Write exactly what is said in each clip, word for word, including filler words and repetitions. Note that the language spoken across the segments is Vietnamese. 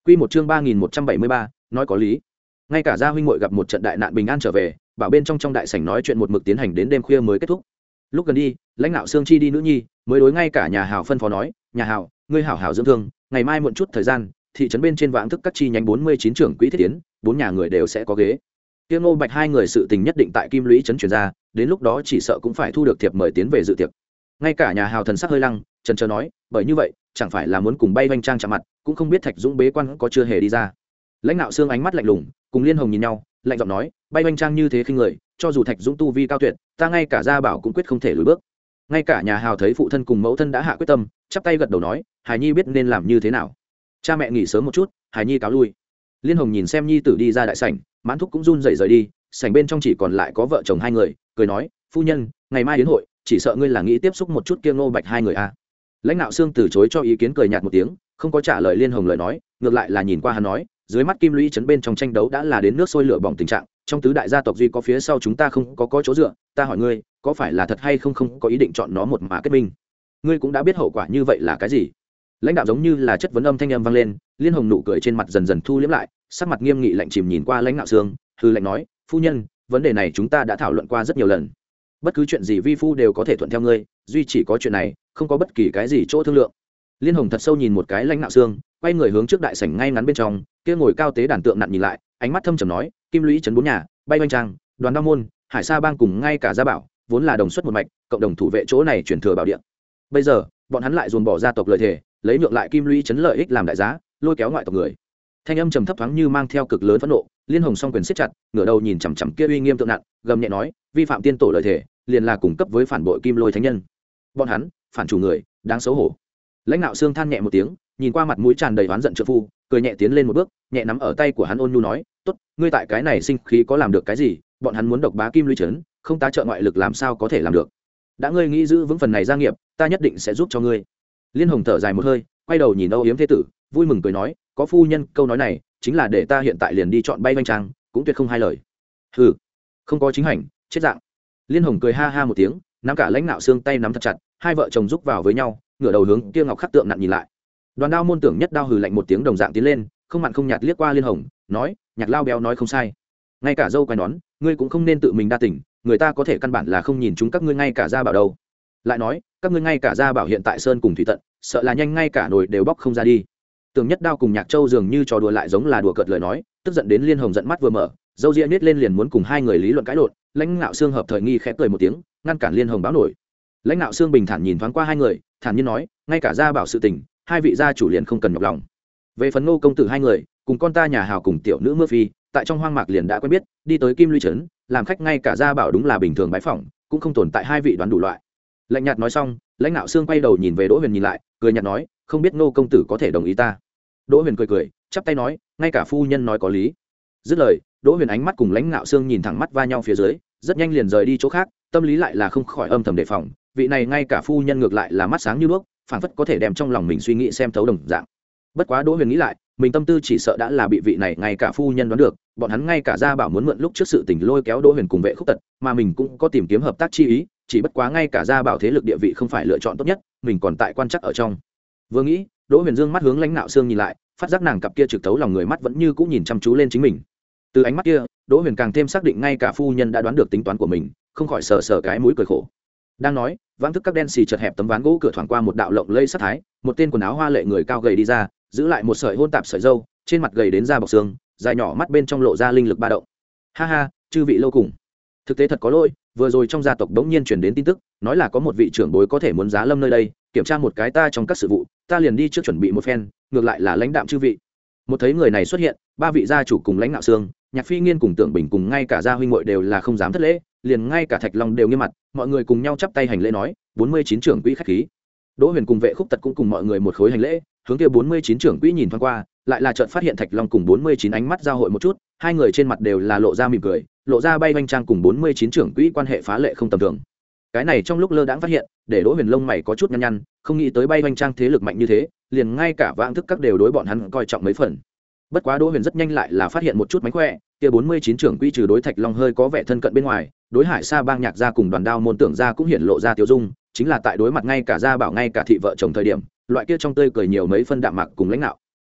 Quy một chương ba nghìn một trăm bảy mươi ba, nói có lý. Ngay cả gia huynh muội gặp một trận đại nạn bình an trở về, bảo bên trong trong đại sảnh nói chuyện một mực tiến hành đến đêm khuya mới kết thúc. Lúc gần đi, lãnh đạo Sương Chi đi nữ nhi, mới đối ngay cả nhà Hào phân phó nói, "Nhà Hào, ngươi hảo hảo dưỡng thương, ngày mai muộn chút thời gian, thị trấn bên trên vãng thức các chi nhánh bốn mươi chín trưởng quỹ thiết tiến, bốn nhà người đều sẽ có ghế." Tiêu Ngô Bạch hai người sự tình nhất định tại Kim Lũy trấn truyền ra, đến lúc đó chỉ sợ cũng phải thu được thiệp mời tiến về dự tiệc. Ngay cả nhà Hào thần sắc hơi lăng, chần chờ nói, bởi như vậy, chẳng phải là muốn cùng bay vanh trang chạm mặt, cũng không biết Thạch Dũng bế quan có chưa hề đi ra. Lãnh đạo Sương ánh mắt lạnh lùng, cùng Liên Hồng nhìn nhau, lạnh giọng nói, bay vanh trang như thế khinh người, cho dù Thạch Dũng tu vi cao tuyệt, ta ngay cả gia bảo cũng quyết không thể lùi bước. Ngay cả nhà Hào thấy phụ thân cùng mẫu thân đã hạ quyết tâm, chắp tay gật đầu nói, Hải Nhi biết nên làm như thế nào. Cha mẹ nghỉ sớm một chút, Hải Nhi cáo lui. Liên Hồng nhìn xem nhi tử đi ra đại sảnh, mãn thúc cũng run rẩy rời đi, sảnh bên trong chỉ còn lại có vợ chồng hai người, cười nói, phu nhân, ngày mai đến hội, chỉ sợ ngươi là nghĩ tiếp xúc một chút kia Ngô Bạch hai người a. Lãnh đạo Sương từ chối cho ý kiến, cười nhạt một tiếng, không có trả lời Liên Hồng lời nói, ngược lại là nhìn qua hắn nói, dưới mắt Kim Lũy trấn bên trong tranh đấu đã là đến nước sôi lửa bỏng tình trạng, trong tứ đại gia tộc duy có phía sau chúng ta không có có chỗ dựa, ta hỏi ngươi, có phải là thật hay không không có ý định chọn nó một mà kết minh? Ngươi cũng đã biết hậu quả như vậy là cái gì? Lãnh đạo giống như là chất vấn âm thanh âm vang lên, Liên Hồng nụ cười trên mặt dần dần thu liễm lại, sắc mặt nghiêm nghị lạnh chìm nhìn qua Lãnh đạo Sương, hư lạnh nói, phu nhân, vấn đề này chúng ta đã thảo luận qua rất nhiều lần, bất cứ chuyện gì vi phu đều có thể thuận theo ngươi, duy chỉ có chuyện này không có bất kỳ cái gì chỗ thương lượng. Liên Hồng thật sâu nhìn một cái Lãnh đạo Sương, quay người hướng trước đại sảnh ngay ngắn bên trong kia ngồi cao tế đàn tượng nặn nhìn lại, ánh mắt thâm trầm nói, Kim Lũy trấn bốn nhà, bay oanh trang, đoàn đao môn, Hải Sa bang cùng ngay cả gia bảo vốn là đồng xuất một mạch, cộng đồng thủ vệ chỗ này chuyển thừa bảo địa. Bây giờ bọn hắn lại dồn bỏ gia tộc lợi thể, lấy nhượng lại Kim Lũy trấn lợi ích làm đại giá, lôi kéo ngoại tộc người. Thanh âm trầm thấp thoáng như mang theo cực lớn phẫn nộ. Liên Hồng song quyền siết chặt, ngửa đầu nhìn chằm chằm kia uy nghiêm tượng nặn, gầm nhẹ nói, vi phạm tiên tổ lợi thể, liền là cùng cấp với phản bội Kim Lôi thánh nhân. Bọn hắn phản chủ người, đáng xấu hổ. Lãnh đạo Sương than nhẹ một tiếng, nhìn qua mặt mũi tràn đầy oán giận trợ phu, cười nhẹ tiến lên một bước, nhẹ nắm ở tay của hắn ôn nhu nói, tốt, ngươi tại cái này sinh khí có làm được cái gì? Bọn hắn muốn độc bá Kim Lũy trấn, không tá trợ ngoại lực làm sao có thể làm được? Đã ngươi nghĩ giữ vững phần này gia nghiệp, ta nhất định sẽ giúp cho ngươi. Liên Hồng thở dài một hơi, quay đầu nhìn Âu Yếm thế tử, vui mừng cười nói, có phu nhân câu nói này, chính là để ta hiện tại liền đi chọn bay vanh trang, cũng tuyệt không hai lời. Hừ, không có chính hành, chết dạng. Liên Hồng cười ha ha một tiếng, nắm cả Lãnh đạo Sương tay nắm thật chặt, hai vợ chồng rúc vào với nhau, ngửa đầu hướng kia ngọc khắc tượng nặn nhìn lại. Đoàn đao môn tưởng nhất đao hừ lạnh một tiếng đồng dạng tiến lên, không mặn không nhạt liếc qua Liên Hồng, nói, Nhạc lao béo nói không sai, ngay cả dâu quai nón, ngươi cũng không nên tự mình đa tình, người ta có thể căn bản là không nhìn chúng các ngươi ngay cả gia bảo đâu. Lại nói, các ngươi ngay cả gia bảo hiện tại sơn cùng thủy tận, sợ là nhanh ngay cả nồi đều bóc không ra đi. Tưởng nhất đao cùng Nhạc Châu dường như trò đùa lại giống là đùa cợt lời nói, tức giận đến Liên Hồng giận mắt vừa mở, dâu ria nít lên liền muốn cùng hai người lý luận cãi lộn. Lãnh đạo Sương hợp thời nghi khẽ cười một tiếng, ngăn cản Liên Hồng báo nổi. Lãnh đạo Sương bình thản nhìn thoáng qua hai người, thản nhiên nói, ngay cả gia bảo sự tình, hai vị gia chủ liền không cần nhọc lòng. Về phần Ngô công tử hai người, cùng con ta nhà Hào cùng tiểu nữ Mưa Phi, tại trong hoang mạc liền đã quen biết, đi tới Kim Lũy trấn, làm khách ngay cả gia bảo đúng là bình thường bái phỏng, cũng không tồn tại hai vị đoán đủ loại. Lạnh nhạt nói xong, Lãnh đạo Sương quay đầu nhìn về Đỗ Huyền nhìn lại, cười nhạt nói, không biết Ngô công tử có thể đồng ý ta. Đỗ Huyền cười cười, chắp tay nói, ngay cả phu nhân nói có lý. Dứt lời, Đỗ Huyền ánh mắt cùng Lãnh đạo Sương nhìn thẳng mắt va nhau phía dưới, rất nhanh liền rời đi chỗ khác, tâm lý lại là không khỏi âm thầm đề phòng, vị này ngay cả phu nhân ngược lại là mắt sáng như đuốc, phảng phất có thể đem trong lòng mình suy nghĩ xem thấu đồng dạng. Bất quá Đỗ Huyền nghĩ lại, mình tâm tư chỉ sợ đã là bị vị này ngay cả phu nhân đoán được, bọn hắn ngay cả gia bảo muốn mượn lúc trước sự tình lôi kéo Đỗ Huyền cùng Vệ Khúc Tật, mà mình cũng có tìm kiếm hợp tác chi ý, chỉ bất quá ngay cả gia bảo thế lực địa vị không phải lựa chọn tốt nhất, mình còn tại quan chắc ở trong. Vừa nghĩ, Đỗ Huyền dương mắt hướng Lãnh đạo Sương nhìn lại, phát giác nàng cặp kia trực thấu lòng người mắt vẫn như cũng nhìn chăm chú lên chính mình. Từ ánh mắt kia, Đỗ Huyền càng thêm xác định ngay cả phu nhân đã đoán được tính toán của mình, không khỏi sờ sờ cái mũi cười khổ. Đang nói, vãng thức các đen xì chật hẹp tấm ván gỗ cửa thoảng qua một đạo lộng lây sát thái, một tên quần áo hoa lệ người cao gầy đi ra, giữ lại một sợi hôn tạp sợi râu, trên mặt gầy đến da bọc xương, dài nhỏ mắt bên trong lộ ra linh lực ba động. Ha ha, chư vị lâu cùng. Thực tế thật có lỗi, vừa rồi trong gia tộc đống nhiên truyền đến tin tức, nói là có một vị trưởng bối có thể muốn giá lâm nơi đây, kiểm tra một cái ta trong các sự vụ, ta liền đi trước chuẩn bị một phen, ngược lại là lãnh đạm chư vị. Một thấy người này xuất hiện, ba vị gia chủ cùng Lãnh đạo Sương, Nhạc Phi Nghiên cùng Tưởng Bình cùng ngay cả gia huynh muội đều là không dám thất lễ, liền ngay cả Thạch Long đều nghiêm mặt, mọi người cùng nhau chắp tay hành lễ nói, bốn mươi chín trưởng quỹ khách khí. Đỗ Huyền cùng Vệ Khúc Tật cũng cùng mọi người một khối hành lễ, hướng kia bốn mươi chín trưởng quỹ nhìn thoáng qua, lại là chợt phát hiện Thạch Long cùng bốn mươi chín ánh mắt giao hội một chút, hai người trên mặt đều là lộ ra mỉm cười, lộ ra bay vanh trang cùng bốn mươi chín trưởng quỹ quan hệ phá lệ không tầm thường. Cái này trong lúc lơ đãng phát hiện, để Đỗ Huyền lông mày có chút nhăn nhăn, không nghĩ tới bay vanh trang thế lực mạnh như thế, liền ngay cả vãng thức các đều đối bọn hắn coi trọng mấy phần. Bất quá Đỗ Huyền rất nhanh lại là phát hiện một chút mánh khỏe, kia bốn mươi chín trưởng quỹ trừ đối Thạch Long hơi có vẻ thân cận bên ngoài, đối Hải Sa bang Nhạc gia cùng Đoàn Đao môn Tưởng gia cũng hiện lộ ra tiêu dung, chính là tại đối mặt ngay cả gia bảo ngay cả thị vợ chồng thời điểm, loại kia trong tươi cười nhiều mấy phân đạm mạc cùng lãnh đạo.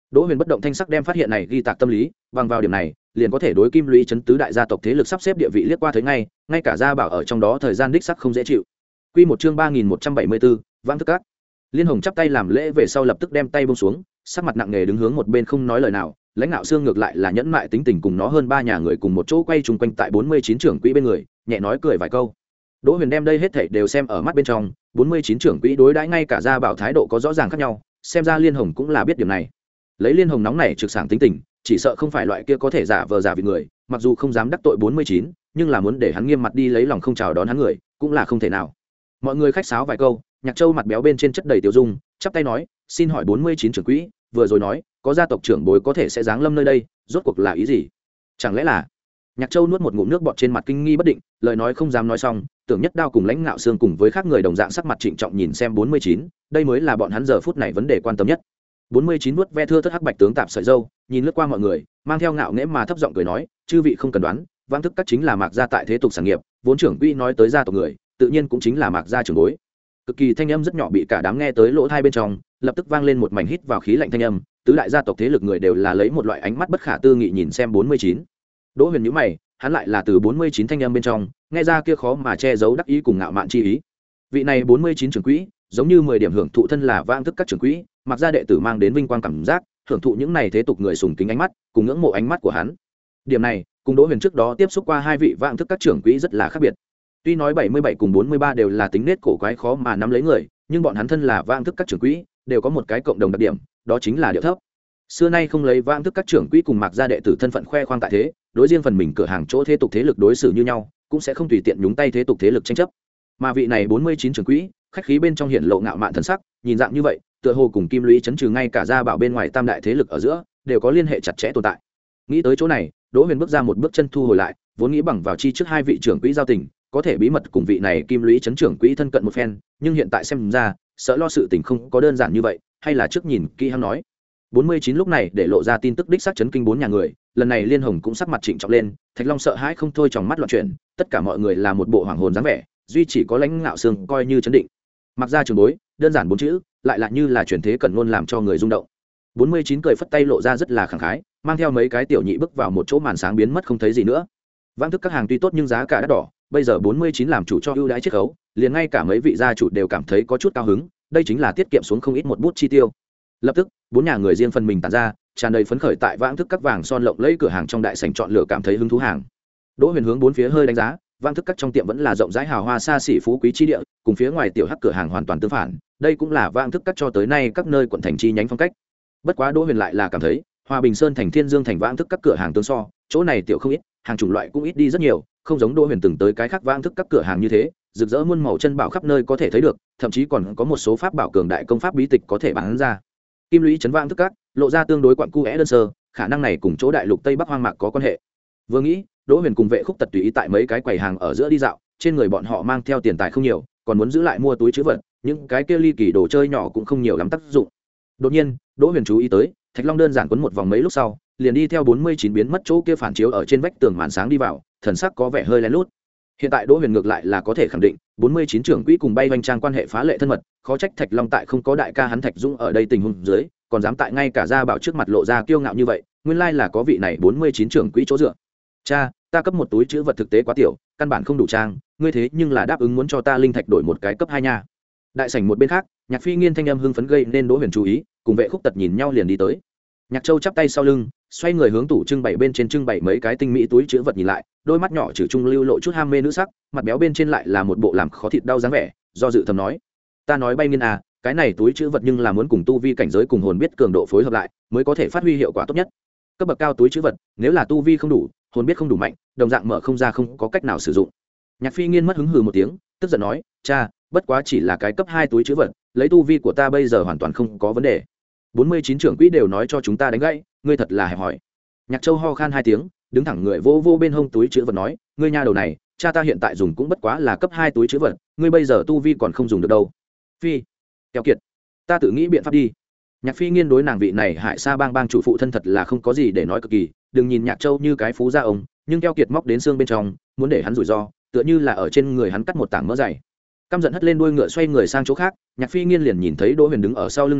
Đỗ Huyền bất động thanh sắc đem phát hiện này ghi tạc tâm lý, bằng vào điểm này, liền có thể đối Kim Lũy trấn tứ đại gia tộc thế lực sắp xếp địa vị liếc qua thấy ngay, ngay cả gia bảo ở trong đó thời gian đích sắc không dễ chịu. Quy một chương ba nghìn một trăm bảy mươi bốn, Vãng Thức Các. Liên Hồng chắp tay làm lễ về sau lập tức đem tay buông xuống, sắc mặt nặng nề đứng hướng một bên không nói lời nào, lãnh đạo xương ngược lại là nhẫn mại tính tình cùng nó hơn ba nhà người cùng một chỗ quay chung quanh tại bốn mươi chín trưởng quỹ bên người, nhẹ nói cười vài câu. Đỗ Huyền đem đây hết thảy đều xem ở mắt bên trong, bốn mươi chín trưởng quỹ đối đãi ngay cả gia bảo thái độ có rõ ràng khác nhau, xem ra Liên Hồng cũng là biết điểm này. Lấy Liên Hồng nóng này trực sảng tính tình, chỉ sợ không phải loại kia có thể giả vờ giả vị người, mặc dù không dám đắc tội bốn mươi chín, nhưng là muốn để hắn nghiêm mặt đi lấy lòng không chào đón hắn người, cũng là không thể nào. Mọi người khách sáo vài câu, Nhạc Châu mặt béo bên trên chất đầy tiêu dung, chắp tay nói, xin hỏi bốn mươi chín trưởng quỹ, vừa rồi nói, có gia tộc trưởng bối có thể sẽ giáng lâm nơi đây, rốt cuộc là ý gì? Chẳng lẽ là? Nhạc Châu nuốt một ngụm nước bọt trên mặt kinh nghi bất định, lời nói không dám nói xong, tưởng Nhất Đao cùng Lãnh Ngạo Xương cùng với khác người đồng dạng sắc mặt trịnh trọng nhìn xem bốn mươi chín, đây mới là bọn hắn giờ phút này vấn đề quan tâm nhất. bốn mươi chín vuốt ve thưa thớt hắc bạch tướng tạp sợi râu, nhìn lướt qua mọi người, mang theo ngạo nghễ mà thấp giọng cười nói, chư vị không cần đoán, Vãng Thức Các chính là Mạc gia tại thế tục sản nghiệp, vốn trưởng quỹ nói tới gia tộc người, tự nhiên cũng chính là Mạc gia trưởng bối. Cực kỳ thanh âm rất nhỏ bị cả đám nghe tới lỗ tai bên trong, lập tức vang lên một mảnh hít vào khí lạnh thanh âm, tứ đại gia tộc thế lực người đều là lấy một loại ánh mắt bất khả tư nghị nhìn xem bốn mươi chín. Đỗ Huyền nhíu mày, hắn lại là từ bốn mươi chín thanh âm bên trong, nghe ra kia khó mà che giấu đắc ý cùng ngạo mạn chi ý. Vị này bốn mươi chín trưởng quỹ, giống như mười điểm hưởng thụ thân là Vãng Thức Các trưởng quỹ, Mặc gia đệ tử mang đến vinh quang cảm giác, hưởng thụ những này thế tục người sùng kính ánh mắt, cùng ngưỡng mộ ánh mắt của hắn. Điểm này, cùng Đỗ Huyền trước đó tiếp xúc qua hai vị Vãng Thức Các trưởng quỹ rất là khác biệt. Tuy nói bảy mươi bảy cùng bốn mươi ba đều là tính nết cổ quái khó mà nắm lấy người, nhưng bọn hắn thân là Vãng Thức Các trưởng quỹ, đều có một cái cộng đồng đặc điểm, đó chính là điệu thấp. Xưa nay không lấy Vãng Thức Các trưởng quỹ cùng Mạc gia đệ tử thân phận khoe khoang tại thế, đối riêng phần mình cửa hàng chỗ thế tục thế lực đối xử như nhau, cũng sẽ không tùy tiện nhúng tay thế tục thế lực tranh chấp. Mà vị này bốn mươi chín trưởng quỹ, khách khí bên trong hiện lộ ngạo mạn thần sắc, nhìn dạng như vậy, tựa hồ cùng Kim Lũy chấn trừ ngay cả gia bảo bên ngoài tam đại thế lực ở giữa, đều có liên hệ chặt chẽ tồn tại. Nghĩ tới chỗ này, Đỗ Huyền bước ra một bước chân thu hồi lại, vốn nghĩ bằng vào chi trước hai vị trưởng quỹ giao tình, có thể bí mật cùng vị này Kim Lũy chấn trưởng quỹ thân cận một phen, nhưng hiện tại xem ra, sợ lo sự tình không có đơn giản như vậy, hay là trước nhìn kỹ hắn nói. bốn mươi chín lúc này để lộ ra tin tức đích xác chấn kinh bốn nhà người, lần này Liên Hồng cũng sắc mặt trịnh trọng lên, Thạch Long sợ hãi không thôi trong mắt loạn chuyển, tất cả mọi người là một bộ hoàng hồn dáng vẻ, duy chỉ có Lãnh Ngạo Xương coi như chấn định. Mặc ra trường bối, đơn giản bốn chữ, lại là như là truyền thế cẩn ngôn làm cho người rung động. bốn mươi chín cười phất tay lộ ra rất là khẳng khái, mang theo mấy cái tiểu nhị bước vào một chỗ màn sáng biến mất không thấy gì nữa. Vãng Thức Các hàng tuy tốt nhưng giá cả đắt đỏ, bây giờ bốn mươi chín làm chủ cho ưu đãi chiết khấu, liền ngay cả mấy vị gia chủ đều cảm thấy có chút cao hứng, đây chính là tiết kiệm xuống không ít một bút chi tiêu. Lập tức, bốn nhà người riêng phần mình tản ra, tràn đầy phấn khởi tại Vãng Thức Các vàng son lộng lẫy cửa hàng trong đại sảnh chọn lựa cảm thấy hứng thú hàng. Đỗ Huyền hướng bốn phía hơi đánh giá, Vãng Thức Các trong tiệm vẫn là rộng rãi hào hoa xa xỉ phú quý chi địa, cùng phía ngoài tiểu hắc cửa hàng hoàn toàn tương phản, đây cũng là Vãng Thức Các cho tới nay các nơi quận thành chi nhánh phong cách. Bất quá Đỗ Huyền lại là cảm thấy, Hòa Bình Sơn thành Thiên Dương thành Vãng Thức Các cửa hàng tương so, chỗ này tiểu không ít, hàng chủng loại cũng ít đi rất nhiều, không giống Đỗ Huyền từng tới cái khác Vãng Thức Các cửa hàng như thế, rực rỡ muôn màu chân bảo khắp nơi có thể thấy được, thậm chí còn có một số pháp bảo cường đại công pháp bí tịch có thể bán ra. Kim Lũy trấn Vãng Thức Các lộ ra tương đối quặn cu é đơn sơ, khả năng này cùng chỗ đại lục Tây Bắc hoang mạc có quan hệ. Vừa nghĩ, Đỗ Huyền cùng Vệ Khúc Tật tùy ý tại mấy cái quầy hàng ở giữa đi dạo, trên người bọn họ mang theo tiền tài không nhiều, còn muốn giữ lại mua túi trữ vật, những cái kia ly kỳ đồ chơi nhỏ cũng không nhiều lắm tác dụng. Đột nhiên, Đỗ Huyền chú ý tới, Thạch Long đơn giản quấn một vòng mấy lúc sau, liền đi theo bốn mươi chín biến mất chỗ kia phản chiếu ở trên vách tường màn sáng đi vào, thần sắc có vẻ hơi lén lút. Hiện tại Đỗ Huyền ngược lại là có thể khẳng định, bốn mươi chín trưởng quỹ cùng bay hoành trang quan hệ phá lệ thân mật, khó trách Thạch Long tại không có đại ca hắn Thạch Dũng ở đây tình huống dưới, còn dám tại ngay cả gia bảo trước mặt lộ ra kiêu ngạo như vậy, nguyên lai là có vị này bốn mươi chín trưởng quỹ chỗ dựa. Cha, ta cấp một túi trữ vật thực tế quá tiểu, căn bản không đủ trang, ngươi thế nhưng là đáp ứng muốn cho ta linh thạch đổi một cái cấp hai nha. Đại sảnh một bên khác, Nhạc Phi Nghiên thanh âm hưng phấn gây nên Đỗ Huyền chú ý, cùng Vệ Khúc Tật nhìn nhau liền đi tới. Nhạc Châu chắp tay sau lưng, xoay người hướng tủ trưng bày bên trên trưng bày mấy cái tinh mỹ túi trữ vật nhìn lại, đôi mắt nhỏ trừ trung lưu lộ chút ham mê nữ sắc, mặt béo bên trên lại là một bộ làm khó thịt đau dáng vẻ, do dự thầm nói: "Ta nói Bay Nghiên à, cái này túi trữ vật nhưng là muốn cùng tu vi cảnh giới cùng hồn biết cường độ phối hợp lại, mới có thể phát huy hiệu quả tốt nhất. Cấp bậc cao túi trữ vật, nếu là tu vi không đủ, hồn biết không đủ mạnh, đồng dạng mở không ra không có cách nào sử dụng." Nhạc Phi Nghiên mất hứng hừ một tiếng, tức giận nói: "Cha, bất quá chỉ là cái cấp hai túi trữ vật, lấy tu vi của ta bây giờ hoàn toàn không có vấn đề. bốn mươi chín trưởng quỹ đều nói cho chúng ta đánh gãy, ngươi thật là hẹp hòi." Nhạc Châu ho khan hai tiếng, đứng thẳng người vô vô bên hông túi trữ vật nói: "Ngươi nha đầu này, cha ta hiện tại dùng cũng bất quá là cấp hai túi trữ vật, ngươi bây giờ tu vi còn không dùng được đâu." Phi, keo kiệt, ta tự nghĩ biện pháp đi. Nhạc Phi Nghiên đối nàng vị này Hải Sa Bang bang chủ phụ thân thật là không có gì để nói cực kỳ, đừng nhìn Nhạc Châu như cái phú gia ông, nhưng keo kiệt móc đến xương bên trong, muốn để hắn rủi ro, tựa như là ở trên người hắn cắt một tảng mỡ dày. Căm giận hất lên đuôi ngựa xoay người sang chỗ khác, Nhạc Phi Nghiên liền nhìn thấy Đỗ Huyền đứng ở sau lưng nàng,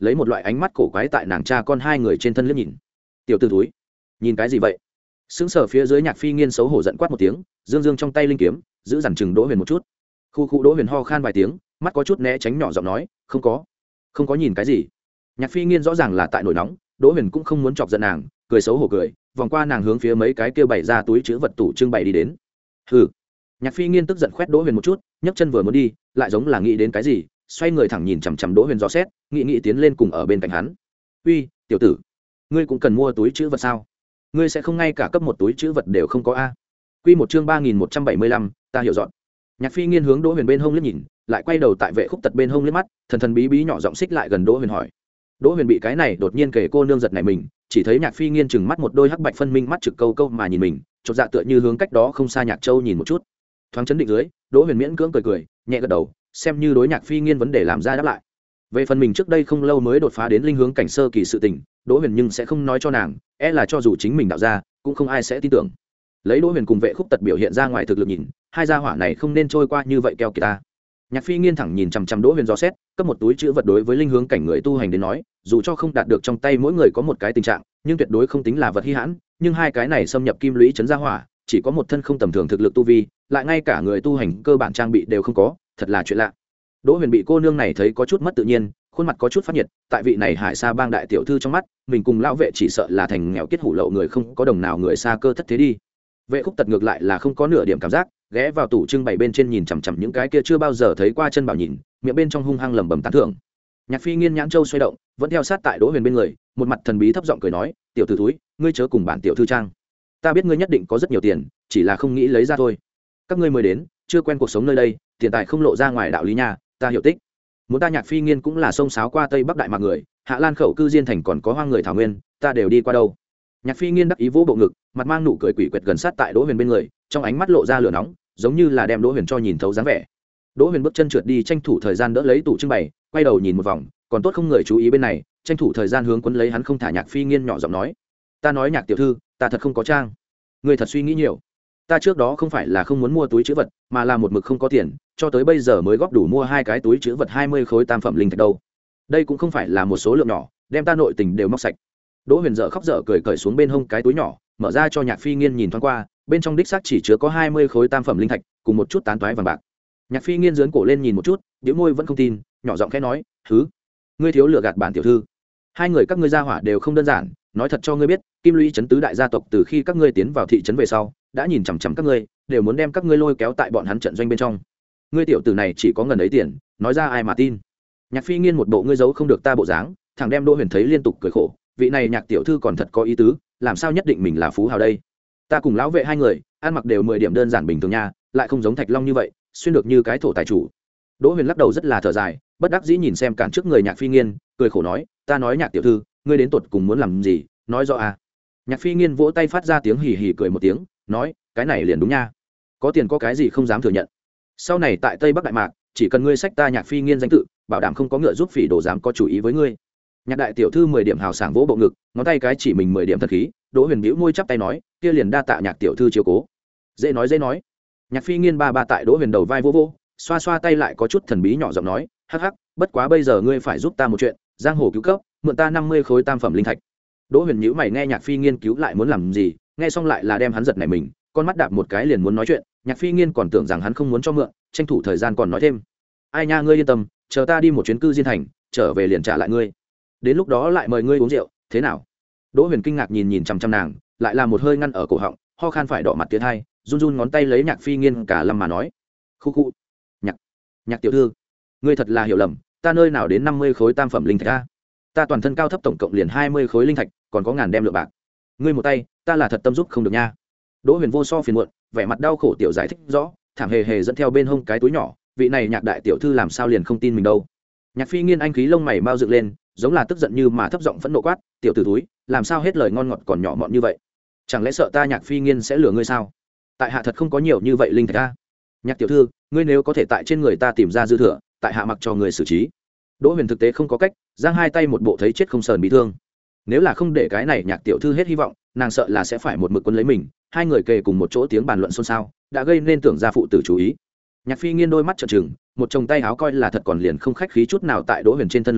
lấy một loại ánh mắt cổ quái tại nàng cha con hai người trên thân liếc nhìn. Tiểu t ử túi, nhìn cái gì vậy? Sững sờ phía dưới Nhạc Phi Nghiên xấu hổ giận quát một tiếng, dương dương trong tay linh kiếm giữ dằn chừng Đỗ Huyền một chút. Khu khu Đỗ Huyền ho khan vài tiếng, mắt có chút né tránh, nhỏ giọng nói, không có không có nhìn cái gì. Nhạc Phi Nghiên rõ ràng là tại nổi nóng, Đỗ Huyền cũng không muốn chọc giận nàng, cười xấu hổ cười, vòng qua nàng hướng phía mấy cái kia bày ra túi chứa vật tủ trưng bày đi đến. Hừ. Nhạc Phi Nghiên tức giận khoét Đỗ Huyền một chút, nhấc chân vừa muốn đi, lại giống là nghĩ đến cái gì, xoay người thẳng nhìn chằm chằm Đỗ Huyền dò xét, nghĩ nghĩ tiến lên cùng ở bên cạnh hắn. "Uy, tiểu tử, ngươi cũng cần mua túi chứa vật sao? Ngươi sẽ không ngay cả cấp một túi chứa vật đều không có a?" Quy một chương ba nghìn một trăm bảy mươi lăm, ta hiểu dọn. Nhạc Phi Nghiên hướng Đỗ Huyền bên hông liếc nhìn, lại quay đầu tại Vệ Khúc Tật bên hông liếc mắt, thần thần bí bí nhỏ giọng xích lại gần Đỗ Huyền hỏi. Đỗ Huyền bị cái này đột nhiên kể cô nương giật này mình, chỉ thấy Nhạc Phi Nghiên chừng mắt một đôi hắc bạch phân minh mắt trực câu câu mà nhìn mình, chột dạ tựa như hướng cách đó không xa Nhạc Châu nhìn một chút. Thoáng chấn định dưới, Đỗ Huyền miễn cưỡng cười cười, nhẹ gật đầu, xem như đối Nhạc Phi Nghiên vấn đề làm ra đáp lại. Về phần mình trước đây không lâu mới đột phá đến linh hướng cảnh sơ kỳ sự tình, Đỗ Huyền nhưng sẽ không nói cho nàng, e là cho dù chính mình đạo ra, cũng không ai sẽ tin tưởng. Lấy Đỗ Huyền cùng Vệ Khúc Tật biểu hiện ra ngoài thực lực nhìn, hai gia hỏa này không nên trôi qua như vậy keo kiệt ta. Nhạc Phi Nghiên thẳng nhìn chằm chằm Đỗ Huyền dò xét, cấp một túi chứa vật đối với linh hướng cảnh người tu hành đến nói, dù cho không đạt được trong tay mỗi người có một cái tình trạng, nhưng tuyệt đối không tính là vật hi hãn, nhưng hai cái này xâm nhập kim lũy chấn gia hỏa, chỉ có một thân không tầm thường thực lực tu vi, lại ngay cả người tu hành cơ bản trang bị đều không có, thật là chuyện lạ. Đỗ Huyền bị cô nương này thấy có chút mất tự nhiên, khuôn mặt có chút phát nhiệt, tại vị này Hải Sa bang đại tiểu thư trong mắt, mình cùng lão vệ chỉ sợ là thành nghèo kiết hủ lậu người không có đồng nào người xa cơ thất thế đi. Vệ Khúc Tật ngược lại là không có nửa điểm cảm giác, ghé vào tủ trưng bày bên trên nhìn chằm chằm những cái kia chưa bao giờ thấy qua chân bảo nhìn, miệng bên trong hung hăng lẩm bẩm tán thưởng. Nhạc Phi Nghiên nhãn châu xoay động, vẫn theo sát tại Đỗ Huyền bên người, một mặt thần bí thấp giọng cười nói, tiểu tử thúi, ngươi chớ cùng bản tiểu thư trang. Ta biết ngươi nhất định có rất nhiều tiền, chỉ là không nghĩ lấy ra thôi. Các ngươi mới đến, chưa quen cuộc sống nơi đây, tiền tài không lộ ra ngoài đạo lý nhà, ta hiểu tích. Muốn ta Nhạc Phi Nghiên cũng là sông sáo qua Tây Bắc Đại Mạc người, Hạ Lan khẩu cư diên thành còn có hoang người thảo nguyên, ta đều đi qua đâu. Nhạc Phi Nghiên đắc ý vỗ bộ ngực, mặt mang nụ cười quỷ quyệt gần sát tại Đỗ Huyền bên người, trong ánh mắt lộ ra lửa nóng, giống như là đem Đỗ Huyền cho nhìn thấu dáng vẻ. Đỗ Huyền bước chân trượt đi, tranh thủ thời gian đỡ lấy tủ trưng bày, quay đầu nhìn một vòng, còn tốt không người chú ý bên này, tranh thủ thời gian hướng quấn lấy hắn không thả. Nhạc Phi Nghiên nhỏ giọng nói, ta nói Nhạc tiểu thư, ta thật không có trang. Ngươi thật suy nghĩ nhiều. Ta trước đó không phải là không muốn mua túi trữ vật, mà là một mực không có tiền, cho tới bây giờ mới góp đủ mua hai cái túi trữ vật hai mươi khối tam phẩm linh thạch đâu. Đây cũng không phải là một số lượng nhỏ, đem ta nội tình đều móc sạch. Đỗ Huyền dở khóc dở cười cởi xuống bên hông cái túi nhỏ, mở ra cho Nhạc Phi Nghiên nhìn thoáng qua, bên trong đích xác chỉ chứa có hai mươi khối tam phẩm linh thạch, cùng một chút tán toái vàng bạc. Nhạc Phi Nghiên giương cổ lên nhìn một chút, bĩu môi vẫn không tin, nhỏ giọng khẽ nói, "Thứ, ngươi thiếu lừa gạt bản tiểu thư. Hai người các ngươi gia hỏa đều không đơn giản, nói thật cho ngươi biết, Kim Lũy trấn tứ đại gia tộc từ khi các ngươi tiến vào thị trấn về sau, đã nhìn chằm chằm các ngươi, đều muốn đem các ngươi lôi kéo tại bọn hắn trận doanh bên trong. Ngươi tiểu tử này chỉ có ngần ấy tiền, nói ra ai mà tin." Nhạc Phi Nghiên một bộ ngươi giấu không được ta bộ dáng, thằng đem Đỗ Huyền thấy liên tục cười khổ, vị này Nhạc tiểu thư còn thật có ý tứ, làm sao nhất định mình là phú hào đây. Ta cùng lão vệ hai người ăn mặc đều mười điểm đơn giản bình thường nha, lại không giống Thạch Long như vậy xuyên được như cái thổ tài chủ. Đỗ Huyền lắc đầu rất là thở dài, bất đắc dĩ nhìn xem cản trước người Nhạc Phi Nghiên, cười khổ nói, ta nói Nhạc tiểu thư, ngươi đến tuột cùng muốn làm gì, nói rõ à. Nhạc Phi Nghiên vỗ tay phát ra tiếng hì hì cười một tiếng, nói, cái này liền đúng nha, có tiền có cái gì không dám thừa nhận. Sau này tại Tây Bắc Đại Mạc, chỉ cần ngươi xách ta Nhạc Phi Nghiên danh tự, bảo đảm không có ngựa giúp phỉ đồ dám có chủ ý với ngươi. Nhạc đại tiểu thư mười điểm hào sảng vỗ bộ ngực, ngón tay cái chỉ mình mười điểm thật khí. Đỗ Huyền bĩu môi chắp tay nói, kia liền đa tạ Nhạc tiểu thư chiếu cố. Dễ nói dễ nói. Nhạc Phi Nghiên ba ba tại Đỗ Huyền đầu vai vô vô, xoa xoa tay lại có chút thần bí nhỏ giọng nói, hắc hắc, bất quá bây giờ ngươi phải giúp ta một chuyện, giang hồ cứu cấp, mượn ta năm mươi khối tam phẩm linh thạch. Đỗ Huyền nhíu mày nghe Nhạc Phi Nghiên cứu lại muốn làm gì, nghe xong lại là đem hắn giật nảy mình, con mắt đạp một cái liền muốn nói chuyện. Nhạc Phi Nghiên còn tưởng rằng hắn không muốn cho mượn, tranh thủ thời gian còn nói thêm, ai nha, ngươi yên tâm, chờ ta đi một chuyến cư diên thành, trở về liền trả lại ngươi, đến lúc đó lại mời ngươi uống rượu, thế nào? Đỗ Huyền kinh ngạc nhìn nhìn chằm chằm nàng, lại là một hơi ngăn ở cổ họng, ho khan phải đỏ mặt tiến hai, run run ngón tay lấy Nhạc Phi Nghiên cả lâm mà nói, khu khu, nhạc nhạc tiểu thư, ngươi thật là hiểu lầm, ta nơi nào đến năm mươi khối tam phẩm linh thạch a, ta toàn thân cao thấp tổng cộng liền hai mươi khối linh thạch, còn có ngàn đem lượng bạc, ngươi một tay, ta là thật tâm giúp không được nha. Đỗ Huyền vô so phiền muộn, vẻ mặt đau khổ tiểu giải thích rõ, thảm hề hề dẫn theo bên hông cái túi nhỏ, vị này Nhạc đại tiểu thư làm sao liền không tin mình đâu. Nhạc Phi Nghiên anh khí lông mày mau dựng lên, giống là tức giận như mà thấp giọng phẫn nộ quát, tiểu tử túi, làm sao hết lời ngon ngọt còn nhỏ mọn như vậy, chẳng lẽ sợ ta Nhạc Phi Nghiên sẽ lừa ngươi sao? Tại hạ thật không có nhiều như vậy linh thạch a. Nhạc tiểu thư, ngươi nếu có thể tại trên người ta tìm ra dư thừa, tại hạ mặc cho người xử trí. Đỗ Huyền thực tế không có cách, giang hai tay một bộ thấy chết không sờn bị thương. Nếu là không để cái này Nhạc tiểu thư hết hy vọng, nàng sợ là sẽ phải một mực quân lấy mình. Hai người kề cùng một chỗ tiếng bàn luận xôn xao, đã gây nên tưởng ra phụ tử chú ý. Nhạc Phi Nghiên đôi mắt trợn trừng, một chồng tay áo coi là thật còn liền không khách khí chút nào tại Đỗ Huyền trên thân lục lọi,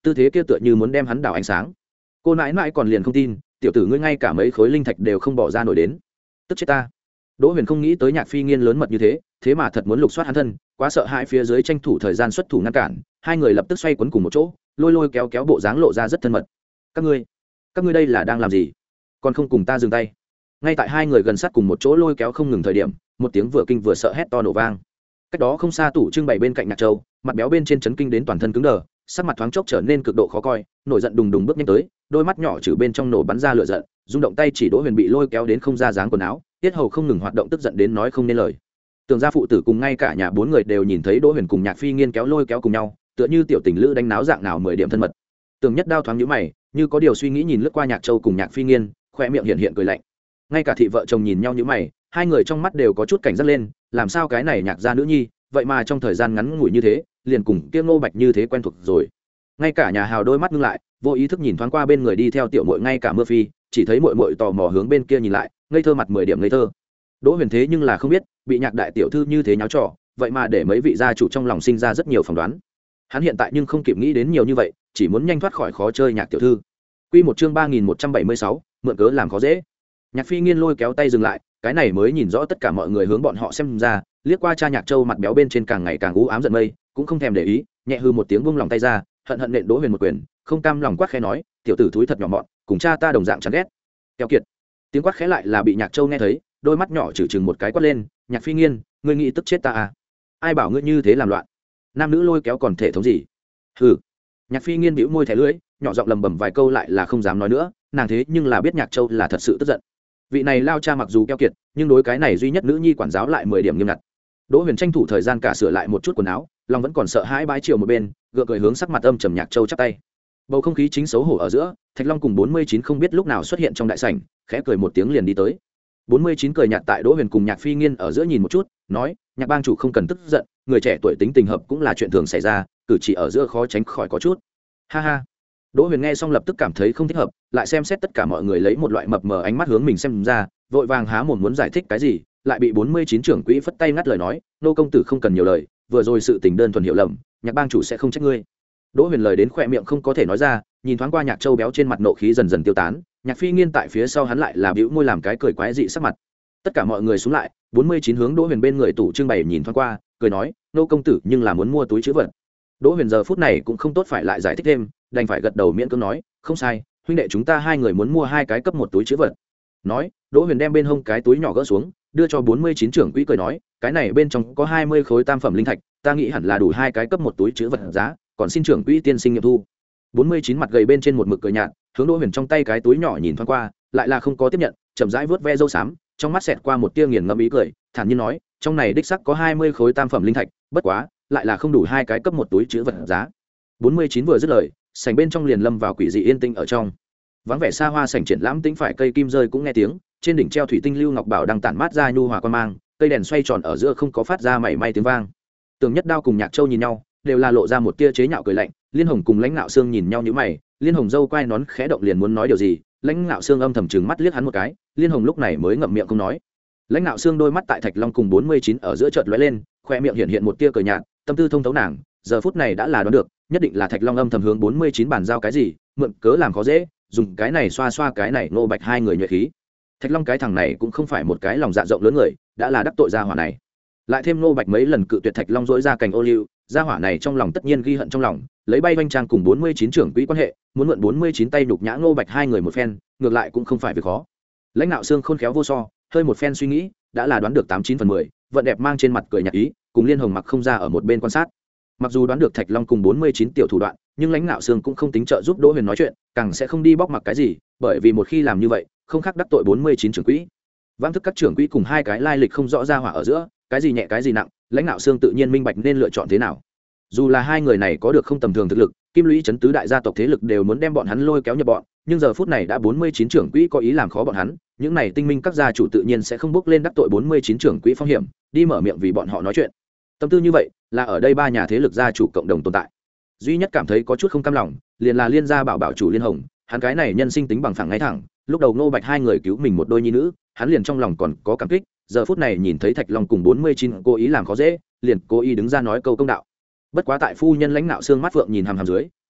tư thế kia tựa như muốn đem hắn đảo ánh sáng. Cô nãi nãi còn liền không tin, tiểu tử ngươi ngay cả mấy khối linh thạch đều không bỏ ra nổi đến, tức chết ta. Đỗ Huyền không nghĩ tới Nhạc Phi Nghiên lớn mật như thế, thế mà thật muốn lục soát hắn thân, quá sợ hãi, phía dưới tranh thủ thời gian xuất thủ ngăn cản, hai người lập tức xoay quấn cùng một chỗ, lôi lôi kéo kéo, bộ dáng lộ ra rất thân mật. Các ngươi, các ngươi đây là đang làm gì? Còn không cùng ta dừng tay? Ngay tại hai người gần sát cùng một chỗ lôi kéo không ngừng thời điểm, một tiếng vừa kinh vừa sợ hét to nổ vang. Cách đó không xa tủ trưng bày bên cạnh Nhạc Châu, mặt béo bên trên chấn kinh đến toàn thân cứng đờ, sắc mặt thoáng chốc trở nên cực độ khó coi, nổi giận đùng đùng bước nhanh tới, đôi mắt nhỏ trừ bên trong nổ bắn ra lửa giận, rung động tay chỉ Đỗ Huyền bị lôi kéo đến không ra dáng quần áo, tiết hầu không ngừng hoạt động, tức giận đến nói không nên lời. Tưởng gia phụ tử cùng ngay cả nhà bốn người đều nhìn thấy Đỗ Huyền cùng Nhạc Phi Nghiên kéo lôi kéo cùng nhau, tựa như tiểu tình lữ đánh náo dạng nào mười điểm thân mật. Tưởng Nhất Đao thoáng nhíu mày, như có điều suy nghĩ nhìn lướt qua Nhạc Châu cùng Nhạc Phi Nghiên, khoe miệng hiện hiện cười lạnh. Ngay cả thị vợ chồng nhìn nhau nhíu mày, hai người trong mắt đều có chút cảnh giác lên, làm sao cái này Nhạc gia nữ nhi, vậy mà trong thời gian ngắn ngủi như thế, liền cùng kia Ngô Bạch như thế quen thuộc rồi. Ngay cả nhà hào đôi mắt ngưng lại, vô ý thức nhìn thoáng qua bên người đi theo tiểu muội, ngay cả Mưa Phi, chỉ thấy muội muội tò mò hướng bên kia nhìn lại, ngây thơ mặt mười điểm ngây thơ. Đỗ Huyền thế nhưng là không biết, bị Nhạc đại tiểu thư như thế nháo trò, vậy mà để mấy vị gia chủ trong lòng sinh ra rất nhiều phỏng đoán. Hắn hiện tại nhưng không kịp nghĩ đến nhiều như vậy, chỉ muốn nhanh thoát khỏi khó chơi Nhạc tiểu thư. Quy một chương ba nghìn một trăm bảy mươi sáu, mượn cớ làm khó dễ. Nhạc Phi Nghiên lôi kéo tay dừng lại, cái này mới nhìn rõ tất cả mọi người hướng bọn họ xem ra, liếc qua cha Nhạc Châu mặt béo bên trên càng ngày càng u ám giận mây, cũng không thèm để ý, nhẹ hư một tiếng buông lòng tay ra, hận hận nện Đỗ Huyền một quyền, không cam lòng quát khẽ nói, tiểu tử thúi thật nhỏ mọn, cùng cha ta đồng dạng chán ghét. Keo kiệt. Tiếng quát khẽ lại là bị Nhạc Châu nghe thấy, đôi mắt nhỏ chừng chừng một cái quát lên, Nhạc Phi Nghiên, ngươi nghĩ tức chết ta à? Ai bảo ngươi như thế làm loạn? Nam nữ lôi kéo còn thể thống gì? Hừ. Nhạc Phi Nghiên bĩu môi thẻ lưỡi, nhỏ giọng lầm bầm vài câu lại là không dám nói nữa, nàng thế nhưng là biết Nhạc Châu là thật sự tức giận. Vị này lao cha mặc dù keo kiệt, nhưng đối cái này duy nhất nữ nhi quản giáo lại mười điểm nghiêm ngặt. Đỗ Huyền tranh thủ thời gian cả sửa lại một chút quần áo, lòng vẫn còn sợ hãi bái chiều một bên, gượng cười hướng sắc mặt âm trầm Nhạc Châu chắp tay. Bầu không khí chính xấu hổ ở giữa, Thạch Long cùng bốn mươi chín không biết lúc nào xuất hiện trong đại sảnh, khẽ cười một tiếng liền đi tới. bốn mươi chín cười nhạt tại Đỗ Huyền cùng Nhạc Phi Nghiên ở giữa nhìn một chút, nói, Nhạc bang chủ không cần tức giận, người trẻ tuổi tính tình hợp cũng là chuyện thường xảy ra, cử chỉ ở giữa khó tránh khỏi có chút. Ha ha. Đỗ Huyền nghe xong lập tức cảm thấy không thích hợp, lại xem xét tất cả mọi người lấy một loại mập mờ ánh mắt hướng mình xem ra, vội vàng há mồm muốn giải thích cái gì, lại bị bốn mươi chín trưởng quỹ phất tay ngắt lời nói, nô công tử không cần nhiều lời, vừa rồi sự tình đơn thuần hiểu lầm, Nhạc bang chủ sẽ không trách ngươi. Đỗ Huyền lời đến khỏe miệng không có thể nói ra, nhìn thoáng qua Nhạc Châu béo trên mặt nộ khí dần dần tiêu tán, Nhạc Phi Nghiên tại phía sau hắn lại là bĩu môi làm cái cười quái dị sắc mặt. Tất cả mọi người xuống lại, bốn mươi chín hướng Đỗ Huyền bên người tủ trưng bày nhìn thoáng qua, cười nói, nô công tử nhưng là muốn mua túi trữ vật. Đỗ Huyền giờ phút này cũng không tốt phải lại giải thích thêm, đành phải gật đầu miễn cưỡng nói, không sai, huynh đệ chúng ta hai người muốn mua hai cái cấp một túi trữ vật. Nói, Đỗ Huyền đem bên hông cái túi nhỏ gỡ xuống, đưa cho bốn mươi chín trưởng quỹ cười nói, cái này bên trong có hai mươi khối tam phẩm linh thạch, ta nghĩ hẳn là đủ hai cái cấp một túi trữ vật giá, còn xin trưởng quỹ tiên sinh nghiệm thu. bốn mươi chín mặt gầy bên trên một mực cười nhạt, hướng Đỗ Huyền trong tay cái túi nhỏ nhìn thoáng qua, lại là không có tiếp nhận, chậm rãi vớt ve râu xám, trong mắt xẹt qua một tia nghiền ngẫm ý cười, thản nhiên nói, trong này đích sắc có hai mươi khối tam phẩm linh thạch, bất quá, lại là không đủ hai cái cấp một túi trữ vật giá. bốn mươi chín vừa dứt lời, sảnh bên trong liền lâm vào quỷ dị yên tĩnh ở trong. Vắng vẻ xa hoa sảnh triển lãm tĩnh phải cây kim rơi cũng nghe tiếng, trên đỉnh treo thủy tinh lưu ngọc bảo đang tản mát ra nhu hòa quan mang, cây đèn xoay tròn ở giữa không có phát ra mảy may tiếng vang. Tưởng Nhất Đao cùng Nhạc Châu nhìn nhau, đều là lộ ra một tia chế nhạo cười lạnh, Liên Hồng cùng Lãnh Nạo Xương nhìn nhau nhíu mày, Liên Hồng dâu quai nón khẽ động liền muốn nói điều gì, Lãnh Nạo Xương âm thầm trừng mắt liếc hắn một cái, Liên Hồng lúc này mới ngậm miệng không nói. Lãnh Nạo Xương đôi mắt tại Thạch Long cùng bốn mươi chín ở giữa chợt lóe lên, khoe miệng hiện hiện một tia cười nhạt, tâm tư thông thấu nàng, giờ phút này đã là đoán được, nhất định là Thạch Long âm thầm hướng bốn mươi chín bàn giao cái gì, mượn cớ làm khó dễ, dùng cái này xoa xoa cái này Ngô Bạch hai người nhuệ khí. Thạch Long cái thằng này cũng không phải một cái lòng dạ rộng lớn người, đã là đắc tội gia hỏa này. Lại thêm Ngô Bạch mấy lần cự tuyệt Thạch Long dỗi ra cành ô liu, gia hỏa này trong lòng tất nhiên ghi hận trong lòng, lấy bay vanh trang cùng bốn mươi chín trưởng quỹ quan hệ, muốn mượn bốn mươi chín tay nhục nhã Ngô Bạch hai người một phen, ngược lại cũng không phải việc khó. Lãnh Nạo Xương khôn khéo vô so, hơi một phen suy nghĩ, đã là đoán được tám chín phần mười, vận đẹp mang trên mặt cười nhạt ý, cùng Liên Hồng mặc không ra ở một bên quan sát. Mặc dù đoán được Thạch Long cùng bốn mươi chín tiểu thủ đoạn, nhưng Lãnh Nạo Xương cũng không tính trợ giúp Đỗ Huyền nói chuyện, càng sẽ không đi bóc mặc cái gì, bởi vì một khi làm như vậy, không khác đắc tội bốn mươi chín trưởng quỹ. Vãng thức các trưởng quỹ cùng hai cái lai lịch không rõ ra hỏa ở giữa, cái gì nhẹ cái gì nặng, Lãnh Nạo Xương tự nhiên minh bạch nên lựa chọn thế nào. Dù là hai người này có được không tầm thường thực lực, Kim Lũy trấn tứ đại gia tộc thế lực đều muốn đem bọn hắn lôi kéo nhập bọn, nhưng giờ phút này đã bốn mươi chín trưởng quỹ có ý làm khó bọn hắn, những này tinh minh các gia chủ tự nhiên sẽ không bước lên đắc tội bốn mươi chín trưởng quỹ phong hiểm, đi mở miệng vì bọn họ nói chuyện. Tâm tư như vậy, là ở đây ba nhà thế lực gia chủ cộng đồng tồn tại. Duy nhất cảm thấy có chút không cam lòng, liền là Liên gia bảo bảo chủ Liên Hồng, hắn cái này nhân sinh tính bằng phẳng ngay thẳng, lúc đầu Ngô Bạch hai người cứu mình một đôi nhi nữ, hắn liền trong lòng còn có cảm kích, giờ phút này nhìn thấy Thạch Long cùng bốn mươi chín cố ý làm khó dễ, liền cố ý đứng ra nói câu công đạo. Bất quá tại phu nhân Lãnh Nạo Xương mắt phượng nhìn hàm hàm dưới,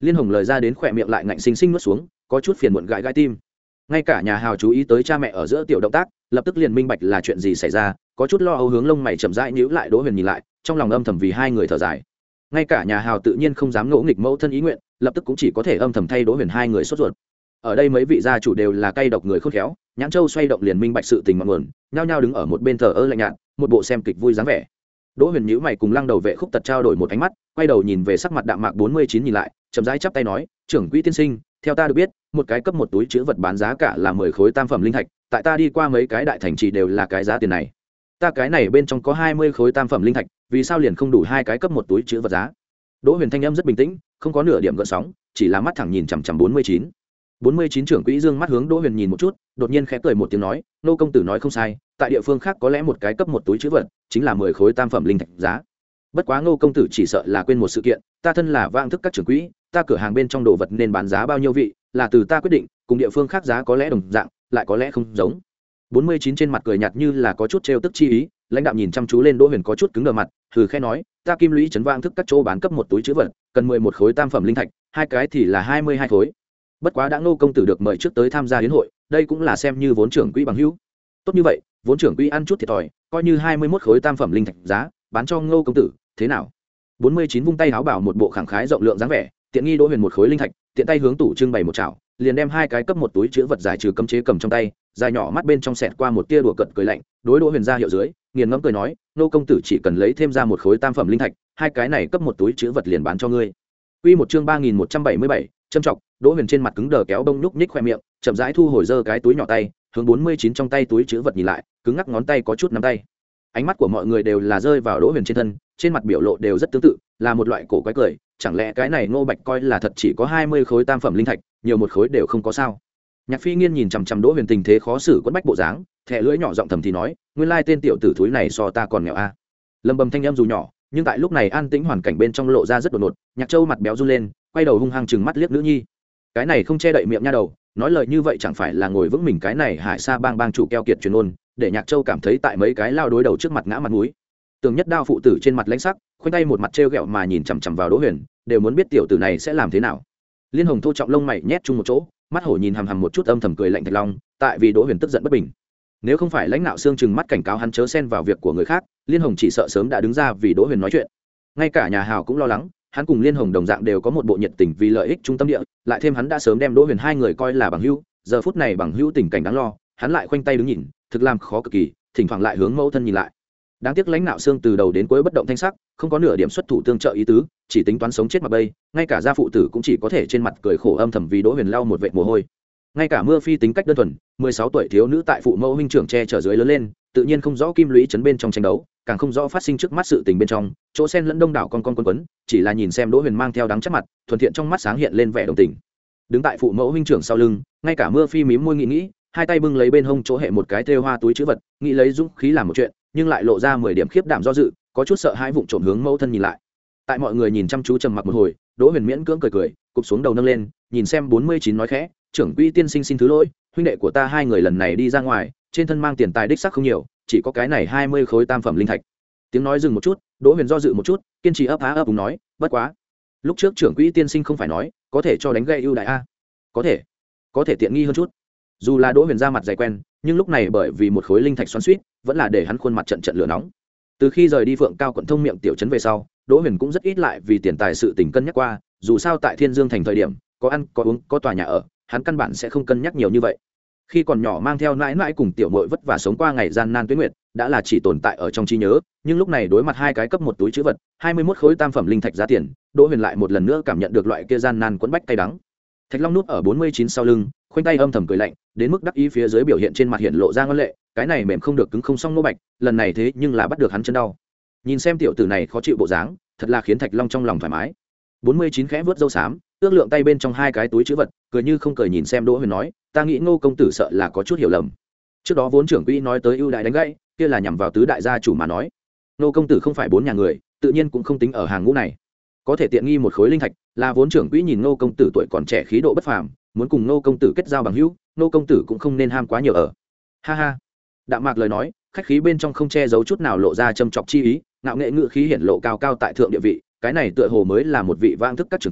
Liên Hồng lời ra đến khỏe miệng lại ngạnh sinh sinh nuốt xuống, có chút phiền muộn gãi gãi tim. Ngay cả nhà hào chú ý tới cha mẹ ở giữa tiểu động tác, lập tức liền minh bạch là chuyện gì xảy ra, có chút lo âu hướng lông mày chậm rãi nhíu lại. Đỗ Huyền nhìn lại, trong lòng âm thầm vì hai người thở dài. Ngay cả nhà hào tự nhiên không dám ngỗ nghịch mẫu thân ý nguyện, lập tức cũng chỉ có thể âm thầm thay Đỗ Huyền hai người sốt ruột. Ở đây mấy vị gia chủ đều là cay độc người khôn khéo, nhãn châu xoay động liền minh bạch sự tình ngọn nguồn, nhao nhao đứng ở một bên thờ ơ lạnh nhạt, một bộ xem kịch vui dáng vẻ. Đỗ Huyền nhíu mày cùng Lăng Đầu Vệ Khúc Tật trao đổi một ánh mắt, quay đầu nhìn về sắc mặt đạm mạc bốn mươi chín nhìn lại, chậm rãi chắp tay nói, "Trưởng quỹ tiên sinh, theo ta được biết, một cái cấp một túi chứa vật bán giá cả là mười khối tam phẩm linh thạch, tại ta đi qua mấy cái đại thành trì đều là cái giá tiền này. Ta cái này bên trong có hai mươi khối tam phẩm linh thạch, vì sao liền không đủ hai cái cấp một túi chứa vật giá?" Đỗ Huyền thanh âm rất bình tĩnh, không có nửa điểm gợn sóng, chỉ là mắt thẳng nhìn chằm chằm bốn mươi chín. bốn mươi chín trưởng quỹ dương mắt hướng Đỗ Huyền nhìn một chút, đột nhiên khẽ cười một tiếng nói, "Nô công tử nói không sai, tại địa phương khác có lẽ một cái cấp một túi chứa vật chính là mười khối tam phẩm linh thạch giá. Bất quá Ngô công tử chỉ sợ là quên một sự kiện, ta thân là vang thức các trưởng quỹ, ta cửa hàng bên trong đồ vật nên bán giá bao nhiêu vị, là từ ta quyết định, cùng địa phương khác giá có lẽ đồng dạng, lại có lẽ không giống." bốn mươi chín trên mặt cười nhạt như là có chút trêu tức chi ý, lãnh đạm nhìn chăm chú lên Đỗ Huyền có chút cứng đờ mặt, hừ khẽ nói, "Ta Kim Lũy trấn vang thức các chỗ bán cấp một túi chứa vật, cần mười một khối tam phẩm linh thạch, hai cái thì là hai mươi hai khối. Bất quá đã Ngô công tử được mời trước tới tham gia yến hội, đây cũng là xem như vốn trưởng quỹ bằng hữu. Tốt như vậy, vốn trưởng quỹ ăn chút thiệt thòi, coi như hai mươi mốt khối tam phẩm linh thạch giá, bán cho Ngô công tử, thế nào?" bốn mươi chín vung tay áo bảo một bộ khẳng khái rộng lượng dáng vẻ, tiện nghi Đỗ Huyền một khối linh thạch, tiện tay hướng tủ trưng bày một chảo, liền đem hai cái cấp một túi chứa vật giải trừ cấm chế cầm trong tay, dài nhỏ mắt bên trong xẹt qua một tia đùa cợt cười lạnh, đối Đỗ Huyền ra hiệu dưới, nghiền ngẫm cười nói, "Ngô công tử chỉ cần lấy thêm ra một khối tam phẩm linh thạch, hai cái này cấp một túi chứa vật liền bán cho ngươi." Quy một chương ba nghìn một trăm bảy mươi bảy, châm trọng. Đỗ Huyền trên mặt cứng đờ kéo bông nhúc nhích khoe miệng, chậm rãi thu hồi giơ cái túi nhỏ tay, hướng bốn mươi chín trong tay túi chứa vật nhìn lại, cứng ngắc ngón tay có chút nắm tay. Ánh mắt của mọi người đều là rơi vào Đỗ Huyền trên thân, trên mặt biểu lộ đều rất tương tự, là một loại cổ quái cười, chẳng lẽ cái này Ngô Bạch coi là thật chỉ có hai mươi khối tam phẩm linh thạch, nhiều một khối đều không có sao? Nhạc Phi Nghiên nhìn chằm chằm Đỗ Huyền tình thế khó xử quẫn bách bộ dáng, thẻ lưỡi nhỏ giọng thầm thì nói, nguyên lai tên tiểu tử thúi này so ta còn nghèo a. À. Lâm bầm thanh âm dù nhỏ, nhưng tại lúc này an tĩnh hoàn cảnh bên trong lộ ra rất đột ngột, Nhạc Châu mặt béo run lên, quay đầu hung hăng chừng mắt liếc nữ nhi. Cái này không che đậy miệng nha đầu, nói lời như vậy chẳng phải là ngồi vững mình cái này Hải Sa bang bang chủ keo kiệt truyền ôn, để Nhạc Châu cảm thấy tại mấy cái lao đối đầu trước mặt ngã mặt mũi. Tường Nhất Đao phụ tử trên mặt lãnh sắc, khoanh tay một mặt trêu ghẹo mà nhìn chằm chằm vào Đỗ Huyền, đều muốn biết tiểu tử này sẽ làm thế nào. Liên Hồng thô trọng lông mày nhét chung một chỗ, mắt hổ nhìn hằm hằm một chút âm thầm cười lạnh Thạch Long, tại vì Đỗ Huyền tức giận bất bình. Nếu không phải lãnh đạo xương chừng mắt cảnh cáo hắn chớ xen vào việc của người khác, Liên Hồng chỉ sợ sớm đã đứng ra vì Đỗ Huyền nói chuyện. Ngay cả nhà hào cũng lo lắng, hắn cùng Liên Hồng đồng dạng đều có một bộ nhiệt tình vì lợi ích trung tâm địa, lại thêm hắn đã sớm đem Đỗ Huyền hai người coi là bằng hữu, giờ phút này bằng hữu tình cảnh đáng lo, hắn lại khoanh tay đứng nhìn, thực làm khó cực kỳ, thỉnh thoảng lại hướng mẫu thân nhìn lại. Đáng tiếc lãnh đạo xương từ đầu đến cuối bất động thanh sắc, không có nửa điểm xuất thủ tương trợ ý tứ, chỉ tính toán sống chết mà bây, ngay cả gia phụ tử cũng chỉ có thể trên mặt cười khổ âm thầm vì Đỗ Huyền lau một vệt mồ hôi. Ngay cả Mưa Phi tính cách đơn thuần, mười sáu tuổi thiếu nữ tại phụ mẫu huynh trưởng che chở dưới lớn lên, tự nhiên không rõ Kim Lũy trấn bên trong tranh đấu, càng không rõ phát sinh trước mắt sự tình bên trong, chỗ sen lẫn đông đảo con con quấn quấn, chỉ là nhìn xem Đỗ Huyền mang theo đắng chắc mặt, thuần thiện trong mắt sáng hiện lên vẻ đồng tình. Đứng tại phụ mẫu huynh trưởng sau lưng, ngay cả Mưa Phi mím môi nghĩ nghĩ, hai tay bưng lấy bên hông chỗ hệ một cái thêu hoa túi trữ vật, nghĩ lấy dũng khí làm một chuyện, nhưng lại lộ ra mười điểm khiếp đảm do dự, có chút sợ hãi vụng trộm hướng mẫu thân nhìn lại. Tại mọi người nhìn chăm chú trầm mặc một hồi, Đỗ Huyền miễn cưỡng cười cười, cụp xuống đầu nâng lên, nhìn xem bốn mươi chín nói khẽ, "Trưởng quỹ tiên sinh xin thứ lỗi, huynh đệ của ta hai người lần này đi ra ngoài, trên thân mang tiền tài đích xác không nhiều, chỉ có cái này hai mươi khối tam phẩm linh thạch." Tiếng nói dừng một chút, Đỗ Huyền do dự một chút, kiên trì ấp á ấp úng nói, "Bất quá, lúc trước trưởng quỹ tiên sinh không phải nói, có thể cho đánh gây ưu đại a?" "Có thể, có thể tiện nghi hơn chút." Dù là Đỗ Huyền ra mặt dày quen, nhưng lúc này bởi vì một khối linh thạch xoắn xuýt, vẫn là để hắn khuôn mặt trận trận lửa nóng. Từ khi rời đi Phượng Cao quận thông miệng tiểu trấn về sau, Đỗ Huyền cũng rất ít lại vì tiền tài sự tình cân nhắc qua, dù sao tại Thiên Dương thành thời điểm, có ăn, có uống, có tòa nhà ở, hắn căn bản sẽ không cân nhắc nhiều như vậy. Khi còn nhỏ mang theo nãi nãi cùng tiểu muội vất vả sống qua ngày gian nan tuế nguyệt, đã là chỉ tồn tại ở trong trí nhớ, nhưng lúc này đối mặt hai cái cấp một túi trữ vật, hai mươi mốt khối tam phẩm linh thạch giá tiền, Đỗ Huyền lại một lần nữa cảm nhận được loại kia gian nan quẫn bách cay đắng. Thạch Long núp ở bốn mươi chín sau lưng, khoanh tay âm thầm cười lạnh, đến mức đắc ý phía dưới biểu hiện trên mặt hiện lộ ra ngân lệ, cái này mềm không được cứng không xong nô bạch, lần này thế nhưng là bắt được hắn chân đau. Nhìn xem tiểu tử này khó chịu bộ dáng, thật là khiến Thạch Long trong lòng thoải mái. bốn mươi chín khẽ vớt râu xám, ước lượng tay bên trong hai cái túi trữ vật, cười như không cười nhìn xem Đỗ Huyền nói, "Ta nghĩ Ngô công tử sợ là có chút hiểu lầm. Trước đó vốn trưởng quỹ nói tới ưu đại đánh gãy, kia là nhằm vào tứ đại gia chủ mà nói. Ngô công tử không phải bốn nhà người, tự nhiên cũng không tính ở hàng ngũ này. Có thể tiện nghi một khối linh thạch, là vốn trưởng quỹ nhìn Ngô công tử tuổi còn trẻ khí độ bất phàm, muốn cùng Ngô công tử kết giao bằng hữu, Ngô công tử cũng không nên ham quá nhiều ở." Ha ha. Đạm mạc lời nói, khách khí bên trong không che giấu chút nào lộ ra châm chọc chi ý, ngạo nghệ ngữ khí hiển lộ cao cao tại thượng địa vị, cái này tựa hồ mới là một vị vang thức các trưởng quỹ,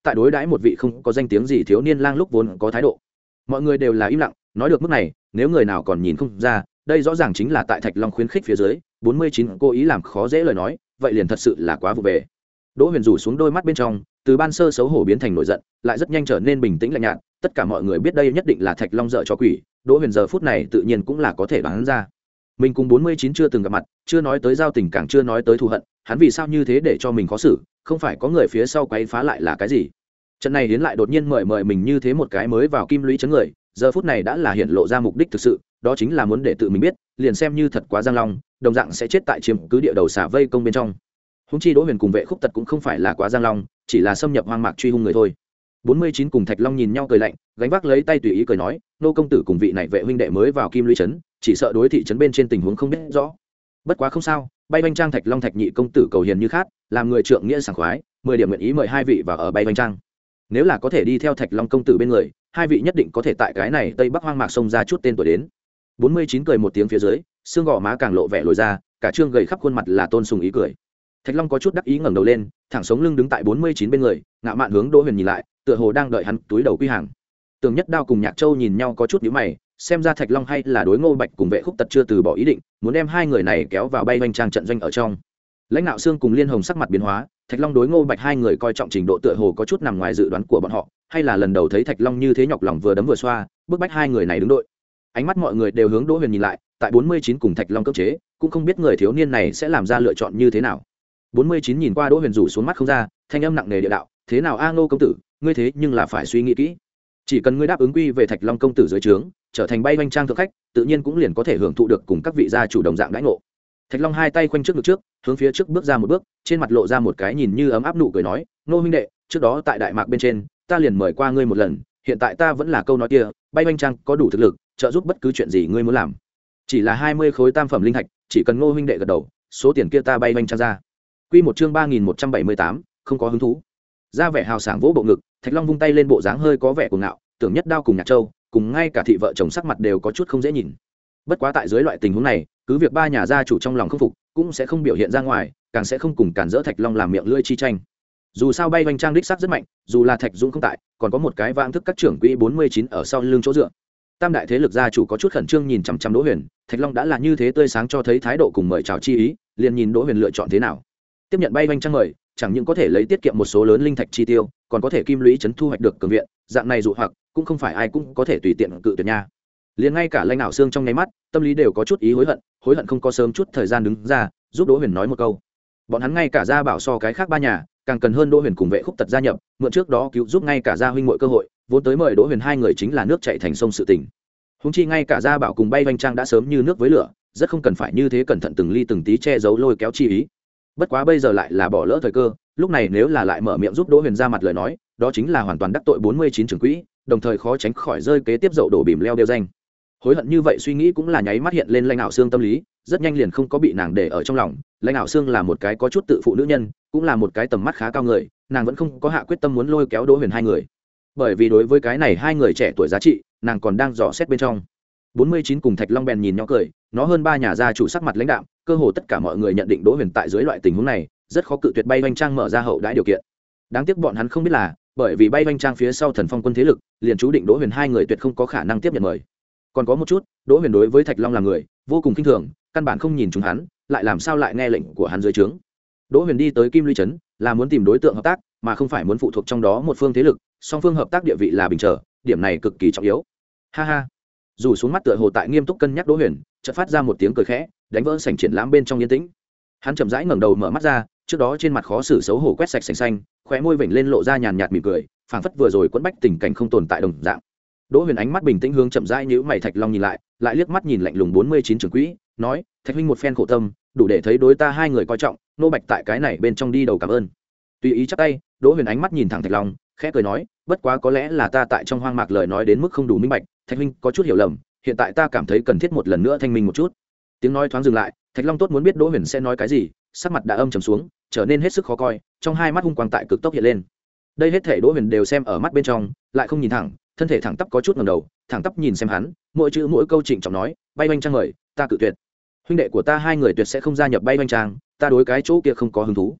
tại đối đãi một vị không có danh tiếng gì thiếu niên lang lúc vốn có thái độ. Mọi người đều là im lặng, nói được mức này, nếu người nào còn nhìn không ra, đây rõ ràng chính là tại Thạch Long khuyến khích phía dưới, bốn mươi chín cố ý làm khó dễ lời nói, vậy liền thật sự là quá vụ về. Đỗ Huyền rủ xuống đôi mắt bên trong, từ ban sơ xấu hổ biến thành nổi giận, lại rất nhanh trở nên bình tĩnh lạnh nhạt, tất cả mọi người biết đây nhất định là Thạch Long dợ cho quỷ, Đỗ Huyền giờ phút này tự nhiên cũng là có thể đoán ra. Mình cùng bốn mươi chín chưa từng gặp mặt, chưa nói tới giao tình càng chưa nói tới thù hận, hắn vì sao như thế để cho mình khó xử, không phải có người phía sau quấy phá lại là cái gì? Trận này đến lại đột nhiên mời mời mình như thế một cái mới vào kim lũy chấn người, giờ phút này đã là hiện lộ ra mục đích thực sự, đó chính là muốn để tự mình biết, liền xem như thật quá giang long, đồng dạng sẽ chết tại chiếm cứ địa đầu xả vây công bên trong. Húng chi Đỗ Huyền cùng Vệ Khúc Tật cũng không phải là quá giang long, chỉ là xâm nhập hoang mạc truy hung người thôi. bốn mươi chín cùng Thạch Long nhìn nhau cười lạnh, gánh vác lấy tay tùy ý cười nói, nô công tử cùng vị này vệ huynh đệ mới vào kim lũy trấn, chỉ sợ đối thị trấn bên trên tình huống không biết rõ. Bất quá không sao, bay vanh trang Thạch Long Thạch nhị công tử cầu hiền như khát, làm người trượng nghĩa sảng khoái, mười điểm nguyện ý mời hai vị vào ở bay vanh trang. Nếu là có thể đi theo Thạch Long công tử bên người, hai vị nhất định có thể tại cái này tây bắc hoang mạc sông ra chút tên tuổi đến. bốn mươi chín cười một tiếng phía dưới, xương gò má càng lộ vẻ lồi ra, cả trương gầy khắp khuôn mặt là tôn sùng ý cười. Thạch Long có chút đắc ý ngẩng đầu lên, thẳng sống lưng đứng tại bốn mươi chín bên người, ngạo mạn hướng Đỗ Huyền nhìn lại, tựa hồ đang đợi hắn túi đầu quy hàng. Tường Nhất Đao cùng Nhạc Châu nhìn nhau có chút nhíu mày, xem ra Thạch Long hay là đối Ngô Bạch cùng Vệ Khúc Tật chưa từ bỏ ý định, muốn đem hai người này kéo vào bay vanh trang trận doanh ở trong. Lãnh Nạo Xương cùng Liên Hồng sắc mặt biến hóa, Thạch Long đối Ngô Bạch hai người coi trọng trình độ tựa hồ có chút nằm ngoài dự đoán của bọn họ, hay là lần đầu thấy Thạch Long như thế nhọc lòng vừa đấm vừa xoa, bức bách hai người này đứng đội. Ánh mắt mọi người đều hướng Đỗ Huyền nhìn lại, tại bốn mươi chín cùng Thạch Long cưỡng chế, cũng không biết người thiếu niên này sẽ làm ra lựa chọn như thế nào. bốn mươi chín nhìn qua Đỗ Huyền rủ xuống mắt không ra, thanh âm nặng nề địa đạo, "Thế nào A Ngô công tử, ngươi thế nhưng là phải suy nghĩ kỹ. Chỉ cần ngươi đáp ứng quy về Thạch Long công tử dưới trướng, trở thành bay vanh trang thượng khách, tự nhiên cũng liền có thể hưởng thụ được cùng các vị gia chủ đồng dạng đãi ngộ." Thạch Long hai tay khoanh trước ngực trước, hướng phía trước bước ra một bước, trên mặt lộ ra một cái nhìn như ấm áp nụ cười nói, "Ngô huynh đệ, trước đó tại đại mạc bên trên, ta liền mời qua ngươi một lần, hiện tại ta vẫn là câu nói kia, bay vanh trang có đủ thực lực, trợ giúp bất cứ chuyện gì ngươi muốn làm. Chỉ là hai mươi khối tam phẩm linh thạch, chỉ cần Ngô huynh đệ gật đầu, số tiền kia ta bay vanh trang ra." Quy một chương ba nghìn một trăm bảy mươi tám, không có hứng thú. Ra vẻ hào sảng vỗ bộ ngực, Thạch Long vung tay lên bộ dáng hơi có vẻ cuồng ngạo, Tưởng Nhất Đao cùng Nhạc Châu, cùng ngay cả thị vợ chồng sắc mặt đều có chút không dễ nhìn. Bất quá tại dưới loại tình huống này, cứ việc ba nhà gia chủ trong lòng không phục, cũng sẽ không biểu hiện ra ngoài, càng sẽ không cùng cản rỡ Thạch Long làm miệng lưỡi chi tranh. Dù sao bay vanh trang đích sắc rất mạnh, dù là Thạch Dũng không tại, còn có một cái vãng thức các trưởng quỹ bốn mươi chín ở sau lưng chỗ dựa. Tam đại thế lực gia chủ có chút khẩn trương nhìn chằm chằm Đỗ Huyền, Thạch Long đã là như thế tươi sáng cho thấy thái độ cùng mời chào chi ý, liền nhìn Đỗ Huyền lựa chọn thế nào. Tiếp nhận bay vanh trang mời, chẳng những có thể lấy tiết kiệm một số lớn linh thạch chi tiêu, còn có thể kim lũy trấn thu hoạch được cường viện, dạng này dụ hoặc cũng không phải ai cũng có thể tùy tiện cự tuyệt nha. Liền ngay cả Lãnh Nạo Xương trong nháy mắt, tâm lý đều có chút ý hối hận, hối hận không có sớm chút thời gian đứng ra, giúp Đỗ Huyền nói một câu. Bọn hắn ngay cả gia bảo so cái khác ba nhà, càng cần hơn Đỗ Huyền cùng Vệ Khúc Tật gia nhập, mượn trước đó cứu giúp ngay cả gia huynh muội cơ hội, vốn tới mời Đỗ Huyền hai người chính là nước chảy thành sông sự tình. Huống chi ngay cả gia bảo cùng bay vanh trang đã sớm như nước với lửa, rất không cần phải như thế cẩn thận từng ly từng tí che giấu lôi kéo chi ý. Bất quá bây giờ lại là bỏ lỡ thời cơ, lúc này nếu là lại mở miệng giúp Đỗ Huyền ra mặt lời nói, đó chính là hoàn toàn đắc tội bốn mươi chín trưởng quỹ, đồng thời khó tránh khỏi rơi kế tiếp dậu đổ bìm leo đeo danh. Hối hận như vậy suy nghĩ cũng là nháy mắt hiện lên Lãnh Nạo Xương tâm lý, rất nhanh liền không có bị nàng để ở trong lòng. Lãnh Nạo Xương là một cái có chút tự phụ nữ nhân, cũng là một cái tầm mắt khá cao người, nàng vẫn không có hạ quyết tâm muốn lôi kéo Đỗ Huyền hai người. Bởi vì đối với cái này hai người trẻ tuổi giá trị, nàng còn đang dò xét bên trong. bốn mươi chín cùng Thạch Long bèn nhìn nhau cười, nó hơn ba nhà gia chủ sắc mặt lãnh đạm, cơ hồ tất cả mọi người nhận định Đỗ Huyền tại dưới loại tình huống này, rất khó cự tuyệt bay vanh trang mở ra hậu đãi điều kiện. Đáng tiếc bọn hắn không biết là, bởi vì bay vanh trang phía sau Thần Phong quân thế lực, liền chú định Đỗ Huyền hai người tuyệt không có khả năng tiếp nhận mời. Còn có một chút, Đỗ Huyền đối với Thạch Long là người vô cùng khinh thường, căn bản không nhìn chúng hắn, lại làm sao lại nghe lệnh của hắn dưới trướng. Đỗ Huyền đi tới Kim Lũy trấn, là muốn tìm đối tượng hợp tác, mà không phải muốn phụ thuộc trong đó một phương thế lực, song phương hợp tác địa vị là bình trở, điểm này cực kỳ trọng yếu. Ha ha. Dù xuống mắt tựa hồ tại nghiêm túc cân nhắc Đỗ Huyền, chợt phát ra một tiếng cười khẽ, đánh vỡ sảnh triển lãm bên trong yên tĩnh. Hắn chậm rãi ngẩng đầu mở mắt ra, trước đó trên mặt khó xử xấu hổ quét sạch sành xanh, khóe môi vểnh lên lộ ra nhàn nhạt mỉm cười, phảng phất vừa rồi quẫn bách tình cảnh không tồn tại đồng dạng. Đỗ Huyền ánh mắt bình tĩnh hướng chậm rãi nhíu mày Thạch Long nhìn lại, lại liếc mắt nhìn lạnh lùng bốn mươi chín trưởng quỹ, nói: "Thạch huynh một phen khổ tâm, đủ để thấy đối ta hai người coi trọng, nô bạch tại cái này bên trong đi đầu cảm ơn." Tùy ý chắp tay, Đỗ Huyền ánh mắt nhìn thẳng Thạch Long, khẽ cười nói: "Bất quá có lẽ là ta tại trong hoang mạc lời nói đến mức không đủ minh bạch, Thạch huynh có chút hiểu lầm, hiện tại ta cảm thấy cần thiết một lần nữa thanh minh một chút." Tiếng nói thoáng dừng lại, Thạch Long tốt muốn biết Đỗ Huyền sẽ nói cái gì, sắc mặt đã âm trầm xuống, trở nên hết sức khó coi, trong hai mắt hung quang tại cực tốc hiện lên. Đây hết thể Đỗ Huyền đều xem ở mắt bên trong, lại không nhìn thẳng, thân thể thẳng tắp có chút ngẩng đầu, thẳng tắp nhìn xem hắn, mỗi chữ mỗi câu trịnh trọng nói: "Bay vanh trang mời, ta cự tuyệt. Huynh đệ của ta hai người tuyệt sẽ không gia nhập bay vanh trang, ta đối cái chỗ kia không có hứng thú."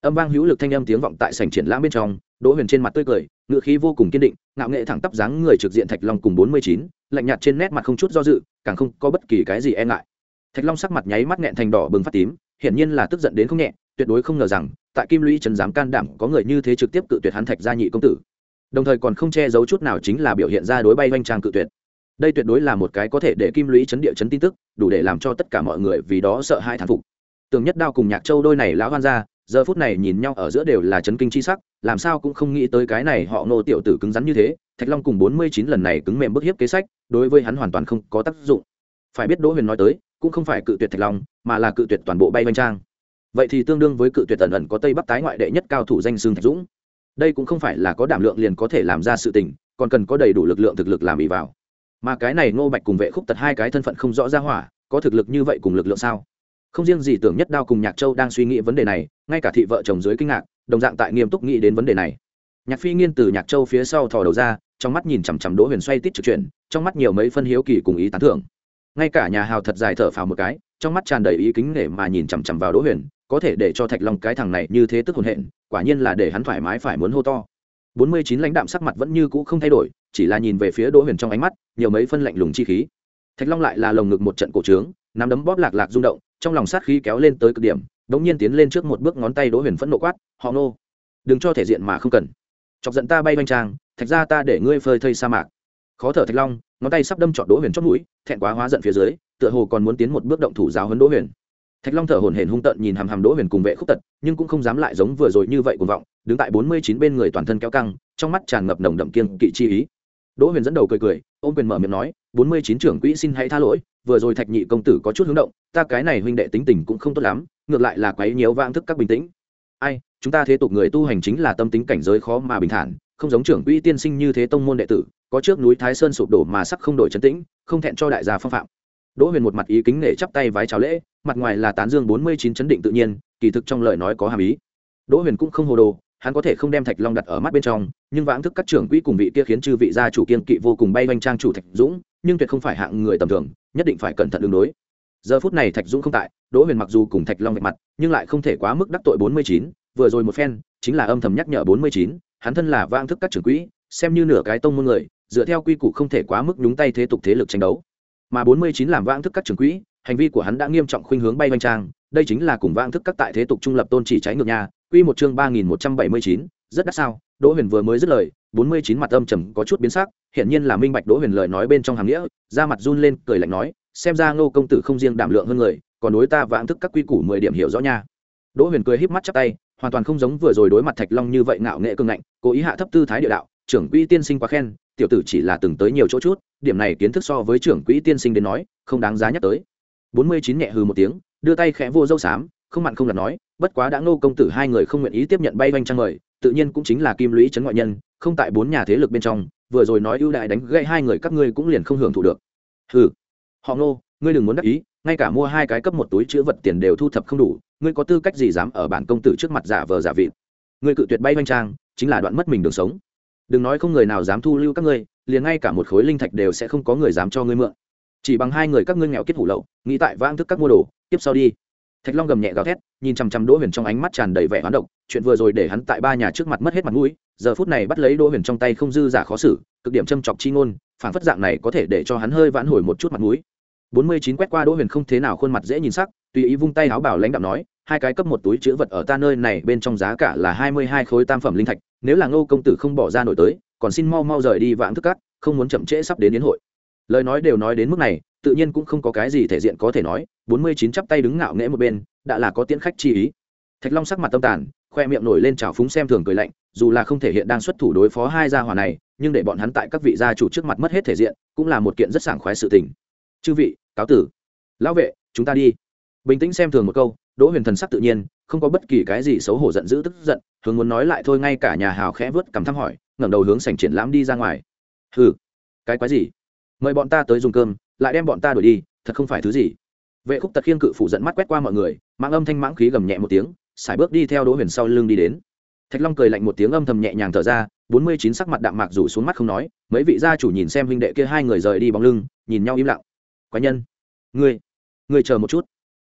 Âm vang hữu lực thanh âm tiếng vọng tại sảnh triển lãm bên trong, Đỗ Huyền trên mặt tươi cười, ngựa khí vô cùng kiên định, ngạo nghệ thẳng tắp dáng người trực diện Thạch Long cùng bốn mươi chín, lạnh nhạt trên nét mặt không chút do dự, càng không có bất kỳ cái gì e ngại. Thạch Long sắc mặt nháy mắt nghẹn thành đỏ bừng phát tím, hiển nhiên là tức giận đến không nhẹ, tuyệt đối không ngờ rằng, tại Kim Lũy trấn dám can đảm có người như thế trực tiếp cự tuyệt hắn Thạch gia nhị công tử. Đồng thời còn không che giấu chút nào chính là biểu hiện ra đối bay vanh trang cự tuyệt. Đây tuyệt đối là một cái có thể để Kim Lũy trấn địa trấn tin tức, đủ để làm cho tất cả mọi người vì đó sợ hãi thán phục. Tường Nhất Đao cùng Nhạc Châu đôi này lão hoan gia, giờ phút này nhìn nhau ở giữa đều là chấn kinh chi sắc, làm sao cũng không nghĩ tới cái này họ Ngô tiểu tử cứng rắn như thế. Thạch Long cùng bốn mươi chín lần này cứng mềm bức hiếp kế sách, đối với hắn hoàn toàn không có tác dụng. Phải biết Đỗ Huyền nói tới, cũng không phải cự tuyệt Thạch Long, mà là cự tuyệt toàn bộ bay vanh trang. Vậy thì tương đương với cự tuyệt tần ẩn có Tây Bắc tái ngoại đệ nhất cao thủ danh xưng Thạch Dũng. Đây cũng không phải là có đảm lượng liền có thể làm ra sự tình, còn cần có đầy đủ lực lượng thực lực làm ỷ vào. Mà cái này Ngô Bạch cùng Vệ Khúc Tật hai cái thân phận không rõ ra hỏa, có thực lực như vậy cùng lực lượng sao? Không riêng gì Tưởng Nhất Đao cùng Nhạc Châu đang suy nghĩ vấn đề này, ngay cả thị vợ chồng dưới kinh ngạc, đồng dạng tại nghiêm túc nghĩ đến vấn đề này. Nhạc Phi Nghiên từ Nhạc Châu phía sau thò đầu ra, trong mắt nhìn chằm chằm Đỗ Huyền xoay tít trực chuyển, trong mắt nhiều mấy phân hiếu kỳ cùng ý tán thưởng. Ngay cả nhà hào thật dài thở phào một cái, trong mắt tràn đầy ý kính nể mà nhìn chằm chằm vào Đỗ Huyền, có thể để cho Thạch Long cái thằng này như thế tức hồn hện, quả nhiên là để hắn thoải mái phải muốn hô to. bốn mươi chín lãnh đạm sắc mặt vẫn như cũ không thay đổi, chỉ là nhìn về phía Đỗ Huyền trong ánh mắt nhiều mấy phân lạnh lùng chi khí. Thạch Long lại là lồng ngực một trận cổ trướng, nắm đấm bóp lạc lạc rung động, trong lòng sát khí kéo lên tới cực điểm, đống nhiên tiến lên trước một bước, ngón tay Đỗ Huyền phẫn nộ quát: "Họ Ngô, đừng cho thể diện mà không cần, chọc giận ta bay vanh trang, Thạch ra ta để ngươi phơi thây sa mạc." Khó thở Thạch Long, ngón tay sắp đâm trọt Đỗ Huyền chót mũi, thẹn quá hóa giận phía dưới, tựa hồ còn muốn tiến một bước động thủ giáo huấn Đỗ Huyền. Thạch Long thở hổn hển hung tợn nhìn hằm hằm Đỗ Huyền cùng Vệ Khúc Tật, nhưng cũng không dám lại giống vừa rồi như vậy cuồng vọng, đứng tại bốn mươi chín bên người toàn thân kéo căng, trong mắt tràn ngập nồng đậm kiêng kỵ chi ý. Đỗ Huyền dẫn đầu cười cười, ôm quyền mở miệng nói: bốn mươi chín trưởng quỹ xin hãy tha lỗi, vừa rồi Thạch nhị công tử có chút hướng động, ta cái này huynh đệ tính tình cũng không tốt lắm, ngược lại là quấy nhiễu vãng thức các bình tĩnh. Ai, chúng ta thế tục người tu hành chính là tâm tính cảnh giới khó mà bình thản, không giống trưởng quỹ tiên sinh như thế tông môn đệ tử, có trước núi Thái Sơn sụp đổ mà sắc không đổi trấn tĩnh, không thẹn cho đại gia phong phạm. Đỗ Huyền một mặt ý kính nể chắp tay vái chào lễ, mặt ngoài là tán dương bốn mươi chín chấn định tự nhiên, kỳ thực trong lời nói có hàm ý. Đỗ Huyền cũng không hồ đồ, hắn có thể không đem Thạch Long đặt ở mắt bên trong, nhưng vãng thức các trưởng quỹ cùng vị kia khiến chư vị gia chủ kiên kỵ vô cùng bay vanh trang chủ Thạch Dũng, nhưng tuyệt không phải hạng người tầm thường, nhất định phải cẩn thận ứng đối. Giờ phút này Thạch Dũng không tại, Đỗ Huyền mặc dù cùng Thạch Long vạch mặt, nhưng lại không thể quá mức đắc tội bốn mươi chín, vừa rồi một phen, chính là âm thầm nhắc nhở bốn mươi chín, hắn thân là vãng thức các trưởng quỹ, xem như nửa cái tông môn người, dựa theo quy củ không thể quá mức nhúng tay thế tục thế lực tranh đấu. Mà bốn mươi chín làm vãng thức các trưởng quỹ, hành vi của hắn đã nghiêm trọng khuynh hướng bay vanh trang, đây chính là cùng vãng thức các tại thế tục trung lập tôn chỉ trái ngược nhà. Quy một chương ba nghìn một trăm bảy mươi chín, rất đắt sao? Đỗ Huyền vừa mới dứt lời, bốn mươi chín mặt âm trầm có chút biến sắc, hiển nhiên là minh bạch Đỗ Huyền lời nói bên trong hàm nghĩa, da mặt run lên, cười lạnh nói: "Xem ra Ngô công tử không riêng đảm lượng hơn người, còn đối ta vãng thức các quy củ mười điểm hiểu rõ nha." Đỗ Huyền cười híp mắt chắp tay, hoàn toàn không giống vừa rồi đối mặt Thạch Long như vậy ngạo nghễ cường ngạnh, cố ý hạ thấp tư thái địa đạo: "Trưởng quỹ tiên sinh quá khen, tiểu tử chỉ là từng tới nhiều chỗ chút, điểm này kiến thức so với trưởng quỹ tiên sinh đến nói, không đáng giá nhắc tới." bốn mươi chín nhẹ hừ một tiếng, đưa tay khẽ vô râu xám, không mặn không lạt nói: "Bất quá đã Ngô công tử hai người không nguyện ý tiếp nhận bay vanh trang mời, tự nhiên cũng chính là Kim Lũy trấn ngoại nhân, không tại bốn nhà thế lực bên trong, vừa rồi nói ưu đại đánh gãy hai người các ngươi cũng liền không hưởng thụ được." "Hừ, họ Ngô, ngươi đừng muốn đắc ý, ngay cả mua hai cái cấp một túi chứa vật tiền đều thu thập không đủ, ngươi có tư cách gì dám ở bản công tử trước mặt giả vờ giả vịt? Ngươi cự tuyệt bay vanh trang, chính là đoạn mất mình đường sống. Đừng nói không người nào dám thu lưu các ngươi, liền ngay cả một khối linh thạch đều sẽ không có người dám cho ngươi mượn. Chỉ bằng hai người các ngươi nghèo kết hủ lậu, nghĩ tại vãng thức các mua đồ, tiếp sau đi." Thạch Long gầm nhẹ gào thét, nhìn chằm chằm Đỗ Huyền trong ánh mắt tràn đầy vẻ hoán độc, chuyện vừa rồi để hắn tại ba nhà trước mặt mất hết mặt mũi, giờ phút này bắt lấy Đỗ Huyền trong tay không dư giả khó xử, cực điểm châm chọc chi ngôn, phản phất dạng này có thể để cho hắn hơi vãn hồi một chút mặt mũi. bốn mươi chín quét qua Đỗ Huyền không thế nào khuôn mặt dễ nhìn sắc, tùy ý vung tay áo bảo lãnh đạm nói: "Hai cái cấp một túi chứa vật ở ta nơi này bên trong giá cả là hai mươi hai khối tam phẩm linh thạch, nếu là Ngô công tử không bỏ ra nổi tới, còn xin mau mau rời đi vãng thức các, không muốn chậm trễ sắp đến yến hội." Lời nói đều nói đến mức này, tự nhiên cũng không có cái gì thể diện có thể nói, bốn mươi chín chắp tay đứng ngạo nghễ một bên, đã là có tiễn khách chi ý. Thạch Long sắc mặt tâm tàn, khoe miệng nổi lên trào phúng xem thường cười lạnh, dù là không thể hiện đang xuất thủ đối phó hai gia hỏa này, nhưng để bọn hắn tại các vị gia chủ trước mặt mất hết thể diện, cũng là một kiện rất sảng khoái sự tình. "Chư vị, cáo tử. Lão vệ, chúng ta đi." Bình tĩnh xem thường một câu, Đỗ Huyền thần sắc tự nhiên, không có bất kỳ cái gì xấu hổ giận dữ tức giận, hướng muốn nói lại thôi, ngay cả nhà hào khẽ vớt cầm thăm hỏi, ngẩng đầu hướng sảnh triển lãm đi ra ngoài. "Hừ, cái quái gì? Mời bọn ta tới dùng cơm, lại đem bọn ta đuổi đi, thật không phải thứ gì." Vệ Khúc Tật khiêng cự phủ giận mắt quét qua mọi người, mang âm thanh mãng khí gầm nhẹ một tiếng, sải bước đi theo Đỗ Huyền sau lưng đi đến. Thạch Long cười lạnh một tiếng âm thầm nhẹ nhàng thở ra, bốn mươi chín sắc mặt đạm mạc rủ xuống mắt không nói, mấy vị gia chủ nhìn xem huynh đệ kia hai người rời đi bóng lưng, nhìn nhau im lặng. "Quái nhân, ngươi, ngươi chờ một chút."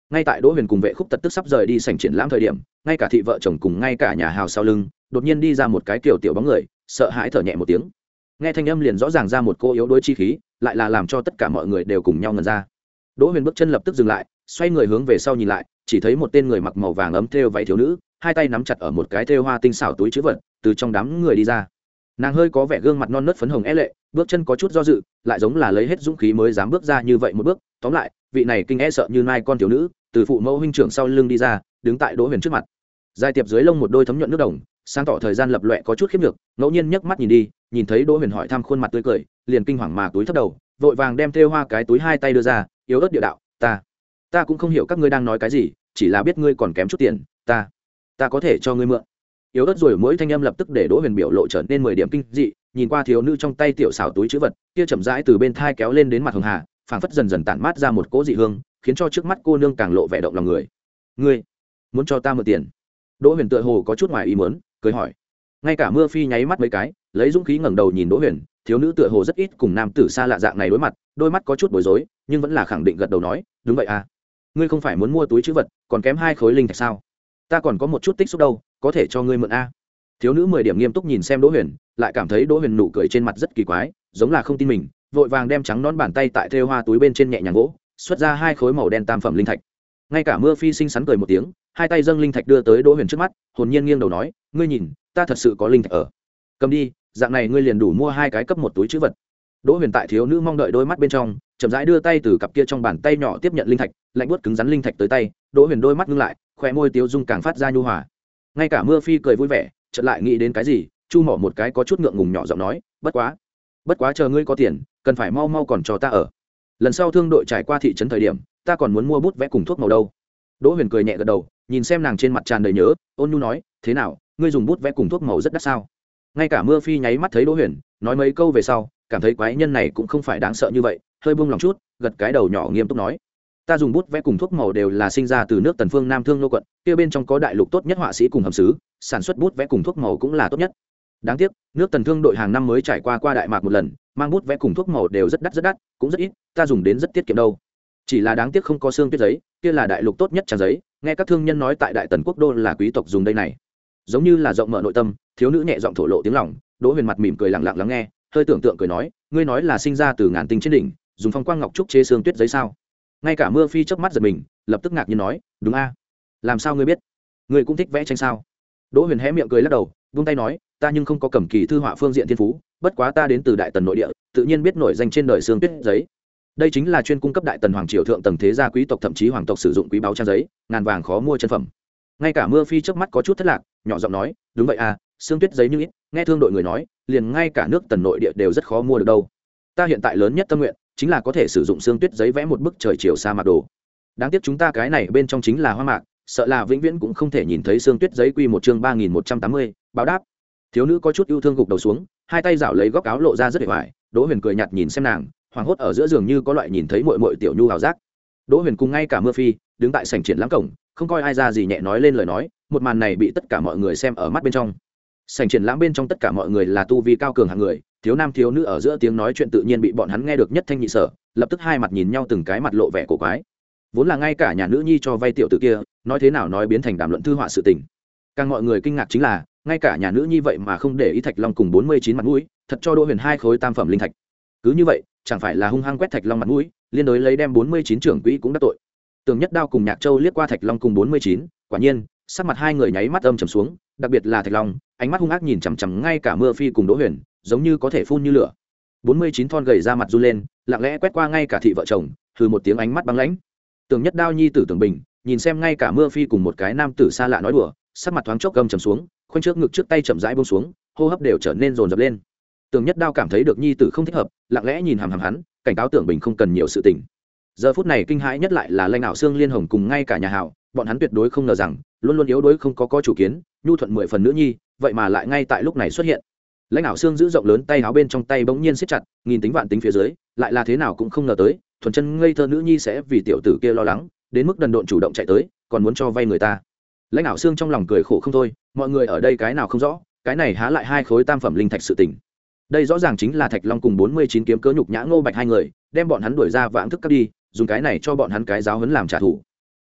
ngay tại đỗ huyền cùng vệ khúc tật tức sắp rời đi sảnh triển lãm thời điểm, ngay cả thị vợ chồng cùng ngay cả nhà hào sau lưng đột nhiên đi ra một cái kiểu tiểu bóng người, sợ hãi thở nhẹ một tiếng. Nghe thanh âm liền rõ ràng ra một cô yếu đuối chi khí, lại là làm cho tất cả mọi người đều cùng nhau ngẩn ra. Đỗ huyền bước chân lập tức dừng lại, xoay người hướng về sau nhìn lại, chỉ thấy một tên người mặc màu vàng ấm thêu váy thiếu nữ, hai tay nắm chặt ở một cái thêu hoa tinh xảo túi chữ vật, từ trong đám người đi ra. Nàng hơi có vẻ gương mặt non nớt phấn hồng é lệ, bước chân có chút do dự, lại giống là lấy hết dũng khí mới dám bước ra như vậy một bước. Tóm lại, vị này kinh e sợ như nai con thiếu nữ, từ phụ mẫu huynh trưởng sau lưng đi ra, đứng tại Đỗ huyền trước mặt. Dài tiệp dưới lông một đôi thấm nhuận nước đồng, sáng tỏ thời gian lập loè có chút khiếp nhược, ngẫu nhiên nhấc mắt nhìn đi, nhìn thấy Đỗ huyền hỏi thăm khuôn mặt tươi cười, liền kinh hoàng mà túi thấp đầu, vội vàng đem thêu hoa cái túi hai tay đưa ra, yếu ớt địa đạo, ta ta cũng không hiểu các ngươi đang nói cái gì, chỉ là biết ngươi còn kém chút tiền, ta ta có thể cho ngươi mượn. Yếu ớt rồi mỗi thanh âm lập tức để Đỗ huyền biểu lộ trở nên mười điểm kinh dị, nhìn qua thiếu nữ trong tay tiểu xảo túi chữ vật kia chậm rãi từ bên thai kéo lên đến mặt hường hà, phảng phất dần dần tản mát ra một cỗ dị hương, khiến cho trước mắt cô nương càng lộ vẻ động lòng người. Ngươi muốn cho ta mượn tiền? Đỗ huyền tựa hồ có chút ngoài ý muốn, cười hỏi. Ngay cả Mưa Phi nháy mắt mấy cái, lấy dũng khí ngẩng đầu nhìn Đỗ huyền, thiếu nữ tựa hồ rất ít cùng nam tử xa lạ dạng này đối mặt, đôi mắt có chút bối rối, nhưng vẫn là khẳng định gật đầu nói, đúng vậy à, ngươi không phải muốn mua túi chữ vật còn kém hai khối linh thạch sao? Ta còn có một chút tích xúc đâu, có thể cho ngươi mượn a. Thiếu nữ mười điểm nghiêm túc nhìn xem Đỗ huyền, lại cảm thấy Đỗ huyền nụ cười trên mặt rất kỳ quái, giống là không tin mình, vội vàng đem trắng nón bàn tay tại thêu hoa túi bên trên nhẹ nhàng gỗ, xuất ra hai khối màu đen tam phẩm linh thạch. Ngay cả Mưa Phi xinh xắn cười một tiếng, hai tay dâng linh thạch đưa tới Đỗ huyền trước mắt, hồn nhiên nghiêng đầu nói, ngươi nhìn, ta thật sự có linh thạch ở, cầm đi, dạng này ngươi liền đủ mua hai cái cấp một túi chữ vật. Đỗ huyền tại thiếu nữ mong đợi đôi mắt bên trong, chậm rãi đưa tay từ cặp kia trong bàn tay nhỏ tiếp nhận linh thạch, lạnh buốt cứng rắn linh thạch tới tay. Đỗ huyền đôi mắt ngưng lại, khóe môi tiếu dung càng phát ra nhu hòa. Ngay cả Mưa Phi cười vui vẻ, chợt lại nghĩ đến cái gì, chu mỏ một cái có chút ngượng ngùng nhỏ giọng nói, bất quá bất quá chờ ngươi có tiền, cần phải mau mau còn cho ta ở. Lần sau thương đội trải qua thị trấn thời điểm, ta còn muốn mua bút vẽ cùng thuốc màu đâu. Đỗ huyền cười nhẹ gật đầu, nhìn xem nàng trên mặt tràn đầy nhớ, ôn nhu nói, thế nào, ngươi dùng bút vẽ cùng thuốc màu rất đắt sao? Ngay cả Mưa Phi nháy mắt thấy Đỗ huyền nói mấy câu về sau, cảm thấy quái nhân này cũng không phải đáng sợ như vậy, hơi buông lòng chút, gật cái đầu nhỏ nghiêm túc nói, ta dùng bút vẽ cùng thuốc màu đều là sinh ra từ nước Tần Phương Nam Thương Nô quận, kia bên trong có đại lục tốt nhất họa sĩ cùng hầm sứ, sản xuất bút vẽ cùng thuốc màu cũng là tốt nhất. Đáng tiếc, nước Tần Thương đội hàng năm mới trải qua qua đại mạc một lần, mang bút vẽ cùng thuốc màu đều rất đắt rất đắt, cũng rất ít, ta dùng đến rất tiết kiệm đâu. Chỉ là đáng tiếc không có xương tuyết giấy, kia là đại lục tốt nhất trang giấy, nghe các thương nhân nói tại Đại Tần quốc đô là quý tộc dùng đây này. Giống như là rộng mở nội tâm, thiếu nữ nhẹ giọng thổ lộ tiếng lòng. Đỗ huyền mặt mỉm cười lặng lặng lắng nghe, hơi tưởng tượng cười nói, ngươi nói là sinh ra từ ngàn tinh trên đỉnh, dùng phong quang ngọc trúc chế xương tuyết giấy sao? Ngay cả Mưa Phi chớp mắt giật mình, lập tức ngạc nhiên nói, đúng a, làm sao ngươi biết? Ngươi cũng thích vẽ tranh sao? Đỗ huyền hé miệng cười lắc đầu, vung tay nói, ta nhưng không có cầm kỳ thư họa phương diện thiên phú, bất quá ta đến từ Đại Tần nội địa, tự nhiên biết nổi danh trên đời xương tuyết giấy. Đây chính là chuyên cung cấp Đại Tần hoàng triều thượng tầng thế gia quý tộc thậm chí hoàng tộc sử dụng quý báu trang giấy, ngàn vàng khó mua chân phẩm. Ngay cả Mưa Phi chớp mắt có chút thất lạc, nhỏ giọng nói, đúng vậy à, xương tuyết giấy như ít, nghe thương đội người nói, liền ngay cả nước Tần nội địa đều rất khó mua được đâu. Ta hiện tại lớn nhất tâm nguyện chính là có thể sử dụng xương tuyết giấy vẽ một bức trời chiều sa mạc đồ. Đáng tiếc chúng ta cái này bên trong chính là hoa mạc, sợ là vĩnh viễn cũng không thể nhìn thấy xương tuyết giấy. Quy một chương ba nghìn một trăm tám mươi, báo đáp. Thiếu nữ có chút yêu thương gục đầu xuống, hai tay rảo lấy góc áo lộ ra rất vẻ vải. Đỗ huyền cười nhạt nhìn xem nàng, hoảng hốt ở giữa giường như có loại nhìn thấy muội muội tiểu nhu hào giác. Đỗ huyền cùng ngay cả Mưa Phi đứng tại sảnh triển lãm cổng, không coi ai ra gì nhẹ nói lên lời nói, một màn này bị tất cả mọi người xem ở mắt bên trong. Sảnh triển lãm bên trong tất cả mọi người là tu vi cao cường hạng người, thiếu nam thiếu nữ ở giữa tiếng nói chuyện tự nhiên bị bọn hắn nghe được nhất thanh nhị sở, lập tức hai mặt nhìn nhau, từng cái mặt lộ vẻ cổ quái. Vốn là ngay cả nhà nữ nhi cho vay tiểu tử kia, nói thế nào nói biến thành đàm luận thư họa sự tình. Càng mọi người kinh ngạc chính là, ngay cả nhà nữ nhi vậy mà không để ý Thạch Long cùng bốn mươi chín mặt mũi, thật cho Đỗ huyền hai khối tam phẩm linh thạch. Cứ như vậy, chẳng phải là hung hăng quét Thạch Long mặt mũi, liên đối lấy đem bốn mươi chín trưởng quỹ cũng đắc tội. Tường Nhất Đao cùng Nhạc Châu liếc qua Thạch Long cùng bốn mươi chín, quả nhiên, sắc mặt hai người nháy mắt âm trầm xuống, đặc biệt là Thạch Long, ánh mắt hung ác nhìn chằm chằm ngay cả Mưa Phi cùng Đỗ huyền, giống như có thể phun như lửa. bốn mươi chín thon gầy ra mặt run lên, lặng lẽ quét qua ngay cả thị vợ chồng, hừ một tiếng, ánh mắt băng lãnh. Tường Nhất Đao nhi tử Tường Bình, nhìn xem ngay cả Mưa Phi cùng một cái nam tử xa lạ nói đùa, sắc mặt thoáng chốc gầm trầm xuống, khoanh trước ngực trước tay chậm rãi buông xuống, hô hấp đều trở nên dồn dập lên. Tường Nhất Đao cảm thấy được nhi tử không thích hợp, lặng lẽ nhìn hằm hằm hắn, cảnh cáo Tưởng Bình không cần nhiều sự tình. Giờ phút này kinh hãi nhất lại là Lãnh Nạo Xương Liên Hồng cùng ngay cả nhà Hạo, bọn hắn tuyệt đối không ngờ rằng, luôn luôn yếu đuối không có có chủ kiến, nhu thuận mười phần nữ nhi, vậy mà lại ngay tại lúc này xuất hiện. Lãnh Nạo Xương giữ rộng lớn tay áo bên trong tay bỗng nhiên siết chặt, nghìn tính vạn tính phía dưới, lại là thế nào cũng không ngờ tới, thuần chân ngây thơ nữ nhi sẽ vì tiểu tử kia lo lắng, đến mức đần độn chủ động chạy tới, còn muốn cho vay người ta. Lãnh Nạo Xương trong lòng cười khổ không thôi, mọi người ở đây cái nào không rõ, cái này há lại hai khối tam phẩm linh thạch sự tình. Đây rõ ràng chính là Thạch Long cùng bốn mươi chín kiếm cớ nhục nhã Ngô Bạch hai người, đem bọn hắn đuổi ra vãng thức cấp đi, dùng cái này cho bọn hắn cái giáo huấn làm trả thù.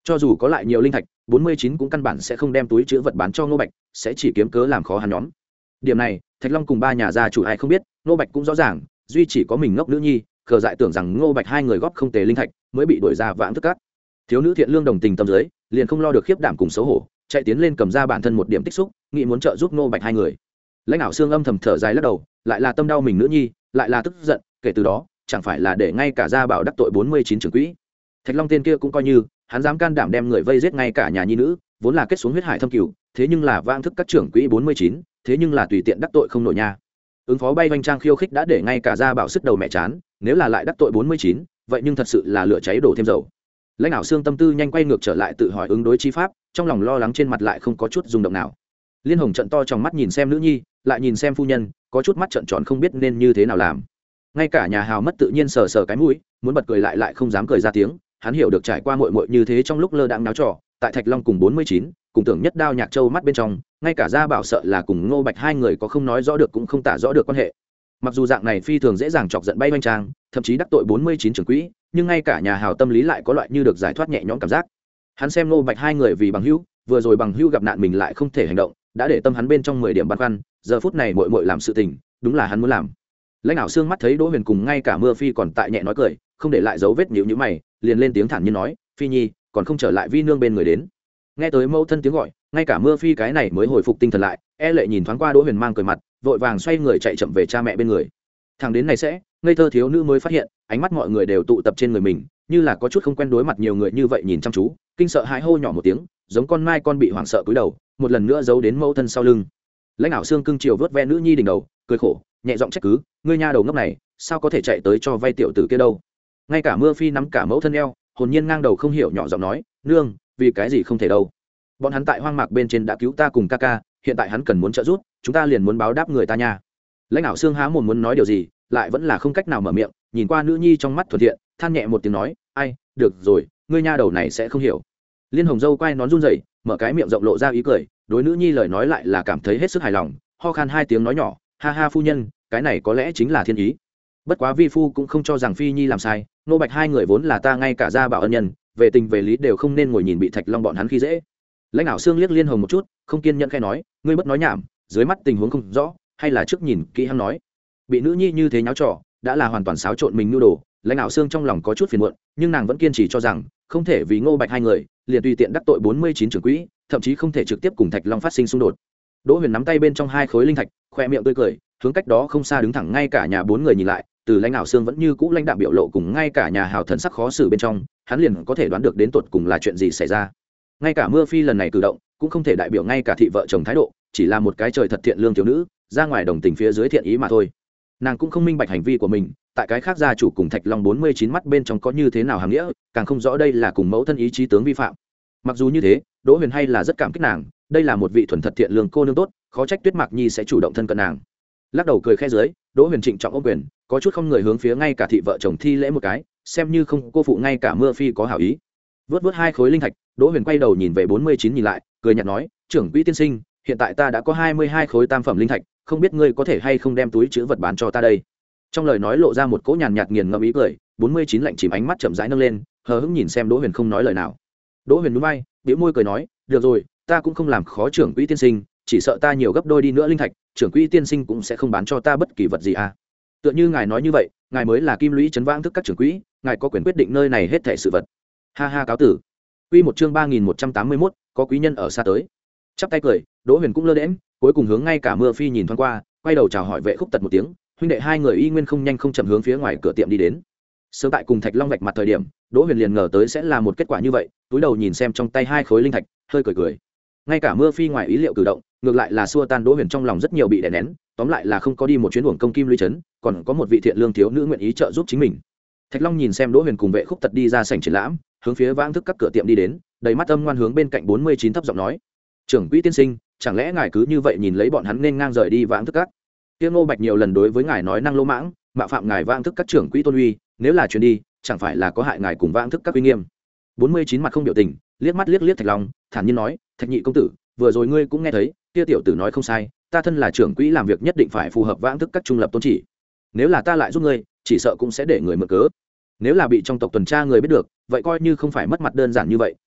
cho dù có lại nhiều linh thạch bốn mươi chín cũng căn bản sẽ không đem túi chữ vật bán cho Ngô Bạch, sẽ chỉ kiếm cớ làm khó hắn nhóm. Điểm này Thạch Long cùng ba nhà gia chủ ai không biết, Ngô Bạch cũng rõ ràng, duy chỉ có mình ngốc nữ nhi khờ dại tưởng rằng Ngô Bạch hai người góp không tề linh thạch mới bị đuổi ra Vãng Thức Các. Thiếu nữ thiện lương đồng tình tâm dưới, liền không lo được khiếp đảm cùng xấu hổ, chạy tiến lên cầm ra bản thân một điểm tích xúc, nghĩ muốn trợ giúp Ngô Bạch hai người. Lãnh đạo xương âm thầm thở dài lắc đầu, lại là tâm đau mình nữ nhi, lại là tức giận, kể từ đó chẳng phải là để ngay cả gia bảo đắc tội bốn mươi chín trưởng quỹ. Thạch Long tên kia cũng coi như hắn dám can đảm đem người vây giết ngay cả nhà nhi nữ, vốn là kết xuống huyết hải thâm cửu, thế nhưng là Vãng Thức Các trưởng quỹ bốn mươi chín, thế nhưng là tùy tiện đắc tội không nổi nha. Ứng phó bay vanh trang khiêu khích đã để ngay cả gia bảo sức đầu mẹ chán, nếu là lại đắc tội bốn mươi chín, vậy nhưng thật sự là lửa cháy đổ thêm dầu. Lãnh đạo xương tâm tư nhanh quay ngược trở lại tự hỏi ứng đối chi pháp, trong lòng lo lắng trên mặt lại không có chút rung động nào. Liên Hồng trận to trong mắt nhìn xem nữ nhi, lại nhìn xem phu nhân, có chút mắt trợn tròn không biết nên như thế nào làm. Ngay cả nhà hào mất tự nhiên sờ sờ cái mũi, muốn bật cười lại lại không dám cười ra tiếng. Hắn hiểu được trải qua muội muội như thế trong lúc lơ đãng náo trò, tại Thạch Long cùng bốn mươi chín, cùng tưởng nhất đao nhạc châu mắt bên trong, ngay cả gia bảo sợ là cùng Ngô Bạch hai người có không nói rõ được cũng không tả rõ được quan hệ. Mặc dù dạng này phi thường dễ dàng chọc giận bay oanh trang, thậm chí đắc tội bốn mươi chín trưởng quỹ, nhưng ngay cả nhà hào tâm lý lại có loại như được giải thoát nhẹ nhõm cảm giác. Hắn xem Ngô Bạch hai người vì bằng hữu, vừa rồi bằng hữu gặp nạn mình lại không thể hành động, đã để tâm hắn bên trong mười điểm băn khoăn, giờ phút này muội muội làm sự tình, đúng là hắn muốn làm. Lãnh đạo xương mắt thấy Đỗ Huyền cùng ngay cả Mưa Phi còn tại nhẹ nói cười, không để lại dấu vết nhíu nhíu mày, liền lên tiếng thản nhiên nói, "Phi nhi, còn không trở lại vi nương bên người đến." Nghe tới mẫu thân tiếng gọi, ngay cả Mưa Phi cái này mới hồi phục tinh thần lại, e lệ nhìn thoáng qua Đỗ Huyền mang cười mặt, vội vàng xoay người chạy chậm về cha mẹ bên người. Thằng đến này sẽ, ngây thơ thiếu nữ mới phát hiện, ánh mắt mọi người đều tụ tập trên người mình, như là có chút không quen đối mặt nhiều người như vậy nhìn chăm chú, kinh sợ hãi hô nhỏ một tiếng, giống con mai con bị hoảng sợ cúi đầu, một lần nữa giấu đến mẫu thân sau lưng. Lãnh đạo xương cưng chiều vớt ve nữ nhi đỉnh đầu, cười khổ, nhẹ giọng trách cứ, ngươi nha đầu ngốc này, sao có thể chạy tới cho vay tiểu tử kia đâu? Ngay cả Mưa Phi nắm cả mẫu thân eo, hồn nhiên ngang đầu không hiểu nhỏ giọng nói, nương, vì cái gì không thể đâu? Bọn hắn tại hoang mạc bên trên đã cứu ta cùng ca ca, hiện tại hắn cần muốn trợ giúp, chúng ta liền muốn báo đáp người ta nha. Lãnh đạo xương há mồm muốn nói điều gì, lại vẫn là không cách nào mở miệng, nhìn qua nữ nhi trong mắt thuần thiện, than nhẹ một tiếng nói, ai, được rồi, ngươi nha đầu này sẽ không hiểu. Liên Hồng dâu quay nón run rẩy, mở cái miệng rộng lộ ra ý cười, đối nữ nhi lời nói lại là cảm thấy hết sức hài lòng, ho khan hai tiếng nói nhỏ, ha ha phu nhân, cái này có lẽ chính là thiên ý. Bất quá vi phu cũng không cho rằng Phi nhi làm sai, Nô Bạch hai người vốn là ta ngay cả gia bảo ân nhân, về tình về lý đều không nên ngồi nhìn bị Thạch Long bọn hắn khi dễ. Lãnh đạo xương liếc Liên Hồng một chút, không kiên nhẫn khẽ nói, ngươi bất nói nhảm, dưới mắt tình huống không rõ, hay là trước nhìn kỹ hắn nói. Bị nữ nhi như thế nháo trò, đã là hoàn toàn xáo trộn mình nhu đồ. Lãnh đạo xương trong lòng có chút phiền muộn, nhưng nàng vẫn kiên trì cho rằng không thể vì Ngô Bạch hai người liền tùy tiện đắc tội bốn mươi chín trưởng quỹ, thậm chí không thể trực tiếp cùng Thạch Long phát sinh xung đột. Đỗ Huyền nắm tay bên trong hai khối linh thạch, khoe miệng tươi cười, hướng cách đó không xa đứng thẳng ngay cả nhà bốn người nhìn lại, từ lãnh đạo xương vẫn như cũ lãnh đạm biểu lộ cùng ngay cả nhà hào thần sắc khó xử bên trong, hắn liền có thể đoán được đến tột cùng là chuyện gì xảy ra. Ngay cả Mưa Phi lần này cử động cũng không thể đại biểu ngay cả thị vợ chồng thái độ, chỉ là một cái trời thật thiện lương thiếu nữ, ra ngoài đồng tình phía dưới thiện ý mà thôi. Nàng cũng không minh bạch hành vi của mình, tại cái khác gia chủ cùng Thạch Long bốn mươi chín mắt bên trong có như thế nào hàm nghĩa, càng không rõ đây là cùng mẫu thân ý chí tướng vi phạm. Mặc dù như thế, Đỗ Huyền hay là rất cảm kích nàng, đây là một vị thuần thật thiện lương cô nương tốt, khó trách Tuyết Mạc Nhi sẽ chủ động thân cận nàng. Lắc đầu cười khẽ dưới, Đỗ Huyền trịnh trọng ôm quyền, có chút không người hướng phía ngay cả thị vợ chồng thi lễ một cái, xem như không cô phụ ngay cả Mưa Phi có hảo ý. Vớt vớt hai khối linh thạch, Đỗ Huyền quay đầu nhìn về bốn mươi chín nhìn lại, cười nhạt nói, trưởng quỹ tiên sinh, hiện tại ta đã có hai mươi hai khối tam phẩm linh thạch, không biết ngươi có thể hay không đem túi chứa vật bán cho ta đây. Trong lời nói lộ ra một cỗ nhàn nhạt nghiền ngẫm ý cười, bốn mươi chín lạnh chìm ánh mắt chậm rãi nâng lên, hờ hững nhìn xem Đỗ Huyền không nói lời nào. Đỗ Huyền nhún vai, bĩu môi cười nói, được rồi, ta cũng không làm khó trưởng quỹ tiên sinh, chỉ sợ ta nhiều gấp đôi đi nữa linh thạch, trưởng quỹ tiên sinh cũng sẽ không bán cho ta bất kỳ vật gì à. Tựa như ngài nói như vậy, ngài mới là kim lũy trấn Vãng Thức các trưởng quỹ, ngài có quyền quyết định nơi này hết thảy sự vật. Ha ha cáo tử. Quy một chương ba nghìn một trăm tám mươi mốt, có quý nhân ở xa tới. Chắp tay cười, Đỗ Huyền cũng lơ đễnh, cuối cùng hướng ngay cả Mưa Phi nhìn thoáng qua, quay đầu chào hỏi Vệ Khúc Tật một tiếng, huynh đệ hai người y nguyên không nhanh không chậm hướng phía ngoài cửa tiệm đi đến. Sớm tại cùng Thạch Long vạch mặt thời điểm, Đỗ Huyền liền ngờ tới sẽ là một kết quả như vậy, túi đầu nhìn xem trong tay hai khối linh thạch, hơi cười cười. Ngay cả Mưa Phi ngoài ý liệu cử động, ngược lại là xua tan Đỗ Huyền trong lòng rất nhiều bị đè nén, tóm lại là không có đi một chuyến uổng công kim lũy trấn, còn có một vị thiện lương thiếu nữ nguyện ý trợ giúp chính mình. Thạch Long nhìn xem Đỗ Huyền cùng Vệ Khúc Tật đi ra sảnh triển lãm, hướng phía Vãng Thức các cửa tiệm đi đến, đầy mắt âm ngoan hướng bên cạnh bốn mươi chín thấp giọng nói, trưởng quỹ tiên sinh, chẳng lẽ ngài cứ như vậy nhìn lấy bọn hắn nên ngang rời đi Vãng Thức các? Tiêu Ngô Bạch nhiều lần đối với ngài nói năng lỗ mãng, mạo phạm ngài Vãng Thức các trưởng quỹ tôn uy, nếu là chuyến đi, chẳng phải là có hại ngài cùng Vãng Thức các uy nghiêm. bốn mươi chín mặt không biểu tình, liếc mắt liếc liếc Thạch Long, thản nhiên nói, Thạch nhị công tử, vừa rồi ngươi cũng nghe thấy, kia tiểu tử nói không sai, ta thân là trưởng quỹ làm việc nhất định phải phù hợp Vãng Thức các trung lập tôn chỉ. Nếu là ta lại giúp ngươi, chỉ sợ cũng sẽ để người mượn cớ. Nếu là bị trong tộc tuần tra người biết được, vậy coi như không phải mất mặt đơn giản như vậy,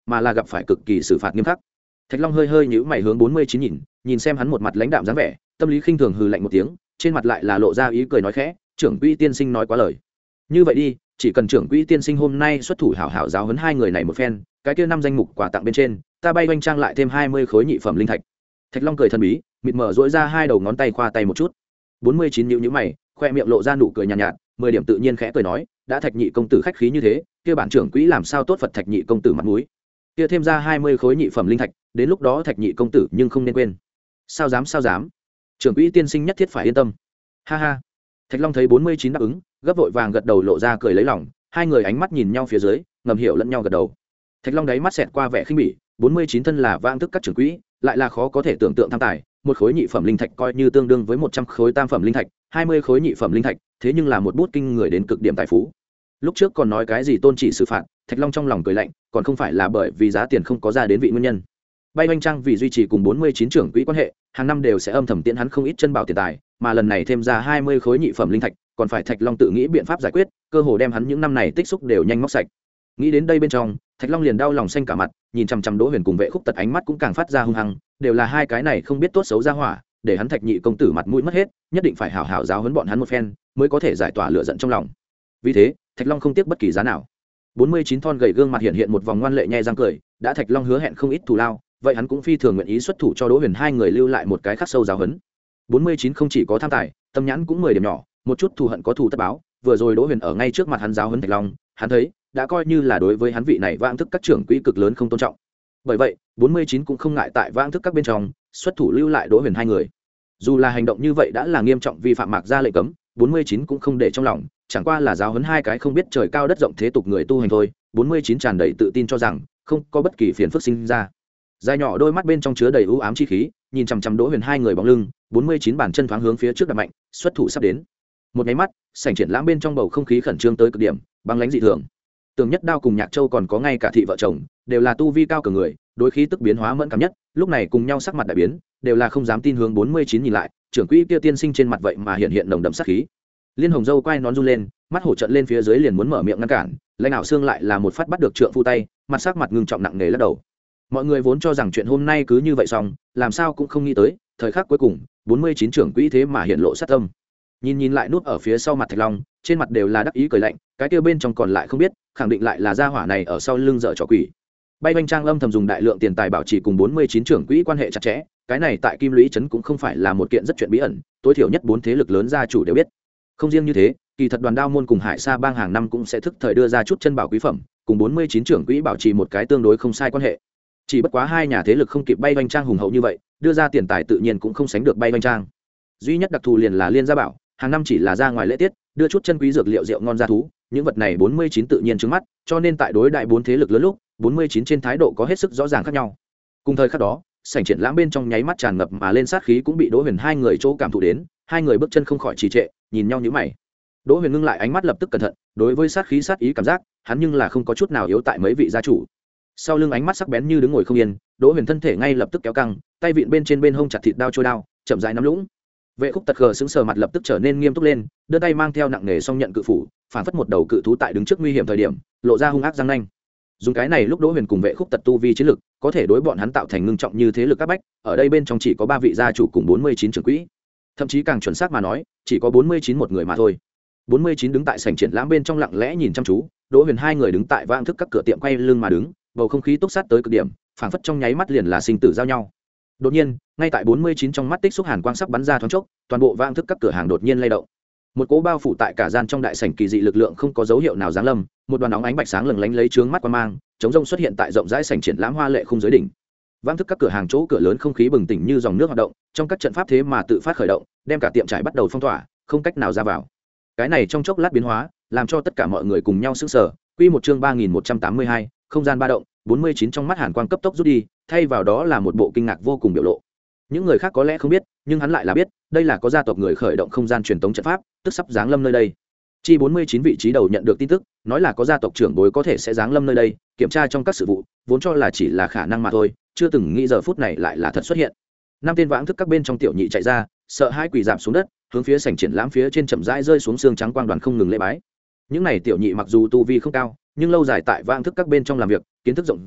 mà là gặp phải cực kỳ xử phạt nghiêm khắc. Thạch Long hơi hơi nhíu mày hướng bốn mươi chín nhìn, nhìn xem hắn một mặt lãnh đạm dáng vẻ, tâm lý khinh thường hừ lạnh một tiếng, trên mặt lại là lộ ra ý cười nói khẽ, trưởng quỹ tiên sinh nói quá lời. Như vậy đi, chỉ cần trưởng quỹ tiên sinh hôm nay xuất thủ hảo hảo giáo huấn hai người này một phen, cái kia năm danh mục quà tặng bên trên, ta bay oanh trang lại thêm hai mươi khối nhị phẩm linh thạch. Thạch Long cười thần bí, mịt mờ duỗi ra hai đầu ngón tay khoa tay một chút. bốn mươi chín nhíu nhíu mày, khoe miệng lộ ra nụ cười nhàn nhạt, nhạt, mười điểm tự nhiên khẽ cười nói, đã Thạch nhị công tử khách khí như thế, kia bản trưởng quỹ làm sao tốt Phật Thạch nhị công tử mặt mũi. Kia thêm ra hai mươi khối nhị phẩm linh thạch, đến lúc đó Thạch nhị công tử nhưng không nên quên. Sao dám sao dám? Trưởng quỹ tiên sinh nhất thiết phải yên tâm. Ha ha. Thạch Long thấy bốn mươi chín đáp ứng, gấp vội vàng gật đầu lộ ra cười lấy lòng, hai người ánh mắt nhìn nhau phía dưới, ngầm hiểu lẫn nhau gật đầu. Thạch Long đáy mắt xẹt qua vẻ khinh bỉ, bốn mươi chín thân là vang thức các trưởng quỹ, lại là khó có thể tưởng tượng tham tài, một khối nhị phẩm linh thạch coi như tương đương với một trăm khối tam phẩm linh thạch, hai mươi khối nhị phẩm linh thạch, thế nhưng là một bút kinh người đến cực điểm tài phú. Lúc trước còn nói cái gì tôn chỉ xử phạt, Thạch Long trong lòng cười lạnh, còn không phải là bởi vì giá tiền không có ra đến vị nguyên nhân. Bay oanh trang vì duy trì cùng bốn mươi chín trưởng quỹ quan hệ, hàng năm đều sẽ âm thầm tiễn hắn không ít chân bảo tiền tài, mà lần này thêm ra hai mươi khối nhị phẩm linh thạch, còn phải Thạch Long tự nghĩ biện pháp giải quyết, cơ hồ đem hắn những năm này tích xúc đều nhanh móc sạch. Nghĩ đến đây bên trong, Thạch Long liền đau lòng xanh cả mặt, nhìn chằm chằm Đỗ Huyền cùng Vệ Khúc Tật ánh mắt cũng càng phát ra hung hăng, đều là hai cái này không biết tốt xấu ra hỏa, để hắn Thạch nhị công tử mặt mũi mất hết, nhất định phải hảo hảo giáo huấn bọn hắn một phen, mới có thể giải tỏa lửa giận trong lòng. Vì thế, Thạch Long không tiếc bất kỳ giá nào. bốn mươi chín thon gầy gương mặt hiện hiện một vòng ngoan lệ nhe răng cười, đã Thạch Long hứa hẹn không ít thù lao, vậy hắn cũng phi thường nguyện ý xuất thủ cho Đỗ Huyền hai người lưu lại một cái khắc sâu giáo huấn. bốn mươi chín không chỉ có tham tài, tâm nhãn cũng mười điểm nhỏ, một chút thù hận có thù tất báo, vừa rồi Đỗ Huyền ở ngay trước mặt hắn giáo huấn Thạch Long, hắn thấy đã coi như là đối với hắn vị này vãng thức các trưởng quỹ cực lớn không tôn trọng. Bởi vậy, bốn mươi chín cũng không ngại tại vãng thức các bên trong xuất thủ lưu lại Đỗ Huyền hai người. Dù là hành động như vậy đã là nghiêm trọng vi phạm mạc gia lệnh cấm, bốn mươi chín cũng không để trong lòng, chẳng qua là giáo huấn hai cái không biết trời cao đất rộng thế tục người tu hành thôi. bốn mươi chín tràn đầy tự tin cho rằng không có bất kỳ phiền phức sinh ra. Dài nhỏ đôi mắt bên trong chứa đầy u ám chi khí, nhìn chằm chằm Đỗ Huyền hai người bóng lưng, bốn mươi chín bàn chân thoáng hướng phía trước đạp mạnh, xuất thủ sắp đến. Một cái mắt, sảnh triển lãm bên trong bầu không khí khẩn trương tới cực điểm, băng lãnh dị thường. Tường Nhất Đao cùng Nhạc Châu còn có ngay cả thị vợ chồng, đều là tu vi cao cường người, đối khí tức biến hóa mẫn cảm nhất, lúc này cùng nhau sắc mặt đại biến, đều là không dám tin hướng bốn mươi chín nhìn lại, trưởng quỹ kia tiên sinh trên mặt vậy mà hiện hiện nồng đậm sát khí. Liên Hồng Dâu quay nón run lên, mắt hổ trận lên phía dưới liền muốn mở miệng ngăn cản, lãnh đạo xương lại là một phát bắt được trượng phu tay, mặt sắc mặt ngưng trọng nặng nề lắc đầu. Mọi người vốn cho rằng chuyện hôm nay cứ như vậy xong, làm sao cũng không nghĩ tới, thời khắc cuối cùng, bốn mươi chín trưởng quỹ thế mà hiện lộ sát tâm. Nhìn nhìn lại nút ở phía sau mặt Thạch Long, trên mặt đều là đắc ý cười lạnh, cái kia bên trong còn lại không biết, khẳng định lại là gia hỏa này ở sau lưng dở trò quỷ. Bay Oanh Trang âm thầm dùng đại lượng tiền tài bảo trì cùng bốn mươi chín trưởng quỹ quan hệ chặt chẽ, cái này tại Kim Lũy trấn cũng không phải là một kiện rất chuyện bí ẩn, tối thiểu nhất bốn thế lực lớn gia chủ đều biết. Không riêng như thế, kỳ thật Đoàn Đao môn cùng Hải Sa bang hàng năm cũng sẽ thức thời đưa ra chút chân bảo quý phẩm, cùng bốn mươi chín trưởng quỹ bảo trì một cái tương đối không sai quan hệ. Chỉ bất quá hai nhà thế lực không kịp Bay Oanh Trang hùng hậu như vậy, đưa ra tiền tài tự nhiên cũng không sánh được Bay Oanh Trang. Duy nhất đặc thù liền là Liên gia bảo, hàng năm chỉ là ra ngoài lễ tiết, đưa chút chân quý dược liệu rượu ngon ra thú, những vật này bốn mươi chín tự nhiên trứng mắt, cho nên tại đối đại bốn thế lực lớn lúc, bốn mươi chín trên thái độ có hết sức rõ ràng khác nhau. Cùng thời khắc đó, sảnh triển lãm bên trong nháy mắt tràn ngập mà lên sát khí cũng bị Đỗ Huyền hai người chỗ cảm thụ đến, hai người bước chân không khỏi trì trệ, nhìn nhau nhíu mày. Đỗ Huyền ngưng lại ánh mắt lập tức cẩn thận, đối với sát khí sát ý cảm giác, hắn nhưng là không có chút nào yếu tại mấy vị gia chủ. Sau lưng ánh mắt sắc bén như đứng ngồi không yên, Đỗ Huyền thân thể ngay lập tức kéo căng, tay vịn bên trên bên hông chặt thịt đao trôi đao, chậm rãi nắm lũng. Vệ Khúc Tật khờ sững sờ mặt lập tức trở nên nghiêm túc lên, đưa tay mang theo nặng nghề song nhận cự phủ, phản phất một đầu cự thú tại đứng trước nguy hiểm thời điểm, lộ ra hung ác răng nanh. Dùng cái này lúc Đỗ Huyền cùng Vệ Khúc Tật tu vi chiến lực, có thể đối bọn hắn tạo thành ngưng trọng như thế lực các bách, ở đây bên trong chỉ có ba vị gia chủ cùng bốn mươi chín trưởng quỹ. Thậm chí càng chuẩn xác mà nói, chỉ có bốn mươi chín một người mà thôi. bốn mươi chín đứng tại sảnh triển lãm bên trong lặng lẽ nhìn chăm chú, Đỗ Huyền hai người đứng tại vãng thức các cửa tiệm quay lưng mà đứng, bầu không khí túc sát tới cực điểm, phảng phất trong nháy mắt liền là sinh tử giao nhau. Đột nhiên, ngay tại bốn mươi chín trong mắt tích xúc hàn quang sắc bắn ra thoáng chốc, toàn bộ vãng thức các cửa hàng đột nhiên lay động. Một cỗ bao phủ tại cả gian trong đại sảnh kỳ dị lực lượng không có dấu hiệu nào giáng lâm, một đoàn óng ánh bạch sáng lừng lánh lấy chướng mắt quan mang, chống rông xuất hiện tại rộng rãi sảnh triển lãm hoa lệ khung dưới đỉnh. Vãng thức các cửa hàng chỗ cửa lớn không khí bừng tỉnh như dòng nước hoạt động, trong các trận pháp thế mà tự phát khởi động, đem cả tiệm trải bắt đầu phong tỏa, không cách nào ra vào. Cái này trong chốc lát biến hóa, làm cho tất cả mọi người cùng nhau sửng sở. Quy một chương ba nghìn một trăm tám mươi hai, không gian ba động, bốn mươi chín trong mắt hàn quang cấp tốc rút đi, thay vào đó là một bộ kinh ngạc vô cùng biểu lộ. Những người khác có lẽ không biết, nhưng hắn lại là biết, đây là có gia tộc người khởi động không gian truyền tống trận pháp, tức sắp giáng lâm nơi đây. Chi bốn mươi chín vị trí đầu nhận được tin tức, nói là có gia tộc trưởng bối có thể sẽ giáng lâm nơi đây, kiểm tra trong các sự vụ, vốn cho là chỉ là khả năng mà thôi, chưa từng nghĩ giờ phút này lại là thật xuất hiện. Năm tên vãng thức các bên trong tiểu nhị chạy ra, sợ hãi quỳ rạp xuống đất, hướng phía sảnh triển lãm phía trên chậm rãi rơi xuống xương trắng quang đoàn không ngừng lễ bái. Những này tiểu nhị mặc dù tu vi không cao, nhưng lâu dài tại vãng thức các bên trong làm việc, kiến thức rộng rãi,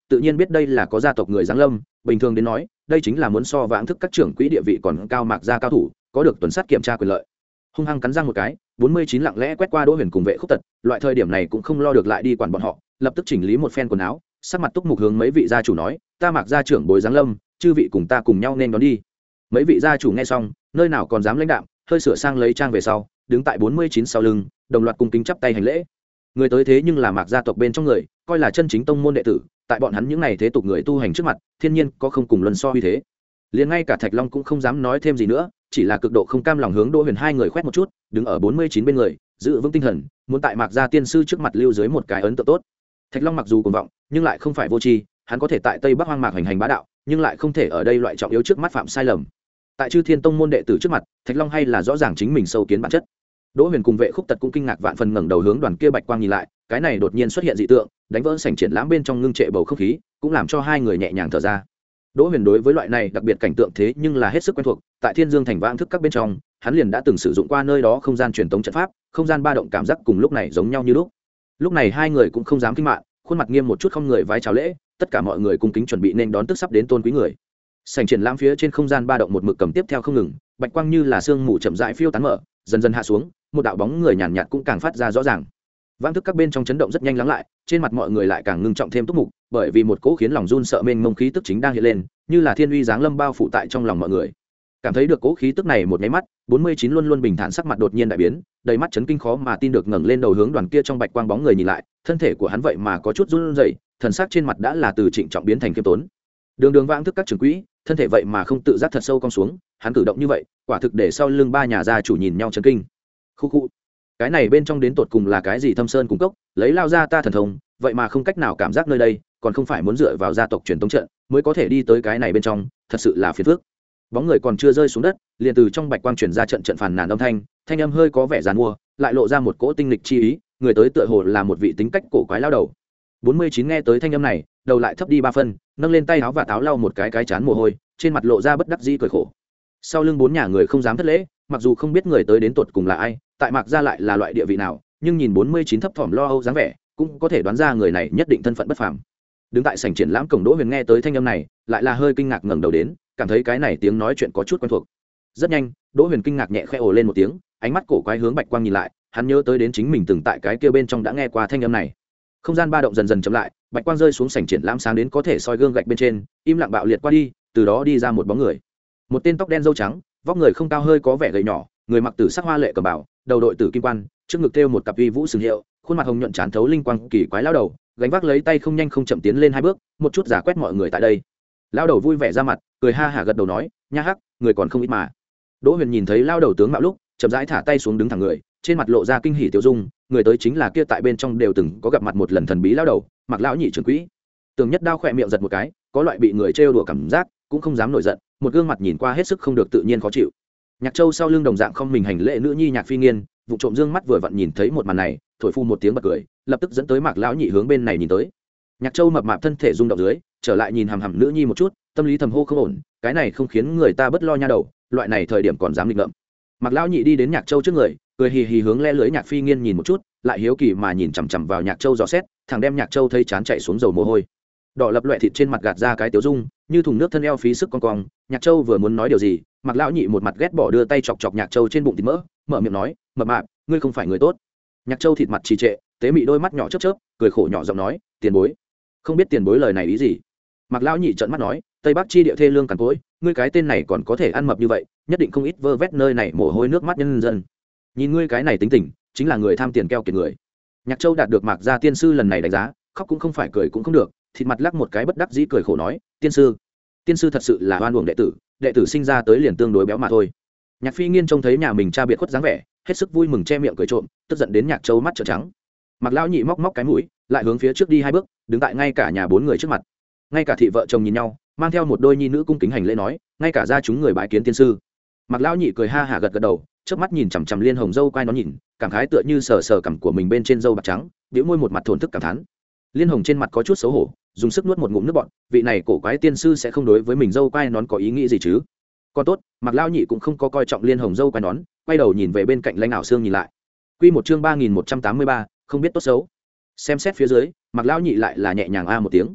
tự nhiên biết đây là có gia tộc người giáng lâm, bình thường đến nói đây chính là muốn so vãng thức các trưởng quỹ địa vị còn cao Mạc gia cao thủ, có được tuần sát kiểm tra quyền lợi. Hung hăng cắn răng một cái, bốn mươi chín lặng lẽ quét qua Đỗ Huyền cùng Vệ Khúc Tật, loại thời điểm này cũng không lo được lại đi quản bọn họ, lập tức chỉnh lý một phen quần áo, sắc mặt túc mục hướng mấy vị gia chủ nói, ta Mạc gia trưởng bối giáng lâm, chư vị cùng ta cùng nhau nên đón đi. Mấy vị gia chủ nghe xong, nơi nào còn dám lãnh đạm, hơi sửa sang lấy trang về sau, đứng tại bốn mươi chín sau lưng, đồng loạt cung kính chắp tay hành lễ. Người tới thế nhưng là Mạc gia tộc bên trong người, coi là chân chính tông môn đệ tử, tại bọn hắn những này thế tục người tu hành trước mặt, thiên nhiên có không cùng luân so uy thế. Liền ngay cả Thạch Long cũng không dám nói thêm gì nữa, chỉ là cực độ không cam lòng hướng Đỗ Huyền hai người khoét một chút, đứng ở bốn mươi chín bên người, giữ vững tinh thần, muốn tại Mạc gia tiên sư trước mặt lưu dưới một cái ấn tượng tốt. Thạch Long mặc dù cuồng vọng, nhưng lại không phải vô tri, hắn có thể tại Tây Bắc Hoang Mạc hành hành bá đạo, nhưng lại không thể ở đây loại trọng yếu trước mắt phạm sai lầm. Tại Chư Thiên tông môn đệ tử trước mặt, Thạch Long hay là rõ ràng chính mình sâu kiến bản chất. Đỗ Huyền cùng Vệ Khúc Tật cũng kinh ngạc vạn phần, ngẩng đầu hướng đoàn kia bạch quang nhìn lại, cái này đột nhiên xuất hiện dị tượng, đánh vỡ sảnh triển lãm bên trong ngưng trệ bầu không khí, cũng làm cho hai người nhẹ nhàng thở ra. Đỗ Huyền đối với loại này đặc biệt cảnh tượng thế nhưng là hết sức quen thuộc, tại Thiên Dương thành vãng thức các bên trong, hắn liền đã từng sử dụng qua nơi đó không gian truyền tống trận pháp, không gian ba động cảm giác cùng lúc này giống nhau như lúc. Lúc này hai người cũng không dám kinh mạn, khuôn mặt nghiêm một chút không người vái chào lễ, tất cả mọi người cung kính chuẩn bị nên đón tức sắp đến tôn quý người. Sảnh triển lãm phía trên không gian ba động một mực cầm tiếp theo không ngừng, bạch quang như là sương mù chậm rãi phiêu tán mở, dần dần hạ xuống, một đạo bóng người nhàn nhạt cũng càng phát ra rõ ràng. Vãng thức các bên trong chấn động rất nhanh lắng lại, trên mặt mọi người lại càng ngưng trọng thêm túc mục, bởi vì một cỗ khiến lòng run sợ mênh mông khí tức chính đang hiện lên, như là thiên uy giáng lâm bao phủ tại trong lòng mọi người. Cảm thấy được cỗ khí tức này một cái mắt, bốn mươi chín luôn luôn bình thản sắc mặt đột nhiên đại biến, đầy mắt chấn kinh khó mà tin được ngẩng lên đầu hướng đoàn kia trong bạch quang bóng người nhìn lại, thân thể của hắn vậy mà có chút run rẩy, thần sắc trên mặt đã là từ trịnh trọng biến thành khiêm tốn. Đường Đường vãng thức các trưởng quỹ, thân thể vậy mà không tự giác thật sâu cong xuống, hắn cử động như vậy, quả thực để sau lưng ba nhà gia chủ nhìn nhau chấn kinh. Khu khu, cái này bên trong đến tột cùng là cái gì thâm sơn cung cốc, lấy lao ra ta thần thông, vậy mà không cách nào cảm giác nơi đây, còn không phải muốn dựa vào gia tộc truyền tống trận mới có thể đi tới cái này bên trong, thật sự là phiền phức. Bóng người còn chưa rơi xuống đất, liền từ trong bạch quang truyền ra trận trận phàn nàn âm thanh, thanh âm hơi có vẻ giàn mua, lại lộ ra một cỗ tinh lịch chi ý, người tới tựa hồ là một vị tính cách cổ quái lao đầu. bốn mươi chín nghe tới thanh âm này, đầu lại thấp đi ba phân, nâng lên tay áo và táo lau một cái cái chán mồ hôi, trên mặt lộ ra bất đắc dĩ cười khổ. Sau lưng bốn nhà người không dám thất lễ, mặc dù không biết người tới đến tột cùng là ai, tại Mạc gia lại là loại địa vị nào, nhưng nhìn bốn mươi chín thấp thỏm lo âu dáng vẻ, cũng có thể đoán ra người này nhất định thân phận bất phàm. Đứng tại sảnh triển lãm cổng Đỗ Huyền nghe tới thanh âm này, lại là hơi kinh ngạc ngẩng đầu đến, cảm thấy cái này tiếng nói chuyện có chút quen thuộc. Rất nhanh, Đỗ Huyền kinh ngạc nhẹ khẽ ồ lên một tiếng, ánh mắt cổ quái hướng bạch quang nhìn lại, hắn nhớ tới đến chính mình từng tại cái kia bên trong đã nghe qua thanh âm này. Không gian ba động dần dần chậm lại, bạch quang rơi xuống sảnh triển lãm sáng đến có thể soi gương gạch bên trên, im lặng bạo liệt qua đi, từ đó đi ra một bóng người. Một tên tóc đen râu trắng, vóc người không cao hơi có vẻ gầy nhỏ, người mặc tử sắc hoa lệ cẩm bào, đầu đội tử kim quan, trước ngực thêu một cặp uy vũ sừng hiệu, khuôn mặt hồng nhuận trán thấu linh quang kỳ quái lao đầu, gánh vác lấy tay không nhanh không chậm tiến lên hai bước, một chút giả quét mọi người tại đây. Lao đầu vui vẻ ra mặt, cười ha hả gật đầu nói, nha hắc, người còn không ít mà. Đỗ Huyền nhìn thấy lao đầu tướng mạo lúc, chậm rãi thả tay xuống đứng thẳng người, trên mặt lộ ra kinh hỉ tiêu dung, người tới chính là kia tại bên trong đều từng có gặp mặt một lần thần bí lao đầu, Mặc lão nhị trưởng quỹ. Tường Nhất Đao khẽ miệng giật một cái, có loại bị người trêu đùa cảm giác, cũng không dám nổi giận, một gương mặt nhìn qua hết sức không được tự nhiên khó chịu. Nhạc Châu sau lưng đồng dạng không mình hành lễ nữ nhi Nhạc Phi Nghiên, vụ trộm dương mắt vừa vặn nhìn thấy một màn này, thổi phu một tiếng bật cười, lập tức dẫn tới Mạc lão nhị hướng bên này nhìn tới. Nhạc Châu mập mạp thân thể rung động dưới, trở lại nhìn hằm hằm nữ nhi một chút, tâm lý thầm hô không ổn, cái này không khiến người ta bất lo nha đầu, loại này thời điểm còn dám nghịch ngợm. Mạc lão nhị đi đến Nhạc Châu trước người, cười hì hì hướng le lưới Nhạc Phi Nghiên nhìn một chút, lại hiếu kỳ mà nhìn chằm chằm vào Nhạc Châu dò xét, thằng đem Nhạc Châu thấy chán chạy xuống dầu mồ hôi. Đỏ lập loè thịt trên mặt gạt ra cái tiểu dung, như thùng nước thân eo phí sức con cong. Nhạc Châu vừa muốn nói điều gì, Mạc lão nhị một mặt ghét bỏ đưa tay chọc chọc Nhạc Châu trên bụng thịt mỡ, mở miệng nói, mập mạp, ngươi không phải người tốt. Nhạc Châu thịt mặt trì trệ, tế mị đôi mắt nhỏ chớp chớp, cười khổ nhỏ giọng nói, tiền bối. Không biết tiền bối lời này ý gì. Mạc lão nhị trợn mắt nói, tây bắc chi địa thê lương cằn cỗi, ngươi cái tên này còn có thể ăn mập như vậy, nhất định không ít vơ vét nơi này mồ hôi nước mắt nhân dân. Nhìn ngươi cái này tính tình, chính là người tham tiền keo kiệt người. Nhạc Châu đạt được Mạc gia tiên sư lần này đánh giá, khóc cũng không phải cười cũng không được, thịt mặt lắc một cái bất đắc dĩ cười khổ nói, tiên sư, tiên sư thật sự là oan uổng đệ tử, đệ tử sinh ra tới liền tương đối béo mà thôi. Nhạc Phi Nghiên trông thấy nhà mình cha biệt khuất dáng vẻ, hết sức vui mừng che miệng cười trộm, tức giận đến Nhạc Châu mắt trợn trắng. Mạc lão nhị móc móc cái mũi, lại hướng phía trước đi hai bước, đứng tại ngay cả nhà bốn người trước mặt. Ngay cả thị vợ chồng nhìn nhau, mang theo một đôi nhi nữ cung kính hành lễ nói, ngay cả gia chúng người bái kiến tiên sư. Mạc lão nhị cười ha hả gật gật đầu, chớp mắt nhìn chằm chằm Liên Hồng dâu quai nó nhìn, cảm khái tựa như sờ sờ cằm của mình bên trên dâu bạc trắng, bĩu môi một mặt thổn thức cảm thán. Liên Hồng trên mặt có chút xấu hổ, dùng sức nuốt một ngụm nước bọt, vị này cổ quái tiên sư sẽ không đối với mình dâu quai nón có ý nghĩ gì chứ? Còn tốt, Mạc lão nhị cũng không có coi trọng Liên Hồng dâu quai nón, quay đầu nhìn về bên cạnh Lãnh Ảo Xương nhìn lại. Quy một chương ba nghìn một trăm tám mươi ba, không biết tốt xấu. Xem xét phía dưới, Mạc lão nhị lại là nhẹ nhàng a một tiếng.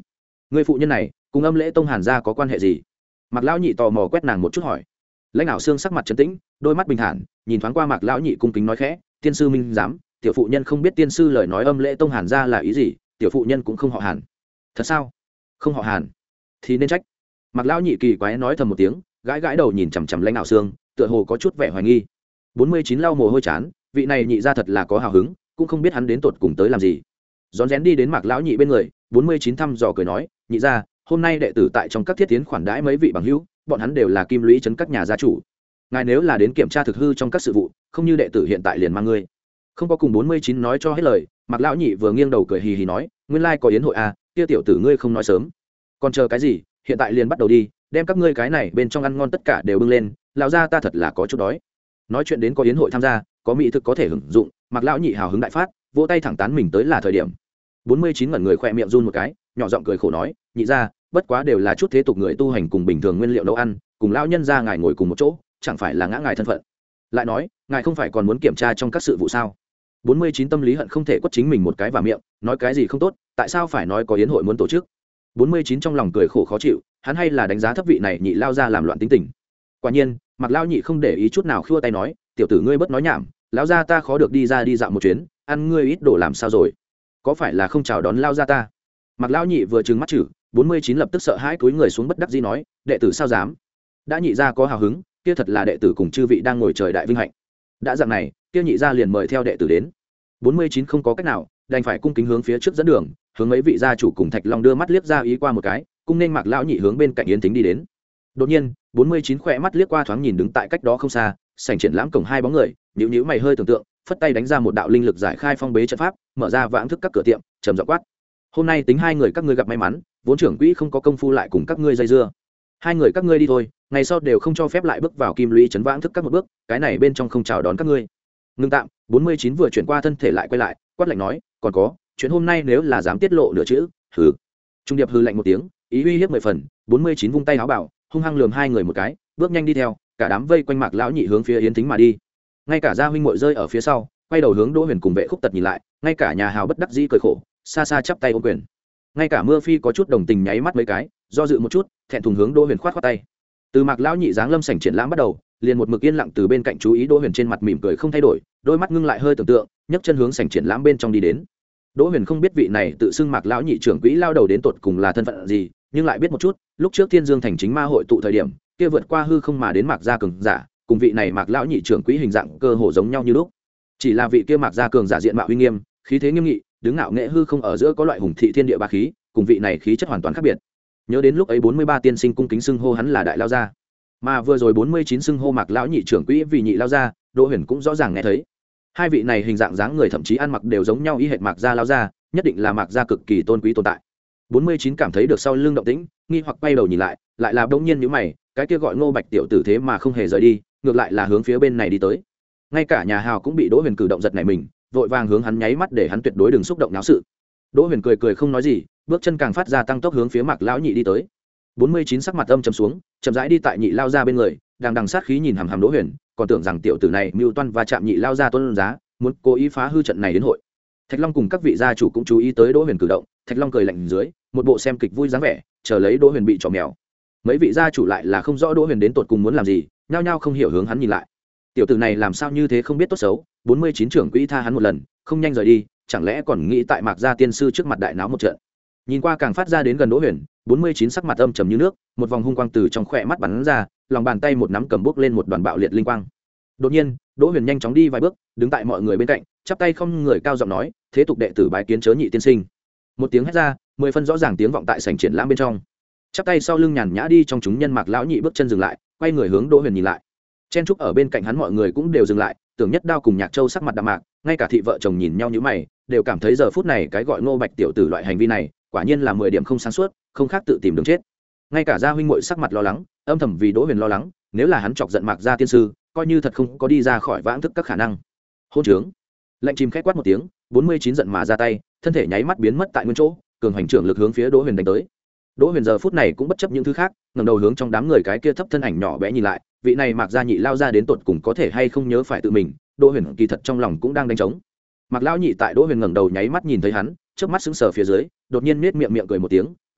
người phụ nhân này cùng âm lễ tông hàn gia có quan hệ gì? Mạc lão nhị tò mò quét nàng một chút hỏi. Lãnh đạo xương sắc mặt trấn tĩnh, đôi mắt bình thản, nhìn thoáng qua Mạc lão nhị cung kính nói khẽ, tiên sư minh giám, tiểu phụ nhân không biết tiên sư lời nói âm lễ tông hàn gia là ý gì, tiểu phụ nhân cũng không họ hàn. Thật sao? Không họ hàn thì nên trách. Mạc lão nhị kỳ quái nói thầm một tiếng, gãi gãi đầu nhìn chằm chằm Lãnh đạo xương, tựa hồ có chút vẻ hoài nghi. bốn mươi chín lau mồ hôi chán, vị này nhị gia thật là có hào hứng, cũng không biết hắn đến tột cùng tới làm gì. Rón rén đi đến Mạc lão nhị bên người, bốn mươi chín thăm dò cười nói, nhị gia, hôm nay đệ tử tại trong các thiết tiến khoản đãi mấy vị bằng hữu, bọn hắn đều là kim lũy trấn các nhà gia chủ. Ngài nếu là đến kiểm tra thực hư trong các sự vụ, không như đệ tử hiện tại liền mang ngươi. Không có cùng bốn mươi chín nói cho hết lời, Mạc lão nhị vừa nghiêng đầu cười hì hì nói, nguyên lai có yến hội à, kia tiểu tử ngươi không nói sớm. Còn chờ cái gì, hiện tại liền bắt đầu đi, đem các ngươi cái này bên trong ăn ngon tất cả đều bưng lên, lão gia ta thật là có chút đói. Nói chuyện đến có yến hội tham gia, có mỹ thực có thể hưởng dụng, Mạc lão nhị hào hứng đại phát, vỗ tay thẳng tán mình tới là thời điểm. bốn mươi chín ngẩn người khỏe miệng run một cái, nhỏ giọng cười khổ nói, nhị gia, bất quá đều là chút thế tục người tu hành cùng bình thường nguyên liệu nấu ăn, cùng lão nhân gia ngài ngồi cùng một chỗ, chẳng phải là ngã ngài thân phận. Lại nói, ngài không phải còn muốn kiểm tra trong các sự vụ sao? bốn mươi chín tâm lý hận không thể quất chính mình một cái vào miệng, nói cái gì không tốt, tại sao phải nói có yến hội muốn tổ chức? bốn mươi chín trong lòng cười khổ khó chịu, hắn hay là đánh giá thấp vị này nhị lao ra làm loạn tính tình. Quả nhiên, Mạc lão nhị không để ý chút nào, khua tay nói, tiểu tử ngươi bất nói nhảm, lão gia ta khó được đi ra đi dạo một chuyến, ăn ngươi ít đồ làm sao rồi? Có phải là không chào đón lao gia ta? Mạc lão nhị vừa trừng mắt chử, bốn mươi chín lập tức sợ hãi cúi người xuống bất đắc dĩ nói, đệ tử sao dám? Đã nhị gia có hào hứng, kia thật là đệ tử cùng chư vị đang ngồi trời đại vinh hạnh. Đã dạng này, kia nhị gia liền mời theo đệ tử đến. bốn mươi chín không có cách nào, đành phải cung kính hướng phía trước dẫn đường, hướng mấy vị gia chủ cùng Thạch Long đưa mắt liếc ra ý qua một cái, cung nên Mạc lão nhị hướng bên cạnh Yến Thính đi đến. Đột nhiên, bốn mươi chín khỏe mắt liếc qua thoáng nhìn đứng tại cách đó không xa, sảnh triển lãm cổng hai bóng người, nhíu nhíu mày hơi tưởng tượng, phất tay đánh ra một đạo linh lực giải khai phong bế trận pháp, mở ra vãng thức các cửa tiệm, trầm giọng quát: "Hôm nay tính hai người các ngươi gặp may mắn, vốn trưởng quỹ không có công phu lại cùng các ngươi dây dưa. Hai người các ngươi đi thôi, ngày sau đều không cho phép lại bước vào kim lũy trấn vãng thức các một bước, cái này bên trong không chào đón các ngươi." Ngưng tạm, bốn mươi chín vừa chuyển qua thân thể lại quay lại, quát lạnh nói: "Còn có, chuyện hôm nay nếu là dám tiết lộ nửa chữ, hừ." Trung điệp hừ lạnh một tiếng, ý uy hiếp mười phần, bốn mươi chín vung tay áo bảo, hung hăng lườm hai người một cái, bước nhanh đi theo, cả đám vây quanh Mạc lão nhị hướng phía Yến Thính mà đi. Ngay cả gia huynh muội rơi ở phía sau, quay đầu hướng Đỗ Huyền cùng Vệ Khúc Tật nhìn lại, ngay cả nhà hào bất đắc dĩ cười khổ, xa xa chắp tay ôm quyền. Ngay cả Mưa Phi có chút đồng tình nháy mắt mấy cái, do dự một chút, thẹn thùng hướng Đỗ Huyền khoát khoát tay. Từ Mạc lão nhị dáng lâm sảnh triển lãm bắt đầu, liền một mực yên lặng từ bên cạnh chú ý Đỗ Huyền, trên mặt mỉm cười không thay đổi, đôi mắt ngưng lại hơi tưởng tượng, nhấc chân hướng sảnh triển lãm bên trong đi đến. Đỗ Huyền không biết vị này tự xưng Mạc lão nhị trưởng quỹ lao đầu đến tột cùng là thân phận gì, nhưng lại biết một chút, lúc trước Thiên Dương thành chính ma hội tụ thời điểm, kia vượt qua hư không mà đến Mạc gia cường giả, cùng vị này Mạc lão nhị trưởng quỹ hình dạng cơ hồ giống nhau như lúc. Chỉ là vị kia Mạc gia cường giả diện mạo uy nghiêm, khí thế nghiêm nghị, đứng ngạo nghệ hư không ở giữa có loại hùng thị thiên địa bá khí, cùng vị này khí chất hoàn toàn khác biệt. Nhớ đến lúc ấy bốn mươi ba tiên sinh cung kính xưng hô hắn là đại lao gia, mà vừa rồi bốn mươi chín xưng hô Mạc lão nhị trưởng quỹ vì nhị lao gia, Đỗ Huyền cũng rõ ràng nghe thấy. Hai vị này hình dạng dáng người thậm chí ăn mặc đều giống nhau y hệt Mạc gia lao gia, nhất định là Mạc gia cực kỳ tôn quý tồn tại. bốn mươi chín cảm thấy được sau lưng động tĩnh, nghi hoặc quay đầu nhìn lại, lại là bỗng nhiên nhíu mày, cái kia gọi Ngô Bạch tiểu tử thế mà không hề rời đi, ngược lại là hướng phía bên này đi tới. Ngay cả nhà hào cũng bị Đỗ Huyền cử động giật nảy mình, vội vàng hướng hắn nháy mắt để hắn tuyệt đối đừng xúc động náo sự. Đỗ Huyền cười cười không nói gì, bước chân càng phát ra tăng tốc hướng phía Mạc lão nhị đi tới. bốn mươi chín sắc mặt âm trầm xuống, chậm rãi đi tại nhị lao ra bên người, đang đằng sát khí nhìn hằm hằm Đỗ Huyền, còn tưởng rằng tiểu tử này mưu toan và chạm nhị lao ra tuân giá, muốn cố ý phá hư trận này đến hội. Thạch Long cùng các vị gia chủ cũng chú ý tới Đỗ Huyền cử động, Thạch Long cười lạnh dưới, một bộ xem kịch vui dáng vẻ, chờ lấy Đỗ Huyền bị trò mèo. Mấy vị gia chủ lại là không rõ Đỗ Huyền đến tột cùng muốn làm gì, nhao nhao không hiểu hướng hắn nhìn lại. Tiểu tử này làm sao như thế không biết tốt xấu, bốn mươi chín trưởng quỹ tha hắn một lần, không nhanh rời đi, chẳng lẽ còn nghĩ tại Mạc gia tiên sư trước mặt đại náo một trận. Nhìn qua càng phát ra đến gần Đỗ Huyền, bốn mươi chín sắc mặt âm trầm như nước, một vòng hung quang từ trong khóe mắt bắn ra, lòng bàn tay một nắm cầm bước lên một đoàn bạo liệt linh quang. Đột nhiên, Đỗ Huyền nhanh chóng đi vài bước, đứng tại mọi người bên cạnh, chắp tay không người cao giọng nói, thế tục đệ tử bái kiến chớ nhị tiên sinh. Một tiếng hét ra, mười phân rõ ràng tiếng vọng tại sảnh triển lãm bên trong. Chắp tay sau lưng nhàn nhã đi trong chúng nhân Mạc lão nhị bước chân dừng lại, quay người hướng Đỗ Huyền nhìn lại. Chen trúc ở bên cạnh hắn mọi người cũng đều dừng lại, Tưởng Nhất Đao cùng Nhạc Châu sắc mặt đạm mạc, ngay cả thị vợ chồng nhìn nhau như mày, đều cảm thấy giờ phút này cái gọi Ngô Bạch tiểu tử loại hành vi này, quả nhiên là mười điểm không sáng suốt, không khác tự tìm đường chết. Ngay cả gia huynh muội sắc mặt lo lắng, âm thầm vì Đỗ Huyền lo lắng, nếu là hắn chọc giận Mạc gia tiên sư, coi như thật không có đi ra khỏi vãng thức các khả năng. Hôn trướng. Lạnh chìm khét quát một tiếng, bốn mươi chín giận mà ra tay, thân thể nháy mắt biến mất tại nguyên chỗ, cường hành trưởng lực hướng phía Đỗ Huyền đánh tới. Đỗ Huyền giờ phút này cũng bất chấp những thứ khác, ngẩng đầu hướng trong đám người cái kia thấp thân ảnh nhỏ bé nhìn lại, vị này Mạc gia nhị lao ra đến tột cùng có thể hay không nhớ phải tự mình, Đỗ Huyền kỳ thật trong lòng cũng đang đánh trống. Mạc lão nhị tại Đỗ Huyền ngẩng đầu nháy mắt nhìn thấy hắn, chớp mắt sững sờ phía dưới, đột nhiên nhếch miệng miệng cười một tiếng,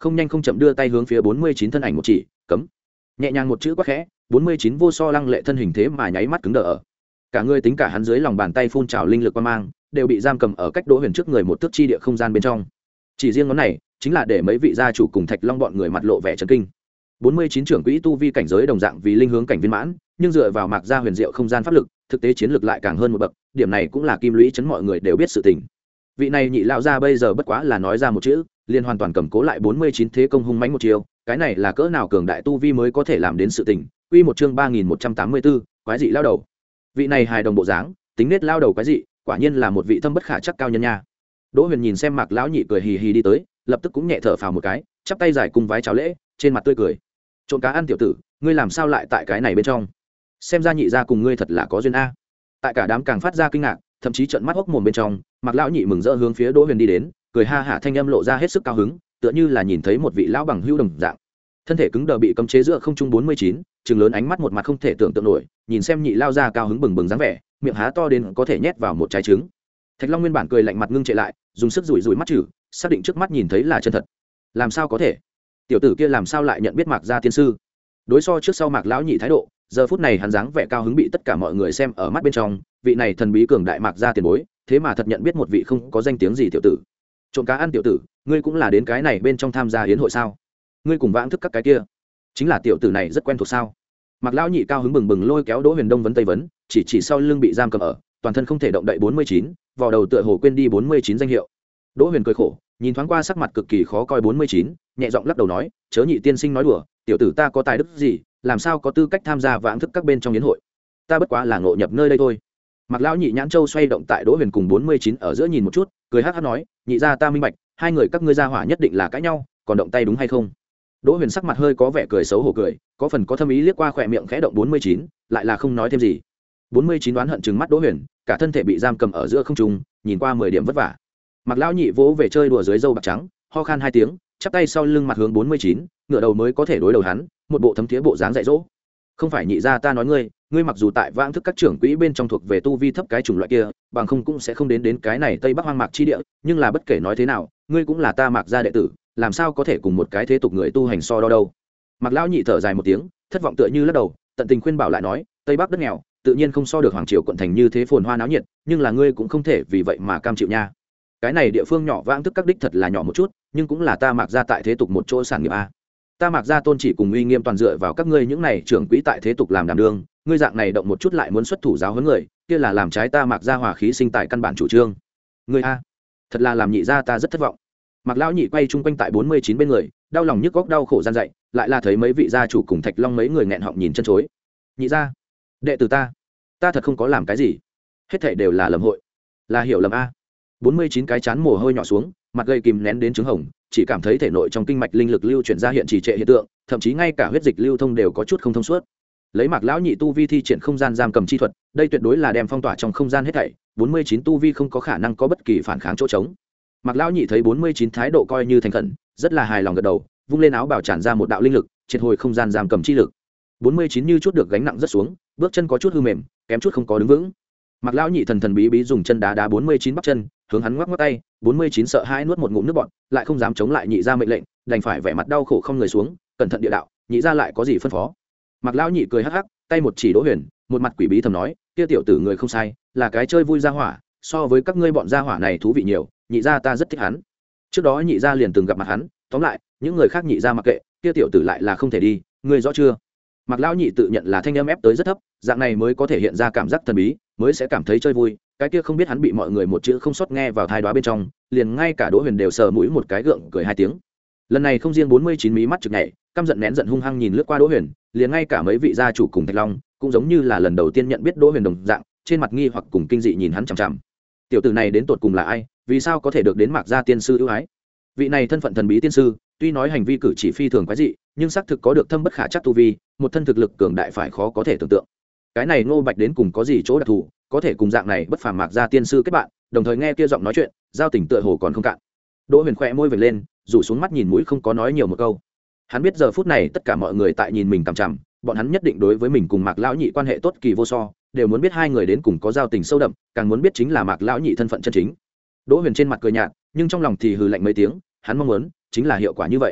không nhanh không chậm đưa tay hướng phía bốn mươi chín thân ảnh một chỉ cấm, nhẹ nhàng một chữ quát khẽ, bốn mươi chín vô so lăng lệ thân hình thế mà nháy mắt cứng đờ ở. Cả người tính cả hắn dưới lòng bàn tay phun trào linh lực quang mang, đều bị giam cầm ở cách Đỗ Huyền trước người một thước chi địa không gian bên trong. Chỉ riêng ngón này, chính là để mấy vị gia chủ cùng Thạch Long bọn người mặt lộ vẻ chấn kinh. bốn mươi chín trưởng quỹ tu vi cảnh giới đồng dạng vì linh hướng cảnh viên mãn, nhưng dựa vào Mạc gia huyền diệu không gian pháp lực, thực tế chiến lực lại càng hơn một bậc, điểm này cũng là kim lũy chấn mọi người đều biết sự tình. Vị này nhị lão gia bây giờ bất quá là nói ra một chữ, liền hoàn toàn cầm cố lại bốn mươi chín thế công hung mãnh một chiều, cái này là cỡ nào cường đại tu vi mới có thể làm đến sự tình. Quy một chương ba nghìn một trăm tám mươi tư, quái dị lao đầu. Vị này hài đồng bộ dáng, tính nết lao đầu quái dị, quả nhiên là một vị thâm bất khả chắc cao nhân nha. Đỗ Huyền nhìn xem Mạc lão nhị cười hì hì đi tới, lập tức cũng nhẹ thở phào một cái, chắp tay giải cùng vái chào lễ, trên mặt tươi cười. Trộm cá ăn tiểu tử, ngươi làm sao lại tại cái này bên trong? Xem ra nhị gia cùng ngươi thật là có duyên a. Tại cả đám càng phát ra kinh ngạc, thậm chí trợn mắt hốc mồm bên trong, Mạc lão nhị mừng rỡ hướng phía Đỗ Huyền đi đến, cười ha hả thanh âm lộ ra hết sức cao hứng, tựa như là nhìn thấy một vị lão bằng hữu đồng dạng. Thân thể cứng đờ bị cấm chế giữa không trung bốn mươi chín, trừng lớn ánh mắt một mặt không thể tưởng tượng nổi, nhìn xem nhị lao ra cao hứng bừng bừng dáng vẻ, miệng há to đến có thể nhét vào một trái trứng. Thạch Long nguyên bản cười lạnh mặt ngưng trệ lại, dùng sức rủi rủi mắt chử, xác định trước mắt nhìn thấy là chân thật. Làm sao có thể? Tiểu tử kia làm sao lại nhận biết Mạc gia tiên sư? Đối so trước sau Mạc lão nhị thái độ, giờ phút này hắn dáng vẻ cao hứng bị tất cả mọi người xem ở mắt bên trong, vị này thần bí cường đại Mạc gia tiền bối, thế mà thật nhận biết một vị không có danh tiếng gì tiểu tử. Trộm cá ăn tiểu tử, ngươi cũng là đến cái này bên trong tham gia hiến hội sao? Ngươi cùng vãng thức các cái kia, chính là tiểu tử này rất quen thuộc sao? Mạc lão nhị cao hứng bừng bừng lôi kéo Đỗ Huyền Đông vấn tây vấn, chỉ chỉ sau lưng bị giam cầm ở, toàn thân không thể động đậy bốn mươi chín, vò đầu tựa hồ quên đi bốn mươi chín danh hiệu. Đỗ Huyền cười khổ, nhìn thoáng qua sắc mặt cực kỳ khó coi bốn mươi chín, nhẹ giọng lắc đầu nói, chớ nhị tiên sinh nói đùa, tiểu tử ta có tài đức gì, làm sao có tư cách tham gia vãng thức các bên trong yến hội? Ta bất quá là ngộ nhập nơi đây thôi. Mạc lão nhị nhãn châu xoay động tại Đỗ Huyền cùng bốn mươi chín ở giữa nhìn một chút, cười hắc hắc nói, nhị gia ta minh bạch, hai người các ngươi gia hỏa nhất định là cãi nhau, còn động tay đúng hay không? Đỗ Huyền sắc mặt hơi có vẻ cười xấu hổ cười, có phần có thâm ý liếc qua khỏe miệng khẽ động bốn mươi chín, lại là không nói thêm gì. bốn mươi chín đoán hận trừng mắt Đỗ Huyền, cả thân thể bị giam cầm ở giữa không trung, nhìn qua mười điểm vất vả. Mạc lão nhị vỗ về chơi đùa dưới râu bạc trắng, ho khan hai tiếng, chắp tay sau lưng mặt hướng bốn mươi chín, ngửa đầu mới có thể đối đầu hắn, một bộ thấm thía bộ dáng dạy dỗ. Không phải nhị gia ta nói ngươi, ngươi mặc dù tại vãng thức các trưởng quỹ bên trong thuộc về tu vi thấp cái chủng loại kia, bằng không cũng sẽ không đến đến cái này Tây Bắc hoang mạc chi địa, nhưng là bất kể nói thế nào, ngươi cũng là ta Mạc gia đệ tử, làm sao có thể cùng một cái thế tục người tu hành so đo đâu? Mạc lão nhị thở dài một tiếng, thất vọng tựa như lắc đầu, tận tình khuyên bảo lại nói, Tây Bắc đất nghèo, tự nhiên không so được hoàng triều quận thành như thế phồn hoa náo nhiệt, nhưng là ngươi cũng không thể vì vậy mà cam chịu nha. Cái này địa phương nhỏ vãng thức các đích thật là nhỏ một chút, nhưng cũng là ta Mạc gia tại thế tục một chỗ sản nghiệp a. Ta Mạc gia tôn chỉ cùng uy nghiêm toàn dựa vào các ngươi những này trưởng quỹ tại thế tục làm đảm đương, ngươi dạng này động một chút lại muốn xuất thủ giáo huấn người, kia là làm trái ta Mạc gia hòa khí sinh tài căn bản chủ trương. Ngươi a, thật là làm nhị gia ta rất thất vọng. Mạc lão nhị quay chung quanh tại bốn mươi chín bên người, đau lòng nhức góc đau khổ gian dậy, lại là thấy mấy vị gia chủ cùng Thạch Long mấy người nghẹn họng nhìn chân chối. Nhị gia, đệ tử ta, ta thật không có làm cái gì, hết thảy đều là lầm hội, là hiểu lầm a. bốn mươi chín cái chán mồ hôi nhỏ xuống, mặt gây kìm nén đến trứng hồng, chỉ cảm thấy thể nội trong kinh mạch linh lực lưu chuyển ra hiện trì trệ hiện tượng, thậm chí ngay cả huyết dịch lưu thông đều có chút không thông suốt. Lấy Mạc lão nhị tu vi thi triển không gian giam cầm chi thuật, đây tuyệt đối là đem phong tỏa trong không gian hết thảy, bốn mươi chín tu vi không có khả năng có bất kỳ phản kháng chỗ trống. Mạc lão nhị thấy bốn mươi chín thái độ coi như thành khẩn, rất là hài lòng gật đầu, vung lên áo bảo tràn ra một đạo linh lực, triệt hồi không gian giam cầm chi lực. bốn mươi chín như chút được gánh nặng rất xuống, bước chân có chút hư mềm, kém chút không có đứng vững. Mạc lão nhị thần thần bí bí dùng chân đá đá bốn mươi chín bắp chân, hướng hắn ngoắc ngoắc tay, bốn mươi chín sợ hãi nuốt một ngụm nước bọt, lại không dám chống lại nhị gia mệnh lệnh, đành phải vẻ mặt đau khổ không người xuống, cẩn thận địa đạo, nhị gia lại có gì phân phó? Mạc lão nhị cười hắc hắc, tay một chỉ Đỗ Huyền, một mặt quỷ bí thầm nói, kia tiểu tử người không sai, là cái chơi vui gia hỏa, so với các ngươi bọn gia hỏa này thú vị nhiều, nhị gia ta rất thích hắn. Trước đó nhị gia liền từng gặp mặt hắn, tóm lại, những người khác nhị gia mặc kệ, kia tiểu tử lại là không thể đi, ngươi rõ chưa? Mạc lão nhị tự nhận là thanh âm ép tới rất thấp, dạng này mới có thể hiện ra cảm giác thần bí, mới sẽ cảm thấy chơi vui. Cái kia không biết hắn bị mọi người một chữ không sót nghe vào thai đoá bên trong, liền ngay cả Đỗ Huyền đều sờ mũi một cái gượng cười hai tiếng. Lần này không riêng bốn mươi chín mí mắt trực nhảy, căm giận nén giận hung hăng nhìn lướt qua Đỗ Huyền, liền ngay cả mấy vị gia chủ cùng Thạch Long cũng giống như là lần đầu tiên nhận biết Đỗ Huyền đồng dạng, trên mặt nghi hoặc cùng kinh dị nhìn hắn chằm chằm. Tiểu tử này đến tột cùng là ai, vì sao có thể được đến Mạc gia tiên sư ưu ái? Vị này thân phận thần bí tiên sư, tuy nói hành vi cử chỉ phi thường quái dị, nhưng xác thực có được thâm bất khả trắc tu vi, một thân thực lực cường đại phải khó có thể tưởng tượng. Cái này Ngô Bạch đến cùng có gì chỗ đặc thù, có thể cùng dạng này bất phàm Mạc gia tiên sư kết bạn, đồng thời nghe kia giọng nói chuyện, giao tình tựa hồ còn không cạn. Đỗ Huyền khẽ môi vểnh lên, rủ xuống mắt nhìn mũi không có nói nhiều một câu. Hắn biết giờ phút này tất cả mọi người tại nhìn mình cằm chằm, bọn hắn nhất định đối với mình cùng Mạc lão nhị quan hệ tốt kỳ vô so, đều muốn biết hai người đến cùng có giao tình sâu đậm, càng muốn biết chính là Mạc lão nhị thân phận chân chính. Đỗ Huyền trên mặt cười nhạt, nhưng trong lòng thì hừ lạnh mấy tiếng, hắn mong muốn chính là hiệu quả như vậy.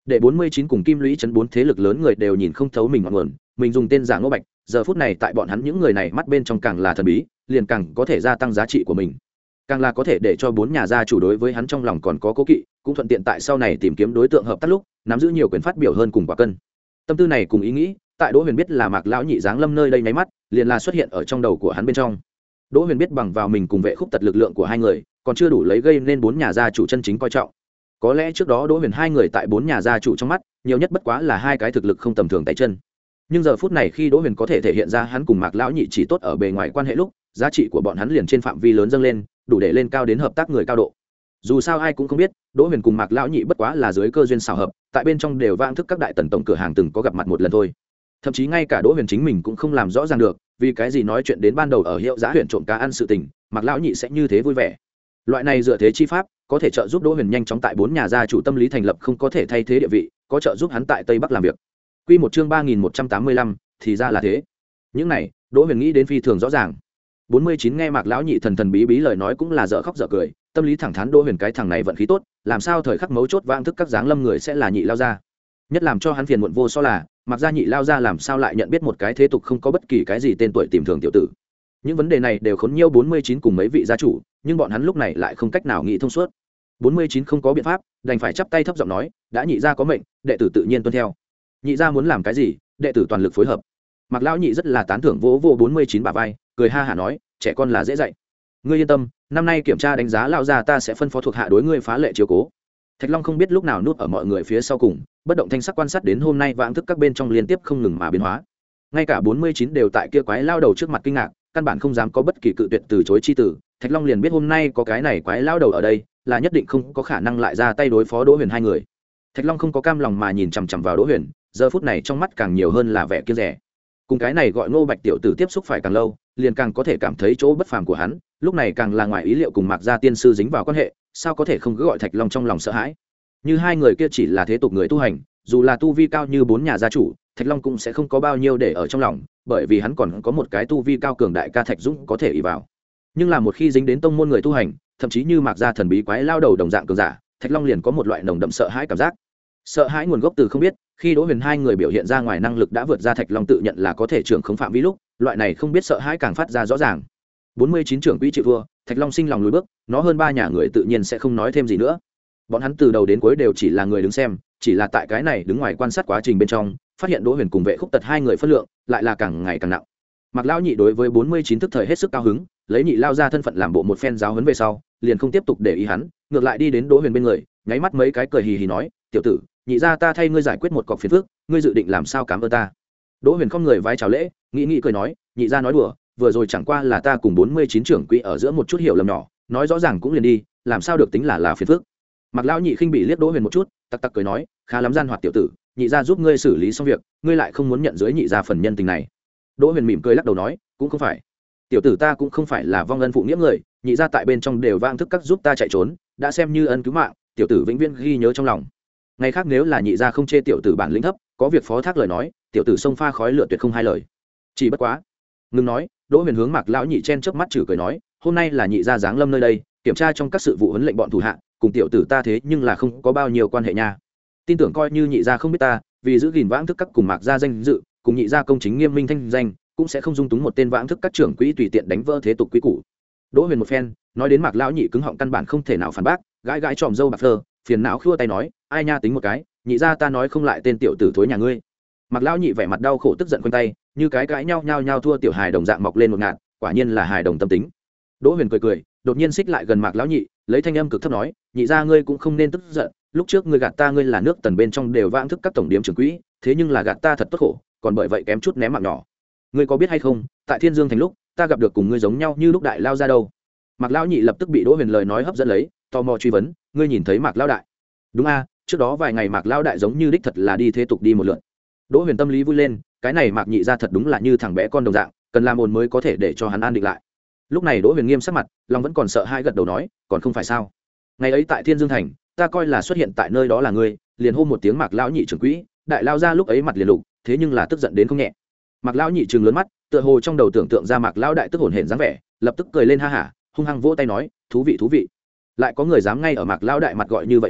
để bốn mươi chín cùng kim lũy chấn bốn thế lực lớn người đều nhìn không thấu mình ngọn nguồn, mình dùng tên giả Ngô Bạch, giờ phút này tại bọn hắn những người này mắt bên trong càng là thần bí, liền càng có thể gia tăng giá trị của mình, càng là có thể để cho bốn nhà gia chủ đối với hắn trong lòng còn có cố kỵ, cũng thuận tiện tại sau này tìm kiếm đối tượng hợp tác lúc nắm giữ nhiều quyền phát biểu hơn cùng quả cân. Tâm tư này cùng ý nghĩ tại Đỗ Huyền biết là Mạc lão nhị giáng lâm nơi đây nháy mắt liền là xuất hiện ở trong đầu của hắn bên trong. Đỗ Huyền biết bằng vào mình cùng Vệ Khúc Tật lực lượng của hai người còn chưa đủ lấy gây nên bốn nhà gia chủ chân chính coi trọng. Có lẽ trước đó Đỗ Huyền hai người tại bốn nhà gia chủ trong mắt nhiều nhất bất quá là hai cái thực lực không tầm thường tay chân, nhưng giờ phút này khi Đỗ Huyền có thể thể hiện ra hắn cùng Mạc lão nhị chỉ tốt ở bề ngoài quan hệ lúc, giá trị của bọn hắn liền trên phạm vi lớn dâng lên, đủ để lên cao đến hợp tác người cao độ. Dù sao ai cũng không biết Đỗ Huyền cùng Mạc lão nhị bất quá là dưới cơ duyên xảo hợp, tại bên trong đều vãng thức các đại tần tổng cửa hàng từng có gặp mặt một lần thôi. Thậm chí ngay cả Đỗ Huyền chính mình cũng không làm rõ ràng được, vì cái gì nói chuyện đến ban đầu ở Hiệu Giá huyện trộm cá ăn sự tình, Mạc lão nhị sẽ như thế vui vẻ. Loại này dựa thế chi pháp có thể trợ giúp Đỗ Huyền nhanh chóng tại bốn nhà gia chủ tâm lý thành lập không có thể thay thế địa vị, có trợ giúp hắn tại Tây Bắc làm việc. Quy một chương ba nghìn một trăm tám mươi lăm, thì ra là thế. Những này, Đỗ Huyền nghĩ đến phi thường rõ ràng. bốn mươi chín nghe Mạc lão nhị thần thần bí bí lời nói cũng là dở khóc dở cười, tâm lý thẳng thắn Đỗ Huyền cái thằng này vận khí tốt, làm sao thời khắc mấu chốt vãng thức các dáng lâm người sẽ là nhị lao gia. Nhất làm cho hắn phiền muộn vô so là, Mạc gia nhị lao gia làm sao lại nhận biết một cái thế tục không có bất kỳ cái gì tên tuổi tìm thường tiểu tử. Những vấn đề này đều khốn nhiễu bốn mươi chín cùng mấy vị gia chủ, nhưng bọn hắn lúc này lại không cách nào nghĩ thông suốt. bốn mươi chín không có biện pháp, đành phải chắp tay thấp giọng nói, đã nhị gia có mệnh, đệ tử tự nhiên tuân theo. Nhị gia muốn làm cái gì, đệ tử toàn lực phối hợp. Mạc lão nhị rất là tán thưởng vỗ vỗ bốn mươi chín bả vai, cười ha hả nói, trẻ con là dễ dạy. Ngươi yên tâm, năm nay kiểm tra đánh giá lão gia ta sẽ phân phó thuộc hạ đối ngươi phá lệ chiếu cố. Thạch Long không biết lúc nào núp ở mọi người phía sau cùng, bất động thanh sắc quan sát đến hôm nay vãng thức các bên trong liên tiếp không ngừng mà biến hóa. Ngay cả bốn mươi chín đều tại kia quái lao đầu trước mặt kinh ngạc, căn bản không dám có bất kỳ cự tuyệt từ chối chi tử. Thạch Long liền biết hôm nay có cái này quái lao đầu ở đây, là nhất định không có khả năng lại ra tay đối phó Đỗ Huyền hai người. Thạch Long không có cam lòng mà nhìn chằm chằm vào Đỗ Huyền, giờ phút này trong mắt càng nhiều hơn là vẻ kiêng dè. Cùng cái này gọi Ngô Bạch tiểu tử tiếp xúc phải càng lâu, liền càng có thể cảm thấy chỗ bất phàm của hắn, lúc này càng là ngoài ý liệu cùng Mạc gia tiên sư dính vào quan hệ, sao có thể không cứ gọi Thạch Long trong lòng sợ hãi. Như hai người kia chỉ là thế tục người tu hành, dù là tu vi cao như bốn nhà gia chủ, Thạch Long cũng sẽ không có bao nhiêu để ở trong lòng, bởi vì hắn còn có một cái tu vi cao cường đại ca Thạch Dũng có thể ỷ vào. Nhưng là một khi dính đến tông môn người tu hành, thậm chí như Mạc gia thần bí quái lao đầu đồng dạng cường giả, Thạch Long liền có một loại nồng đậm sợ hãi cảm giác. Sợ hãi nguồn gốc từ không biết, khi Đỗ Huyền hai người biểu hiện ra ngoài năng lực đã vượt ra Thạch Long tự nhận là có thể trưởng khống phạm vi lúc, loại này không biết sợ hãi càng phát ra rõ ràng. bốn mươi chín trưởng quỹ chịu thua, Thạch Long sinh lòng lùi bước, nó hơn ba nhà người tự nhiên sẽ không nói thêm gì nữa. Bọn hắn từ đầu đến cuối đều chỉ là người đứng xem, chỉ là tại cái này đứng ngoài quan sát quá trình bên trong, phát hiện Đỗ Huyền cùng Vệ Khúc Tật hai người phân lượng lại là càng ngày càng nặng. Mạc lão nhị đối với bốn mươi chín tức thời hết sức cao hứng, lấy nhị lao ra thân phận làm bộ một phen giáo huấn về sau, liền không tiếp tục để ý hắn, ngược lại đi đến Đỗ Huyền bên người, nháy mắt mấy cái cười hì hì nói, "Tiểu tử, nhị gia ta thay ngươi giải quyết một cọc phiền phức, ngươi dự định làm sao cảm ơn ta?" Đỗ Huyền không người vái chào lễ, nghĩ nghĩ cười nói, "Nhị gia nói đùa, vừa rồi chẳng qua là ta cùng bốn mươi chín trưởng quỹ ở giữa một chút hiểu lầm nhỏ, nói rõ ràng cũng liền đi, làm sao được tính là là phiền phức." Mạc lão nhị khinh bị liếc Đỗ Huyền một chút, tặc tặc cười nói, "Khá lắm gian hoạt tiểu tử, nhị gia giúp ngươi xử lý xong việc, ngươi lại không muốn nhận dưới nhị gia phần nhân tình này." Đỗ Huyền mỉm cười lắc đầu nói, "Cũng không phải, tiểu tử ta cũng không phải là vong ân phụ nghĩa người, nhị gia tại bên trong đều vang thức các giúp ta chạy trốn, đã xem như ân cứu mạng, tiểu tử vĩnh viễn ghi nhớ trong lòng. Ngày khác nếu là nhị gia không chê tiểu tử bản lĩnh thấp, có việc phó thác lời nói, tiểu tử sông pha khói lửa tuyệt không hai lời." Chỉ bất quá, ngừng nói, Đỗ Huyền hướng Mạc lão nhị chen chớp mắt chửi cười nói, "Hôm nay là nhị gia giáng lâm nơi đây, kiểm tra trong các sự vụ huấn lệnh bọn thủ hạ, cùng tiểu tử ta thế nhưng là không có bao nhiêu quan hệ nha. Tin tưởng coi như nhị gia không biết ta, vì giữ gìn vãng thức các cùng Mạc gia danh dự, cùng nhị gia công chính nghiêm minh thanh danh, cũng sẽ không dung túng một tên vãng thức các trưởng quỹ tùy tiện đánh vỡ thế tục quý củ." Đỗ Huyền một phen nói đến Mạc lão nhị cứng họng căn bản không thể nào phản bác, gãi gãi tròm râu bạc phơ, phiền não khua tay nói, "Ai nha tính một cái, nhị gia ta nói không lại tên tiểu tử thối nhà ngươi." Mạc lão nhị vẻ mặt đau khổ tức giận quanh tay, như cái cãi nhau nhau nhau thua tiểu hài đồng dạng mọc lên một ngạt, quả nhiên là hài đồng tâm tính. Đỗ Huyền cười cười, đột nhiên xích lại gần Mạc lão nhị, lấy thanh âm cực thấp nói, "Nhị gia ngươi cũng không nên tức giận, lúc trước ngươi gạt ta ngươi là nước tần bên trong đều vãng thức các tổng điểm trưởng quỹ, thế nhưng là gạt ta thật tốt khổ, còn bởi vậy kém chút ném mạng nhỏ. Ngươi có biết hay không, tại Thiên Dương thành lúc, ta gặp được cùng ngươi giống nhau như lúc đại lao ra đâu." Mạc lão nhị lập tức bị Đỗ Huyền lời nói hấp dẫn lấy, tò mò truy vấn, "Ngươi nhìn thấy Mạc lão đại?" "Đúng a, trước đó vài ngày Mạc lão đại giống như đích thật là đi thế tục đi một lượt." Đỗ Huyền tâm lý vui lên, cái này Mạc nhị gia thật đúng là như thằng bé con đồng dạng, cần làm ồn mới có thể để cho hắn an định lại. Lúc này Đỗ Huyền nghiêm sắc mặt, lòng vẫn còn sợ hai gật đầu nói, "Còn không phải sao? Ngày ấy tại Thiên Dương thành, ta coi là xuất hiện tại nơi đó là ngươi, liền hô một tiếng Mạc lão nhị trưởng quỹ, đại lao ra lúc ấy mặt liền lục, thế nhưng là tức giận đến không nhẹ." Mạc lão nhị trừng lớn mắt, tựa hồ trong đầu tưởng tượng ra Mạc lão đại tức hổn hển dáng vẻ, lập tức cười lên ha hả, hung hăng vỗ tay nói, "Thú vị thú vị. Lại có người dám ngay ở Mạc lão đại mặt gọi như vậy hắn,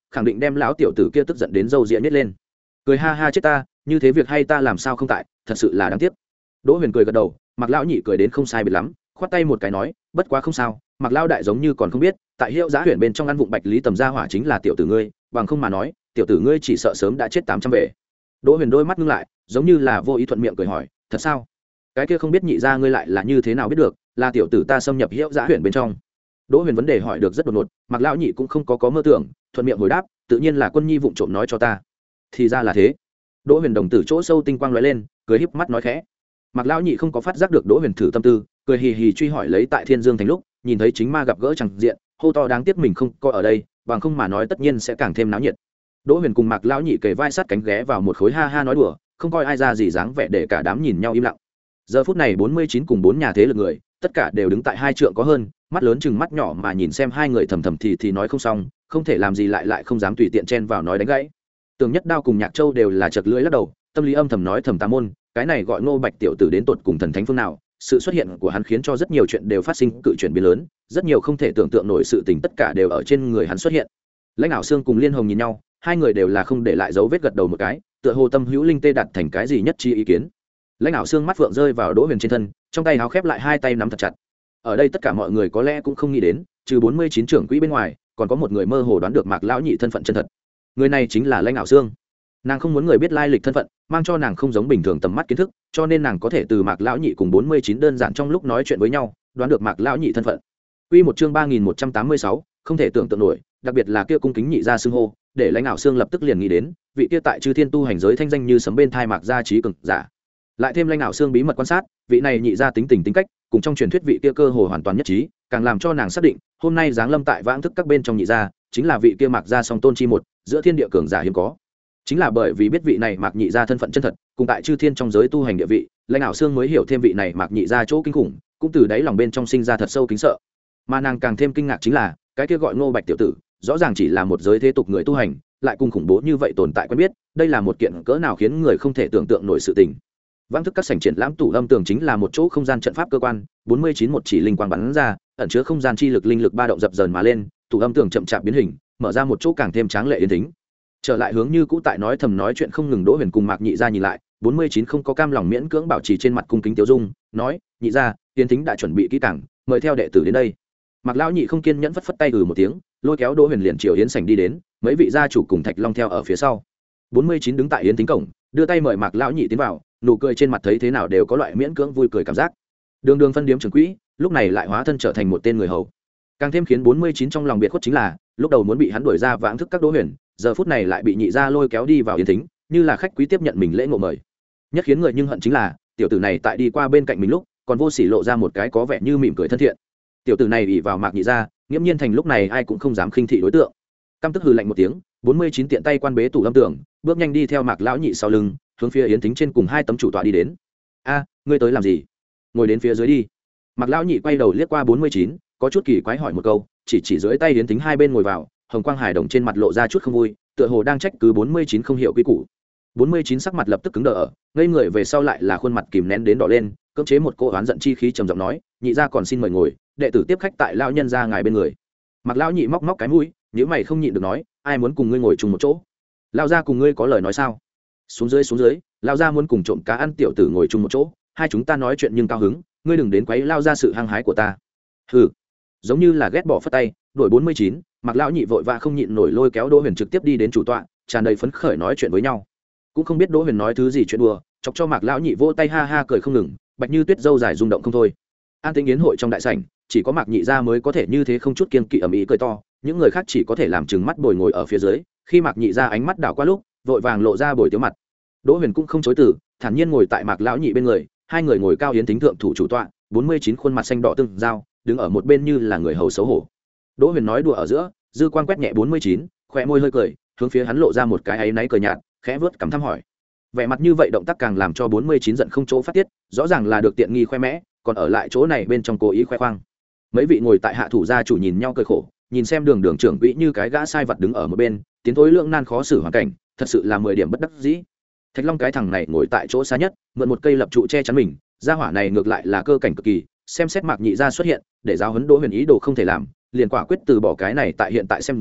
khẳng định đem lão tiểu tử kia tức giận đến râu ria nhét lên. Cười ha ha chết ta, như thế việc hay ta làm sao không tại, thật sự là đáng tiếc. Đỗ Huyền cười gật đầu, Mạc lão nhị cười đến không sai biệt lắm, khoát tay một cái nói, bất quá không sao, Mạc lão đại giống như còn không biết, tại Hiệu Giá huyện bên trong ăn vụng bạch lý tầm gia hỏa chính là tiểu tử ngươi, bằng không mà nói, tiểu tử ngươi chỉ sợ sớm đã chết tám trăm về. Đỗ Huyền đôi mắt ngưng lại, giống như là vô ý thuận miệng cười hỏi, thật sao? Cái kia không biết nhị gia ngươi lại là như thế nào biết được, là tiểu tử ta xâm nhập Hiệu Giá huyện bên trong. Đỗ Huyền vấn đề hỏi được rất đột ngột, Mạc lão nhị cũng không có có mơ tưởng, thuận miệng hồi đáp, tự nhiên là Quân Nhi vụng trộm nói cho ta. Thì ra là thế. Đỗ Huyền đồng tử chỗ sâu tinh quang lóe lên, cười híp mắt nói khẽ. Mạc lão nhị không có phát giác được Đỗ Huyền thử tâm tư, cười hì hì truy hỏi lấy tại Thiên Dương thành lúc, nhìn thấy chính ma gặp gỡ chẳng diện, hô to đáng tiếc mình không có ở đây, bằng không mà nói tất nhiên sẽ càng thêm náo nhiệt. Đỗ Huyền cùng Mạc lão nhị kề vai sát cánh ghé vào một khối ha ha nói đùa, không coi ai ra gì dáng vẻ để cả đám nhìn nhau im lặng. Giờ phút này bốn mươi chín cùng bốn nhà thế lực người, tất cả đều đứng tại hai trượng có hơn, mắt lớn chừng mắt nhỏ mà nhìn xem hai người thầm thầm thì thì nói không xong, không thể làm gì lại lại không dám tùy tiện chen vào nói đánh gãy. Tường Nhất Đao cùng Nhạc Châu đều là chật lưỡi lắc đầu, tâm lý âm thầm nói thầm tà môn, cái này gọi Ngô Bạch tiểu tử đến tột cùng thần thánh phương nào, sự xuất hiện của hắn khiến cho rất nhiều chuyện đều phát sinh cự chuyển biến lớn, rất nhiều không thể tưởng tượng nổi sự tình tất cả đều ở trên người hắn xuất hiện. Lãnh Ảo Xương cùng Liên Hồng nhìn nhau, hai người đều là không để lại dấu vết gật đầu một cái, tựa hồ tâm hữu linh tê đặt thành cái gì nhất chi ý kiến. Lãnh Ảo Xương mắt phượng rơi vào Đỗ Huyền trên thân, trong tay háo khép lại hai tay nắm thật chặt. Ở đây tất cả mọi người có lẽ cũng không nghĩ đến, trừ bốn mươi chín trưởng quỹ bên ngoài, còn có một người mơ hồ đoán được Mạc lão nhị thân phận chân thật. Người này chính là Lãnh Ảo Xương. Nàng không muốn người biết lai lịch thân phận, mang cho nàng không giống bình thường tầm mắt kiến thức, cho nên nàng có thể từ Mạc lão nhị cùng bốn mươi chín đơn giản trong lúc nói chuyện với nhau, đoán được Mạc lão nhị thân phận. Quy một chương ba nghìn một trăm tám mươi sáu, không thể tưởng tượng nổi, đặc biệt là kia cung kính nhị gia xưng hô, để Lãnh Ảo Xương lập tức liền nghĩ đến, vị kia tại Chư Thiên tu hành giới thanh danh như sấm bên thai Mạc gia trí cường giả. Lại thêm Lãnh Ảo Xương bí mật quan sát, vị này nhị gia tính tình tính cách, cùng trong truyền thuyết vị kia cơ hồ hoàn toàn nhất trí, càng làm cho nàng xác định, hôm nay giáng lâm tại vãng thức các bên trong nhị gia, chính là vị kia Mạc gia song tôn chi một, giữa thiên địa cường giả hiếm có. Chính là bởi vì biết vị này Mạc nhị gia thân phận chân thật, cùng tại Chư Thiên trong giới tu hành địa vị, Lãnh Ảo Xương mới hiểu thêm vị này Mạc nhị gia chỗ kinh khủng, cũng từ đáy lòng bên trong sinh ra thật sâu kính sợ. Mà nàng càng thêm kinh ngạc chính là, cái kia gọi Ngô Bạch tiểu tử, rõ ràng chỉ là một giới thế tục người tu hành, lại cùng khủng bố như vậy tồn tại quen biết, đây là một kiện cỡ nào khiến người không thể tưởng tượng nổi sự tình. Vãng thức các sảnh triển lãm tủ âm tường chính là một chỗ không gian trận pháp cơ quan, bốn mươi chín một chỉ linh quang bắn ra, ẩn chứa không gian chi lực linh lực ba động dập dờn mà lên, tủ âm tường chậm chạp biến hình, mở ra một chỗ càng thêm tráng lệ yên tĩnh. Trở lại hướng như cũ tại nói thầm nói chuyện không ngừng Đỗ Huyền cùng Mạc nhị gia nhìn lại, bốn mươi chín không có cam lòng miễn cưỡng bảo trì trên mặt cung kính tiêu dung, nói, nhị gia, yên tĩnh đã chuẩn bị kỹ càng, mời theo đệ tử đến đây. Mạc lão nhị không kiên nhẫn phất phất tay ừ một tiếng, lôi kéo Đỗ Huyền liền chiều yến sảnh đi đến, mấy vị gia chủ cùng Thạch Long theo ở phía sau. bốn mươi chín đứng tại yến tính cổng, đưa tay mời Mạc lão nhị tiến vào, nụ cười trên mặt thấy thế nào đều có loại miễn cưỡng vui cười cảm giác. Đường đường phân điếm trưởng quỹ, lúc này lại hóa thân trở thành một tên người hầu. Càng thêm khiến bốn mươi chín trong lòng biệt khuất chính là, lúc đầu muốn bị hắn đuổi ra vãng thức các Đỗ Huyền, giờ phút này lại bị nhị gia lôi kéo đi vào yến thính, như là khách quý tiếp nhận mình lễ ngộ mời. Nhất khiến người nhưng hận chính là, tiểu tử này tại đi qua bên cạnh mình lúc, còn vô sỉ lộ ra một cái có vẻ như mỉm cười thân thiện. Tiểu tử này ỷ vào Mạc nhị gia, nghiễm nhiên thành lúc này ai cũng không dám khinh thị đối tượng. Căm tức hừ lạnh một tiếng, bốn mươi chín tiện tay quan bế tủ âm tường, bước nhanh đi theo Mạc lão nhị sau lưng, hướng phía yến thính trên cùng hai tấm chủ tọa đi đến. A, ngươi tới làm gì? Ngồi đến phía dưới đi. Mạc lão nhị quay đầu liếc qua bốn mươi chín, có chút kỳ quái hỏi một câu, chỉ chỉ dưới tay yến thính hai bên ngồi vào, hồng quang hải đồng trên mặt lộ ra chút không vui, tựa hồ đang trách cứ bốn mươi chín không hiểu quy củ. bốn mươi chín sắc mặt lập tức cứng đờ ở, ngây người về sau lại là khuôn mặt kìm nén đến đỏ lên, cưỡng chế một cô oán giận chi khí trầm giọng nói, nhị gia còn xin mời ngồi, đệ tử tiếp khách tại lão nhân gia ngài bên người. Mạc lão nhị móc móc cái mũi, nếu mày không nhịn được nói, ai muốn cùng ngươi ngồi chung một chỗ? Lão gia cùng ngươi có lời nói sao? Xuống dưới xuống dưới, lão gia muốn cùng trộm cá ăn tiểu tử ngồi chung một chỗ, hai chúng ta nói chuyện nhưng cao hứng, ngươi đừng đến quấy lao ra sự hăng hái của ta. Hừ. Giống như là ghét bỏ phất tay, đuổi bốn mươi chín, Mạc lão nhị vội vã không nhịn nổi lôi kéo Đỗ Huyền trực tiếp đi đến chủ tọa, tràn đầy phấn khởi nói chuyện với nhau. Cũng không biết Đỗ Huyền nói thứ gì chuyện đùa, chọc cho Mạc lão nhị vỗ tay ha ha cười không ngừng, Bạch Như Tuyết dâu dài rung động không thôi. An tĩnh yến hội trong đại sảnh, chỉ có Mạc nhị gia mới có thể như thế không chút kiêng kỵ ầm ĩ cười to, những người khác chỉ có thể làm trừng mắt bồi ngồi ở phía dưới, khi Mạc nhị gia ánh mắt đảo qua lúc, vội vàng lộ ra bồi tiếu mặt. Đỗ Huyền cũng không chối từ, thản nhiên ngồi tại Mạc lão nhị bên người, hai người ngồi cao yến tính thượng thủ chủ tọa, bốn mươi chín khuôn mặt xanh đỏ tương giao, đứng ở một bên như là người hầu xấu hổ. Đỗ Huyền nói đùa ở giữa, dư quan quét nhẹ bốn mươi chín, khóe môi hơi cười, hướng phía hắn lộ ra một cái áy náy cười nhạt, khẽ vớt cằm thăm hỏi. Vẻ mặt như vậy động tác càng làm cho bốn mươi chín giận không chỗ phát tiết, rõ ràng là được tiện nghi khoe mẽ, còn ở lại chỗ này bên trong cố ý khoe khoang. Mấy vị ngồi tại hạ thủ gia chủ nhìn nhau cười khổ, nhìn xem Đường Đường trưởng quỹ như cái gã sai vật đứng ở một bên, tiến thối lượng nan khó xử hoàn cảnh, thật sự là mười điểm bất đắc dĩ. Thạch Long cái thằng này ngồi tại chỗ xa nhất, mượn một cây lập trụ che chắn mình, gia hỏa này ngược lại là cơ cảnh cực kỳ, xem xét Mạc nhị gia xuất hiện, để giáo huấn Đỗ Huyền ý đồ không thể làm, liền quả quyết từ bỏ cái này tại hiện tại xem ra,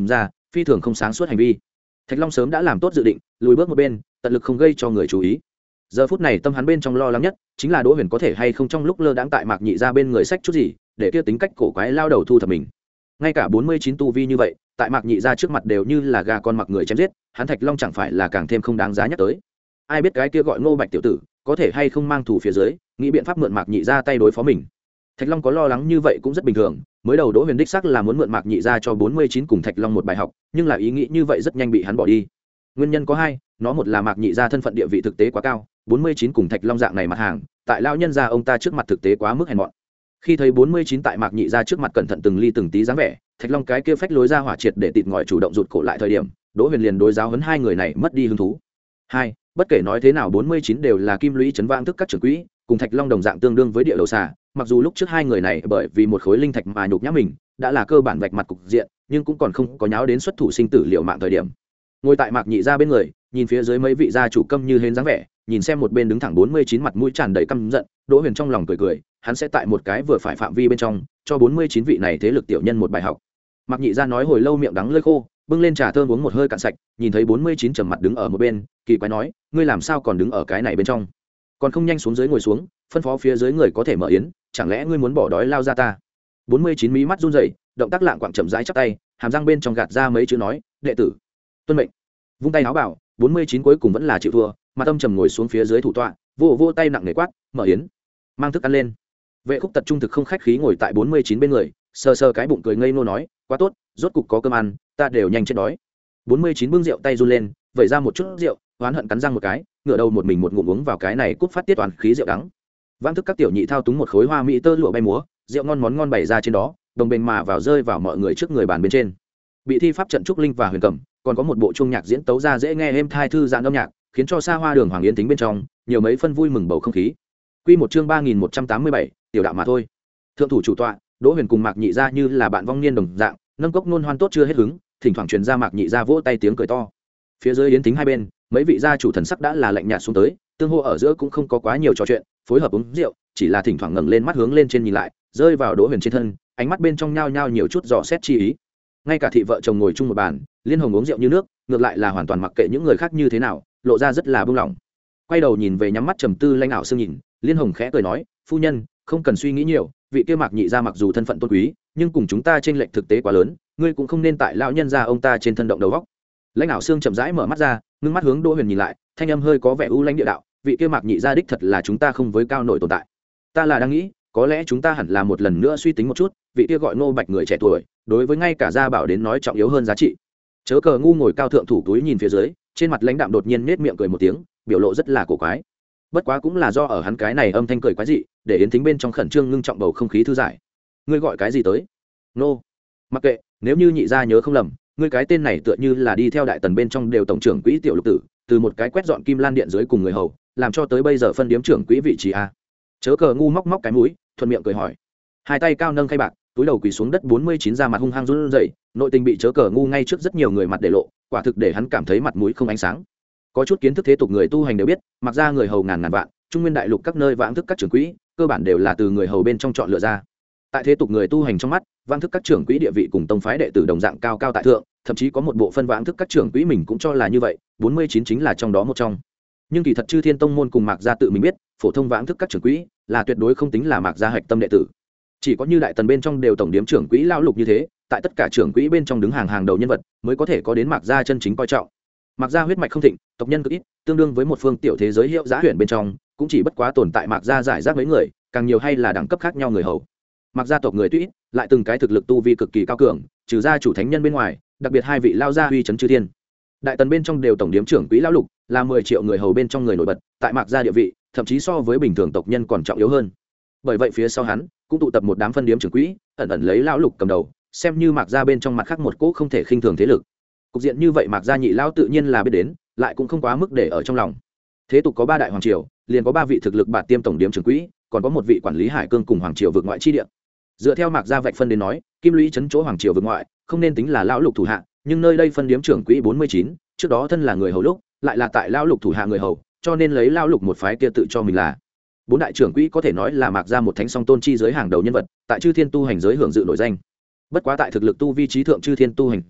phi thường không sáng suốt hành vi. Thạch Long sớm đã làm tốt dự định, lùi bước một bên, tận lực không gây cho người chú ý. Giờ phút này tâm hắn bên trong lo lắng nhất chính là Đỗ Huyền có thể hay không trong lúc lơ đãng tại Mạc Nhị ra bên người sách chút gì, để kia tính cách cổ quái lao đầu thu thập mình. Ngay cả bốn mươi chín tu vi như vậy, tại Mạc Nhị ra trước mặt đều như là gà con mặc người chém giết, hắn Thạch Long chẳng phải là càng thêm không đáng giá nhắc tới. Ai biết cái kia gọi Ngô Bạch tiểu tử, có thể hay không mang thủ phía dưới, nghĩ biện pháp mượn Mạc Nhị ra tay đối phó mình. Thạch Long có lo lắng như vậy cũng rất bình thường, mới đầu Đỗ Huyền đích xác là muốn mượn Mạc Nhị ra cho bốn mươi chín cùng Thạch Long một bài học, nhưng là ý nghĩ như vậy rất nhanh bị hắn bỏ đi. Nguyên nhân có hai, nó một là Mạc Nhị ra thân phận địa vị thực tế quá cao, bốn mươi chín cùng Thạch Long dạng này mặt hàng, tại lão nhân gia ông ta trước mặt thực tế quá mức hèn mọn. Khi thấy bốn mươi chín tại Mạc Nhị ra trước mặt cẩn thận từng ly từng tí dáng vẻ, Thạch Long cái kia phách lối ra hỏa triệt để tịt ngòi chủ động rụt cổ lại thời điểm, Đỗ Huyền liền đối giáo huấn hai người này mất đi hứng thú. Hai, bất kể nói thế nào bốn mươi chín đều là kim lũy trấn vang thức các trưởng quỹ, cùng Thạch Long đồng dạng tương đương với địa đầu xà, mặc dù lúc trước hai người này bởi vì một khối linh thạch mà nhục nhã mình, đã là cơ bản vạch mặt cục diện, nhưng cũng còn không có nháo đến xuất thủ sinh tử liều mạng thời điểm. Ngồi tại Mạc Nhị ra bên người, nhìn phía dưới mấy vị gia chủ câm như hến dáng vẻ, nhìn xem một bên đứng thẳng bốn mươi chín mặt mũi tràn đầy căm giận, Đỗ Huyền trong lòng cười cười, hắn sẽ tại một cái vừa phải phạm vi bên trong, cho bốn mươi chín vị này thế lực tiểu nhân một bài học. Mạc Nhị ra nói hồi lâu miệng đắng lưỡi khô, bưng lên trà thơm uống một hơi cạn sạch, nhìn thấy bốn mươi chín trầm mặt đứng ở một bên, kỳ quái nói, ngươi làm sao còn đứng ở cái này bên trong? Còn không nhanh xuống dưới ngồi xuống, phân phó phía dưới người có thể mở yến, chẳng lẽ ngươi muốn bỏ đói lao ra ta? bốn mươi chín mí mắt run rẩy, động tác lạng quạng chậm rãi chắp tay, hàm răng bên trong gạt ra mấy chữ nói, đệ tử tuân mệnh. Vung tay áo bảo, bốn mươi chín cuối cùng vẫn là chịu thua, mà tâm trầm ngồi xuống phía dưới thủ tọa, vô vô tay nặng nề quát, mở yến, mang thức ăn lên. Vệ Khúc Tật trung thực không khách khí ngồi tại bốn mươi chín bên người, sờ sờ cái bụng cười ngây ngô nói, quá tốt, rốt cục có cơm ăn, ta đều nhanh chết đói. bốn mươi chín bưng rượu tay run lên, vẩy ra một chút rượu, oán hận cắn răng một cái, ngửa đầu một mình một ngụm uống vào cái này cút phát tiết toàn khí rượu đắng. Vãng thức các tiểu nhị thao túng một khối hoa mỹ tơ lụa bay múa, rượu ngon món ngon bày ra trên đó, đồng bền mà vào rơi vào mọi người trước người bàn bên trên. Bị thi pháp trận trúc linh và huyền cẩm, còn có một bộ chuông nhạc diễn tấu ra dễ nghe êm thai thư giãn âm nhạc, khiến cho xa hoa đường hoàng yến tính bên trong nhiều mấy phân vui mừng bầu không khí. Quy một chương ba nghìn một trăm tám mươi bảy, tiểu đạo mà thôi. Thượng thủ chủ tọa, Đỗ Huyền cùng Mạc Nhị gia như là bạn vong niên đồng dạng, nâng cốc nôn hoan tốt chưa hết hứng, thỉnh thoảng truyền ra Mạc Nhị gia vỗ tay tiếng cười to. Phía dưới yến tính hai bên, mấy vị gia chủ thần sắc đã là lạnh nhạt xuống tới, tương hô ở giữa cũng không có quá nhiều trò chuyện, phối hợp uống rượu, chỉ là thỉnh thoảng ngẩng lên mắt hướng lên trên nhìn lại, rơi vào Đỗ Huyền trên thân, ánh mắt bên trong nhao nhao nhiều chút dò xét chi ý. Ngay cả thị vợ chồng ngồi chung một bàn, liên hồng uống rượu như nước, ngược lại là hoàn toàn mặc kệ những người khác như thế nào, lộ ra rất là buông lỏng. Quay đầu nhìn về nhắm mắt trầm tư lãnh ảo sương nhìn, liên hồng khẽ cười nói, phu nhân không cần suy nghĩ nhiều, vị kia Mạc Nhị gia mặc dù thân phận tôn quý, nhưng cùng chúng ta trên lệnh thực tế quá lớn, ngươi cũng không nên tại lão nhân gia ông ta trên thân động đầu góc. Lãnh ảo sương chậm rãi mở mắt ra, ngưng mắt hướng Đỗ Huyền nhìn lại, thanh âm hơi có vẻ u lãnh địa đạo, vị kia Mạc Nhị gia đích thật là chúng ta không với cao nổi tồn tại. Ta là đang nghĩ, có lẽ chúng ta hẳn là một lần nữa suy tính một chút, vị kia gọi Ngô Bạch người trẻ tuổi, đối với ngay cả gia bảo đến nói trọng yếu hơn giá trị. Chớ cờ ngu ngồi cao thượng thủ túi nhìn phía dưới, trên mặt lãnh đạm đột nhiên nết miệng cười một tiếng, biểu lộ rất là cổ quái. Bất quá cũng là do ở hắn cái này âm thanh cười quái dị, để yến thính bên trong khẩn trương ngưng trọng bầu không khí thư giải. Ngươi gọi cái gì tới? Nô. Mặc kệ, nếu như nhị gia nhớ không lầm, ngươi cái tên này tựa như là đi theo đại tần bên trong đều tổng trưởng quỹ tiểu lục tử, từ một cái quét dọn kim lan điện dưới cùng người hầu, làm cho tới bây giờ phân điếm trưởng quỹ vị trí a. Chớ cờ ngu móc móc cái mũi, thuận miệng cười hỏi. Hai tay cao nâng khay bạc, túi đầu quỳ xuống đất bốn mươi chín ra mặt hung hăng run rẩy, nội tình bị chớ cờ ngu ngay trước rất nhiều người mặt để lộ, quả thực để hắn cảm thấy mặt mũi không ánh sáng. Có chút kiến thức thế tục người tu hành đều biết, mặc ra người hầu ngàn ngàn vạn, trung nguyên đại lục các nơi vãng thức các trưởng quỹ, cơ bản đều là từ người hầu bên trong chọn lựa ra. Tại thế tục người tu hành trong mắt, vãng thức các trưởng quỹ địa vị cùng tông phái đệ tử đồng dạng cao cao tại thượng, thậm chí có một bộ phân vãng thức các trưởng quỹ mình cũng cho là như vậy, bốn mươi chín chính là trong đó một trong. Nhưng kỳ thật chư thiên tông môn cùng mạc gia tự mình biết, phổ thông vãng thức các trưởng quỹ là tuyệt đối không tính là mạc gia hạch tâm đệ tử. Chỉ có như đại tần bên trong đều tổng điếm trưởng quỹ lão lục như thế, tại tất cả trưởng quỹ bên trong đứng hàng hàng đầu nhân vật, mới có thể có đến mạc gia chân chính coi trọng. Mạc gia huyết mạch không thịnh, tộc nhân cực ít, tương đương với một phương tiểu thế giới hiệu giá huyền bên trong, cũng chỉ bất quá tồn tại mạc gia giải rác mấy người, càng nhiều hay là đẳng cấp khác nhau người hầu. Mạc gia tộc người tuy ít, lại từng cái thực lực tu vi cực kỳ cao cường, trừ gia chủ thánh nhân bên ngoài, đặc biệt hai vị lao gia uy chấn chư thiên. Đại tần bên trong đều tổng điếm trưởng quỹ lão lục, là mười triệu người hầu bên trong người nổi bật, tại mạc gia địa vị, thậm chí so với bình thường tộc nhân còn trọng yếu hơn. Bởi vậy phía sau hắn cũng tụ tập một đám phân điếm trưởng quỹ, ẩn ẩn lấy lão lục cầm đầu, xem như mạc gia bên trong mặt khác một cỗ không thể khinh thường thế lực. Cục diện như vậy mạc gia nhị lão tự nhiên là biết đến, lại cũng không quá mức để ở trong lòng. Thế tục có ba đại hoàng triều, liền có ba vị thực lực bạt tiêm tổng điếm trưởng quỹ, còn có một vị quản lý hải cương cùng hoàng triều vực ngoại chi địa. Dựa theo mạc gia vạch phân đến nói, kim lũy trấn chỗ hoàng triều vực ngoại không nên tính là lão lục thủ hạ, nhưng nơi đây phân điếm trưởng quỹ bốn mươi chín, trước đó thân là người hầu lúc, lại là tại lão lục thủ hạ người hầu, cho nên lấy lão lục một phái kia tự cho mình là bốn đại trưởng quỹ, có thể nói là mạc gia một thánh song tôn chi giới hàng đầu nhân vật, tại chư thiên tu hành giới hưởng dự nổi danh. Bất quá tại thực lực tu vi trí thượng chư thiên tu hành giới,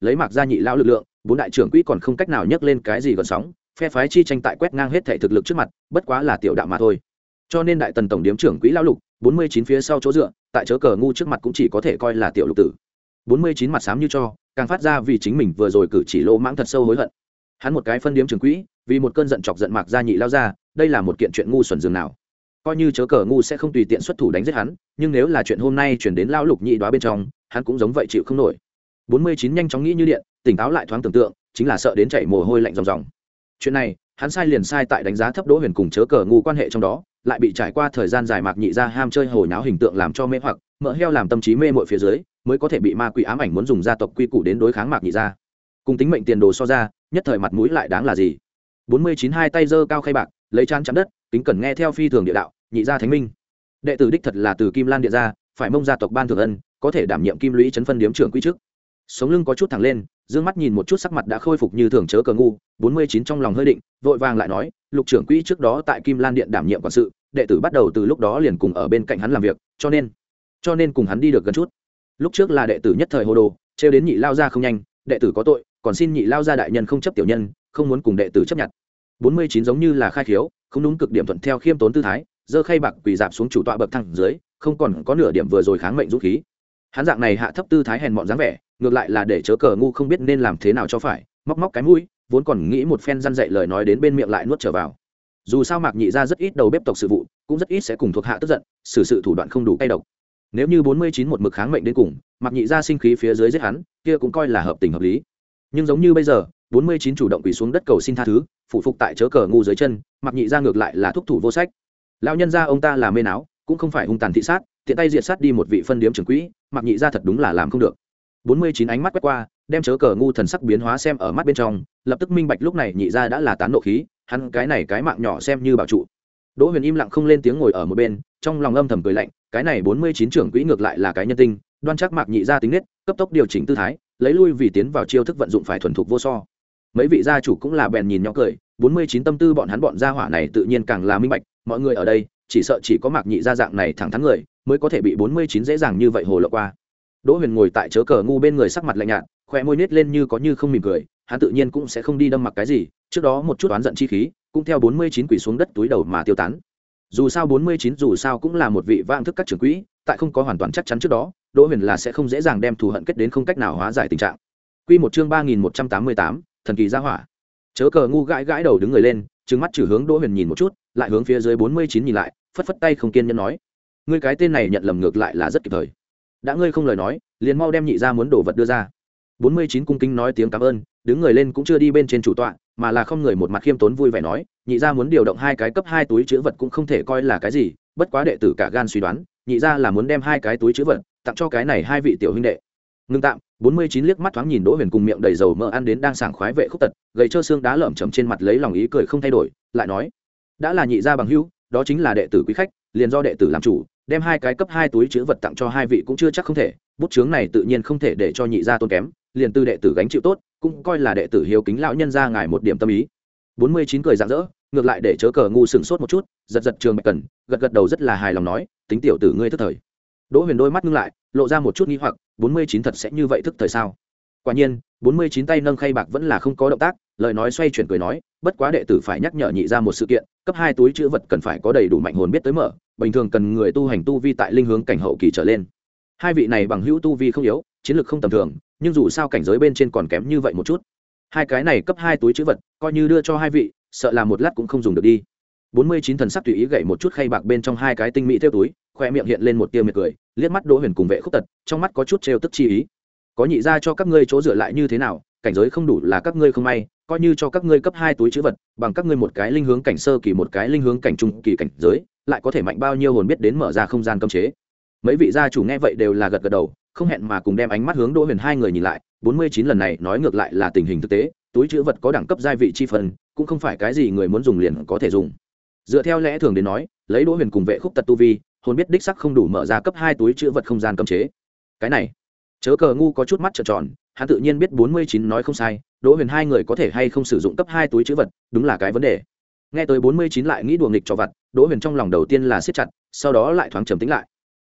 lấy Mạc gia nhị lão lực lượng, bốn đại trưởng quỹ còn không cách nào nhấc lên cái gì gợn sóng, phe phái chi tranh tại quét ngang hết thể thực lực trước mặt, bất quá là tiểu đạo mà thôi. Cho nên đại tần tổng điếm trưởng quỹ lão lục, bốn mươi chín phía sau chỗ dựa, tại chớ cờ ngu trước mặt cũng chỉ có thể coi là tiểu lục tử. bốn mươi chín mặt xám như cho, càng phát ra vì chính mình vừa rồi cử chỉ lỗ mãng thật sâu hối hận. Hắn một cái phân điếm trưởng quỹ, vì một cơn giận chọc giận Mạc gia nhị lao ra, đây là một kiện chuyện ngu xuẩn dường nào. Coi như chớ cờ ngu sẽ không tùy tiện xuất thủ đánh giết hắn, nhưng nếu là chuyện hôm nay chuyển đến lão lục nhị đoá bên trong, hắn cũng giống vậy chịu không nổi. bốn mươi chín nhanh chóng nghĩ như điện, tỉnh táo lại thoáng tưởng tượng, chính là sợ đến chảy mồ hôi lạnh ròng ròng. Chuyện này, hắn sai liền sai tại đánh giá thấp Đỗ Huyền cùng chớ cờ ngu quan hệ trong đó, lại bị trải qua thời gian dài Mạc nhị ra ham chơi hồi náo hình tượng làm cho mê hoặc, mỡ heo làm tâm trí mê mội phía dưới, mới có thể bị ma quỷ ám ảnh muốn dùng gia tộc quy củ đến đối kháng Mạc nhị ra. Cùng tính mệnh tiền đồ so ra, nhất thời mặt mũi lại đáng là gì. bốn mươi chín hai tay giơ cao khay bạc, lấy chán chắn đất, kính cẩn nghe theo phi thường địa đạo, nhị gia thánh minh. Đệ tử đích thật là từ Kim Lan Điện ra, phải mong gia tộc ban thưởng ân, có thể đảm nhiệm Kim Lũy trấn phân điếm trưởng quý chức. Sống lưng có chút thẳng lên, dương mắt nhìn một chút sắc mặt đã khôi phục như thường chớ cờ ngu, bốn mươi chín trong lòng hơi định, vội vàng lại nói, lục trưởng quỹ trước đó tại Kim Lan Điện đảm nhiệm quản sự, đệ tử bắt đầu từ lúc đó liền cùng ở bên cạnh hắn làm việc, cho nên cho nên cùng hắn đi được gần chút. Lúc trước là đệ tử nhất thời hồ đồ, trêu đến nhị lao ra không nhanh, đệ tử có tội, còn xin nhị lao ra đại nhân không chấp tiểu nhân, không muốn cùng đệ tử chấp nhận. bốn mươi chín giống như là khai khiếu, không đúng cực điểm thuận theo khiêm tốn tư thái, giơ khay bạc quỳ dạp xuống chủ tọa bậc thang dưới, không còn có nửa điểm vừa rồi kháng mệnh dũng khí. Hắn dạng này hạ thấp tư thái hèn mọn dáng vẻ, ngược lại là để chớ cờ ngu không biết nên làm thế nào cho phải, móc móc cái mũi, vốn còn nghĩ một phen răn dạy lời nói đến bên miệng lại nuốt trở vào. Dù sao Mạc nhị gia rất ít đầu bếp tộc sự vụ, cũng rất ít sẽ cùng thuộc hạ tức giận, xử sự thủ đoạn không đủ cay độc. Nếu như bốn mươi chín một mực kháng mệnh đến cùng, Mạc nhị gia sinh khí phía dưới giết hắn, kia cũng coi là hợp tình hợp lý. Nhưng giống như bây giờ, bốn mươi chín chủ động quỳ xuống đất cầu xin tha thứ, phụ phục tại chớ cờ ngu dưới chân, Mạc nhị gia ngược lại là thúc thủ vô sách. Lão nhân gia ông ta là mê não, cũng không phải hung tàn thị sát, tiện tay diệt sát đi một vị phân điếm trưởng quỹ, Mạc nhị gia thật đúng là làm không được. bốn mươi chín ánh mắt quét qua, đem chớ cờ ngu thần sắc biến hóa xem ở mắt bên trong, lập tức minh bạch lúc này nhị gia đã là tán nộ khí, hắn cái này cái mạng nhỏ xem như bảo trụ. Đỗ Huyền im lặng không lên tiếng ngồi ở một bên, trong lòng âm thầm cười lạnh, cái này bốn mươi chín trưởng quỹ ngược lại là cái nhân tinh, đoan chắc Mạc nhị gia tính nết, cấp tốc điều chỉnh tư thái, lấy lui vì tiến vào chiêu thức vận dụng phải thuần thục vô so. Mấy vị gia chủ cũng là bèn nhìn nhỏ cười, bốn mươi chín tâm tư bọn hắn bọn gia hỏa này tự nhiên càng là minh bạch, mọi người ở đây, chỉ sợ chỉ có Mạc nhị gia dạng này thẳng thắn người, mới có thể bị bốn mươi chín dễ dàng như vậy hồ lộ qua. Đỗ Huyền ngồi tại chớ cờ ngu bên người sắc mặt lạnh nhạt, khóe môi nhếch lên như có như không mỉm cười, hắn tự nhiên cũng sẽ không đi đâm mặc cái gì, trước đó một chút oán giận chi khí, cũng theo bốn mươi chín quỳ xuống đất túi đầu mà tiêu tán. Dù sao bốn mươi chín dù sao cũng là một vị vãng thức các trưởng quỹ, tại không có hoàn toàn chắc chắn trước đó, Đỗ Huyền là sẽ không dễ dàng đem thù hận kết đến không cách nào hóa giải tình trạng. Quy một chương ba nghìn một trăm tám mươi tám, thần kỳ gia hỏa. Chớ cờ ngu gãi gãi đầu đứng người lên, trừng mắt chử hướng Đỗ Huyền nhìn một chút, lại hướng phía dưới bốn mươi chín nhìn lại, phất phất tay không kiên nhẫn nói: "Ngươi cái tên này nhận lầm ngược lại là rất kịp thời. Đã ngươi không lời nói, liền mau đem nhị gia muốn đổ vật đưa ra." bốn mươi chín cung kính nói tiếng cảm ơn, đứng người lên cũng chưa đi bên trên chủ tọa, mà là không người một mặt khiêm tốn vui vẻ nói: "Nhị gia muốn điều động hai cái cấp hai túi trữ vật cũng không thể coi là cái gì, bất quá đệ tử cả gan suy đoán, nhị gia là muốn đem hai cái túi trữ vật tặng cho cái này hai vị tiểu huynh đệ." Ngưng tạm, bốn mươi chín liếc mắt thoáng nhìn Đỗ Huyền cùng miệng đầy dầu mỡ ăn đến đang sảng khoái vệ khúc tật, gầy trơ xương đá lởm chởm trên mặt lấy lòng ý cười không thay đổi, lại nói: "Đã là nhị gia bằng hữu, đó chính là đệ tử quý khách, liền do đệ tử làm chủ, đem hai cái cấp hai túi trữ vật tặng cho hai vị cũng chưa chắc không thể, bút chướng này tự nhiên không thể để cho nhị gia tôn kém, liền từ đệ tử gánh chịu tốt, cũng coi là đệ tử hiếu kính lão nhân gia ngài một điểm tâm ý." bốn mươi chín cười rạng rỡ, ngược lại để chớ cờ ngu sừng sốt một chút, giật giật trường bạch cần, gật gật đầu rất là hài lòng nói: "Tính tiểu tử ngươi thức thời." Đỗ Huyền đôi mắt ngưng lại, lộ ra một chút nghi hoặc, bốn mươi chín thật sẽ như vậy thức thời sao? Quả nhiên, bốn mươi chín tay nâng khay bạc vẫn là không có động tác, lời nói xoay chuyển cười nói: "Bất quá đệ tử phải nhắc nhở nhị ra một sự kiện, cấp hai túi trữ vật cần phải có đầy đủ mạnh hồn biết tới mở, bình thường cần người tu hành tu vi tại linh hướng cảnh hậu kỳ trở lên. Hai vị này bằng hữu tu vi không yếu, chiến lược không tầm thường, nhưng dù sao cảnh giới bên trên còn kém như vậy một chút. Hai cái này cấp hai túi trữ vật, coi như đưa cho hai vị, sợ là một lát cũng không dùng được đi." bốn mươi chín thần sắc tùy ý gậy một chút khay bạc bên trong hai cái tinh mỹ theo túi, khoe miệng hiện lên một tia miệt cười, liếc mắt Đỗ Huyền cùng vệ khúc tật, trong mắt có chút trêu tức chi ý. "Có nhị gia cho các ngươi chỗ dựa lại như thế nào, cảnh giới không đủ là các ngươi không may, coi như cho các ngươi cấp hai túi trữ vật, bằng các ngươi một cái linh hướng cảnh sơ kỳ một cái linh hướng cảnh trung kỳ cảnh giới, lại có thể mạnh bao nhiêu hồn biết đến mở ra không gian cấm chế." Mấy vị gia chủ nghe vậy đều là gật gật đầu, không hẹn mà cùng đem ánh mắt hướng Đỗ Huyền hai người nhìn lại. bốn mươi chín lần này nói ngược lại là tình hình thực tế, túi trữ vật có đẳng cấp giai vị chi phần, cũng không phải cái gì người muốn dùng liền có thể dùng. Dựa theo lẽ thường đến nói, lấy Đỗ Huyền cùng vệ khúc tật tu vi, hồn biết đích sắc không đủ mở ra cấp hai túi trữ vật không gian cấm chế. Cái này, chớ cờ ngu có chút mắt trợn tròn, hắn tự nhiên biết bốn mươi chín nói không sai, Đỗ Huyền hai người có thể hay không sử dụng cấp hai túi trữ vật, đúng là cái vấn đề. Nghe tới bốn mươi chín lại nghĩ đùa nghịch cho vặt, Đỗ Huyền trong lòng đầu tiên là siết chặt, sau đó lại thoáng trầm tĩnh lại.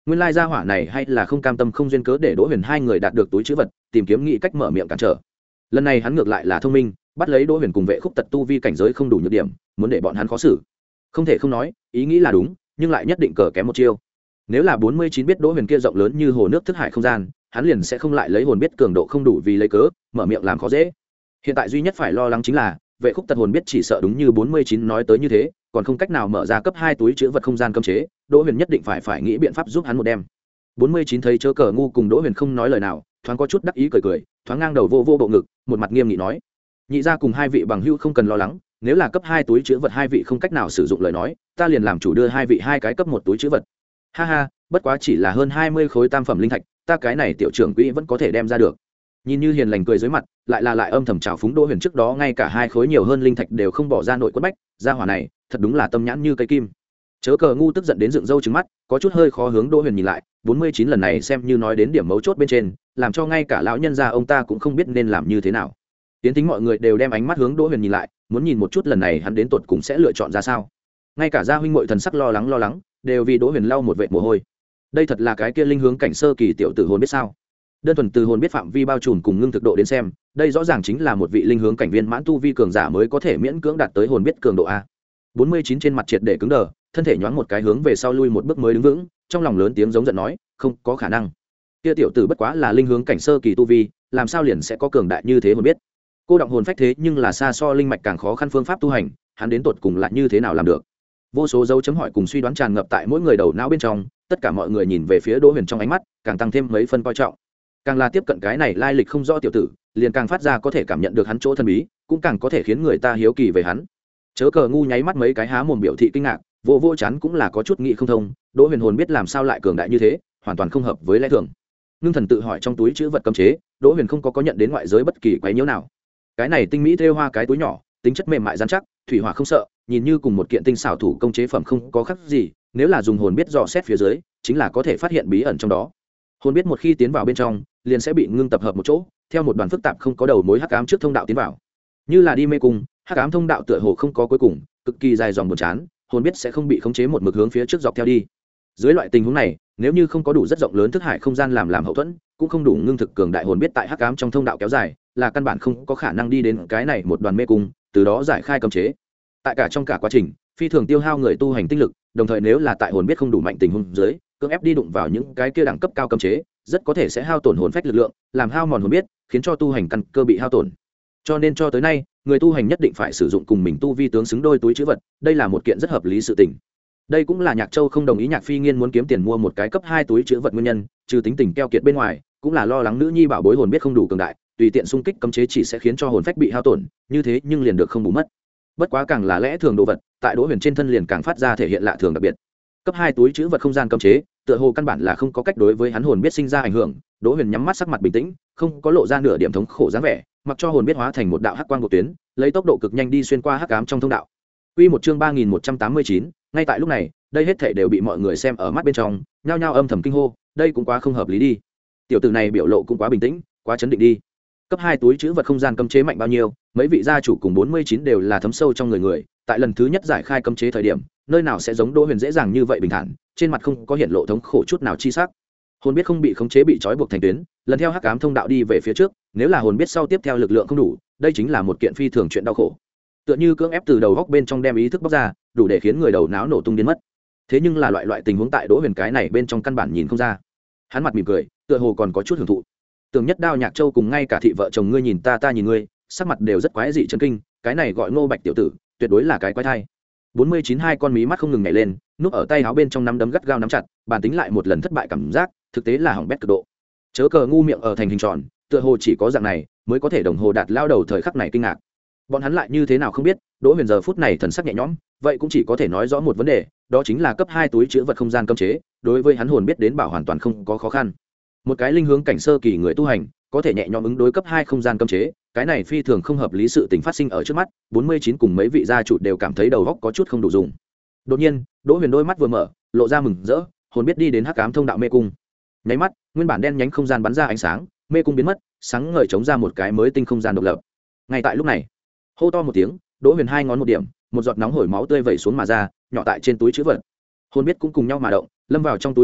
nguyên lai gia hỏa này hay là không cam tâm không duyên cớ để Đỗ Huyền hai người đạt được túi trữ vật, tìm kiếm nghĩ cách mở miệng cản trở. Lần này hắn ngược lại là thông minh, bắt lấy Đỗ Huyền cùng Vệ Khúc Tật tu vi cảnh giới không đủ nhược điểm, muốn để bọn hắn khó xử. Không thể không nói, ý nghĩ là đúng, nhưng lại nhất định cờ kém một chiêu. Nếu là bốn mươi chín biết Đỗ Huyền kia rộng lớn như hồ nước thức hải không gian, hắn liền sẽ không lại lấy hồn biết cường độ không đủ vì lấy cớ mở miệng làm khó dễ. Hiện tại duy nhất phải lo lắng chính là Vệ Khúc Tật hồn biết chỉ sợ đúng như bốn mươi chín nói tới như thế, còn không cách nào mở ra cấp hai túi trữ vật không gian cấm chế, Đỗ Huyền nhất định phải phải nghĩ biện pháp giúp hắn một đêm. bốn mươi chín thấy chớ cờ ngu cùng Đỗ Huyền không nói lời nào, thoáng có chút đắc ý cười cười, thoáng ngang đầu vô vô bộ ngực, một mặt nghiêm nghị nói: "Nhị gia cùng hai vị bằng hữu không cần lo lắng, nếu là cấp hai túi trữ vật hai vị không cách nào sử dụng lời nói, ta liền làm chủ đưa hai vị hai cái cấp một túi trữ vật." Ha ha, bất quá chỉ là hơn hai mươi khối tam phẩm linh thạch, ta cái này tiểu trưởng quỹ vẫn có thể đem ra được. Nhìn như hiền lành cười dưới mặt, lại là lại âm thầm trào phúng Đỗ Huyền trước đó ngay cả hai khối nhiều hơn linh thạch đều không bỏ ra nội quất bách, gia hỏa này, thật đúng là tâm nhãn như cây kim. Chớ cờ ngu tức giận đến dựng râu trừng mắt, có chút hơi khó hướng Đỗ Huyền nhìn lại, bốn mươi chín lần này xem như nói đến điểm mấu chốt bên trên, làm cho ngay cả lão nhân gia ông ta cũng không biết nên làm như thế nào. Tiến tính mọi người đều đem ánh mắt hướng Đỗ Huyền nhìn lại, muốn nhìn một chút lần này hắn đến tột cùng sẽ lựa chọn ra sao. Ngay cả gia huynh muội thần sắc lo lắng lo lắng, đều vì Đỗ Huyền lau một vệt mồ hôi. Đây thật là cái kia linh hướng cảnh sơ kỳ tiểu tử hồn biết sao? Đơn thuần từ hồn biết phạm vi bao trùm cùng ngưng thực độ đến xem, đây rõ ràng chính là một vị linh hướng cảnh viên mãn tu vi cường giả mới có thể miễn cưỡng đạt tới hồn biết cường độ a. bốn mươi chín trên mặt triệt để cứng đờ, thân thể nhoáng một cái hướng về sau lui một bước mới đứng vững, trong lòng lớn tiếng giống giận nói: "Không, có khả năng. Kia tiểu tử bất quá là linh hướng cảnh sơ kỳ tu vi, làm sao liền sẽ có cường đại như thế hồn biết? Cô động hồn phách thế nhưng là xa so linh mạch càng khó khăn phương pháp tu hành, hắn đến tột cùng lại như thế nào làm được?" Vô số dấu chấm hỏi cùng suy đoán tràn ngập tại mỗi người đầu não bên trong, tất cả mọi người nhìn về phía Đỗ Huyền trong ánh mắt càng tăng thêm mấy phân coi trọng. Càng là tiếp cận cái này lai lịch không rõ tiểu tử, liền càng phát ra có thể cảm nhận được hắn chỗ thần bí, cũng càng có thể khiến người ta hiếu kỳ về hắn. Chớ cờ ngu nháy mắt mấy cái há mồm biểu thị kinh ngạc, vô vô chán cũng là có chút nghĩ không thông, Đỗ Huyền hồn biết làm sao lại cường đại như thế, hoàn toàn không hợp với lẽ thường. Ngưng thần tự hỏi trong túi chữ vật cấm chế, Đỗ Huyền không có có nhận đến ngoại giới bất kỳ quấy nhiễu nào. Cái này tinh mỹ thêu hoa cái túi nhỏ, tính chất mềm mại rắn chắc, thủy hỏa không sợ, nhìn như cùng một kiện tinh xảo thủ công chế phẩm không có khác gì, nếu là dùng hồn biết dò xét phía dưới, chính là có thể phát hiện bí ẩn trong đó. Hồn biết một khi tiến vào bên trong, liền sẽ bị ngưng tập hợp một chỗ, theo một đoàn phức tạp không có đầu mối hắc ám trước thông đạo tiến vào. Như là đi mê cung, hắc ám thông đạo tựa hồ không có cuối cùng, cực kỳ dài dòng buồn chán, hồn biết sẽ không bị khống chế một mực hướng phía trước dọc theo đi. Dưới loại tình huống này, nếu như không có đủ rất rộng lớn thức hải không gian làm làm hậu thuẫn, cũng không đủ ngưng thực cường đại hồn biết tại hắc ám trong thông đạo kéo dài, là căn bản không có khả năng đi đến cái này một đoàn mê cung, từ đó giải khai cấm chế. Tại cả trong cả quá trình, phi thường tiêu hao người tu hành tinh lực, đồng thời nếu là tại hồn biết không đủ mạnh tình huống dưới, cưỡng ép đi đụng vào những cái kia đẳng cấp cao cấm chế, rất có thể sẽ hao tổn hồn phách lực lượng, làm hao mòn hồn biết, khiến cho tu hành căn cơ bị hao tổn. Cho nên cho tới nay, người tu hành nhất định phải sử dụng cùng mình tu vi tướng xứng đôi túi trữ vật, đây là một kiện rất hợp lý sự tình. Đây cũng là Nhạc Châu không đồng ý Nhạc Phi Nghiên muốn kiếm tiền mua một cái cấp hai túi trữ vật nguyên nhân, trừ tính tình keo kiệt bên ngoài, cũng là lo lắng nữ nhi bảo bối hồn biết không đủ cường đại, tùy tiện xung kích cấm chế chỉ sẽ khiến cho hồn phách bị hao tổn, như thế nhưng liền được không bù mất. Bất quá càng là lẽ thường đồ vật, tại Đỗ Huyền trên thân liền càng phát ra thể hiện lạ thường đặc biệt. Cấp hai túi trữ vật không gian cấm chế, tựa hồ căn bản là không có cách đối với hắn hồn biết sinh ra ảnh hưởng. Đỗ Huyền nhắm mắt sắc mặt bình tĩnh, không có lộ ra nửa điểm thống khổ dáng vẻ, mặc cho hồn biết hóa thành một đạo hắc quang bộ tuyến, lấy tốc độ cực nhanh đi xuyên qua hắc ám trong thông đạo. Quy một chương ba nghìn một trăm tám mươi chín, ngay tại lúc này, đây hết thảy đều bị mọi người xem ở mắt bên trong, nhao nhao âm thầm kinh hô, đây cũng quá không hợp lý đi. Tiểu tử này biểu lộ cũng quá bình tĩnh, quá chấn định đi. Cấp hai túi trữ vật không gian cấm chế mạnh bao nhiêu, mấy vị gia chủ cùng bốn mươi chín đều là thấm sâu trong người người, tại lần thứ nhất giải khai cấm chế thời điểm, nơi nào sẽ giống Đỗ Huyền dễ dàng như vậy bình thản, trên mặt không có hiện lộ thống khổ chút nào chi sắc. Hồn biết không bị khống chế bị trói buộc thành tuyến, lần theo hắc ám thông đạo đi về phía trước, nếu là hồn biết sau tiếp theo lực lượng không đủ, đây chính là một kiện phi thường chuyện đau khổ. Tựa như cưỡng ép từ đầu góc bên trong đem ý thức bóc ra, đủ để khiến người đầu não nổ tung điên mất. Thế nhưng là loại loại tình huống tại Đỗ Huyền cái này bên trong căn bản nhìn không ra. Hắn mặt mỉm cười, tựa hồ còn có chút hưởng thụ. Tưởng Nhất Đao, Nhạc Châu cùng ngay cả thị vợ chồng ngươi nhìn ta ta nhìn ngươi, sắc mặt đều rất quái dị chấn kinh, cái này gọi Ngô Bạch tiểu tử, tuyệt đối là cái quái thai. bốn mươi chín hai con mí mắt không ngừng nhảy lên, núp ở tay áo bên trong nắm đấm gắt gao nắm chặt, bản tính lại một lần thất bại cảm giác, thực tế là hỏng bét cực độ. Chớ cờ ngu miệng ở thành hình tròn, tựa hồ chỉ có dạng này mới có thể đồng hồ đạt lao đầu thời khắc này kinh ngạc. Bọn hắn lại như thế nào không biết, Đỗ Huyền giờ phút này thần sắc nhẹ nhõm, vậy cũng chỉ có thể nói rõ một vấn đề, đó chính là cấp hai túi chứa vật không gian cấm chế, đối với hắn hồn biết đến bảo hoàn toàn không có khó khăn. Một cái linh hướng cảnh sơ kỳ người tu hành, có thể nhẹ nhõm ứng đối cấp hai không gian cấm chế, cái này phi thường không hợp lý sự tình phát sinh ở trước mắt, bốn mươi chín cùng mấy vị gia chủ đều cảm thấy đầu óc có chút không đủ dùng. Đột nhiên, Đỗ Huyền đôi mắt vừa mở, lộ ra mừng rỡ, hồn biết đi đến hắc ám thông đạo mê cung. Nháy mắt, nguyên bản đen nhánh không gian bắn ra ánh sáng, mê cung biến mất, sáng ngời chống ra một cái mới tinh không gian độc lập. Ngay tại lúc này, hô to một tiếng, Đỗ Huyền hai ngón một điểm, một giọt nóng hổi máu tươi vẩy xuống mà ra, nhỏ tại trên túi trữ vật. Hồn biết cũng cùng nhau mà động, lâm vào trong túi trữ vật,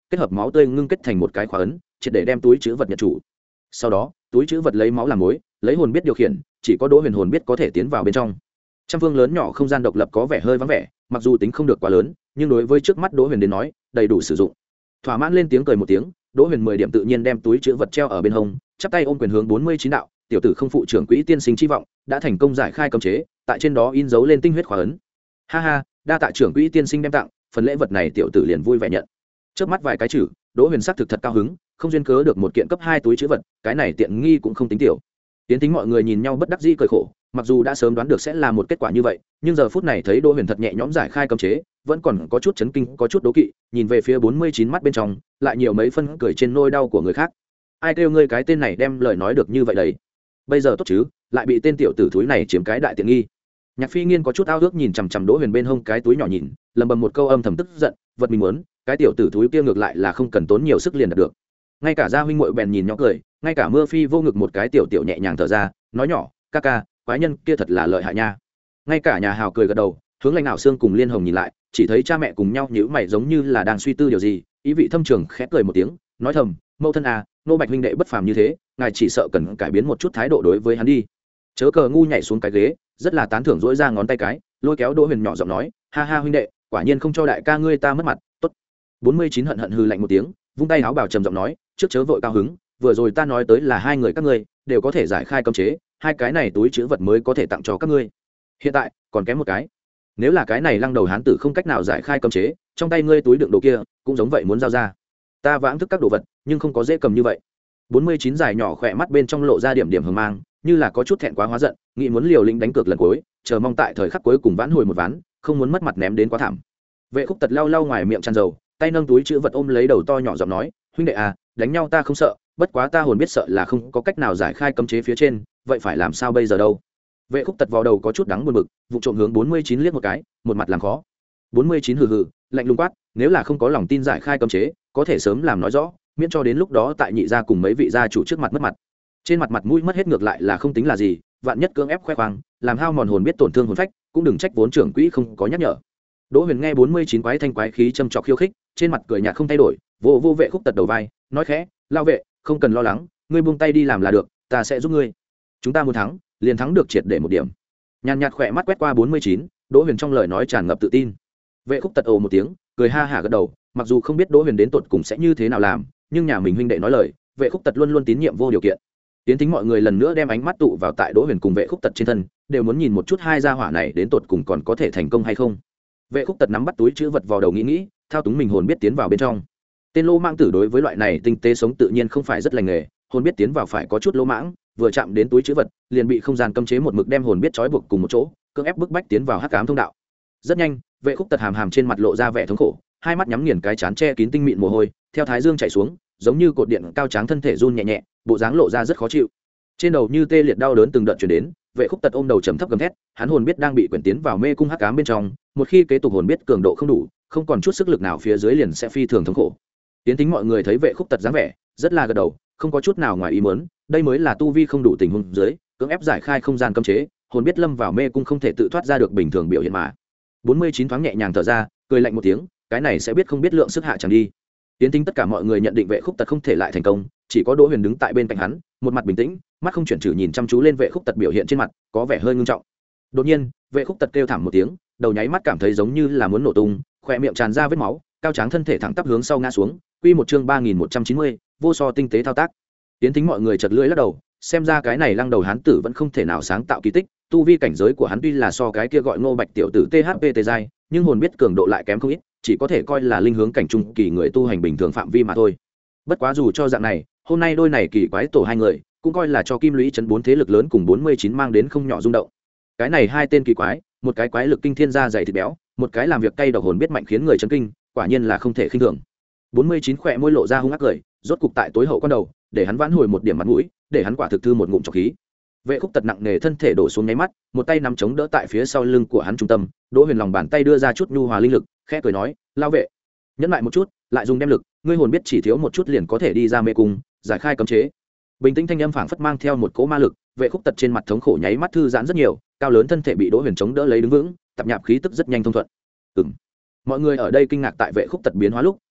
kết hợp máu tươi ngưng kết thành một cái khóa ấn, triệt để đem túi chữ vật nhận chủ. Sau đó túi chữ vật lấy máu làm mối, lấy hồn biết điều khiển, chỉ có Đỗ Huyền hồn biết có thể tiến vào bên trong. Trăm phương lớn nhỏ không gian độc lập có vẻ hơi vắng vẻ, mặc dù tính không được quá lớn, nhưng đối với trước mắt Đỗ Huyền đến nói đầy đủ sử dụng. Thỏa mãn lên tiếng cười một tiếng, Đỗ Huyền mười điểm tự nhiên đem túi chữ vật treo ở bên hông, chắp tay ôm quyền hướng bốn mươi chín đạo, tiểu tử không phụ trưởng quỹ tiên sinh chi vọng, đã thành công giải khai cấm chế, tại trên đó in dấu lên tinh huyết khóa ấn. Ha ha, đa tạ trưởng quỹ tiên sinh đem tặng, phần lễ vật này tiểu tử liền vui vẻ nhận. Trước mắt vài cái chữ, Đỗ Huyền sắc thực thật cao hứng, không duyên cớ được một kiện cấp hai túi chữ vật, cái này tiện nghi cũng không tính tiểu. Tiến tính mọi người nhìn nhau bất đắc dĩ cười khổ, mặc dù đã sớm đoán được sẽ là một kết quả như vậy, nhưng giờ phút này thấy Đỗ Huyền thật nhẹ nhõm giải khai cấm chế, vẫn còn có chút chấn kinh, có chút đố kỵ, nhìn về phía bốn mươi chín mắt bên trong, lại nhiều mấy phân cười trên nỗi đau của người khác. Ai kêu ngươi cái tên này đem lời nói được như vậy đấy? Bây giờ tốt chứ, lại bị tên tiểu tử thúi này chiếm cái đại tiện nghi. Nhạc Phi Nghiên có chút ao ước nhìn chằm chằm Đỗ Huyền bên hông cái túi nhỏ nhìn, lầm bầm một câu âm thầm tức giận, vật mình muốn, cái tiểu tử thúi kia ngược lại là không cần tốn nhiều sức liền đạt được. Ngay cả Gia huynh muội bèn nhìn nhỏ cười, ngay cả Mưa Phi vô ngực một cái tiểu tiểu nhẹ nhàng thở ra, nói nhỏ, ca ca, quái nhân kia thật là lợi hại nha. Ngay cả nhà Hào cười gật đầu, hướng Lãnh Nạo Xương cùng Liên Hồng nhìn lại, chỉ thấy cha mẹ cùng nhau nhíu mày giống như là đang suy tư điều gì, ý vị thâm trường khẽ cười một tiếng, nói thầm, mẫu thân à, nô Bạch huynh đệ bất phàm như thế, ngài chỉ sợ cần cải biến một chút thái độ đối với hắn đi. Chớ cờ ngu nhảy xuống cái ghế, rất là tán thưởng dỗi ra ngón tay cái, lôi kéo Đỗ Huyền nhỏ giọng nói, ha ha huynh đệ, quả nhiên không cho đại ca ngươi ta mất mặt, tốt. bốn mươi chín hận hận hừ lạnh một tiếng, vung tay áo bảo trầm giọng nói, trước chớ vội cao hứng, vừa rồi ta nói tới là hai người các ngươi đều có thể giải khai cấm chế, hai cái này túi chữ vật mới có thể tặng cho các ngươi. Hiện tại còn kém một cái, nếu là cái này lăng đầu hán tử không cách nào giải khai cấm chế, trong tay ngươi túi đựng đồ kia cũng giống vậy muốn giao ra. Ta vãng thức các đồ vật, nhưng không có dễ cầm như vậy. bốn mươi chín dài nhỏ khỏe mắt bên trong lộ ra điểm điểm hờ mang, như là có chút thẹn quá hóa giận, nghĩ muốn liều lĩnh đánh cược lần cuối, chờ mong tại thời khắc cuối cùng vãn hồi một ván, không muốn mất mặt ném đến quá thảm. Vệ Khúc Tật lau lau ngoài miệng tràn dầu, tay nâng túi chữ vật ôm lấy đầu to nhỏ giọng nói, huynh đệ à, đánh nhau ta không sợ, bất quá ta hồn biết sợ là không có cách nào giải khai cấm chế phía trên, vậy phải làm sao bây giờ đâu? Vệ Khúc Tật vào đầu có chút đắng buồn bực, vụ trộm hướng bốn mươi chín liếc một cái, một mặt làm khó. bốn mươi chín hừ hừ, lạnh lùng quát, nếu là không có lòng tin giải khai cấm chế, có thể sớm làm nói rõ, miễn cho đến lúc đó tại nhị gia cùng mấy vị gia chủ trước mặt mất mặt. Trên mặt mặt mũi mất hết ngược lại là không tính là gì, vạn nhất cưỡng ép khoe khoang, làm hao mòn hồn biết tổn thương hồn phách, cũng đừng trách vốn trưởng quỹ không có nhắc nhở. Đỗ Huyền nghe bốn mươi chín quái thanh quái khí châm chọc khiêu khích, trên mặt cười nhạt không thay đổi, vô vô Vệ Khúc Tật đầu vai, nói khẽ, lao vệ, không cần lo lắng, ngươi buông tay đi làm là được, ta sẽ giúp ngươi. Chúng ta muốn thắng, liền thắng được triệt để một điểm. Nhàn nhạt khỏe mắt quét qua bốn mươi chín, Đỗ Huyền trong lời nói tràn ngập tự tin. Vệ Khúc Tật ồ một tiếng, cười ha hả gật đầu, mặc dù không biết Đỗ Huyền đến tột cùng sẽ như thế nào làm, nhưng nhà mình huynh đệ nói lời, Vệ Khúc Tật luôn luôn tín nhiệm vô điều kiện. Tiến tính mọi người lần nữa đem ánh mắt tụ vào tại Đỗ Huyền cùng Vệ Khúc Tật trên thân, đều muốn nhìn một chút hai gia hỏa này đến tột cùng còn có thể thành công hay không. Vệ Khúc Tật nắm bắt túi chữ vật vào đầu nghĩ nghĩ, thao túng mình hồn biết tiến vào bên trong. Tên lô mãng tử đối với loại này tinh tế sống tự nhiên không phải rất lành nghề, hồn biết tiến vào phải có chút lô mãng, vừa chạm đến túi chữ vật, liền bị không gian cấm chế một mực đem hồn biết trói buộc cùng một chỗ, cưỡng ép bức bách tiến vào hắc ám thông đạo. Rất nhanh, Vệ Khúc Tật hàm hàm trên mặt lộ ra vẻ thống khổ, hai mắt nhắm nghiền, cái chán che kín tinh mịn mồ hôi, theo thái dương chảy xuống, giống như cột điện cao tráng, thân thể run nhẹ nhẹ, bộ dáng lộ ra rất khó chịu. Trên đầu như tê liệt đau đớn từng đợt truyền đến, Vệ Khúc Tật ôm đầu trầm thấp gầm thét, hắn hồn biết đang bị quyển tiến vào mê cung hắc ám bên trong, một khi kế tục hồn biết cường độ không đủ, không còn chút sức lực nào phía dưới liền sẽ phi thường thống khổ. Tiến tính mọi người thấy Vệ Khúc Tật dáng vẻ, rất là gật đầu, không có chút nào ngoài ý muốn, đây mới là tu vi không đủ tình huống dưới, cưỡng ép giải khai không gian cấm chế, hồn biết lâm vào mê cung không thể tự thoát ra được bình thường biểu hiện mà. bốn mươi chín thoáng nhẹ nhàng thở ra, cười lạnh một tiếng, cái này sẽ biết không biết lượng sức hạ chẳng đi. Tiến tính tất cả mọi người nhận định Vệ Khúc Tật không thể lại thành công, chỉ có Đỗ Huyền đứng tại bên cạnh hắn, một mặt bình tĩnh, mắt không chuyển trừ nhìn chăm chú lên Vệ Khúc Tật biểu hiện trên mặt, có vẻ hơi ngưng trọng. Đột nhiên, Vệ Khúc Tật kêu thảm một tiếng, đầu nháy mắt cảm thấy giống như là muốn nổ tung, khóe miệng tràn ra vết máu, cao tráng thân thể thẳng tắp hướng sau ngã xuống. Quy một chương ba nghìn một trăm chín mươi, vô so tinh tế thao tác. Tiến tính mọi người chật lưỡi lắc đầu, xem ra cái này lăng đầu hán tử vẫn không thể nào sáng tạo kỳ tích, tu vi cảnh giới của hắn tuy là so cái kia gọi Ngô Bạch tiểu tử tê hát pê tê giai, nhưng hồn biết cường độ lại kém không ít, chỉ có thể coi là linh hướng cảnh trung kỳ người tu hành bình thường phạm vi mà thôi. Bất quá dù cho dạng này, hôm nay đôi này kỳ quái tổ hai người, cũng coi là cho Kim Lũy trấn bốn thế lực lớn cùng bốn mươi chín mang đến không nhỏ rung động. Cái này hai tên kỳ quái, một cái quái lực kinh thiên gia dày thịt béo, một cái làm việc cay độc hồn biết mạnh khiến người chấn kinh, quả nhiên là không thể khinh thường. bốn mươi chín khỏe môi lộ ra hung ác cười, rốt cục tại tối hậu con đầu, để hắn vãn hồi một điểm mặt mũi, để hắn quả thực thư một ngụm trọc khí. Vệ Khúc Tật nặng nề thân thể đổ xuống nháy mắt, một tay nắm chống đỡ tại phía sau lưng của hắn trung tâm, Đỗ Huyền lòng bàn tay đưa ra chút nhu hòa linh lực, khẽ cười nói, "Lao vệ, nhẫn lại một chút, lại dùng đem lực, ngươi hồn biết chỉ thiếu một chút liền có thể đi ra mê cung, giải khai cấm chế." Bình tĩnh thanh âm phảng phất mang theo một cỗ ma lực, Vệ Khúc Tật trên mặt thống khổ nháy mắt thư giãn rất nhiều, cao lớn thân thể bị Đỗ Huyền chống đỡ lấy đứng vững, tập nhạp khí tức rất nhanh thông thuận. Ừm. Mọi người ở đây kinh ngạc tại Vệ Khúc Tật biến hóa lúc,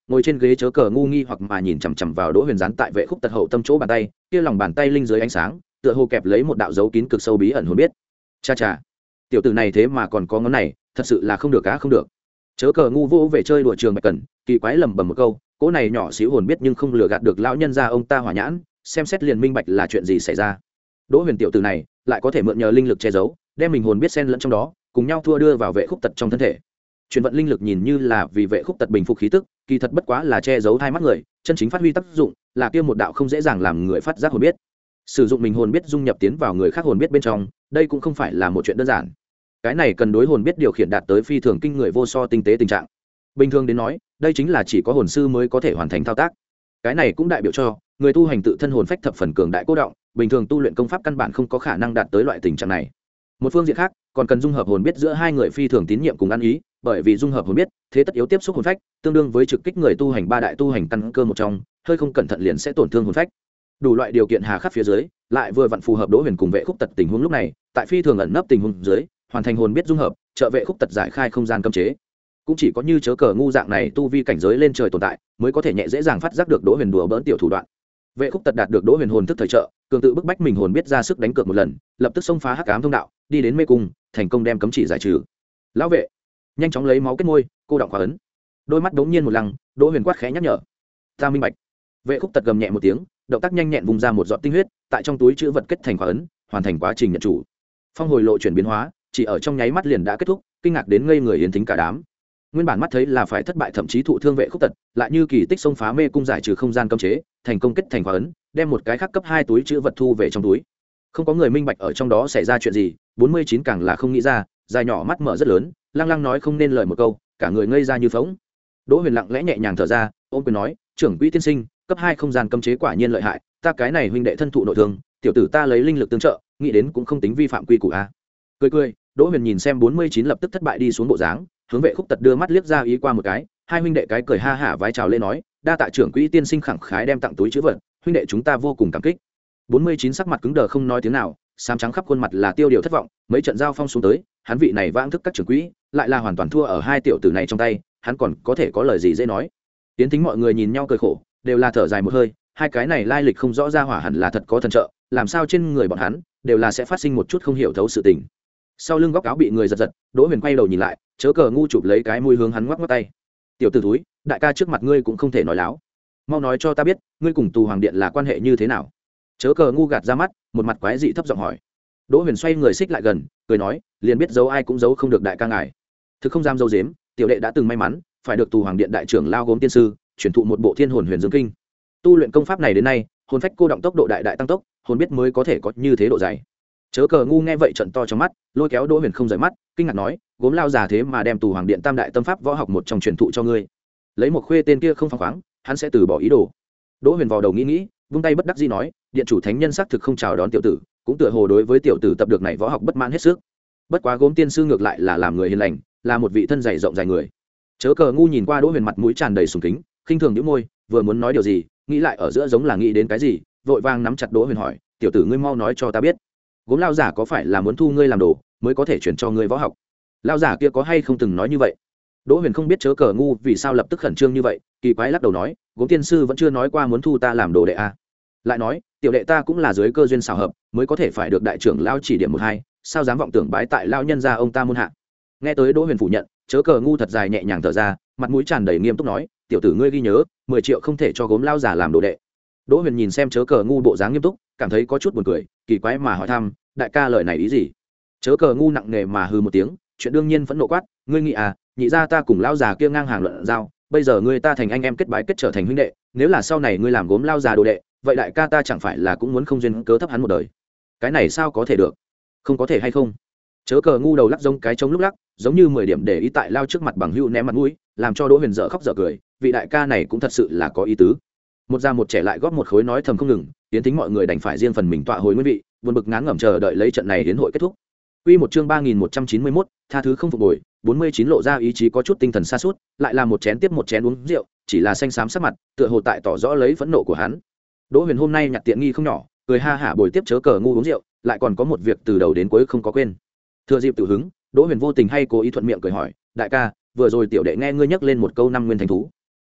ngồi trên ghế chớ cờ ngu nghi hoặc mà nhìn chằm chằm vào Đỗ Huyền dán tại vệ khúc tật hậu tâm chỗ bàn tay, kia lòng bàn tay linh dưới ánh sáng, tựa hồ kẹp lấy một đạo dấu kín cực sâu bí ẩn hồn biết. Cha cha, tiểu tử này thế mà còn có ngón này, thật sự là không được cá không được. Chớ cờ ngu vô về chơi đùa trường Bạch Cẩn, kỳ quái lẩm bẩm một câu, cỗ này nhỏ xíu hồn biết nhưng không lừa gạt được lão nhân gia ông ta hỏa nhãn, xem xét liền minh bạch là chuyện gì xảy ra. Đỗ Huyền tiểu tử này lại có thể mượn nhờ linh lực che giấu, đem mình hồn biết xen lẫn trong đó, cùng nhau thua đưa vào vệ khúc tật trong thân thể. Chuyển vận linh lực nhìn như là vì vệ khúc tật bình phục khí tức, kỳ thật bất quá là che giấu hai mắt người, chân chính phát huy tác dụng là kia một đạo không dễ dàng làm người phát giác hồn biết. Sử dụng mình hồn biết dung nhập tiến vào người khác hồn biết bên trong, đây cũng không phải là một chuyện đơn giản. Cái này cần đối hồn biết điều khiển đạt tới phi thường kinh người vô so tinh tế tình trạng. Bình thường đến nói, đây chính là chỉ có hồn sư mới có thể hoàn thành thao tác. Cái này cũng đại biểu cho người tu hành tự thân hồn phách thập phần cường đại cố động, bình thường tu luyện công pháp căn bản không có khả năng đạt tới loại tình trạng này. Một phương diện khác, còn cần dung hợp hồn biết giữa hai người phi thường tín nhiệm cùng ăn ý, bởi vì dung hợp hồn biết, thế tất yếu tiếp xúc hồn phách, tương đương với trực kích người tu hành ba đại tu hành căn cơ một trong, hơi không cẩn thận liền sẽ tổn thương hồn phách. Đủ loại điều kiện hà khắc phía dưới, lại vừa vặn phù hợp Đỗ Huyền cùng vệ khúc tật tình huống lúc này, tại phi thường ẩn nấp tình huống dưới, hoàn thành hồn biết dung hợp, trợ vệ khúc tật giải khai không gian cấm chế. Cũng chỉ có như chớ cờ ngu dạng này tu vi cảnh giới lên trời tồn tại, mới có thể nhẹ dễ dàng phát giác được Đỗ Huyền đùa bỡn tiểu thủ đoạn. Vệ khúc tật đạt được Đỗ Huyền hồn thức thời trợ, cường tự bức bách mình hồn biết ra sức đánh cược một lần, lập tức xông phá hắc ám thông đạo, đi đến mê cung, thành công đem cấm chỉ giải trừ. Lão vệ, nhanh chóng lấy máu kết môi, cô động khóa ấn. Đôi mắt đống nhiên một lăng, Đỗ Huyền quát khẽ nhắc nhở. Ta minh bạch. Vệ khúc tật gầm nhẹ một tiếng, động tác nhanh nhẹn vùng ra một giọt tinh huyết, tại trong túi chữ vật kết thành khóa ấn, hoàn thành quá trình nhận chủ. Phong hồi lộ chuyển biến hóa, chỉ ở trong nháy mắt liền đã kết thúc, kinh ngạc đến ngây người yến thính cả đám. Nguyên bản mắt thấy là phải thất bại thậm chí thụ thương vệ khúc tật, lại như kỳ tích xông phá mê cung giải trừ không gian cấm chế, thành công kết thành khóa ấn, đem một cái khác cấp hai túi chữ vật thu về trong túi. Không có người minh bạch ở trong đó xảy ra chuyện gì, bốn mươi chín càng là không nghĩ ra, dài nhỏ mắt mở rất lớn, lăng lăng nói không nên lời một câu, cả người ngây ra như phỗng. Đỗ Huyền lặng lẽ nhẹ nhàng thở ra, ôm quyền nói, trưởng quỹ tiên sinh, cấp hai không gian cấm chế quả nhiên lợi hại, ta cái này huynh đệ thân thụ nội thương, tiểu tử ta lấy linh lực tương trợ, nghĩ đến cũng không tính vi phạm quy củ a. Cười cười, Đỗ Huyền nhìn xem bốn mươi chín lập tức thất bại đi xuống bộ dáng, hướng vệ khúc tật đưa mắt liếc ra ý qua một cái, hai huynh đệ cái cười ha hả vái chào lên nói, đa tạ trưởng quỹ tiên sinh khẳng khái đem tặng túi chữ vật, huynh đệ chúng ta vô cùng cảm kích. bốn mươi chín sắc mặt cứng đờ không nói tiếng nào, xám trắng khắp khuôn mặt là tiêu điều thất vọng, mấy trận giao phong xuống tới, hắn vị này vãng thức các trưởng quỹ, lại là hoàn toàn thua ở hai tiểu tử này trong tay, hắn còn có thể có lời gì dễ nói. Tiến Thính mọi người nhìn nhau cười khổ, đều là thở dài một hơi, hai cái này lai lịch không rõ ra hỏa hẳn là thật có thần trợ, làm sao trên người bọn hắn đều là sẽ phát sinh một chút không hiểu thấu sự tình. Sau lưng góc áo bị người giật giật, Đỗ Huyền quay đầu nhìn lại, chớ cờ ngu chụp lấy cái mũi hướng hắn ngoắc ngoắc tay. Tiểu tử túi, đại ca trước mặt ngươi cũng không thể nói láo, mau nói cho ta biết, ngươi cùng tù hoàng điện là quan hệ như thế nào? Chớ cờ ngu gạt ra mắt, một mặt quái dị thấp giọng hỏi. Đỗ Huyền xoay người xích lại gần, cười nói, liền biết giấu ai cũng giấu không được đại ca ngài. Thực không dám giấu giếm, tiểu đệ đã từng may mắn phải được tù hoàng điện đại trưởng lao gốm tiên sư truyền thụ một bộ thiên hồn huyền dương kinh. Tu luyện công pháp này đến nay, hồn phách cô động tốc độ đại đại tăng tốc, hồn biết mới có thể có như thế độ dày. Chớ cờ ngu nghe vậy trận to trong mắt, lôi kéo Đỗ Huyền không rời mắt, kinh ngạc nói, gốm lao già thế mà đem tù hoàng điện tam đại tâm pháp võ học một trong truyền thụ cho ngươi. Lấy một khuê tên kia không phăng khoáng, hắn sẽ từ bỏ ý đồ. Đỗ Huyền vào đầu nghĩ nghĩ, vung tay bất đắc dĩ nói, điện chủ thánh nhân xác thực không chào đón tiểu tử, cũng tựa hồ đối với tiểu tử tập được này võ học bất mãn hết sức. Bất quá gốm tiên sư ngược lại là làm người hiền lành, là một vị thân dày rộng dài người. Chớ cờ ngu nhìn qua Đỗ Huyền mặt mũi tràn đầy sùng kính, khinh thường nhíu môi, vừa muốn nói điều gì, nghĩ lại ở giữa giống là nghĩ đến cái gì, vội vàng nắm chặt Đỗ Huyền hỏi, tiểu tử ngươi mau nói cho ta biết, gốm lao giả có phải là muốn thu ngươi làm đồ mới có thể chuyển cho ngươi võ học? Lao giả kia có hay không từng nói như vậy? Đỗ Huyền không biết chớ cờ ngu vì sao lập tức khẩn trương như vậy, kỳ quái lắc đầu nói, gốm tiên sư vẫn chưa nói qua muốn thu ta làm đồ đệ a. Lại nói, tiểu đệ ta cũng là dưới cơ duyên xảo hợp mới có thể phải được đại trưởng lao chỉ điểm một hai, sao dám vọng tưởng bái tại lao nhân gia ông ta môn hạ. Nghe tới Đỗ Huyền phủ nhận, chớ cờ ngu thật dài nhẹ nhàng thở ra, mặt mũi tràn đầy nghiêm túc nói, tiểu tử ngươi ghi nhớ, mười triệu không thể cho gốm lao giả làm đồ đệ. Đỗ Huyền nhìn xem chớ cờ ngu bộ dáng nghiêm túc, cảm thấy có chút buồn cười, kỳ quái mà hỏi thăm, đại ca lời này ý gì? Chớ cờ ngu nặng nề mà hừ một tiếng, chuyện đương nhiên phẫn nộ quát, ngươi nghĩ à, nhị gia ta cùng lao già kia ngang hàng luận giao, bây giờ ngươi ta thành anh em kết bái kết trở thành huynh đệ, nếu là sau này ngươi làm gốm lao già đồ đệ, vậy đại ca ta chẳng phải là cũng muốn không duyên cớ thấp hắn một đời? Cái này sao có thể được? Không có thể hay không? Chớ cờ ngu đầu lắc giống cái trống lúc lắc, giống như mười điểm để ý tại lao trước mặt bằng hữu ném mặt mũi, làm cho Đỗ Huyền dở khóc dở cười, vị đại ca này cũng thật sự là có ý tứ. Một già một trẻ lại góp một khối nói thầm không ngừng, tiến tính mọi người đành phải riêng phần mình tọa hồi nguyên vị, buồn bực ngán ngẩm chờ đợi lấy trận này đến hội kết thúc. Quy một chương ba nghìn một trăm chín mươi mốt, tha thứ không phục hồi, bốn mươi chín lộ ra ý chí có chút tinh thần sa sút, lại là một chén tiếp một chén uống rượu, chỉ là xanh xám sắc mặt, tựa hồ tại tỏ rõ lấy phẫn nộ của hắn. Đỗ Huyền hôm nay nhặt tiện nghi không nhỏ, cười ha hả bồi tiếp chớ cờ ngu uống rượu, lại còn có một việc từ đầu đến cuối không có quên. Thừa dịp tự hứng, Đỗ Huyền vô tình hay cố ý thuận miệng cười hỏi, đại ca, vừa rồi tiểu đệ nghe ngươi nhắc lên một câu năm nguyên thành thú,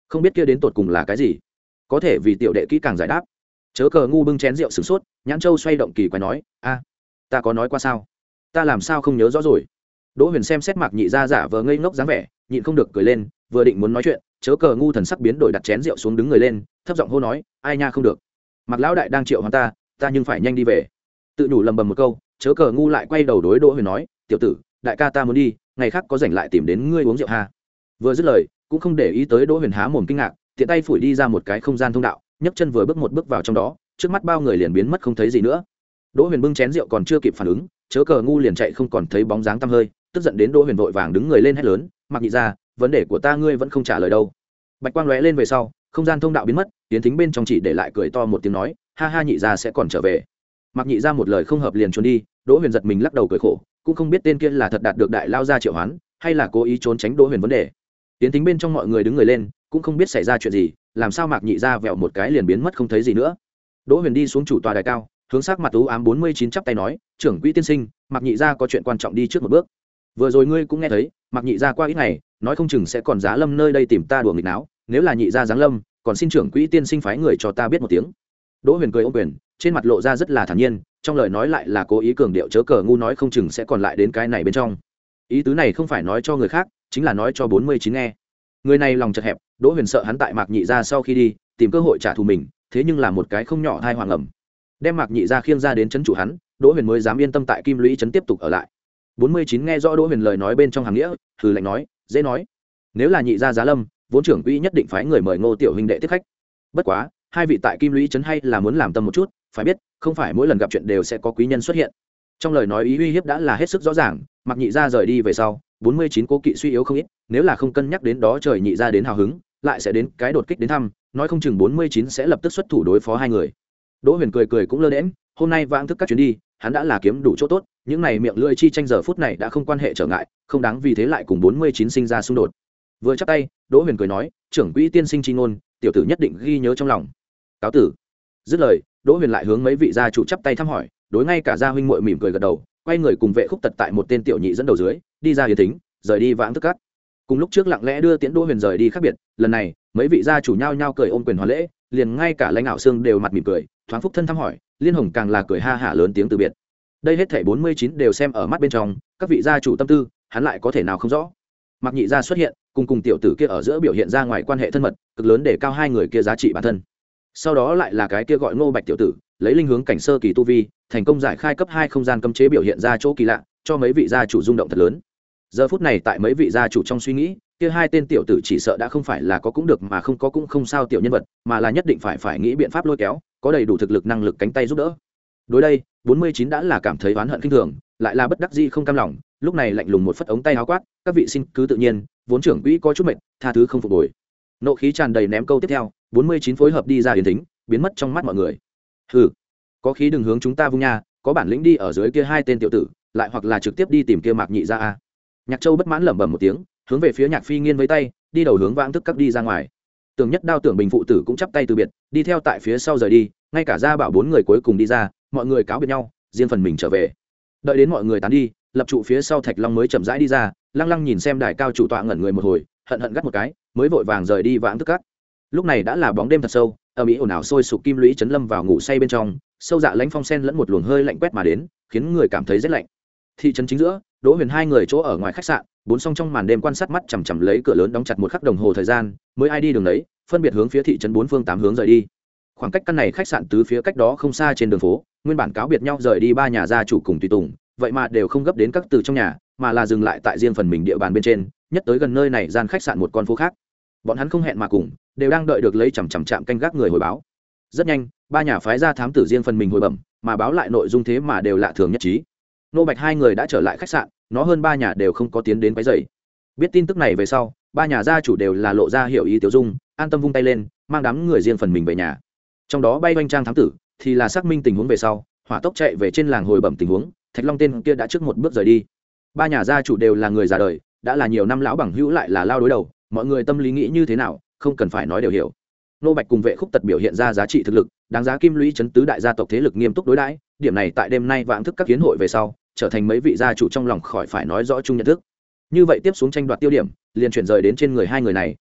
không biết kia đến tột cùng là cái gì, có thể vì tiểu đệ kỹ càng giải đáp. Chớ cờ ngu bưng chén rượu sửng sốt, nhãn châu xoay động kỳ quái nói, a ta có nói qua sao, ta làm sao không nhớ rõ rồi. Đỗ Huyền xem xét Mạc Nhị Gia giả vờ ngây ngốc dáng vẻ, nhịn không được cười lên, vừa định muốn nói chuyện, chớ cờ ngu thần sắc biến đổi, đặt chén rượu xuống đứng người lên, thấp giọng hô nói, ai nha không được, Mạc lão đại đang triệu hoán ta, ta nhưng phải nhanh đi về. Tự nhủ lầm bầm một câu, chớ cờ ngu lại quay đầu đối Đỗ Huyền nói, tiểu tử, đại ca ta muốn đi, ngày khác có rảnh lại tìm đến ngươi uống rượu ha. Vừa dứt lời, cũng không để ý tới Đỗ Huyền há mồm kinh ngạc, tiện tay phủi đi ra một cái không gian thông đạo, nhấc chân vừa bước một bước vào trong đó, trước mắt bao người liền biến mất không thấy gì nữa. Đỗ Huyền bưng chén rượu còn chưa kịp phản ứng, chớ cờ ngu liền chạy không còn thấy bóng dáng tăm hơi, tức giận đến Đỗ Huyền vội vàng đứng người lên hét lớn, Mặc Nhị Gia, vấn đề của ta ngươi vẫn không trả lời đâu. Bạch quang lóe lên về sau, không gian thông đạo biến mất, tiến thính bên trong chỉ để lại cười to một tiếng nói, ha ha Nhị Gia sẽ còn trở về. Mặc Nhị Gia một lời không hợp liền trốn đi. Đỗ Huyền giật mình lắc đầu cười khổ, cũng không biết tên kia là thật đạt được đại lao ra triệu hoán, hay là cố ý trốn tránh Đỗ Huyền vấn đề. Tiến thính bên trong mọi người đứng người lên, cũng không biết xảy ra chuyện gì, làm sao Mạc Nhị Gia vẹo một cái liền biến mất không thấy gì nữa. Đỗ Huyền đi xuống chủ tòa đài cao, hướng sắc mặt u ám bốn mươi chín chắp tay nói, trưởng quỹ tiên sinh, Mạc Nhị Gia có chuyện quan trọng đi trước một bước. Vừa rồi ngươi cũng nghe thấy, Mạc Nhị Gia qua ít ngày, nói không chừng sẽ còn giá lâm nơi đây tìm ta đùa nghịch náo, nếu là Nhị Gia giáng lâm, còn xin trưởng quỹ tiên sinh phái người cho ta biết một tiếng. Đỗ Huyền cười ôm quyền, trên mặt lộ ra rất là thản nhiên, trong lời nói lại là cố ý cường điệu chớ cờ ngu nói không chừng sẽ còn lại đến cái này bên trong. Ý tứ này không phải nói cho người khác, chính là nói cho bốn mươi chín nghe. Người này lòng chật hẹp, Đỗ Huyền sợ hắn tại Mạc Nhị Gia sau khi đi, tìm cơ hội trả thù mình, thế nhưng là một cái không nhỏ thai hoàng ẩm. Đem Mạc Nhị Gia khiêng ra đến trấn chủ hắn, Đỗ Huyền mới dám yên tâm tại Kim Lũy trấn tiếp tục ở lại. bốn mươi chín nghe rõ Đỗ Huyền lời nói bên trong hàng nghĩa, hừ lạnh nói, dễ nói. Nếu là Nhị Gia giá lâm, vốn trưởng quỹ nhất định phái người mời Ngô tiểu huynh đệ tiếp khách. Bất quá, hai vị tại Kim Lũy trấn hay là muốn làm tâm một chút, phải biết, không phải mỗi lần gặp chuyện đều sẽ có quý nhân xuất hiện. Trong lời nói ý uy hiếp đã là hết sức rõ ràng, Mạc Nhị Gia rời đi về sau, bốn mươi chín cố kỵ suy yếu không ít, nếu là không cân nhắc đến đó trời Nhị Gia đến hào hứng, lại sẽ đến cái đột kích đến thăm, nói không chừng bốn mươi chín sẽ lập tức xuất thủ đối phó hai người. Đỗ Huyền cười cười cũng lơ đễnh, hôm nay vãng thức các chuyến đi, hắn đã là kiếm đủ chỗ tốt, những này miệng lưỡi chi tranh giờ phút này đã không quan hệ trở ngại, không đáng vì thế lại cùng bốn mươi chín sinh ra xung đột. Vừa chắp tay, Đỗ Huyền cười nói, trưởng quỹ tiên sinh chi ngôn, tiểu tử nhất định ghi nhớ trong lòng. Cáo tử. Dứt lời, Đỗ Huyền lại hướng mấy vị gia chủ chắp tay thăm hỏi, đối ngay cả gia huynh muội mỉm cười gật đầu, quay người cùng Vệ Khúc Tật tại một tên tiểu nhị dẫn đầu dưới, đi ra yến thính, rời đi vãng thức các. Cùng lúc trước lặng lẽ đưa tiễn Đỗ Huyền rời đi khác biệt, lần này, mấy vị gia chủ nhao nhao cười ôm quyền hoàn lễ, liền ngay cả Lãnh Ngạo Xương đều mặt mỉm cười, thoáng phúc thân thăm hỏi, Liên Hồng càng là cười ha hả lớn tiếng từ biệt. Đây hết thảy bốn mươi chín đều xem ở mắt bên trong, các vị gia chủ tâm tư, hắn lại có thể nào không rõ. Mạc Nhị Gia xuất hiện, cùng cùng tiểu tử kia ở giữa biểu hiện ra ngoài quan hệ thân mật, cực lớn để cao hai người kia giá trị bản thân. Sau đó lại là cái kia gọi Ngô Bạch tiểu tử, lấy linh hướng cảnh sơ kỳ tu vi, thành công giải khai cấp hai không gian cấm chế biểu hiện ra chỗ kỳ lạ, cho mấy vị gia chủ rung động thật lớn. Giờ phút này tại mấy vị gia chủ trong suy nghĩ, kia hai tên tiểu tử chỉ sợ đã không phải là có cũng được mà không có cũng không sao tiểu nhân vật, mà là nhất định phải phải nghĩ biện pháp lôi kéo, có đầy đủ thực lực năng lực cánh tay giúp đỡ. Đối đây, bốn mươi chín đã là cảm thấy oán hận kinh thường, lại là bất đắc dĩ không cam lòng, lúc này lạnh lùng một phất ống tay áo quát, các vị xin cứ tự nhiên, vốn trưởng quỹ có chút mệt, tha thứ không phục hồi. Nộ khí tràn đầy ném câu tiếp theo, bốn mươi chín phối hợp đi ra yến thính, biến mất trong mắt mọi người. Hừ, có khí đừng hướng chúng ta vung nha, có bản lĩnh đi ở dưới kia hai tên tiểu tử, lại hoặc là trực tiếp đi tìm kia Mạc Nhị Gia a. Nhạc Châu bất mãn lẩm bẩm một tiếng, hướng về phía Nhạc Phi Nghiên với tay, đi đầu hướng vãng thức các đi ra ngoài. Tưởng Nhất Đao Tưởng Bình phụ tử cũng chắp tay từ biệt, đi theo tại phía sau rời đi, ngay cả Gia Bảo bốn người cuối cùng đi ra, mọi người cáo biệt nhau, riêng phần mình trở về. Đợi đến mọi người tán đi, lập trụ phía sau Thạch Long mới chậm rãi đi ra, lăng lăng nhìn xem đài cao chủ tọa ngẩn người một hồi, hận hận gắt một cái, mới vội vàng rời đi vãng thức các. Lúc này đã là bóng đêm thật sâu, ở mỹ ồn ào sôi sục Kim Lũy chấn lâm vào ngủ say bên trong, sâu dạ lãnh phong sen lẫn một luồng hơi lạnh quét mà đến, khiến người cảm thấy rét lạnh. Thị trấn chính giữa, Đỗ Huyền hai người chỗ ở ngoài khách sạn, bốn song trong màn đêm quan sát mắt chằm chằm lấy cửa lớn đóng chặt một khắc đồng hồ thời gian, mới ai đi đường đấy, phân biệt hướng phía thị trấn bốn phương tám hướng rời đi. Khoảng cách căn này khách sạn tứ phía cách đó không xa trên đường phố, nguyên bản cáo biệt nhau rời đi ba nhà gia chủ cùng tùy tùng, vậy mà đều không gấp đến các từ trong nhà, mà là dừng lại tại riêng phần mình địa bàn bên trên, nhất tới gần nơi này gian khách sạn một con phố khác. Bọn hắn không hẹn mà cùng, đều đang đợi được lấy chằm chằm chạm canh gác người hồi báo. Rất nhanh, ba nhà phái ra thám tử riêng phần mình hồi bẩm, mà báo lại nội dung thế mà đều lạ thường nhất trí. Nô Bạch hai người đã trở lại khách sạn, nó hơn ba nhà đều không có tiến đến quấy rầy. Biết tin tức này về sau, ba nhà gia chủ đều là lộ ra hiểu ý tiểu dung, an tâm vung tay lên, mang đám người riêng phần mình về nhà. Trong đó bay oanh trang thám tử thì là xác minh tình huống về sau, hỏa tốc chạy về trên làng hồi bẩm tình huống, Thạch Long tên kia đã trước một bước rời đi. Ba nhà gia chủ đều là người già đời, đã là nhiều năm lão bằng hữu lại là lao đối đầu, mọi người tâm lý nghĩ như thế nào, không cần phải nói đều hiểu. Nô Bạch cùng Vệ Khúc Tật biểu hiện ra giá trị thực lực, đáng giá Kim Lũy trấn tứ đại gia tộc thế lực nghiêm túc đối đãi, điểm này tại đêm nay vãng thức các kiến hội về sau, trở thành mấy vị gia chủ trong lòng khỏi phải nói rõ chung nhận thức. Như vậy tiếp xuống tranh đoạt tiêu điểm, liền chuyển rời đến trên người hai người này,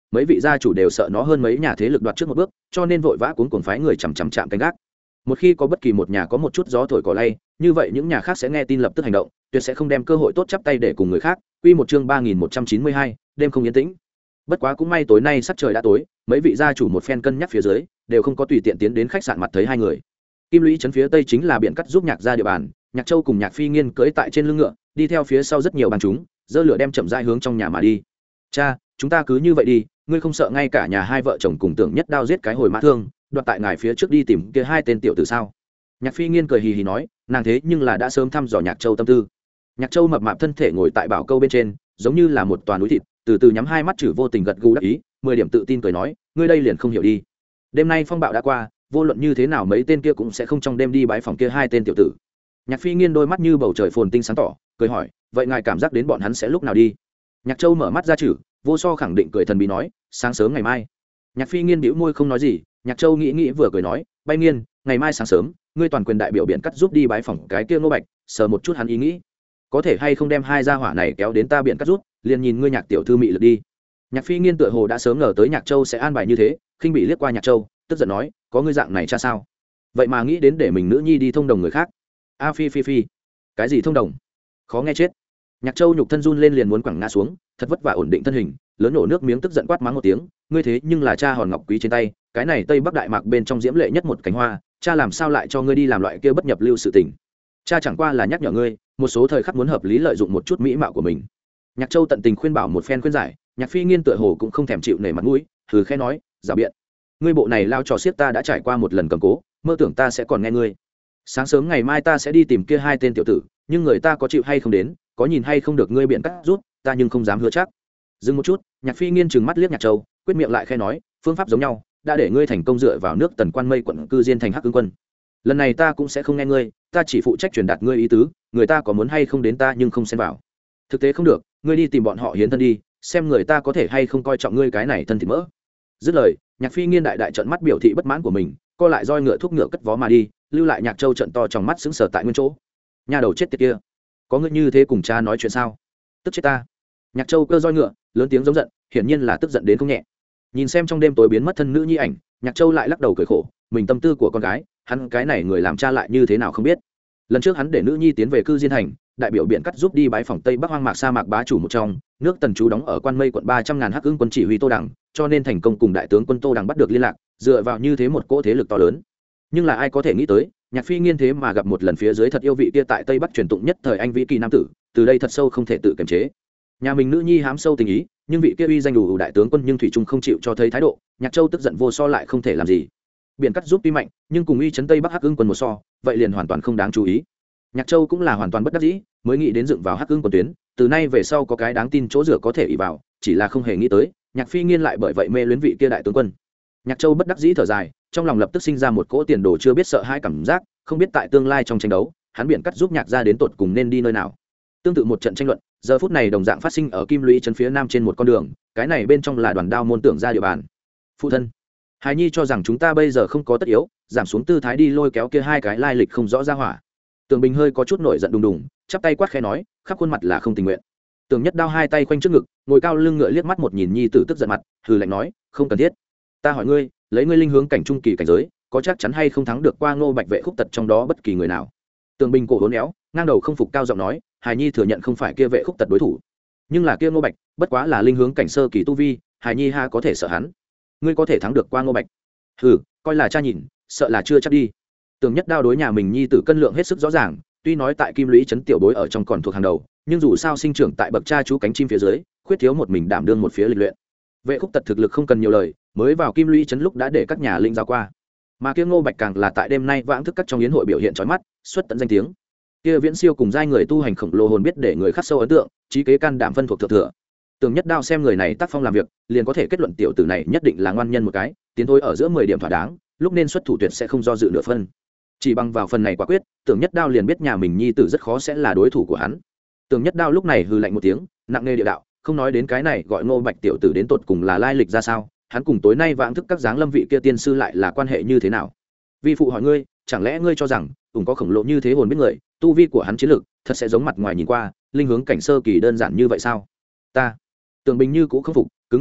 mấy vị gia chủ đều sợ nó hơn mấy nhà thế lực đoạt trước một bước, cho nên vội vã cuốn cuồng phái người chằm chằm chạm canh gác. Một khi có bất kỳ một nhà có một chút gió thổi cỏ lay, như vậy những nhà khác sẽ nghe tin lập tức hành động, tuyệt sẽ không đem cơ hội tốt chắp tay để cùng người khác. Quy một chương ba nghìn một trăm chín mươi hai, đêm không yên tĩnh. Bất quá cũng may tối nay sắc trời đã tối, mấy vị gia chủ một phen cân nhắc phía dưới, đều không có tùy tiện tiến đến khách sạn mặt thấy hai người. Kim Lũy trấn phía tây chính là biển cắt giúp Nhạc ra địa bàn, Nhạc Châu cùng Nhạc Phi Nghiên cưỡi tại trên lưng ngựa, đi theo phía sau rất nhiều bang chúng, dơ lửa đem chậm rãi hướng trong nhà mà đi. Cha, chúng ta cứ như vậy đi, ngươi không sợ ngay cả nhà hai vợ chồng cùng Tưởng Nhất Đao giết cái hồi mã thương, đoạt tại ngài phía trước đi tìm kia hai tên tiểu tử sao? Nhạc Phi Nghiên cười hì hì nói, nàng thế nhưng là đã sớm thăm dò Nhạc Châu tâm tư. Nhạc Châu mập mạp thân thể ngồi tại bảo câu bên trên, giống như là một toàn núi thịt, từ từ nhắm hai mắt chử vô tình gật gù đắc ý, mười điểm tự tin cười nói, ngươi đây liền không hiểu đi. Đêm nay phong bạo đã qua, vô luận như thế nào mấy tên kia cũng sẽ không trong đêm đi bái phòng kia hai tên tiểu tử. Nhạc Phi Nghiên đôi mắt như bầu trời phồn tinh sáng tỏ, cười hỏi, vậy ngài cảm giác đến bọn hắn sẽ lúc nào đi? Nhạc Châu mở mắt ra chử, vô so khẳng định cười thần bí nói, sáng sớm ngày mai. Nhạc Phi Nghiên bĩu môi không nói gì, Nhạc Châu nghĩ nghĩ vừa cười nói, bay Nghiên, ngày mai sáng sớm, ngươi toàn quyền đại biểu biển cắt giúp đi bái phòng cái kia Ngô Bạch, sờ một chút hắn ý nghĩ, có thể hay không đem hai gia hỏa này kéo đến ta biển cắt giúp, liền nhìn ngươi Nhạc tiểu thư mị lực đi. Nhạc Phi Nghiên tựa hồ đã sớm ngờ tới Nhạc Châu sẽ an bài như thế, khinh bị liếc qua Nhạc Châu, tức giận nói, có ngươi dạng này cha sao? Vậy mà nghĩ đến để mình nữ nhi đi thông đồng người khác. A phi phi phi, cái gì thông đồng? Khó nghe chết. Nhạc Châu nhục thân run lên liền muốn quẳng ngã xuống, thật vất vả ổn định thân hình, lớn nổ nước miếng tức giận quát mắng một tiếng, ngươi thế nhưng là cha hòn ngọc quý trên tay, cái này Tây Bắc Đại Mạc bên trong diễm lệ nhất một cánh hoa, cha làm sao lại cho ngươi đi làm loại kia bất nhập lưu sự tình? Cha chẳng qua là nhắc nhở ngươi, một số thời khắc muốn hợp lý lợi dụng một chút mỹ mạo của mình. Nhạc Châu tận tình khuyên bảo một phen khuyên giải, Nhạc Phi Nghiên tựa hồ cũng không thèm chịu nể mặt mũi, thử khẽ nói, giả biện, ngươi bộ này lao trò xiết ta đã trải qua một lần cầm cố, mơ tưởng ta sẽ còn nghe ngươi. Sáng sớm ngày mai ta sẽ đi tìm kia hai tên tiểu tử, nhưng người ta có chịu hay không đến, có nhìn hay không được ngươi biện cắt rút, ta nhưng không dám hứa chắc. Dừng một chút, Nhạc Phi Nghiên trừng mắt liếc Nhạc Châu, quyết miệng lại khẽ nói, phương pháp giống nhau, đã để ngươi thành công dựa vào nước Tần Quan Mây quận cư diên thành Hắc Ưng quân. Lần này ta cũng sẽ không nghe ngươi, ta chỉ phụ trách truyền đạt ngươi ý tứ, người ta có muốn hay không đến ta nhưng không xen vào. Thực tế không được, ngươi đi tìm bọn họ hiến thân đi, xem người ta có thể hay không coi trọng ngươi cái này thân thịt mỡ. Dứt lời, Nhạc Phi Nghiên đại đại trợn mắt biểu thị bất mãn của mình, co lại roi ngựa thúc ngựa cất vó mà đi, lưu lại Nhạc Châu trợn to trong mắt sững sờ tại nguyên chỗ. Nhà đầu chết tiệt kia, có ngươi như thế cùng cha nói chuyện sao? Tức chết ta. Nhạc Châu cơ roi ngựa, lớn tiếng giống giận, hiển nhiên là tức giận đến không nhẹ. Nhìn xem trong đêm tối biến mất thân nữ nhi ảnh, Nhạc Châu lại lắc đầu cười khổ, mình tâm tư của con gái, hắn cái này người làm cha lại như thế nào không biết. Lần trước hắn để nữ nhi tiến về cư diên thành, đại biểu biển cắt giúp đi bái phòng Tây Bắc hoang mạc sa mạc bá chủ một trong, nước Tần trú đóng ở Quan Mây quận ba trăm ngàn Hắc Ưng quân chỉ huy Tô Đằng, cho nên thành công cùng đại tướng quân Tô Đằng bắt được liên lạc, dựa vào như thế một cỗ thế lực to lớn. Nhưng là ai có thể nghĩ tới, Nhạc Phi Nghiên thế mà gặp một lần phía dưới thật yêu vị kia tại Tây Bắc truyền tụng nhất thời anh vĩ kỳ nam tử, từ đây thật sâu không thể tự kiềm chế. Nhà mình nữ nhi hám sâu tình ý, nhưng vị kia uy danh đủ, đủ đại tướng quân nhưng thủy trung không chịu cho thấy thái độ, Nhạc Châu tức giận vô so lại không thể làm gì. Biển cắt giúp tuy mạnh, nhưng cùng uy chấn Tây Bắc Hắc Ưng quân một so, vậy liền hoàn toàn không đáng chú ý. Nhạc Châu cũng là hoàn toàn bất đắc dĩ, mới nghĩ đến dựng vào Hắc Ưng quân tuyến, từ nay về sau có cái đáng tin chỗ dựa có thể ỷ vào, chỉ là không hề nghĩ tới, Nhạc Phi Nghiên lại bởi vậy mê luyến vị kia đại tướng quân. Nhạc Châu bất đắc dĩ thở dài, trong lòng lập tức sinh ra một cỗ tiền đồ chưa biết sợ hãi cảm giác, không biết tại tương lai trong tranh đấu, hắn biển cắt giúp Nhạc ra đến tột cùng nên đi nơi nào. Tương tự một trận tranh luận, giờ phút này đồng dạng phát sinh ở Kim Lũy trấn phía nam trên một con đường, cái này bên trong là Đoàn Đao môn Tưởng ra địa bàn. Phụ thân, Hải Nhi cho rằng chúng ta bây giờ không có tất yếu, giảm xuống tư thái đi lôi kéo kia hai cái lai lịch không rõ ra hỏa. Tưởng Bình hơi có chút nổi giận đùng đùng, chắp tay quát khẽ nói, khắp khuôn mặt là không tình nguyện. Tưởng Nhất Đao hai tay quanh trước ngực, ngồi cao lưng ngựa liếc mắt một nhìn nhi tử tức giận mặt, hừ lạnh nói, không cần thiết. Ta hỏi ngươi, lấy ngươi linh hướng cảnh trung kỳ cảnh giới, có chắc chắn hay không thắng được qua Ngô Bạch vệ khúc tật trong đó bất kỳ người nào? Tưởng Bình cổ hốn éo, ngang đầu không phục cao giọng nói, Hải Nhi thừa nhận không phải kia vệ khúc tật đối thủ, nhưng là kia Ngô Bạch, bất quá là linh hướng cảnh sơ kỳ tu vi, Hải Nhi ha có thể sợ hắn? Ngươi có thể thắng được qua Ngô Bạch? Hừ, coi là cha nhìn, sợ là chưa chắc đi. Tưởng Nhất Đao đối nhà mình nhi tử cân lượng hết sức rõ ràng, tuy nói tại Kim Lũy trấn tiểu bối ở trong còn thuộc hàng đầu, nhưng dù sao sinh trưởng tại bậc cha chú cánh chim phía dưới, khuyết thiếu một mình đảm đương một phía lịch luyện. Vệ khúc tật thực lực không cần nhiều lời, mới vào Kim Lũy trấn lúc đã để các nhà linh giao qua, mà kia Ngô Bạch càng là tại đêm nay vãng thức các trong yến hội biểu hiện chói mắt, xuất tận danh tiếng. Kia Viễn Siêu cùng giai người tu hành khổng lồ hồn biết để người khắc sâu ấn tượng, trí kế can đảm phân thuộc thượng thừa. Tưởng Nhất Đao xem người này tác phong làm việc, liền có thể kết luận tiểu tử này nhất định là ngoan nhân một cái, tiến thôi ở giữa mười điểm thỏa đáng, lúc nên xuất thủ tuyệt sẽ không do dự nửa phân. Chỉ bằng vào phần này quả quyết, Tưởng Nhất Đao liền biết nhà mình nhi tử rất khó sẽ là đối thủ của hắn. Tưởng Nhất Đao lúc này hừ lạnh một tiếng, nặng nề địa đạo, không nói đến cái này gọi Ngô Bạch tiểu tử đến tột cùng là lai lịch ra sao, hắn cùng tối nay vãng thức các dáng lâm vị kia tiên sư lại là quan hệ như thế nào? Vi phụ hỏi ngươi, chẳng lẽ ngươi cho rằng ủng có khổng lồ như thế hồn biết người, tu vi của hắn chiến lực thật sẽ giống mặt ngoài nhìn qua linh hướng cảnh sơ kỳ đơn giản như vậy sao? Ta Tưởng Bình như cũng không phục, cứng đầu quát,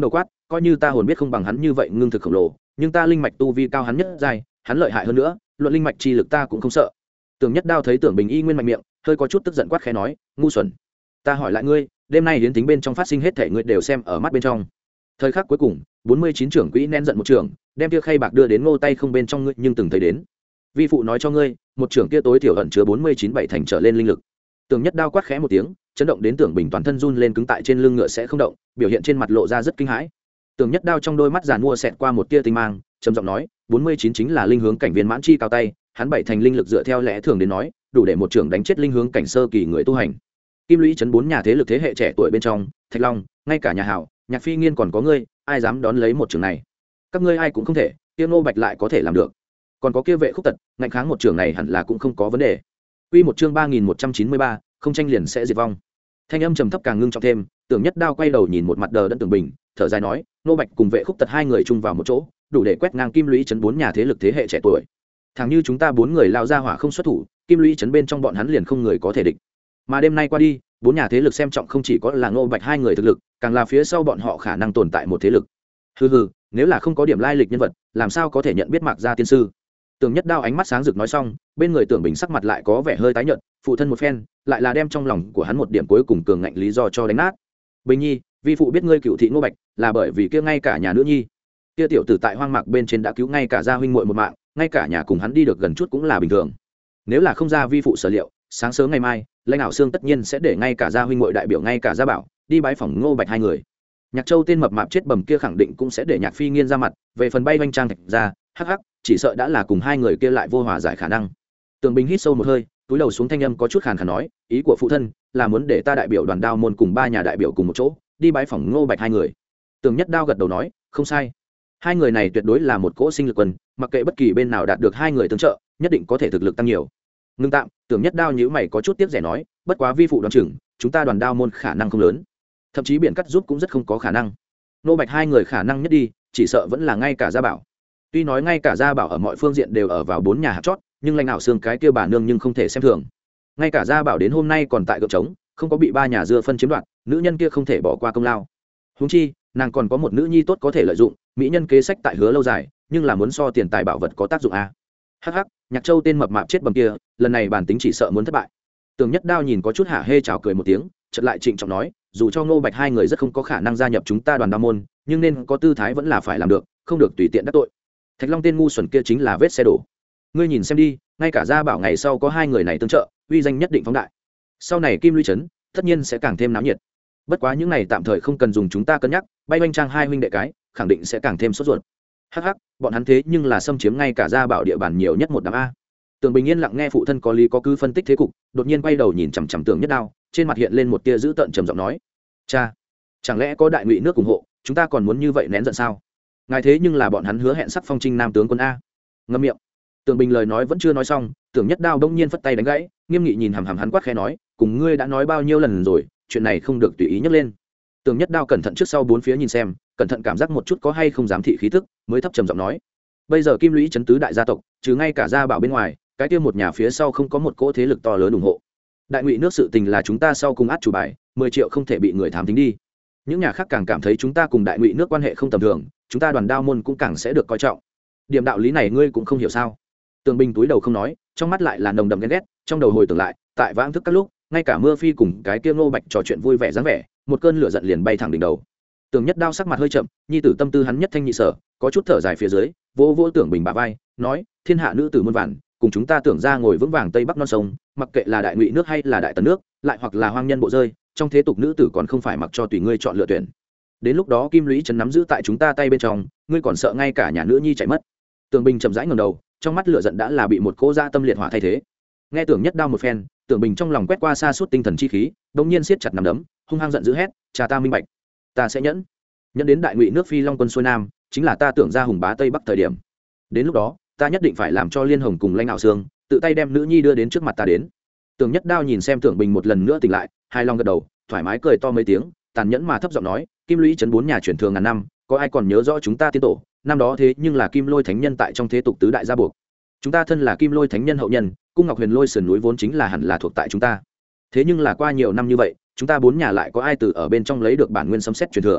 coi như ta hồn biết không bằng hắn như vậy ngưng thực khổng lồ, nhưng ta linh mạch tu vi cao hắn nhất giai, hắn lợi hại hơn nữa, luận linh mạch chi lực ta cũng không sợ. Tưởng Nhất Đao thấy Tưởng Bình y nguyên mạnh miệng, hơi có chút tức giận quát khẽ nói, ngu xuẩn. Ta hỏi lại ngươi, đêm nay hiến tính bên trong phát sinh hết thể ngươi đều xem ở mắt bên trong. Thời khắc cuối cùng, bốn mươi chín trưởng quỹ nén giận một trưởng, đem kia khay bạc đưa đến Ngô tay không bên trong ngươi, nhưng từng thấy đến. Vi phụ nói cho ngươi, một trưởng kia tối thiểu ẩn chứa bốn mươi chín bảy thành trở lên linh lực. Tưởng Nhất Đao quát khẽ một tiếng, chấn động đến Tưởng Bình toàn thân run lên cứng tại trên lưng ngựa sẽ không động, biểu hiện trên mặt lộ ra rất kinh hãi. Tưởng Nhất Đao trong đôi mắt giàn mua xẹt qua một tia tinh mang, trầm giọng nói, bốn mươi chín chính là linh hướng cảnh viên mãn chi cao tay, hắn bảy thành linh lực dựa theo lẽ thường đến nói, đủ để một trưởng đánh chết linh hướng cảnh sơ kỳ người tu hành. Kim Lũy trấn bốn nhà thế lực thế hệ trẻ tuổi bên trong, Thạch Long, ngay cả nhà Hảo, Nhạc Phi Nghiên còn có ngươi, ai dám đón lấy một trưởng này? Các ngươi ai cũng không thể, kia Ngô Bạch lại có thể làm được. Còn có kia Vệ Khúc Tật, ngạnh kháng một trưởng này hẳn là cũng không có vấn đề. Quy một chương ba nghìn một trăm chín mươi ba, không tranh liền sẽ diệt vong. Thanh âm trầm thấp càng ngưng trọng thêm, Tưởng Nhất Đao quay đầu nhìn một mặt đờ đẫn Tưởng Bình, thở dài nói, Ngô Bạch cùng Vệ Khúc Tật hai người chung vào một chỗ, đủ để quét ngang Kim Lũy trấn bốn nhà thế lực thế hệ trẻ tuổi. Thằng như chúng ta bốn người lao ra hỏa không xuất thủ, Kim Lũy trấn bên trong bọn hắn liền không người có thể địch. Mà đêm nay qua đi, bốn nhà thế lực xem trọng không chỉ có là Ngô Bạch hai người thực lực, càng là phía sau bọn họ khả năng tồn tại một thế lực. Hừ hừ, nếu là không có điểm lai lịch nhân vật, làm sao có thể nhận biết Mạc Gia tiên sư? Tưởng Nhất Đao ánh mắt sáng rực nói xong, bên người Tưởng Bình sắc mặt lại có vẻ hơi tái nhợt, phụ thân một phen, lại là đem trong lòng của hắn một điểm cuối cùng cường ngạnh lý do cho đánh nát. Bình Nhi, vi phụ biết ngươi cựu thị Ngô Bạch, là bởi vì kia ngay cả nhà nữ nhi, kia tiểu tử tại hoang mạc bên trên đã cứu ngay cả gia huynh muội một mạng, ngay cả nhà cùng hắn đi được gần chút cũng là bình thường. Nếu là không ra vi phụ sở liệu, sáng sớm ngày mai, lãnh đạo xương tất nhiên sẽ để ngay cả gia huynh muội đại biểu ngay cả gia bảo đi bái phỏng Ngô Bạch hai người. Nhạc Châu tên mập mạp chết bầm kia khẳng định cũng sẽ để Nhạc Phi Nghiên ra mặt, về phần bay vanh trang Thạch ra, hắc hắc, chỉ sợ đã là cùng hai người kia lại vô hòa giải khả năng. Tường Bình hít sâu một hơi, túi đầu xuống thanh âm có chút khàn khàn nói, ý của phụ thân là muốn để ta đại biểu đoàn Đao môn cùng ba nhà đại biểu cùng một chỗ, đi bái phỏng Ngô Bạch hai người. Tường Nhất Đao gật đầu nói, không sai. Hai người này tuyệt đối là một cỗ sinh lực quân, mặc kệ bất kỳ bên nào đạt được hai người tương trợ, nhất định có thể thực lực tăng nhiều. Ngưng tạm, Tưởng Nhất Đao nhíu mày có chút tiếc rẻ nói, bất quá vi phụ đoán chừng, chúng ta đoàn Đao môn khả năng không lớn, thậm chí biển cắt giúp cũng rất không có khả năng. Ngô Bạch hai người khả năng nhất đi, chỉ sợ vẫn là ngay cả Gia Bảo. Tuy nói ngay cả Gia Bảo ở mọi phương diện đều ở vào bốn nhà hạt chót, nhưng lãnh đạo xương cái kia bà nương nhưng không thể xem thường. Ngay cả Gia Bảo đến hôm nay còn tại gợp trống, không có bị ba nhà dưa phân chiếm đoạt, nữ nhân kia không thể bỏ qua công lao. Huống chi, nàng còn có một nữ nhi tốt có thể lợi dụng, mỹ nhân kế sách tại hứa lâu dài, nhưng là muốn so tiền tài bảo vật có tác dụng a. Hắc hắc, Nhạc Châu tên mập mạp chết bầm kia, lần này bản tính chỉ sợ muốn thất bại. Tưởng Nhất Đao nhìn có chút hả hê chào cười một tiếng, chợt lại trịnh trọng nói, dù cho Ngô Bạch hai người rất không có khả năng gia nhập chúng ta đoàn Đao môn, nhưng nên có tư thái vẫn là phải làm được, không được tùy tiện đắc tội. Thạch Long tên ngu xuẩn kia chính là vết xe đổ. Ngươi nhìn xem đi, ngay cả Gia Bảo ngày sau có hai người này tương trợ, uy danh nhất định phóng đại. Sau này Kim Lũy trấn, tất nhiên sẽ càng thêm náo nhiệt. Bất quá những này tạm thời không cần dùng chúng ta cân nhắc, bay oanh trang hai huynh đệ cái, khẳng định sẽ càng thêm sốt ruột. Hắc hắc, bọn hắn thế nhưng là xâm chiếm ngay cả Gia Bảo địa bàn nhiều nhất một đám a. Tưởng Bình Yên lặng nghe phụ thân có lý có cứ phân tích thế cục, đột nhiên quay đầu nhìn chằm chằm Tưởng Nhất Đao, trên mặt hiện lên một tia dữ tợn trầm giọng nói: "Cha, chẳng lẽ có đại ngụy nước ủng hộ, chúng ta còn muốn như vậy nén giận sao? Ngài thế nhưng là bọn hắn hứa hẹn sắc phong trinh nam tướng quân a." Ngậm miệng. Tưởng Bình lời nói vẫn chưa nói xong, Tưởng Nhất Đao bỗng nhiên phất tay đánh gãy, nghiêm nghị nhìn hằm hằm hắn quát khẽ nói: "Cùng ngươi đã nói bao nhiêu lần rồi, chuyện này không được tùy ý nhắc lên." Tưởng Nhất Đao cẩn thận trước sau bốn phía nhìn xem, cẩn thận cảm giác một chút có hay không dám thị khí tức, mới thấp trầm giọng nói: "Bây giờ Kim Lũy trấn tứ đại gia tộc, trừ ngay cả Gia Bảo bên ngoài, cái kia một nhà phía sau không có một cỗ thế lực to lớn ủng hộ. Đại ngụy nước sự tình là chúng ta sau cùng át chủ bài, mười triệu không thể bị người thám tính đi. Những nhà khác càng cảm thấy chúng ta cùng đại ngụy nước quan hệ không tầm thường, chúng ta đoàn Đao môn cũng càng sẽ được coi trọng. Điểm đạo lý này ngươi cũng không hiểu sao?" Tường Bình túi đầu không nói, trong mắt lại là nồng đậm ghen ghét, trong đầu hồi tưởng lại, tại vãng thức các lúc, ngay cả Mưa Phi cùng cái kia Ngô Bạch trò chuyện vui vẻ dáng vẻ, một cơn lửa giận liền bay thẳng đỉnh đầu. Tưởng Nhất Đao sắc mặt hơi chậm, nhi tử tâm tư hắn nhất thanh nhị sở, có chút thở dài phía dưới, vỗ vỗ Tưởng Bình bả vai, nói: "Thiên hạ nữ tử muôn vàn, cùng chúng ta Tưởng ra ngồi vững vàng tây bắc non sông, mặc kệ là đại ngụy nước hay là đại tần nước, lại hoặc là hoang nhân bộ rơi, trong thế tục nữ tử còn không phải mặc cho tùy ngươi chọn lựa tuyển. Đến lúc đó Kim Lũy trấn nắm giữ tại chúng ta tay bên trong, ngươi còn sợ ngay cả nhà nữ nhi chạy mất." Tưởng Bình chậm rãi ngẩng đầu, trong mắt lửa giận đã là bị một cỗ dã tâm liệt hỏa thay thế. Nghe Tưởng Nhất Đao một phen, Tưởng Bình trong lòng quét qua xa suốt tinh thần chi khí, đột nhiên siết chặt nắm đấm, hung hăng giận dữ hét: "Cha ta minh bạch, ta sẽ nhẫn. Nhẫn đến đại ngụy nước Phi Long quân xuôi nam, chính là ta Tưởng ra hùng bá tây bắc thời điểm. Đến lúc đó, ta nhất định phải làm cho Liên Hồng cùng Lãnh Nạo Sương tự tay đem nữ nhi đưa đến trước mặt ta đến." Tưởng Nhất Đao nhìn xem Tưởng Bình một lần nữa tỉnh lại, hai lòng gật đầu, thoải mái cười to mấy tiếng, tàn nhẫn mà thấp giọng nói: "Kim Lũy trấn bốn nhà truyền thường ngàn năm, có ai còn nhớ rõ chúng ta tiên tổ, năm đó thế nhưng là Kim Lôi thánh nhân tại trong thế tục tứ đại gia buộc. Chúng ta thân là Kim Lôi thánh nhân hậu nhân, cung Ngọc Huyền Lôi sườn núi vốn chính là hẳn là thuộc tại chúng ta. Thế nhưng là qua nhiều năm như vậy, chúng ta bốn nhà lại có ai từ ở bên trong lấy được bản nguyên sấm xét truyền thừa?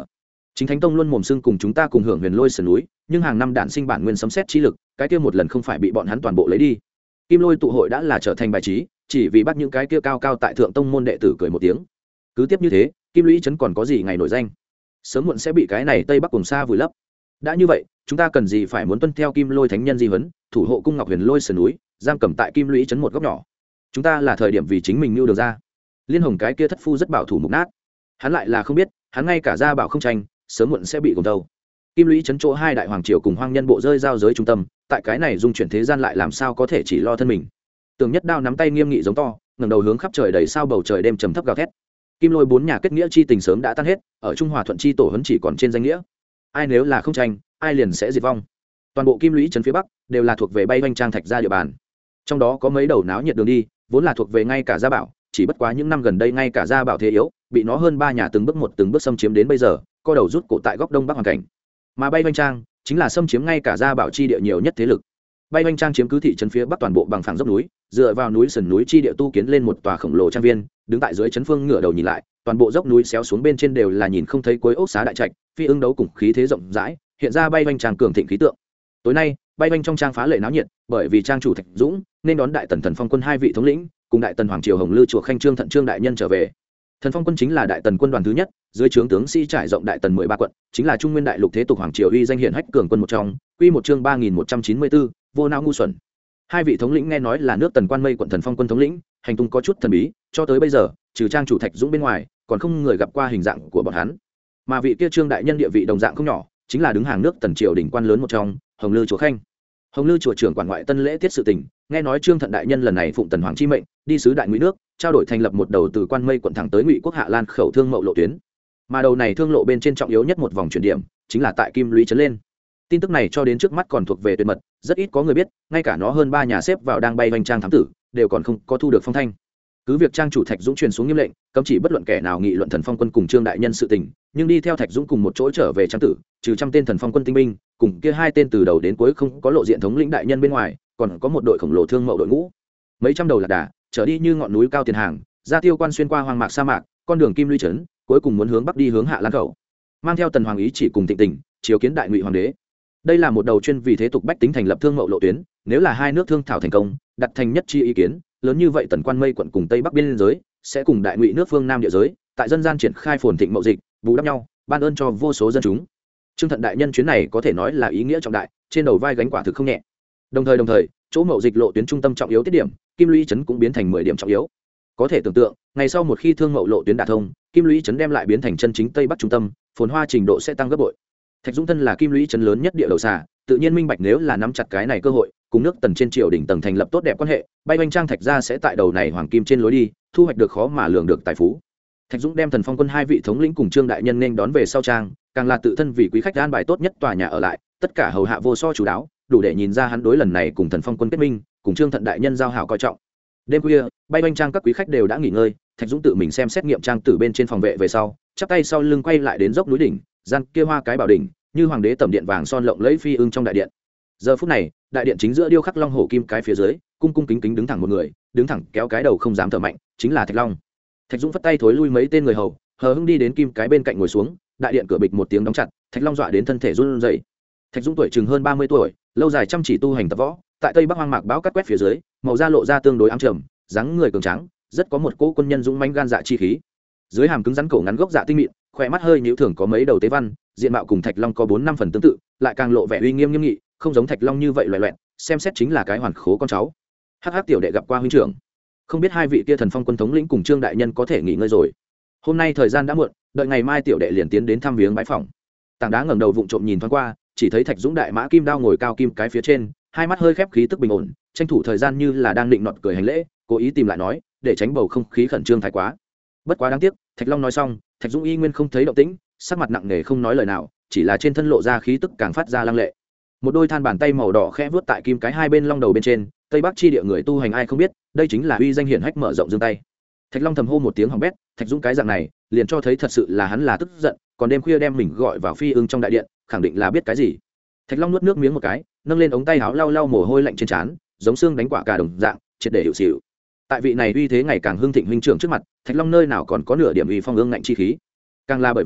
Chính Thánh Tông luôn mồm xưng cùng chúng ta cùng hưởng huyền lôi sườn núi, nhưng hàng năm đản sinh bản nguyên sấm xét chi lực, cái kia một lần không phải bị bọn hắn toàn bộ lấy đi. Kim Lôi tụ hội đã là trở thành bài trí, chỉ vì bắt những cái kia cao cao tại thượng tông môn đệ tử cười một tiếng. Cứ tiếp như thế, Kim Lũy trấn còn có gì ngày nổi danh? Sớm muộn sẽ bị cái này Tây Bắc cùng xa vùi lấp. Đã như vậy, chúng ta cần gì phải muốn tuân theo Kim Lôi thánh nhân di huấn, thủ hộ cung Ngọc Huyền Lôi sườn núi, giam cầm tại Kim Lũy trấn một góc nhỏ. Chúng ta là thời điểm vì chính mình nưu được ra. Liên Hồng cái kia thất phu rất bảo thủ mục nát, hắn lại là không biết, hắn ngay cả ra bảo không tranh, sớm muộn sẽ bị gồng tâu. Kim Lũy trấn chỗ hai đại hoàng triều cùng hoang nhân bộ rơi giao giới trung tâm, tại cái này dung chuyển thế gian lại làm sao có thể chỉ lo thân mình. Tường Nhất Đao nắm tay nghiêm nghị giống to, ngẩng đầu hướng khắp trời đầy sao bầu trời đêm trầm thấp gào thét. Kim Lôi bốn nhà kết nghĩa chi tình sớm đã tan hết, ở Trung Hòa thuận chi tổ huấn chỉ còn trên danh nghĩa. Ai nếu là không tranh, ai liền sẽ diệt vong. Toàn bộ Kim Lũy trấn phía bắc đều là thuộc về Bay Vanh Trang Thạch gia địa bàn. Trong đó có mấy đầu náo nhiệt đường đi, vốn là thuộc về ngay cả Gia Bảo, chỉ bất quá những năm gần đây ngay cả Gia Bảo thế yếu, bị nó hơn ba nhà từng bước một từng bước xâm chiếm đến bây giờ, co đầu rút cổ tại góc đông bắc hoàn cảnh. Mà Bay Vanh Trang chính là xâm chiếm ngay cả Gia Bảo chi địa nhiều nhất thế lực. Bay Vanh Trang chiếm cứ thị trấn phía bắc toàn bộ bằng phẳng dốc núi, dựa vào núi sườn núi chi địa tu kiến lên một tòa khổng lồ trang viên, đứng tại dưới trấn phương ngửa đầu nhìn lại, toàn bộ dốc núi xéo xuống bên trên đều là nhìn không thấy cuối ốc xá đại trạch, phi ưng đấu cùng khí thế rộng rãi, hiện ra Bay Vanh Trang cường thịnh khí tượng. Tối nay, Bay Vanh trong trang phá lệ náo nhiệt, bởi vì trang chủ Thạch Dũng nên đón đại tần Thần Phong quân hai vị thống lĩnh, cùng đại tần hoàng triều Hồng Lư chùa Khanh Trương Thận Trương đại nhân trở về. Thần Phong quân chính là đại tần quân đoàn thứ nhất, dưới trướng tướng sĩ trải rộng đại tần mười ba quận, chính là trung nguyên đại lục thế tục hoàng triều uy danh hiển hách cường quân một trong. Quy một chương ba nghìn một trăm chín mươi bốn, vô não ngu xuẩn. Hai vị thống lĩnh nghe nói là nước tần quan mây quận Thần Phong quân thống lĩnh, hành tung có chút thần bí, cho tới bây giờ, trừ trang chủ Thạch Dũng bên ngoài, còn không người gặp qua hình dạng của bọn hắn. Mà vị kia Trương đại nhân địa vị đồng dạng không nhỏ, chính là đứng hàng nước tần triều đỉnh quan lớn một trong, Hồng Lư chùa Khanh. Hồng Lư chùa trưởng quản ngoại tân lễ tiết sự tình, nghe nói Trương Thận đại nhân lần này phụng tần hoàng chi mệnh, đi sứ đại ngụy nước, trao đổi thành lập một đầu từ quan mây quận thẳng tới ngụy quốc Hạ Lan khẩu thương mậu lộ tuyến. Mà đầu này thương lộ bên trên trọng yếu nhất một vòng chuyển điểm, chính là tại Kim Lũy trấn lên. Tin tức này cho đến trước mắt còn thuộc về tuyệt mật, rất ít có người biết, ngay cả nó hơn ba nhà xếp vào đang Bay Vanh Trang thám tử, đều còn không có thu được phong thanh. Cứ việc trang chủ Thạch Dũng truyền xuống nghiêm lệnh, cấm chỉ bất luận kẻ nào nghị luận Thần Phong quân cùng Trương đại nhân sự tình, nhưng đi theo Thạch Dũng cùng một chỗ trở về trang tử, trừ trăm tên Thần Phong quân tinh binh, cùng kia hai tên từ đầu đến cuối không có lộ diện thống lĩnh đại nhân bên ngoài, còn có một đội khổng lồ thương mậu đội ngũ, mấy trăm đầu lạc đà, trở đi như ngọn núi cao tiền hàng, ra tiêu quan xuyên qua hoang mạc sa mạc, con đường Kim Lũy trấn, cuối cùng muốn hướng bắc đi hướng Hạ Lan khẩu, mang theo tần hoàng ý chỉ cùng Tịnh Tình, chiếu kiến đại ngụy hoàng đế. Đây là một đầu chuyên vì thế tục bách tính thành lập thương mậu lộ tuyến, nếu là hai nước thương thảo thành công, đặt thành nhất chi ý kiến, lớn như vậy tần quan mây quận cùng tây bắc biên giới sẽ cùng đại ngụy nước phương nam địa giới tại dân gian triển khai phồn thịnh mậu dịch, bù đắp nhau, ban ơn cho vô số dân chúng. Trương Thận đại nhân chuyến này có thể nói là ý nghĩa trọng đại, trên đầu vai gánh quả thực không nhẹ. Đồng thời đồng thời, chỗ mậu dịch lộ tuyến trung tâm trọng yếu tiết điểm, Kim Lũy trấn cũng biến thành mười điểm trọng yếu. Có thể tưởng tượng, ngày sau một khi thương mậu lộ tuyến đả thông, Kim Lũy trấn đem lại biến thành chân chính tây bắc trung tâm, phồn hoa trình độ sẽ tăng gấp bội. Thạch Dũng thân là Kim Lũy trấn lớn nhất địa đầu xà, tự nhiên minh bạch nếu là nắm chặt cái này cơ hội, cùng nước tần trên triều đỉnh tầng thành lập tốt đẹp quan hệ, Bay Vanh Trang Thạch gia sẽ tại đầu này hoàng kim trên lối đi, thu hoạch được khó mà lường được tài phú. Thạch Dũng đem Thần Phong quân hai vị thống lĩnh cùng Trương đại nhân nên đón về sau trang, càng là tự thân vì quý khách an bài tốt nhất tòa nhà ở lại, tất cả hầu hạ vô so chú đáo, đủ để nhìn ra hắn đối lần này cùng Thần Phong quân kết minh, cùng Trương Thận đại nhân giao hảo coi trọng. Đêm khuya, Bay Vanh Trang các quý khách đều đã nghỉ ngơi, Thạch Dũng tự mình xem xét nghiệm trang tử bên trên phòng vệ về sau, chắp tay sau lưng quay lại đến dốc núi đỉnh, gian kia hoa cái bảo đỉnh, như hoàng đế tẩm điện vàng son lộng lẫy phi ưng trong đại điện. Giờ phút này, đại điện chính giữa điêu khắc long hổ kim cái phía dưới, cung cung kính kính đứng thẳng một người, đứng thẳng kéo cái đầu không dám thở mạnh, chính là Thạch Long. Thạch Dũng phất tay thối lui mấy tên người hầu, hờ hững đi đến kim cái bên cạnh ngồi xuống, đại điện cửa bịch một tiếng đóng chặt, Thạch Long dọa đến thân thể run rẩy. Thạch Dũng tuổi chừng hơn ba mươi tuổi, lâu dài chăm chỉ tu hành tập võ, tại Tây Bắc hoang mạc bão cắt quét phía dưới, màu da lộ ra tương đối ám trầm, dáng người cường tráng, rất có một cỗ quân nhân dũng mãnh gan dạ chi khí. Dưới hàm cứng rắn cổ ngắn gốc dạ tinh mịn, khỏe mắt hơi nhíu thường có mấy đầu tế văn, diện mạo cùng Thạch Long có bốn năm phần tương tự, lại càng lộ vẻ uy nghiêm nghiêm nghị, không giống Thạch Long như vậy loẹt loẹt, xem xét chính là cái hoàn khố con cháu. Hắc Hắc tiểu đệ gặp qua huynh trưởng, không biết hai vị kia Thần Phong quân thống lĩnh cùng Trương đại nhân có thể nghỉ ngơi rồi. Hôm nay thời gian đã muộn, đợi ngày mai tiểu đệ liền tiến đến thăm viếng bái phỏng. Tảng đá ngẩng đầu vụng trộm nhìn thoáng qua, chỉ thấy Thạch Dũng đại mã kim đao ngồi cao kim cái phía trên, hai mắt hơi khép khí tức bình ổn, tranh thủ thời gian như là đang định nọt cười hành lễ, cố ý tìm lại nói, để tránh bầu không khí khẩn trương thái quá. Bất quá đáng tiếc, Thạch Long nói xong, Thạch Dũng y nguyên không thấy động tĩnh, sắc mặt nặng nề không nói lời nào, chỉ là trên thân lộ ra khí tức càng phát ra lăng lệ. Một đôi than bàn tay màu đỏ khẽ vuốt tại kim cái hai bên long đầu bên trên, Tây Bắc chi địa người tu hành ai không biết, đây chính là uy danh hiển hách mở rộng dương tay. Thạch Long thầm hô một tiếng hỏng bét, Thạch Dũng cái dạng này, liền cho thấy thật sự là hắn là tức giận, còn đêm khuya đem mình gọi vào phi ưng trong đại điện, khẳng định là biết cái gì. Thạch Long nuốt nước miếng một cái, nâng lên ống tay áo lau lau mồ hôi lạnh trên trán, giống xương đánh quả cà đồng dạng, triệt để hiệu xỉu. Tại vị này uy thế ngày càng hưng thịnh huynh trưởng trước mặt, Thạch Long nơi nào còn có nửa điểm uy phong ương ngạnh chi khí. Càng là bởi vì,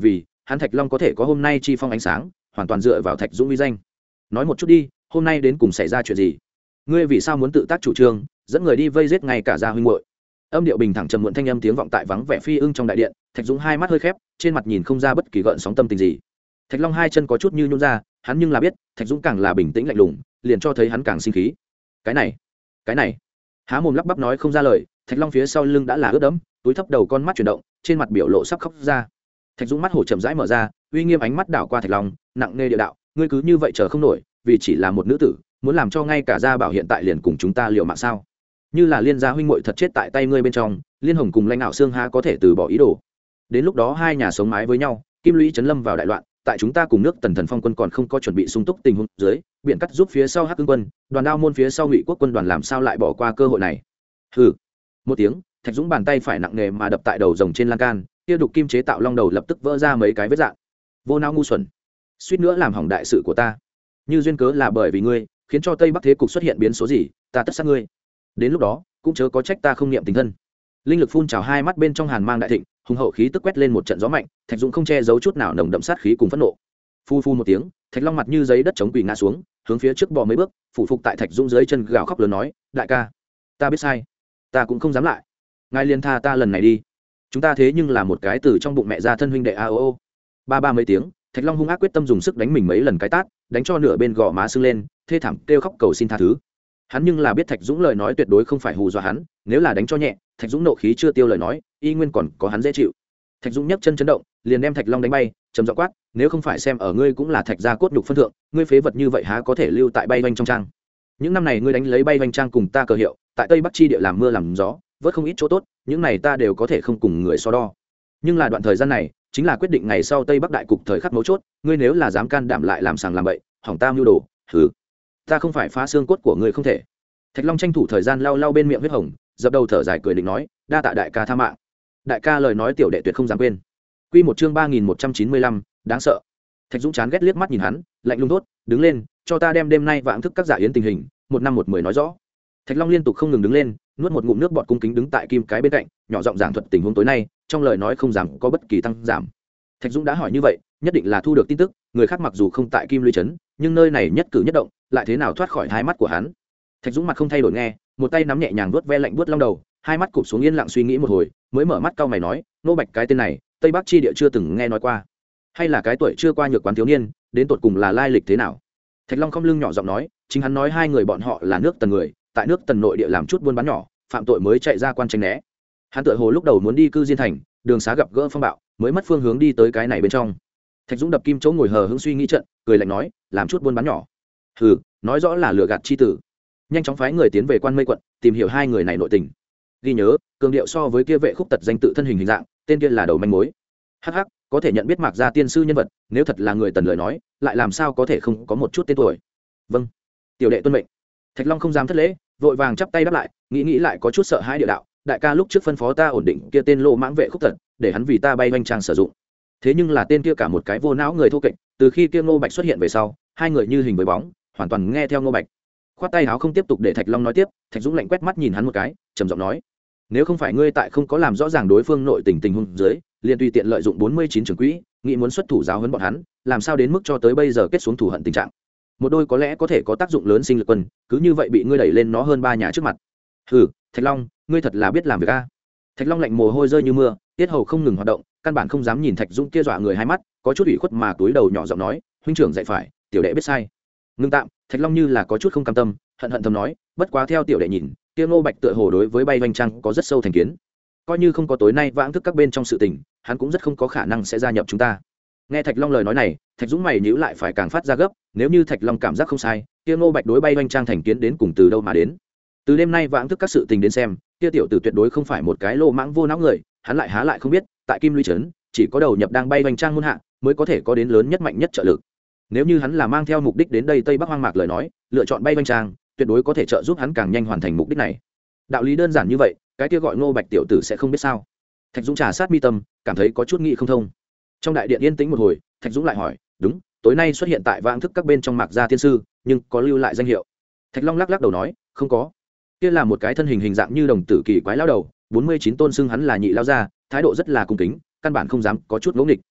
hắn Thạch Long có thể có hôm nay chi phong ánh sáng hoàn toàn dựa vào Thạch Dũng uy danh. Nói một chút đi, hôm nay đến cùng xảy ra chuyện gì? Ngươi vì sao muốn tự tác chủ trương dẫn người đi vây giết ngay cả gia huynh muội? Âm điệu bình thẳng trầm muộn thanh âm tiếng vọng tại vắng vẻ phi ưng trong đại điện. Thạch Dũng hai mắt hơi khép, trên mặt nhìn không ra bất kỳ gợn sóng tâm tình gì. Thạch Long hai chân có chút như nhún ra, hắn nhưng là biết Thạch Dũng càng là bình tĩnh lạnh lùng, liền cho thấy hắn càng sinh khí. Cái này, cái này, há mồm lắp bắp nói không ra lời. Thạch Long phía sau lưng đã là ướt đẫm, túi thấp đầu con mắt chuyển động, trên mặt biểu lộ sắp khóc ra. Thạch Dũng mắt hổ chậm rãi mở ra, uy nghiêm ánh mắt đảo qua Thạch Long, nặng nề địa đạo, ngươi cứ như vậy chờ không nổi, vì chỉ là một nữ tử, muốn làm cho ngay cả gia bảo hiện tại liền cùng chúng ta liều mạng sao? Như là Liên gia huynh muội thật chết tại tay ngươi bên trong, Liên Hồng cùng Lãnh Nạo Xương há có thể từ bỏ ý đồ. Đến lúc đó hai nhà sống mái với nhau, Kim Lũy trấn lâm vào đại loạn, tại chúng ta cùng nước Tần Thần Phong quân còn không có chuẩn bị sung túc tình huống dưới, biện cắt giúp phía sau Hắc Ưng quân, Đoàn Đao môn phía sau Ngụy Quốc quân đoàn làm sao lại bỏ qua cơ hội này? Hừ. Một tiếng, Thạch Dũng bàn tay phải nặng nề mà đập tại đầu rồng trên lan can, kia đục kim chế tạo long đầu lập tức vỡ ra mấy cái vết rạn. Vô não ngu xuẩn, suýt nữa làm hỏng đại sự của ta. Như duyên cớ là bởi vì ngươi, khiến cho Tây Bắc thế cục xuất hiện biến số gì, ta tất sát ngươi. Đến lúc đó, cũng chớ có trách ta không niệm tình thân. Linh lực phun trào hai mắt bên trong hàn mang đại thịnh, hùng hậu khí tức quét lên một trận gió mạnh, Thạch Dũng không che giấu chút nào nồng đậm sát khí cùng phẫn nộ. Phu phu một tiếng, Thạch Long mặt như giấy đất chống quỳ ngã xuống, hướng phía trước bò mấy bước, phủ phục tại Thạch Dũng dưới chân gào khóc lớn nói, đại ca, ta biết sai, ta cũng không dám lại, ngài liền tha ta lần này đi, chúng ta thế nhưng là một cái từ trong bụng mẹ ra thân huynh đệ a o o. Ba ba mấy tiếng, Thạch Long hung ác quyết tâm dùng sức đánh mình mấy lần cái tát, đánh cho nửa bên gò má sưng lên, thê thảm kêu khóc cầu xin tha thứ. Hắn nhưng là biết Thạch Dũng lời nói tuyệt đối không phải hù dọa hắn, nếu là đánh cho nhẹ, Thạch Dũng nộ khí chưa tiêu lời nói, y nguyên còn có hắn dễ chịu. Thạch Dũng nhấc chân chấn động, liền đem Thạch Long đánh bay, trầm giọng quát, nếu không phải xem ở ngươi cũng là Thạch gia cốt nhục phân thượng, ngươi phế vật như vậy há có thể lưu tại bay vanh trong trang. Những năm này ngươi đánh lấy bay vanh trang cùng ta cờ hiệu, tại Tây Bắc chi địa làm mưa làm gió, vớt không ít chỗ tốt, những này ta đều có thể không cùng người so đo. Nhưng là đoạn thời gian này, chính là quyết định ngày sau Tây Bắc đại cục thời khắc mấu chốt, ngươi nếu là dám can đảm lại làm sàng làm bậy, hỏng ta mưu đồ, hừ, ta không phải phá xương cốt của ngươi không thể. Thạch Long tranh thủ thời gian lau lau bên miệng huyết hồng, dập đầu thở dài cười định nói, đa tạ đại ca tha mạng. Đại ca lời nói tiểu đệ tuyệt không dám quên. Quy một chương ba nghìn một trăm chín mươi lăm, đáng sợ. Thạch Dũng chán ghét liếc mắt nhìn hắn, lạnh lùng thốt, đứng lên, cho ta đem đêm nay vãng thức các giả yến tình hình, một năm một mười nói rõ. Thạch Long liên tục không ngừng đứng lên, nuốt một ngụm nước bọt cung kính đứng tại kim cái bên cạnh, nhỏ giọng giảng thuật tình huống tối nay, trong lời nói không giảm có bất kỳ tăng giảm. Thạch Dũng đã hỏi như vậy, nhất định là thu được tin tức, người khác mặc dù không tại Kim Lũy trấn, nhưng nơi này nhất cử nhất động, lại thế nào thoát khỏi hai mắt của hắn. Thạch Dũng mặt không thay đổi nghe, một tay nắm nhẹ nhàng vuốt ve lạnh vuốt long đầu, hai mắt cụp xuống yên lặng suy nghĩ một hồi, mới mở mắt cau mày nói, nô Bạch cái tên này, Tây Bắc chi địa chưa từng nghe nói qua, hay là cái tuổi chưa qua nhược quán thiếu niên, đến tột cùng là lai lịch thế nào? Thạch Long không lưng nhỏ giọng nói, chính hắn nói hai người bọn họ là nước Tần người, tại nước Tần nội địa làm chút buôn bán nhỏ, phạm tội mới chạy ra quan tranh né. Hắn tựa hồ lúc đầu muốn đi cư Diên thành, đường xá gặp gỡ phong bạo, mới mất phương hướng đi tới cái này bên trong. Thạch Dũng đập kim chỗ ngồi hờ hững suy nghĩ trận, cười lạnh nói, làm chút buôn bán nhỏ, hừ, nói rõ là lừa gạt chi tử. Nhanh chóng phái người tiến về Quan Mây quận, tìm hiểu hai người này nội tình. Ghi nhớ, cường điệu so với kia vệ khúc tật danh tự thân hình hình dạng, tên kia là đầu manh mối. Hắc hắc, có thể nhận biết Mạc gia tiên sư nhân vật, nếu thật là người Tần lời nói, lại làm sao có thể không có một chút tên tuổi. Vâng, tiểu đệ tuân mệnh. Thạch Long không dám thất lễ, vội vàng chắp tay đáp lại, nghĩ nghĩ lại có chút sợ hãi địa đạo, đại ca lúc trước phân phó ta ổn định kia tên Lô Mãng vệ khúc tật, để hắn vì ta bay vanh trang sử dụng. Thế nhưng là tên kia cả một cái vô não người thô kệch, từ khi kia Ngô Bạch xuất hiện về sau, hai người như hình với bóng, hoàn toàn nghe theo Ngô Bạch. Khoát tay áo không tiếp tục để Thạch Long nói tiếp, Thạch Dũng lạnh quét mắt nhìn hắn một cái, trầm giọng nói, nếu không phải ngươi tại không có làm rõ ràng đối phương nội tình tình huống dưới, liền tùy tiện lợi dụng bốn mươi chín trưởng quỹ, nghĩ muốn xuất thủ giáo huấn bọn hắn, làm sao đến mức cho tới bây giờ kết xuống thù hận tình trạng. Một đôi có lẽ có thể có tác dụng lớn sinh lực quân, cứ như vậy bị ngươi đẩy lên nó hơn ba nhà trước mặt. Hừ, Thạch Long, ngươi thật là biết làm việc a. Thạch Long lạnh mồ hôi rơi như mưa, tiết hầu không ngừng hoạt động, căn bản không dám nhìn Thạch Dũng kia dọa người hai mắt, có chút ủy khuất mà túi đầu nhỏ giọng nói, huynh trưởng dạy phải, tiểu đệ biết sai. Ngưng tạm, Thạch Long như là có chút không cam tâm, hận hận thầm nói, bất quá theo tiểu đệ nhìn, kia Ngô Bạch tựa hồ đối với bay vanh trăng có rất sâu thành kiến, coi như không có tối nay vãng thức các bên trong sự tình, hắn cũng rất không có khả năng sẽ gia nhập chúng ta. Nghe Thạch Long lời nói này, Thạch Dũng mày nhíu lại phải càng phát ra gấp, nếu như Thạch Long cảm giác không sai, kia Ngô Bạch đối bay vanh trang thành kiến đến cùng từ đâu mà đến? Từ đêm nay vãng thức các sự tình đến xem, kia tiểu tử tuyệt đối không phải một cái lô mãng vô não người, hắn lại há lại không biết, tại Kim Lũy trấn, chỉ có đầu nhập đang bay vanh trang môn hạ, mới có thể có đến lớn nhất mạnh nhất trợ lực. Nếu như hắn là mang theo mục đích đến đây Tây Bắc hoang mạc lời nói, lựa chọn bay vanh trang, tuyệt đối có thể trợ giúp hắn càng nhanh hoàn thành mục đích này. Đạo lý đơn giản như vậy, cái kia gọi Ngô Bạch tiểu tử sẽ không biết sao? Thạch Dũng trà sát mi tâm, cảm thấy có chút nghĩ không thông. Trong đại điện yên tĩnh một hồi, Thạch Dũng lại hỏi, đúng, tối nay xuất hiện tại vãng thức các bên trong Mạc gia tiên sư, nhưng có lưu lại danh hiệu? Thạch Long lắc lắc đầu nói, không có. Kia là một cái thân hình hình dạng như đồng tử kỳ quái lão đầu, bốn mươi chín tôn xưng hắn là nhị lao gia, thái độ rất là cung kính, căn bản không dám có chút ngỗ nghịch.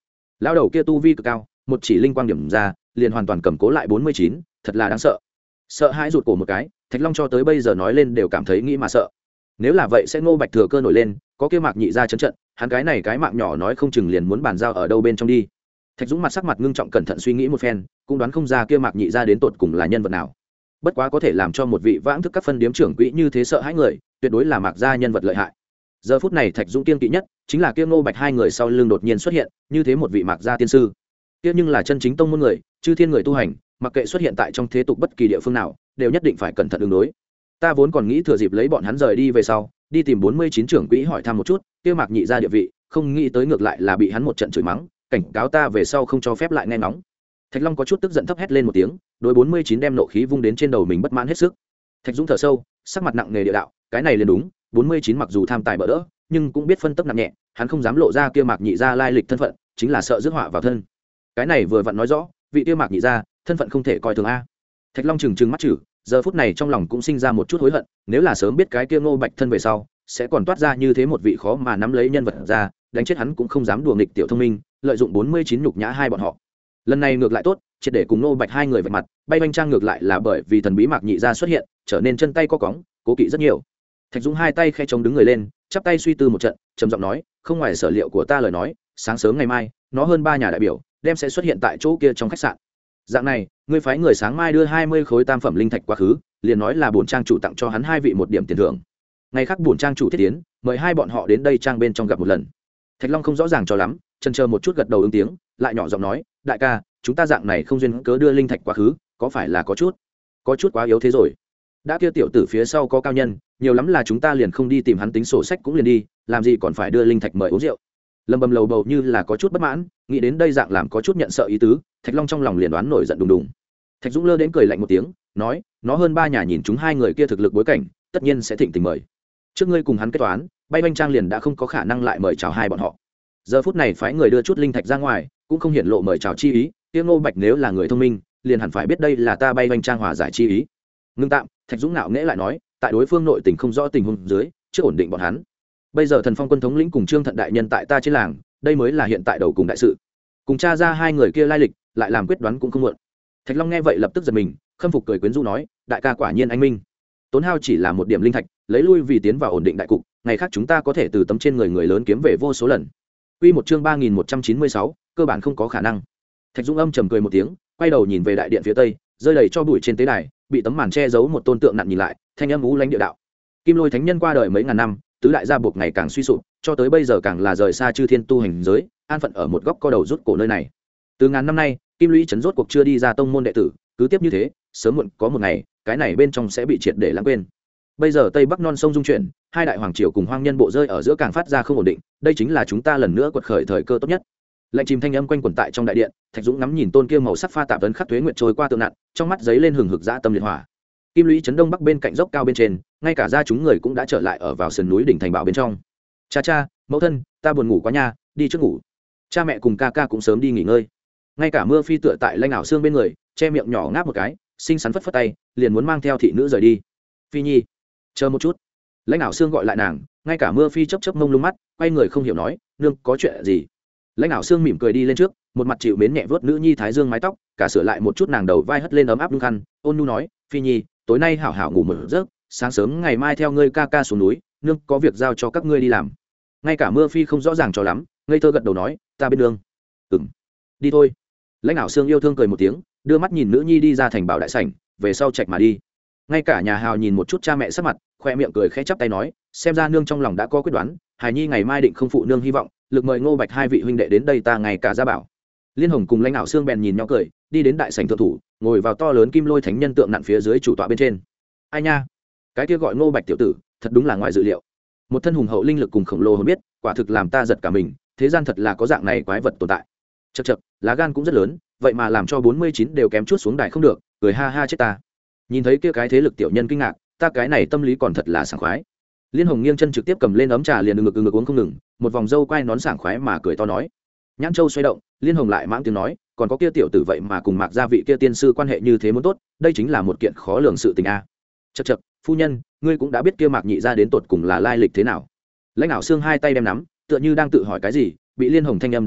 lão đầu kia tu vi cực cao, một chỉ linh quang điểm ra liền hoàn toàn cầm cố lại bốn mươi chín, thật là đáng sợ. Sợ hãi rụt cổ một cái, Thạch Long cho tới bây giờ nói lên đều cảm thấy nghĩ mà sợ. Nếu là vậy sẽ Ngô Bạch thừa cơ nổi lên, có kia Mạc Nhị ra chấn trận, hắn cái này cái mạng nhỏ nói không chừng liền muốn bàn giao ở đâu bên trong đi. Thạch Dũng mặt sắc mặt ngưng trọng cẩn thận suy nghĩ một phen, cũng đoán không ra kia Mạc Nhị ra đến tột cùng là nhân vật nào. Bất quá có thể làm cho một vị vãng thức các phân điếm trưởng quỹ như thế sợ hãi người, tuyệt đối là Mạc gia nhân vật lợi hại. Giờ phút này Thạch Dũng kiên kỵ nhất chính là kia Ngô Bạch hai người sau lưng đột nhiên xuất hiện, như thế một vị Mạc gia tiên sư. Kia nhưng là chân chính tông môn người, chư thiên người tu hành, mặc kệ xuất hiện tại trong thế tục bất kỳ địa phương nào, đều nhất định phải cẩn thận ứng đối. Ta vốn còn nghĩ thừa dịp lấy bọn hắn rời đi về sau, đi tìm bốn mươi chín trưởng quỹ hỏi thăm một chút, kia Mạc Nhị ra địa vị, không nghĩ tới ngược lại là bị hắn một trận chửi mắng, cảnh cáo ta về sau không cho phép lại nghe ngóng. Thạch Long có chút tức giận thấp hét lên một tiếng, đối bốn mươi chín đem nộ khí vung đến trên đầu mình bất mãn hết sức. Thạch Dũng thở sâu, sắc mặt nặng nề địa đạo, cái này liền đúng, bốn mươi chín mặc dù tham tài bỡ đỡ, nhưng cũng biết phân tấp nặng nhẹ, hắn không dám lộ ra kia Mạc Nhị ra lai lịch thân phận, chính là sợ rước họa vào thân. Cái này vừa vặn nói rõ, vị kia Mạc Nhị ra, thân phận không thể coi thường a. Thạch Long trừng trừng mắt chử, giờ phút này trong lòng cũng sinh ra một chút hối hận, nếu là sớm biết cái kia Ngô Bạch thân về sau, sẽ còn toát ra như thế một vị khó mà nắm lấy nhân vật ra, đánh chết hắn cũng không dám đùa nghịch tiểu thông minh, lợi dụng bốn mươi chín nhục nhã hai bọn họ. Lần này ngược lại tốt, triệt để cùng Ngô Bạch hai người vạch mặt, bay banh trang ngược lại là bởi vì thần bí Mạc Nhị ra xuất hiện, trở nên chân tay co cóng, cố kỵ rất nhiều. Thạch Dũng hai tay khe chống đứng người lên, chắp tay suy tư một trận, trầm giọng nói, không ngoài sở liệu của ta lời nói, sáng sớm ngày mai, nó hơn ba nhà đại biểu, đem sẽ xuất hiện tại chỗ kia trong khách sạn. Dạng này, ngươi phái người sáng mai đưa hai mươi khối tam phẩm linh thạch quá khứ, liền nói là bổn trang chủ tặng cho hắn hai vị một điểm tiền thưởng. Ngày khác bổn trang chủ thiết tiến, mời hai bọn họ đến đây trang bên trong gặp một lần. Thạch Long không rõ ràng cho lắm, chần chờ một chút gật đầu ứng tiếng, lại nhỏ giọng nói, đại ca, chúng ta dạng này không duyên cớ đưa linh thạch quá khứ, có phải là có chút, có chút quá yếu thế rồi. Đã kia tiểu tử phía sau có cao nhân, nhiều lắm là chúng ta liền không đi tìm hắn tính sổ sách cũng liền đi, làm gì còn phải đưa linh thạch mời uống rượu. Lâm bầm lầu bầu như là có chút bất mãn, nghĩ đến đây dạng làm có chút nhận sợ ý tứ, Thạch Long trong lòng liền đoán nổi giận đùng đùng. Thạch Dũng lơ đến cười lạnh một tiếng, nói, nó hơn ba nhà nhìn chúng hai người kia thực lực bối cảnh, tất nhiên sẽ thịnh tình mời. Trước ngươi cùng hắn kết toán, bay banh trang liền đã không có khả năng lại mời chào hai bọn họ. Giờ phút này phái người đưa chút linh thạch ra ngoài, cũng không hiển lộ mời chào chi ý, kia Ngô Bạch nếu là người thông minh, liền hẳn phải biết đây là ta bay banh trang hòa giải chi ý. Ngưng tạm, Thạch Dũng nạo nghễ lại nói, tại đối phương nội tình không rõ tình huống dưới, trước ổn định bọn hắn. Bây giờ Thần Phong quân thống lĩnh cùng Trương Thận đại nhân tại ta trên làng, đây mới là hiện tại đầu cùng đại sự. Cùng tra ra hai người kia lai lịch, lại làm quyết đoán cũng không muộn. Thạch Long nghe vậy lập tức giật mình, khâm phục cười quyến rũ nói, đại ca quả nhiên anh minh. Tốn hao chỉ là một điểm linh thạch, lấy lui vì tiến vào ổn định đại cục, ngày khác chúng ta có thể từ tấm trên người người lớn kiếm về vô số lần. Quy một chương ba nghìn một trăm chín mươi sáu, cơ bản không có khả năng. Thạch Dũng âm trầm cười một tiếng, quay đầu nhìn về đại điện phía tây, rơi đầy cho bụi trên tế đài, bị tấm màn che giấu một tôn tượng nặng nhìn lại, thanh âm u lãnh địa đạo. Kim Lôi Thánh Nhân qua đời mấy ngàn năm, tứ đại gia buộc ngày càng suy sụp, cho tới bây giờ càng là rời xa chư thiên tu hành giới, an phận ở một góc co đầu rút cổ nơi này. Từ ngàn năm nay, Kim Lũy trấn rốt cuộc chưa đi ra tông môn đệ tử, cứ tiếp như thế, sớm muộn có một ngày, cái này bên trong sẽ bị triệt để lãng quên. Bây giờ Tây Bắc non sông dung chuyển, hai đại hoàng triều cùng hoang nhân bộ rơi ở giữa càng phát ra không ổn định, đây chính là chúng ta lần nữa quật khởi thời cơ tốt nhất. Lệnh chìm thanh âm quanh quẩn tại trong đại điện, Thạch Dũng ngắm nhìn tôn kia màu sắc pha tạp tấn khắc tuế nguyệt trôi qua tượng nặng, trong mắt giấy lên hừng hực dã tâm liệt hỏa. Kim Lũy trấn đông bắc bên cạnh dốc cao bên trên, ngay cả gia chúng người cũng đã trở lại ở vào sườn núi đỉnh thành bảo bên trong. Cha cha, mẫu thân, ta buồn ngủ quá nha, đi trước ngủ. Cha mẹ cùng ca ca cũng sớm đi nghỉ ngơi. Ngay cả Mưa Phi tựa tại Lãnh ảo xương bên người, che miệng nhỏ ngáp một cái, xinh xắn phất phất tay, liền muốn mang theo thị nữ rời đi. Phi nhi, chờ một chút. Lãnh ảo xương gọi lại nàng, ngay cả Mưa Phi chớp chớp mông lung mắt, quay người không hiểu nói, nương có chuyện gì. Lãnh ảo xương mỉm cười đi lên trước, một mặt chịu mến nhẹ vớt nữ nhi thái dương mái tóc, cả sửa lại một chút nàng đầu vai hất lên ấm áp đung khăn, ôn nhu nói, Phi nhi, tối nay hảo hảo ngủ một giấc, sáng sớm ngày mai theo ngươi ca ca xuống núi, nương có việc giao cho các ngươi đi làm. Ngay cả Mưa Phi không rõ ràng cho lắm, ngây thơ gật đầu nói, ta bên nương. Ừm, đi thôi. Lãnh ảo xương yêu thương cười một tiếng, đưa mắt nhìn nữ nhi đi ra thành bảo đại sảnh, về sau chạch mà đi. Ngay cả nhà hào nhìn một chút cha mẹ sắc mặt, khoe miệng cười khẽ chắp tay nói, xem ra nương trong lòng đã có quyết đoán, hài nhi ngày mai định không phụ nương hy vọng, lực mời Ngô Bạch hai vị huynh đệ đến đây ta ngày cả gia bảo. Liên Hồng cùng Lãnh ảo xương bèn nhìn nhau cười, đi đến đại sảnh thượng thủ, ngồi vào to lớn Kim Lôi Thánh Nhân tượng nặn phía dưới chủ tọa bên trên. Ai nha, cái kia gọi Ngô Bạch tiểu tử, thật đúng là ngoài dự liệu. Một thân hùng hậu linh lực cùng khổng lồ hồn biết, quả thực làm ta giật cả mình, thế gian thật là có dạng này quái vật tồn tại. Chậc chậc, lá gan cũng rất lớn, vậy mà làm cho bốn mươi chín đều kém chút xuống đài không được, cười ha ha chết ta. Nhìn thấy kia cái thế lực tiểu nhân kinh ngạc, ta cái này tâm lý còn thật là sảng khoái. Liên Hồng nghiêng chân trực tiếp cầm lên ấm trà liền ngực ngực uống không ngừng, một vòng râu quai nón sảng khoái mà cười to nói. Nhãn Châu xoay động, Liên Hồng lại mãng tiếng nói, còn có kia tiểu tử vậy mà cùng Mạc gia vị kia tiên sư quan hệ như thế muốn tốt, đây chính là một kiện khó lường sự tình a. Chậc chậc, phu nhân, ngươi cũng đã biết kia Mạc nhị gia đến tột cùng là lai lịch thế nào. Lãnh ảo xương hai tay đem nắm, tựa như đang tự hỏi cái gì, bị Liên Hồng thanh âm đánh gãy,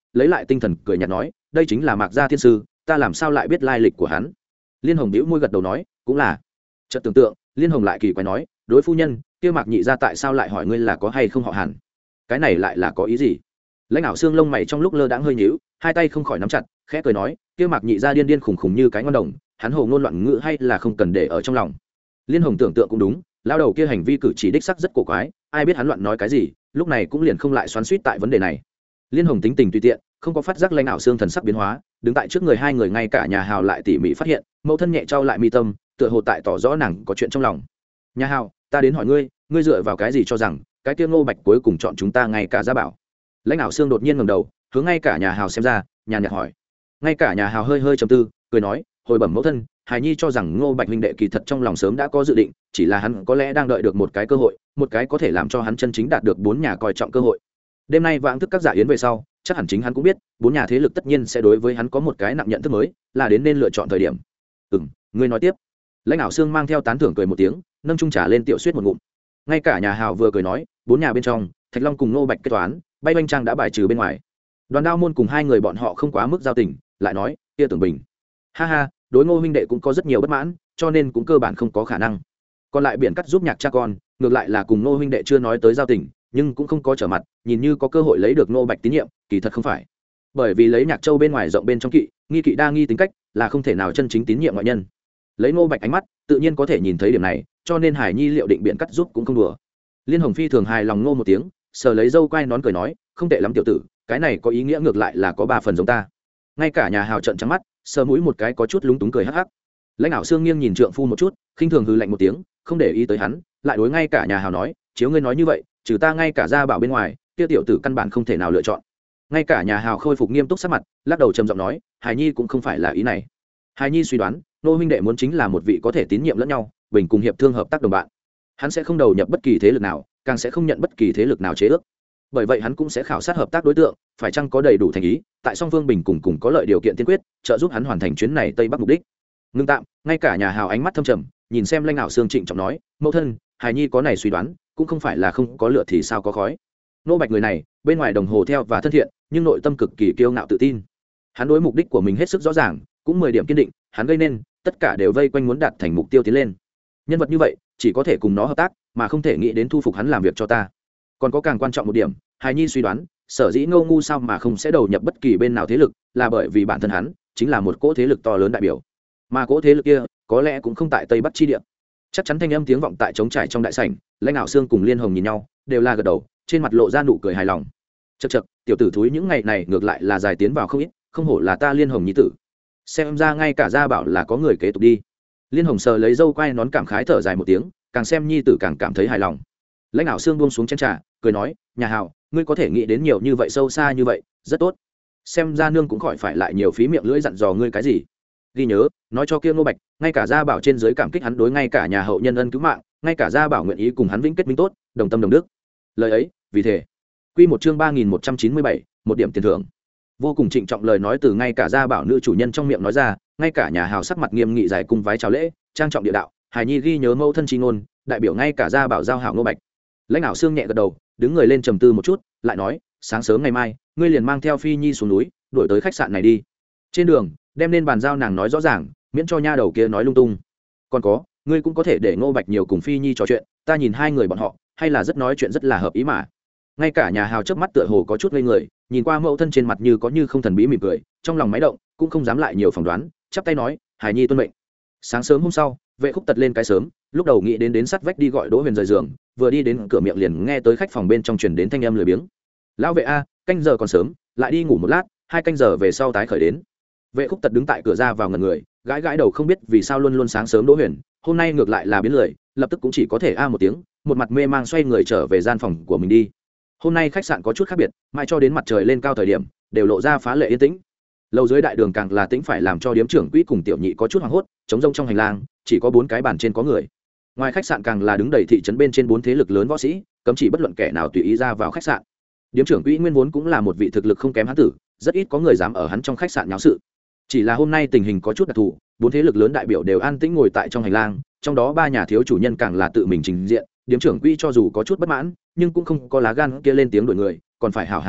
lấy lại tinh thần cười nhạt nói, đây chính là Mạc Gia thiên sư, ta làm sao lại biết lai lịch của hắn. Liên Hồng bĩu môi gật đầu nói, cũng là. Chợt tưởng tượng, Liên Hồng lại kỳ quái nói, đối phu nhân kia Mạc nhị gia tại sao lại hỏi ngươi là có hay không họ Hàn, cái này lại là có ý gì. Lãnh Ảo Xương lông mày trong lúc lơ đãng hơi nhíu, hai tay không khỏi nắm chặt, khẽ cười nói, kia Mạc nhị gia điên điên khùng khùng như cái ngon đồng, hắn hồ ngôn loạn ngữ hay là không cần để ở trong lòng. Liên Hồng tưởng tượng cũng đúng, lão đầu kia hành vi cử chỉ đích sắc rất cổ quái, ai biết hắn loạn nói cái gì, lúc này cũng liền không lại xoắn xuýt tại vấn đề này. Liên Hồng tính tình tùy tiện, không có phát giác Lãnh Ảo Xương thần sắc biến hóa, đứng tại trước người hai người, ngay cả nhà Hào lại tỉ mỉ phát hiện, mẫu thân nhẹ trao lại mi tâm, tựa hồ tại tỏ rõ nàng có chuyện trong lòng. Nhà Hào, ta đến hỏi ngươi, ngươi dựa vào cái gì cho rằng cái kia Ngô Bạch cuối cùng chọn chúng ta ngay cả Gia Bảo? Lãnh Ảo Xương đột nhiên ngẩng đầu, hướng ngay cả nhà Hào xem ra, nhàn nhạt hỏi. Ngay cả nhà Hào hơi hơi trầm tư, cười nói, hồi bẩm mẫu thân, Hải Nhi cho rằng Ngô Bạch huynh đệ kỳ thật trong lòng sớm đã có dự định, chỉ là hắn có lẽ đang đợi được một cái cơ hội, một cái có thể làm cho hắn chân chính đạt được bốn nhà coi trọng cơ hội. Đêm nay vãng thức các dạ yến về sau, chắc hẳn chính hắn cũng biết, bốn nhà thế lực tất nhiên sẽ đối với hắn có một cái nặng nhận thức mới, là đến nên lựa chọn thời điểm. Ừm, ngươi nói tiếp. Lãnh Ảo Xương mang theo tán thưởng cười một tiếng, nâng chung trà lên tiểu suýt một ngụm. Ngay cả nhà Hào vừa cười nói, bốn nhà bên trong, Thạch Long cùng Ngô Bạch kết toán, Bay Banh Trang đã bài trừ bên ngoài. Đoàn Đao môn cùng hai người bọn họ không quá mức giao tình, lại nói, kia Tưởng Bình, ha ha, đối Ngô huynh đệ cũng có rất nhiều bất mãn, cho nên cũng cơ bản không có khả năng. Còn lại biển cắt giúp nhạc cha con, ngược lại là cùng Ngô huynh đệ chưa nói tới giao tình, nhưng cũng không có trở mặt, nhìn như có cơ hội lấy được Ngô Bạch tín nhiệm, kỳ thật không phải. Bởi vì lấy Nhạc Châu bên ngoài rộng bên trong kỵ, nghi kỵ đa nghi tính cách, là không thể nào chân chính tín nhiệm ngoại nhân. Lấy Ngô Bạch ánh mắt, tự nhiên có thể nhìn thấy điểm này, cho nên Hải Nhi liệu định biện cắt giúp cũng không đùa. Liên Hồng Phi thường hài lòng ngô một tiếng, sờ lấy dâu quai nón cười nói, không tệ lắm tiểu tử, cái này có ý nghĩa ngược lại là có ba phần giống ta. Ngay cả nhà Hào trợn trắng mắt, sờ mũi một cái có chút lúng túng cười hắc hắc. Lãnh Ảo Xương nghiêng nhìn trượng phu một chút, khinh thường hừ lạnh một tiếng, không để ý tới hắn, lại đối ngay cả nhà Hào nói, chiếu ngươi nói như vậy, trừ ta ngay cả Gia Bảo bên ngoài, kia tiểu tử căn bản không thể nào lựa chọn. Ngay cả nhà Hào khôi phục nghiêm túc sắc mặt, lắc đầu trầm giọng nói, Hải Nhi cũng không phải là ý này. Hải Nhi suy đoán, nô huynh đệ muốn chính là một vị có thể tín nhiệm lẫn nhau, bình cùng hiệp thương hợp tác đồng bạn. Hắn sẽ không đầu nhập bất kỳ thế lực nào, càng sẽ không nhận bất kỳ thế lực nào chế ước. Bởi vậy hắn cũng sẽ khảo sát hợp tác đối tượng, phải chăng có đầy đủ thành ý, tại song phương bình cùng cùng có lợi điều kiện tiên quyết, trợ giúp hắn hoàn thành chuyến này tây bắc mục đích. Ngưng tạm, ngay cả nhà Hào ánh mắt thâm trầm, nhìn xem Lãnh Ảo Xương trịnh trọng nói, mẫu thân, Hải Nhi có này suy đoán, cũng không phải là không có lửa thì sao có khói. Nô Bạch người này, bên ngoài đồng hồ theo và thân thiện, nhưng nội tâm cực kỳ kiêu ngạo tự tin. Hắn đối mục đích của mình hết sức rõ ràng, cũng mười điểm kiên định, hắn gây nên, tất cả đều vây quanh muốn đạt thành mục tiêu tiến lên. Nhân vật như vậy, chỉ có thể cùng nó hợp tác, mà không thể nghĩ đến thu phục hắn làm việc cho ta. Còn có càng quan trọng một điểm, Hải Nhi suy đoán, sở dĩ Ngô ngu sao mà không sẽ đầu nhập bất kỳ bên nào thế lực, là bởi vì bản thân hắn chính là một cỗ thế lực to lớn đại biểu, mà cỗ thế lực kia có lẽ cũng không tại tây bắc chi địa. Chắc chắn thanh âm tiếng vọng tại trống trải trong đại sảnh, Lãnh Ảo Xương cùng Liên Hồng nhìn nhau, đều là gật đầu, trên mặt lộ ra nụ cười hài lòng. Chậc chậc, tiểu tử thúi những ngày này ngược lại là dài tiến vào không ít, không hổ là ta Liên Hồng nhi tử. Xem ra ngay cả Gia Bảo là có người kế tục đi. Liên Hồng sờ lấy dâu quai nón cảm khái thở dài một tiếng, càng xem nhi tử càng cảm thấy hài lòng. Lãnh Ảo Xương buông xuống chén trà, cười nói, nhà Hào, ngươi có thể nghĩ đến nhiều như vậy, sâu xa như vậy, rất tốt. Xem ra nương cũng khỏi phải lại nhiều phí miệng lưỡi dặn dò ngươi cái gì. Ghi nhớ, nói cho kia Ngô Bạch, ngay cả Gia Bảo trên dưới cảm kích hắn đối ngay cả nhà hậu nhân ân cứu mạng, ngay cả Gia Bảo nguyện ý cùng hắn vĩnh kết minh tốt, đồng tâm đồng đức. Lời ấy, vì thế. Quy một chương ba nghìn một trăm chín mươi bảy, một điểm tiền thưởng. Vô cùng trịnh trọng lời nói từ ngay cả Gia Bảo nữ chủ nhân trong miệng nói ra, ngay cả nhà Hào sắc mặt nghiêm nghị giải cung vái chào lễ, trang trọng địa đạo, Hải Nhi ghi nhớ mẫu thân chi ngôn, đại biểu ngay cả Gia Bảo giao hảo Ngô Bạch. Lãnh Ảo Xương nhẹ gật đầu, đứng người lên trầm tư một chút, lại nói, sáng sớm ngày mai, ngươi liền mang theo Phi Nhi xuống núi, đuổi tới khách sạn này đi. Trên đường, đem nên bàn giao nàng nói rõ ràng, miễn cho nha đầu kia nói lung tung. Còn có, ngươi cũng có thể để Ngô Bạch nhiều cùng Phi Nhi trò chuyện, ta nhìn hai người bọn họ, hay là rất nói chuyện rất là hợp ý mà. Ngay cả nhà Hào chớp mắt tựa hồ có chút ngây người, nhìn qua mẫu thân trên mặt như có như không thần bí mỉm cười, trong lòng máy động, cũng không dám lại nhiều phỏng đoán, chắp tay nói, Hải Nhi tuân mệnh. Sáng sớm hôm sau, Vệ Khúc tật lên cái sớm, lúc đầu nghĩ đến đến sát vách đi gọi Đỗ Huyền rời giường, vừa đi đến cửa miệng liền nghe tới khách phòng bên trong truyền đến thanh âm lười biếng. Lão Vệ a, canh giờ còn sớm, lại đi ngủ một lát, hai canh giờ về sau tái khởi đến. Vệ Khúc tật đứng tại cửa ra vào ngẩn người, gãi gãi đầu không biết vì sao luôn luôn sáng sớm Đỗ Huyền, hôm nay ngược lại là biến lười, lập tức cũng chỉ có thể a một tiếng, một mặt mê mang xoay người trở về gian phòng của mình đi. Hôm nay khách sạn có chút khác biệt, mãi cho đến mặt trời lên cao thời điểm, đều lộ ra phá lệ yên tĩnh. Lầu dưới đại đường càng là tĩnh phải làm cho điếm trưởng quỹ cùng tiểu nhị có chút hoảng hốt, trống rông trong hành lang, chỉ có bốn cái bàn trên có người. Ngoài khách sạn càng là đứng đầy thị trấn bên trên bốn thế lực lớn võ sĩ, cấm chỉ bất luận kẻ nào tùy ý ra vào khách sạn. Điếm trưởng quỹ nguyên vốn cũng là một vị thực lực không kém hắn tử, rất ít có người dám ở hắn trong khách sạn nháo sự. Chỉ là hôm nay tình hình có chút đặc thù, bốn thế lực lớn đại biểu đều an tĩnh ngồi tại trong hành lang, trong đó ba nhà thiếu chủ nhân càng là tự mình trình diện. Điếm trưởng quỹ cho dù có chút bất mãn, nhưng cũng không có lá gan kia lên tiếng đuổi người, còn phải hào hào hầu hạ,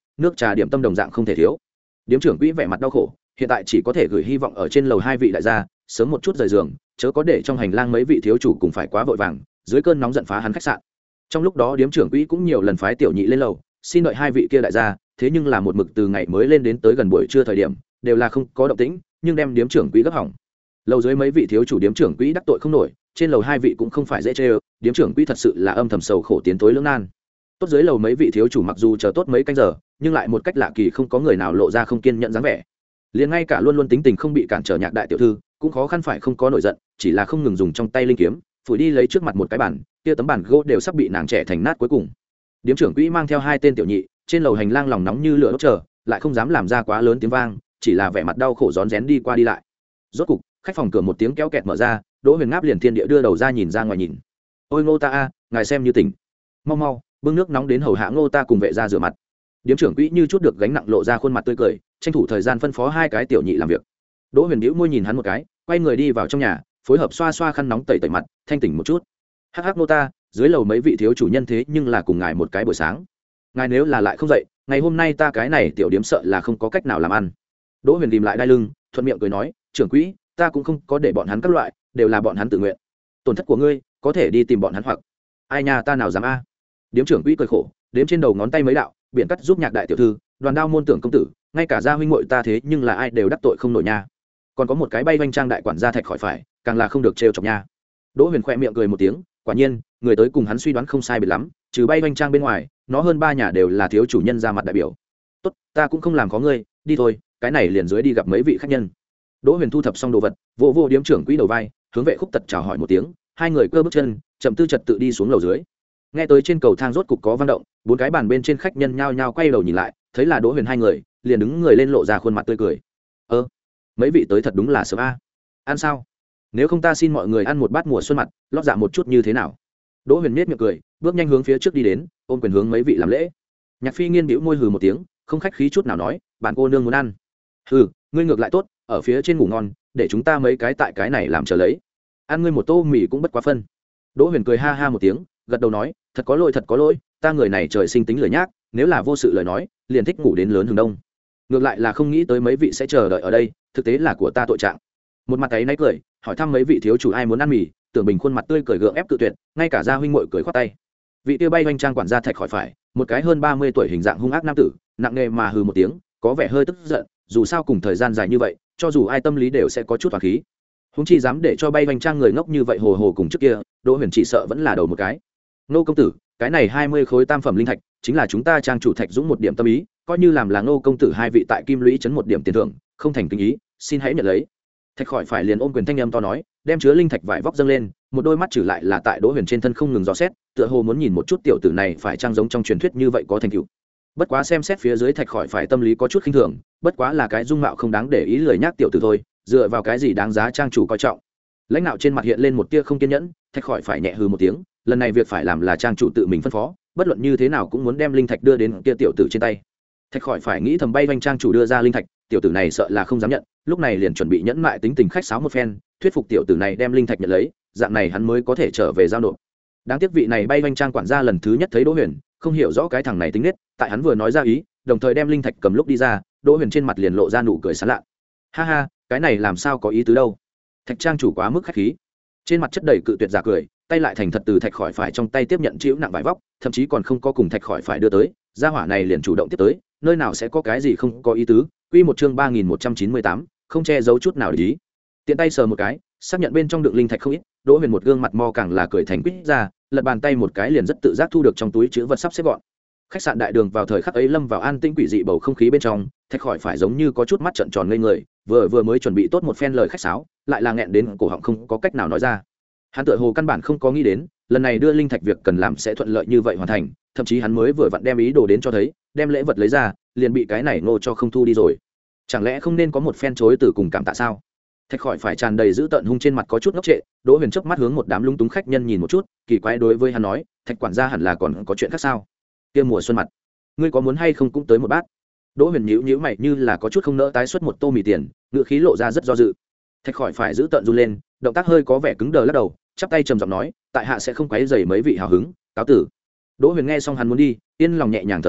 nước trà điểm tâm đồng dạng không thể thiếu. Điếm trưởng quỹ vẻ mặt đau khổ, hiện tại chỉ có thể gửi hy vọng ở trên lầu hai vị đại gia sớm một chút rời giường, chớ có để trong hành lang mấy vị thiếu chủ cùng phải quá vội vàng dưới cơn nóng giận phá hắn khách sạn. Trong lúc đó điếm trưởng quỹ cũng nhiều lần phái tiểu nhị lên lầu xin đợi hai vị kia đại gia, thế nhưng là một mực từ ngày mới lên đến tới gần buổi trưa thời điểm đều là không có động tĩnh, nhưng đem điếm trưởng quỹ gấp hỏng. Lầu dưới mấy vị thiếu chủ điếm trưởng quỹ đắc tội không nổi, trên lầu hai vị cũng không phải dễ chơi, điếm trưởng quỹ thật sự là âm thầm sầu khổ tiến tối lưỡng nan. Tốt dưới lầu mấy vị thiếu chủ mặc dù chờ tốt mấy canh giờ, nhưng lại một cách lạ kỳ không có người nào lộ ra không kiên nhẫn dáng vẻ. Liền ngay cả luôn luôn tính tình không bị cản trở Nhạc đại tiểu thư cũng khó khăn phải không có nổi giận, chỉ là không ngừng dùng trong tay linh kiếm phủi đi lấy trước mặt một cái bàn, kia tấm bàn gỗ đều sắp bị nàng trẻ thành nát cuối cùng. Điếm trưởng quỹ mang theo hai tên tiểu nhị trên lầu hành lang lòng nóng như lửa đốt chờ, lại không dám làm ra quá lớn tiếng vang, chỉ là vẻ mặt đau khổ rón rén đi qua đi lại. Rốt cục khách phòng cửa một tiếng kéo kẹt mở ra, Đỗ Huyền ngáp liền thiên địa đưa đầu ra nhìn ra ngoài nhìn. Ôi Ngô ta a, ngài xem như tỉnh, mau mau bưng nước nóng đến hầu hạ Ngô ta cùng vệ ra rửa mặt. Điếm trưởng quỹ như chút được gánh nặng lộ ra khuôn mặt tươi cười, tranh thủ thời gian phân phó hai cái tiểu nhị làm việc. Đỗ Huyền bĩu môi nhìn hắn một cái, quay người đi vào trong nhà, phối hợp xoa xoa khăn nóng tẩy tẩy mặt, thanh tỉnh một chút. Hắc hắc Ngô ta, dưới lầu mấy vị thiếu chủ nhân thế nhưng là cùng ngài một cái buổi sáng. Ngài nếu là lại không dậy, ngày hôm nay ta cái này tiểu điếm sợ là không có cách nào làm ăn. Đỗ Huyền tìm lại đai lưng, thuận miệng cười nói, trưởng quỹ, ta cũng không có để bọn hắn các loại, đều là bọn hắn tự nguyện. Tổn thất của ngươi, có thể đi tìm bọn hắn hoặc ai nhà ta nào dám a. Điếm trưởng quỹ cười khổ, đếm trên đầu ngón tay mấy đạo, biện cắt giúp Nhạc đại tiểu thư, Đoàn Đao môn tưởng công tử, ngay cả gia huynh muội ta thế nhưng là ai đều đắc tội không nổi nha. Còn có một cái bay vanh trang đại quản gia Thạch khỏi phải, càng là không được trêu chọc nha. Đỗ Huyền khẽ miệng cười một tiếng, quả nhiên, người tới cùng hắn suy đoán không sai biệt lắm, trừ bay vanh trang bên ngoài, nó hơn ba nhà đều là thiếu chủ nhân ra mặt đại biểu. Tốt, ta cũng không làm khó ngươi, đi thôi, cái này liền dưới đi gặp mấy vị khách nhân. Đỗ Huyền thu thập xong đồ vật, vỗ vỗ điếm trưởng quỹ đầu vai, hướng vệ khúc tật chào hỏi một tiếng, hai người cơ bước chân, chậm tư trật tự đi xuống lầu dưới. Nghe tới trên cầu thang rốt cục có văn động, bốn cái bàn bên trên khách nhân nhao nhao quay đầu nhìn lại, thấy là Đỗ Huyền hai người, liền đứng người lên lộ ra khuôn mặt tươi cười. Ơ, mấy vị tới thật đúng là sớm a. Ăn sao? Nếu không ta xin mọi người ăn một bát mùa xuân mặt, lót dạ một chút như thế nào? Đỗ Huyền nhếch miệng cười, bước nhanh hướng phía trước đi đến, ôm quyền hướng mấy vị làm lễ. Nhạc Phi Nghiên bĩu môi hừ một tiếng, không khách khí chút nào nói, bạn cô nương muốn ăn. Hừ, ngươi ngược lại tốt, ở phía trên ngủ ngon, để chúng ta mấy cái tại cái này làm chờ lấy. Ăn ngươi một tô mì cũng bất quá phân. Đỗ Huyền cười ha ha một tiếng, gật đầu nói, thật có lỗi thật có lỗi, ta người này trời sinh tính lười nhác, nếu là vô sự lời nói, liền thích ngủ đến lớn hừng đông. Ngược lại là không nghĩ tới mấy vị sẽ chờ đợi ở đây, thực tế là của ta tội trạng. Một mặt ấy náy cười, hỏi thăm mấy vị thiếu chủ ai muốn ăn mì, Tưởng Bình khuôn mặt tươi cười gượng ép cự tuyệt, ngay cả gia huynh muội cười khoát tay. Vị tiêu bay hoành trang quản gia Thạch khỏi phải, một cái hơn ba mươi tuổi hình dạng hung ác nam tử, nặng nề mà hừ một tiếng, có vẻ hơi tức giận, dù sao cùng thời gian dài như vậy, cho dù ai tâm lý đều sẽ có chút hòa khí. Húng chi dám để cho bay hoành trang người ngốc như vậy hồ hồ cùng trước kia, Đỗ Huyền chỉ sợ vẫn là đầu một cái. Nô công tử, cái này hai mươi khối tam phẩm linh thạch, chính là chúng ta trang chủ Thạch Dũng một điểm tâm ý, coi như làm là Nô công tử hai vị tại Kim Lũy trấn một điểm tiền thưởng, không thành kinh ý, xin hãy nhận lấy. Thạch khỏi phải liền ôm quyền thanh âm to nói, đem chứa linh thạch vải vóc dâng lên, một đôi mắt trừ lại là tại Đỗ Huyền trên thân không ngừng dò xét, tựa hồ muốn nhìn một chút tiểu tử này phải trang giống trong truyền thuyết như vậy có thành tựu. Bất quá xem xét phía dưới Thạch khỏi phải tâm lý có chút khinh thường, bất quá là cái dung mạo không đáng để ý lười nhác tiểu tử thôi, dựa vào cái gì đáng giá trang chủ coi trọng. Lãnh đạo trên mặt hiện lên một tia không kiên nhẫn, Thạch khỏi phải nhẹ hừ một tiếng, lần này việc phải làm là trang chủ tự mình phân phó, bất luận như thế nào cũng muốn đem linh thạch đưa đến kia tiểu tử trên tay. Thạch khỏi phải nghĩ thầm bay vanh trang chủ đưa ra linh thạch, tiểu tử này sợ là không dám nhận, lúc này liền chuẩn bị nhẫn mại tính tình khách sáo một phen, thuyết phục tiểu tử này đem linh thạch nhận lấy, dạng này hắn mới có thể trở về giao nộp. Đáng tiếc vị này bay vanh trang quản gia lần thứ nhất thấy Đỗ Huyền, không hiểu rõ cái thằng này tính nết, tại hắn vừa nói ra ý, đồng thời đem linh thạch cầm lúc đi ra, Đỗ Huyền trên mặt liền lộ ra nụ cười sảng lạ. Ha ha, cái này làm sao có ý tứ đâu? Thạch trang chủ quá mức khách khí. Trên mặt chất đầy cự tuyệt giả cười, tay lại thành thật từ Thạch khỏi phải trong tay tiếp nhận chịu nặng vải vóc, thậm chí còn không có cùng Thạch khỏi phải đưa tới, gia hỏa này liền chủ động tiếp tới, nơi nào sẽ có cái gì không có ý tứ. Quy một chương ba nghìn một trăm chín mươi tám, không che giấu chút nào để ý. Tiện tay sờ một cái, xác nhận bên trong đựng linh thạch không ít, Đỗ Huyền một gương mặt mo càng là cười thành quýt ra, lật bàn tay một cái liền rất tự giác thu được trong túi chứa vật sắp xếp gọn. Khách sạn đại đường vào thời khắc ấy lâm vào an tĩnh quỷ dị bầu không khí bên trong, Thạch khỏi phải giống như có chút mắt trợn tròn ngây người, vừa vừa mới chuẩn bị tốt một phen lời khách sáo, lại là nghẹn đến cổ họng không có cách nào nói ra. Hắn tựa hồ căn bản không có nghĩ đến, lần này đưa linh thạch việc cần làm sẽ thuận lợi như vậy hoàn thành, thậm chí hắn mới vừa vặn đem ý đồ đến cho thấy, đem lễ vật lấy ra, liền bị cái này ngô cho không thu đi rồi. Chẳng lẽ không nên có một phen chối từ cùng cảm tạ sao? Thạch khỏi phải tràn đầy dữ tợn hung trên mặt có chút ngốc trệ, Đỗ Huyền chớp mắt hướng một đám lung túng khách nhân nhìn một chút, kỳ quái đối với hắn nói, Thạch quản gia hẳn là còn có chuyện khác sao? Kia mùa xuân mặt, ngươi có muốn hay không cũng tới một bát? Đỗ Huyền nhíu nhíu mày như là có chút không nỡ tái xuất một tô mì tiền, ngựa khí lộ ra rất do dự. Thạch khỏi phải giữ tợn run lên, động tác hơi có vẻ cứng đờ lắc đầu, chắp tay trầm giọng nói, tại hạ sẽ không quấy rầy mấy vị hào hứng, cáo tử. Đỗ Huyền nghe xong hắn muốn đi, yên lòng nhẹ nhàng thở ra,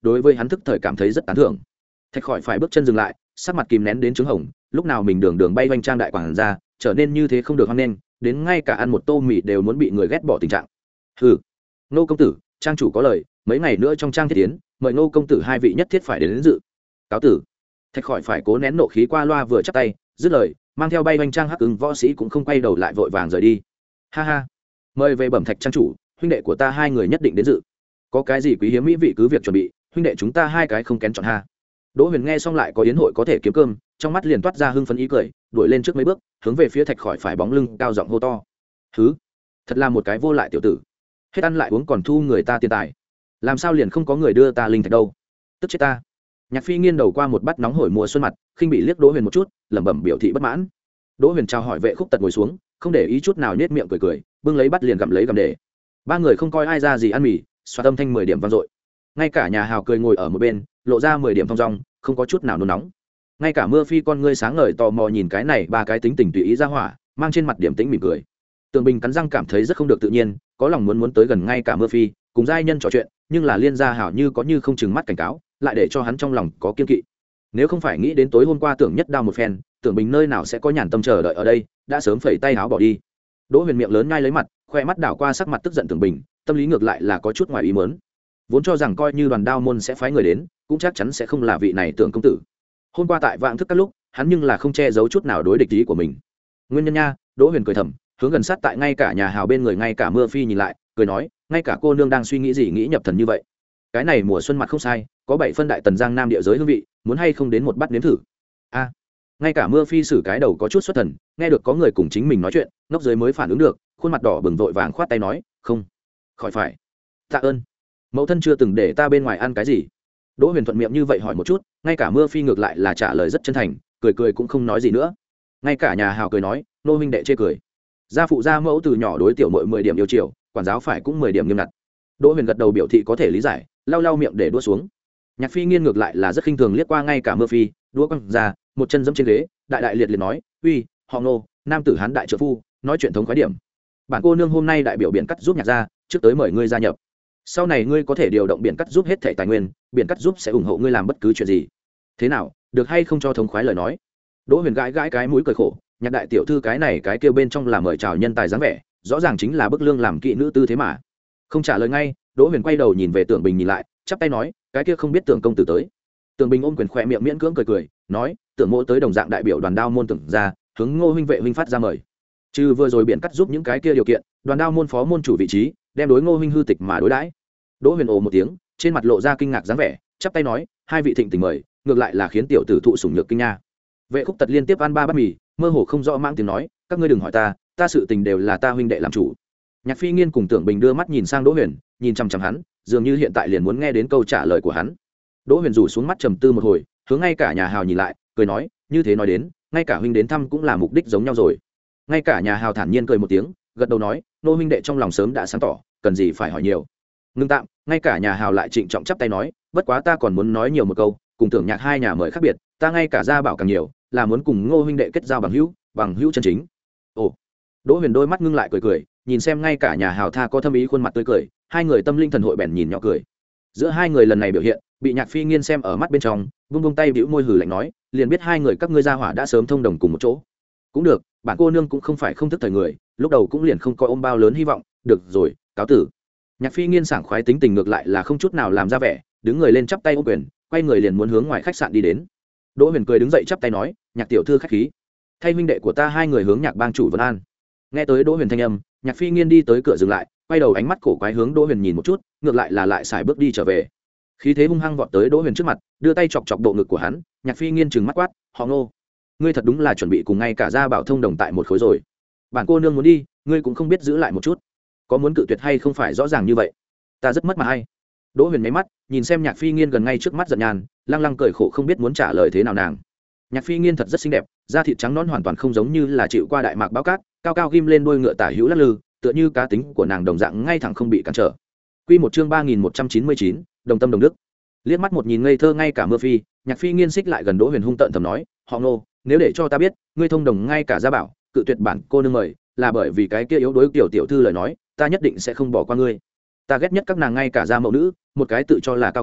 đối với hắn thức thời cảm thấy rất tán thưởng. Thạch khỏi phải bước chân dừng lại, sắc mặt kìm nén đến trứng hồng, lúc nào mình đường đường bay vanh trang đại quảng ra trở nên như thế không được hoan nghênh, đến ngay cả ăn một tô mì đều muốn bị người ghét bỏ tình trạng. Hừ, Nô công tử, trang chủ có lời, mấy ngày nữa trong trang thiết tiến, mời Nô công tử hai vị nhất thiết phải đến, đến dự. Cáo tử. Thạch khỏi phải cố nén nộ khí qua loa vừa chắp tay, dứt lời, mang theo bay vanh trang hắc ứng võ sĩ cũng không quay đầu lại vội vàng rời đi. Ha ha, mời về bẩm Thạch trang chủ, huynh đệ của ta hai người nhất định đến dự. Có cái gì quý hiếm mỹ vị cứ việc chuẩn bị, huynh đệ chúng ta hai cái không kén chọn ha. Đỗ Huyền nghe xong lại có yến hội có thể kiếm cơm, trong mắt liền toát ra hưng phấn ý cười, đuổi lên trước mấy bước, hướng về phía Thạch khỏi phải bóng lưng cao giọng hô to. Hứ, thật là một cái vô lại tiểu tử, hết ăn lại uống còn thu người ta tiền tài, làm sao liền không có người đưa ta linh thạch đâu, tức chết ta. Nhạc Phi nghiêng đầu qua một bát nóng hổi mùa xuân mặt, khinh bị liếc Đỗ Huyền một chút, lẩm bẩm biểu thị bất mãn. Đỗ Huyền chào hỏi vệ khúc tật ngồi xuống, không để ý chút nào nhếch miệng cười cười, bưng lấy bát liền gặm lấy gặm để. Ba người không coi ai ra gì ăn mì, xoa âm thanh mười điểm vang dội. Ngay cả nhà hào cười ngồi ở một bên, lộ ra mười điểm thong dong, không có chút nào nôn nóng. Ngay cả Mưa Phi con ngươi sáng ngời tò mò nhìn cái này ba cái tính tình tùy ý ra hỏa, mang trên mặt điểm tĩnh mỉm cười. Tường Bình cắn răng cảm thấy rất không được tự nhiên, có lòng muốn muốn tới gần ngay cả Mưa Phi, cùng giai nhân trò chuyện, nhưng là Liên gia hảo như có như không chừng mắt cảnh cáo, lại để cho hắn trong lòng có kiêng kỵ. Nếu không phải nghĩ đến tối hôm qua Tưởng Nhất đao một phen, Tưởng Bình nơi nào sẽ có nhàn tâm chờ đợi ở đây, đã sớm phẩy tay áo bỏ đi. Đỗ Huyền miệng lớn ngay lấy mặt, khoe mắt đảo qua sắc mặt tức giận Tưởng Bình, tâm lý ngược lại là có chút ngoài ý muốn. Vốn cho rằng coi như Đoàn Đao môn sẽ phái người đến, cũng chắc chắn sẽ không là vị này Tưởng công tử. Hôm qua tại Vạn Thức các lúc, hắn nhưng là không che giấu chút nào đối địch ý của mình. Nguyên nhân nha, Đỗ Huyền cười thầm, hướng gần sát tại ngay cả nhà hào bên người ngay cả Mưa Phi nhìn lại, cười nói, ngay cả cô nương đang suy nghĩ gì nghĩ nhập thần như vậy. Cái này mùa xuân mặt không sai, có bảy phân đại tần giang nam địa giới hương vị, muốn hay không đến một bát nếm thử. A, ngay cả Mưa Phi xử cái đầu có chút xuất thần, nghe được có người cùng chính mình nói chuyện, ngốc dưới mới phản ứng được, khuôn mặt đỏ bừng vội vàng khoát tay nói, không, khỏi phải, tạ ơn, mẫu thân chưa từng để ta bên ngoài ăn cái gì. Đỗ Huyền thuận miệng như vậy hỏi một chút, ngay cả Mưa Phi ngược lại là trả lời rất chân thành, cười cười cũng không nói gì nữa. Ngay cả nhà hào cười nói, nô huynh đệ chê cười. Gia phụ gia mẫu từ nhỏ đối tiểu muội mười điểm yêu chiều, quản giáo phải cũng mười điểm nghiêm ngặt. Đỗ Huyền gật đầu biểu thị có thể lý giải, lau lau miệng để đũa xuống. Nhạc Phi nghiêng ngược lại là rất khinh thường liếc qua ngay cả Mưa Phi, đũa quăng ra, một chân giẫm trên ghế, đại đại liệt liệt nói, uy, họ Ngô, nam tử hán đại trợ phu, nói chuyện thống khoái điểm. Bản cô nương hôm nay đại biểu biển cắt giúp nhạc gia, trước tới mời ngươi gia nhập. Sau này ngươi có thể điều động biển cắt giúp hết thảy tài nguyên, biển cắt giúp sẽ ủng hộ ngươi làm bất cứ chuyện gì. Thế nào, được hay không cho thống khoái lời nói. Đỗ Huyền gãi gãi cái mũi cười khổ, nhạc đại tiểu thư cái này cái kia bên trong là mời chào nhân tài dáng vẻ, rõ ràng chính là bức lương làm kỵ nữ tư thế mà. Không trả lời ngay, Đỗ Huyền quay đầu nhìn về Tưởng Bình nhìn lại, chắp tay nói, cái kia không biết Tưởng công tử tới. Tưởng Bình ôm quyền khỏe miệng miễn cưỡng cười cười, nói, Tưởng mỗ tới đồng dạng đại biểu Đoàn Đao môn Tưởng ra, hướng Ngô huynh vệ huynh phát ra mời. Trừ vừa rồi biển cắt giúp những cái kia điều kiện, Đoàn Đao môn phó môn chủ vị trí, đem đối Ngô huynh hư tịch mà đối đãi. Đỗ Huyền ồ một tiếng, trên mặt lộ ra kinh ngạc dáng vẻ, chắp tay nói, hai vị thịnh tình mời, ngược lại là khiến tiểu tử thụ sủng nhược kinh nha. Vệ Khúc Tật liên tiếp ăn ba bát mì, mơ hồ không rõ mang tiếng nói, các ngươi đừng hỏi ta, ta sự tình đều là ta huynh đệ làm chủ. Nhạc Phi nghiên cùng Tưởng Bình đưa mắt nhìn sang Đỗ Huyền, nhìn chằm chằm hắn, dường như hiện tại liền muốn nghe đến câu trả lời của hắn. Đỗ Huyền rủ xuống mắt trầm tư một hồi, hướng ngay cả nhà hào nhìn lại, cười nói, như thế nói đến, ngay cả huynh đến thăm cũng là mục đích giống nhau rồi. Ngay cả nhà hào thản nhiên cười một tiếng, gật đầu nói, nô huynh đệ trong lòng sớm đã sáng tỏ, cần gì phải hỏi nhiều. Ngưng tạm, ngay cả nhà hào lại trịnh trọng chắp tay nói, bất quá ta còn muốn nói nhiều một câu, cùng Tưởng Nhạc hai nhà mời khác biệt, ta ngay cả gia bảo càng nhiều, là muốn cùng Ngô huynh đệ kết giao bằng hữu, bằng hữu chân chính. Ồ. Đỗ Huyền đôi mắt ngưng lại cười cười, nhìn xem ngay cả nhà hào tha có thâm ý khuôn mặt tươi cười, hai người tâm linh thần hội bèn nhìn nhỏ cười. Giữa hai người lần này biểu hiện, bị Nhạc Phi nghiên xem ở mắt bên trong, vung vung tay bĩu môi hừ lạnh nói, liền biết hai người các ngươi gia hỏa đã sớm thông đồng cùng một chỗ. Cũng được, bản cô nương cũng không phải không thức thời người, lúc đầu cũng liền không có ôm bao lớn hy vọng, được rồi, cáo tử. Nhạc Phi nghiên sảng khoái tính tình ngược lại là không chút nào làm ra vẻ, đứng người lên chắp tay ôm quyền, quay người liền muốn hướng ngoài khách sạn đi đến. Đỗ Huyền cười đứng dậy chắp tay nói, Nhạc tiểu thư khách khí, thay huynh đệ của ta hai người hướng Nhạc bang chủ vấn an. Nghe tới Đỗ Huyền thanh âm, Nhạc Phi nghiên đi tới cửa dừng lại, quay đầu ánh mắt cổ quái hướng Đỗ Huyền nhìn một chút, ngược lại là lại xài bước đi trở về. Khí thế hung hăng vọt tới Đỗ Huyền trước mặt, đưa tay chọc chọc bộ ngực của hắn. Nhạc Phi nghiên trừng mắt quát, họ Ngô, ngươi thật đúng là chuẩn bị cùng ngay cả gia bảo thông đồng tại một khối rồi. Bản cô nương muốn đi, ngươi cũng không biết giữ lại một chút, có muốn cự tuyệt hay không phải rõ ràng như vậy. Ta rất mất mà hay. Đỗ Huyền nháy mắt, nhìn xem Nhạc Phi nghiên gần ngay trước mắt giận nhàn, lăng lăng cười khổ không biết muốn trả lời thế nào nàng. Nhạc Phi nghiên thật rất xinh đẹp, da thịt trắng nõn hoàn toàn không giống như là chịu qua đại mạc báo cát, cao cao ghim lên đuôi ngựa tả hữu lắc lư, tựa như cá tính của nàng đồng dạng ngay thẳng không bị cản trở. Quy một chương ba nghìn một trăm chín mươi chín, đồng tâm đồng đức. Liếc mắt một nhìn ngây thơ ngay cả Mưa Phi, Nhạc Phi nghiên xích lại gần Đỗ Huyền hung tợn thầm nói, họ Ngô, nếu để cho ta biết, ngươi thông đồng ngay cả gia bảo, cự tuyệt bản cô nương mời, là bởi vì cái kia yếu đuối tiểu tiểu thư lời nói, ta nhất định sẽ không bỏ qua ngươi. Ta ghét nhất các nàng ngay cả gia mẫu nữ, một cái tự cho là cao quý,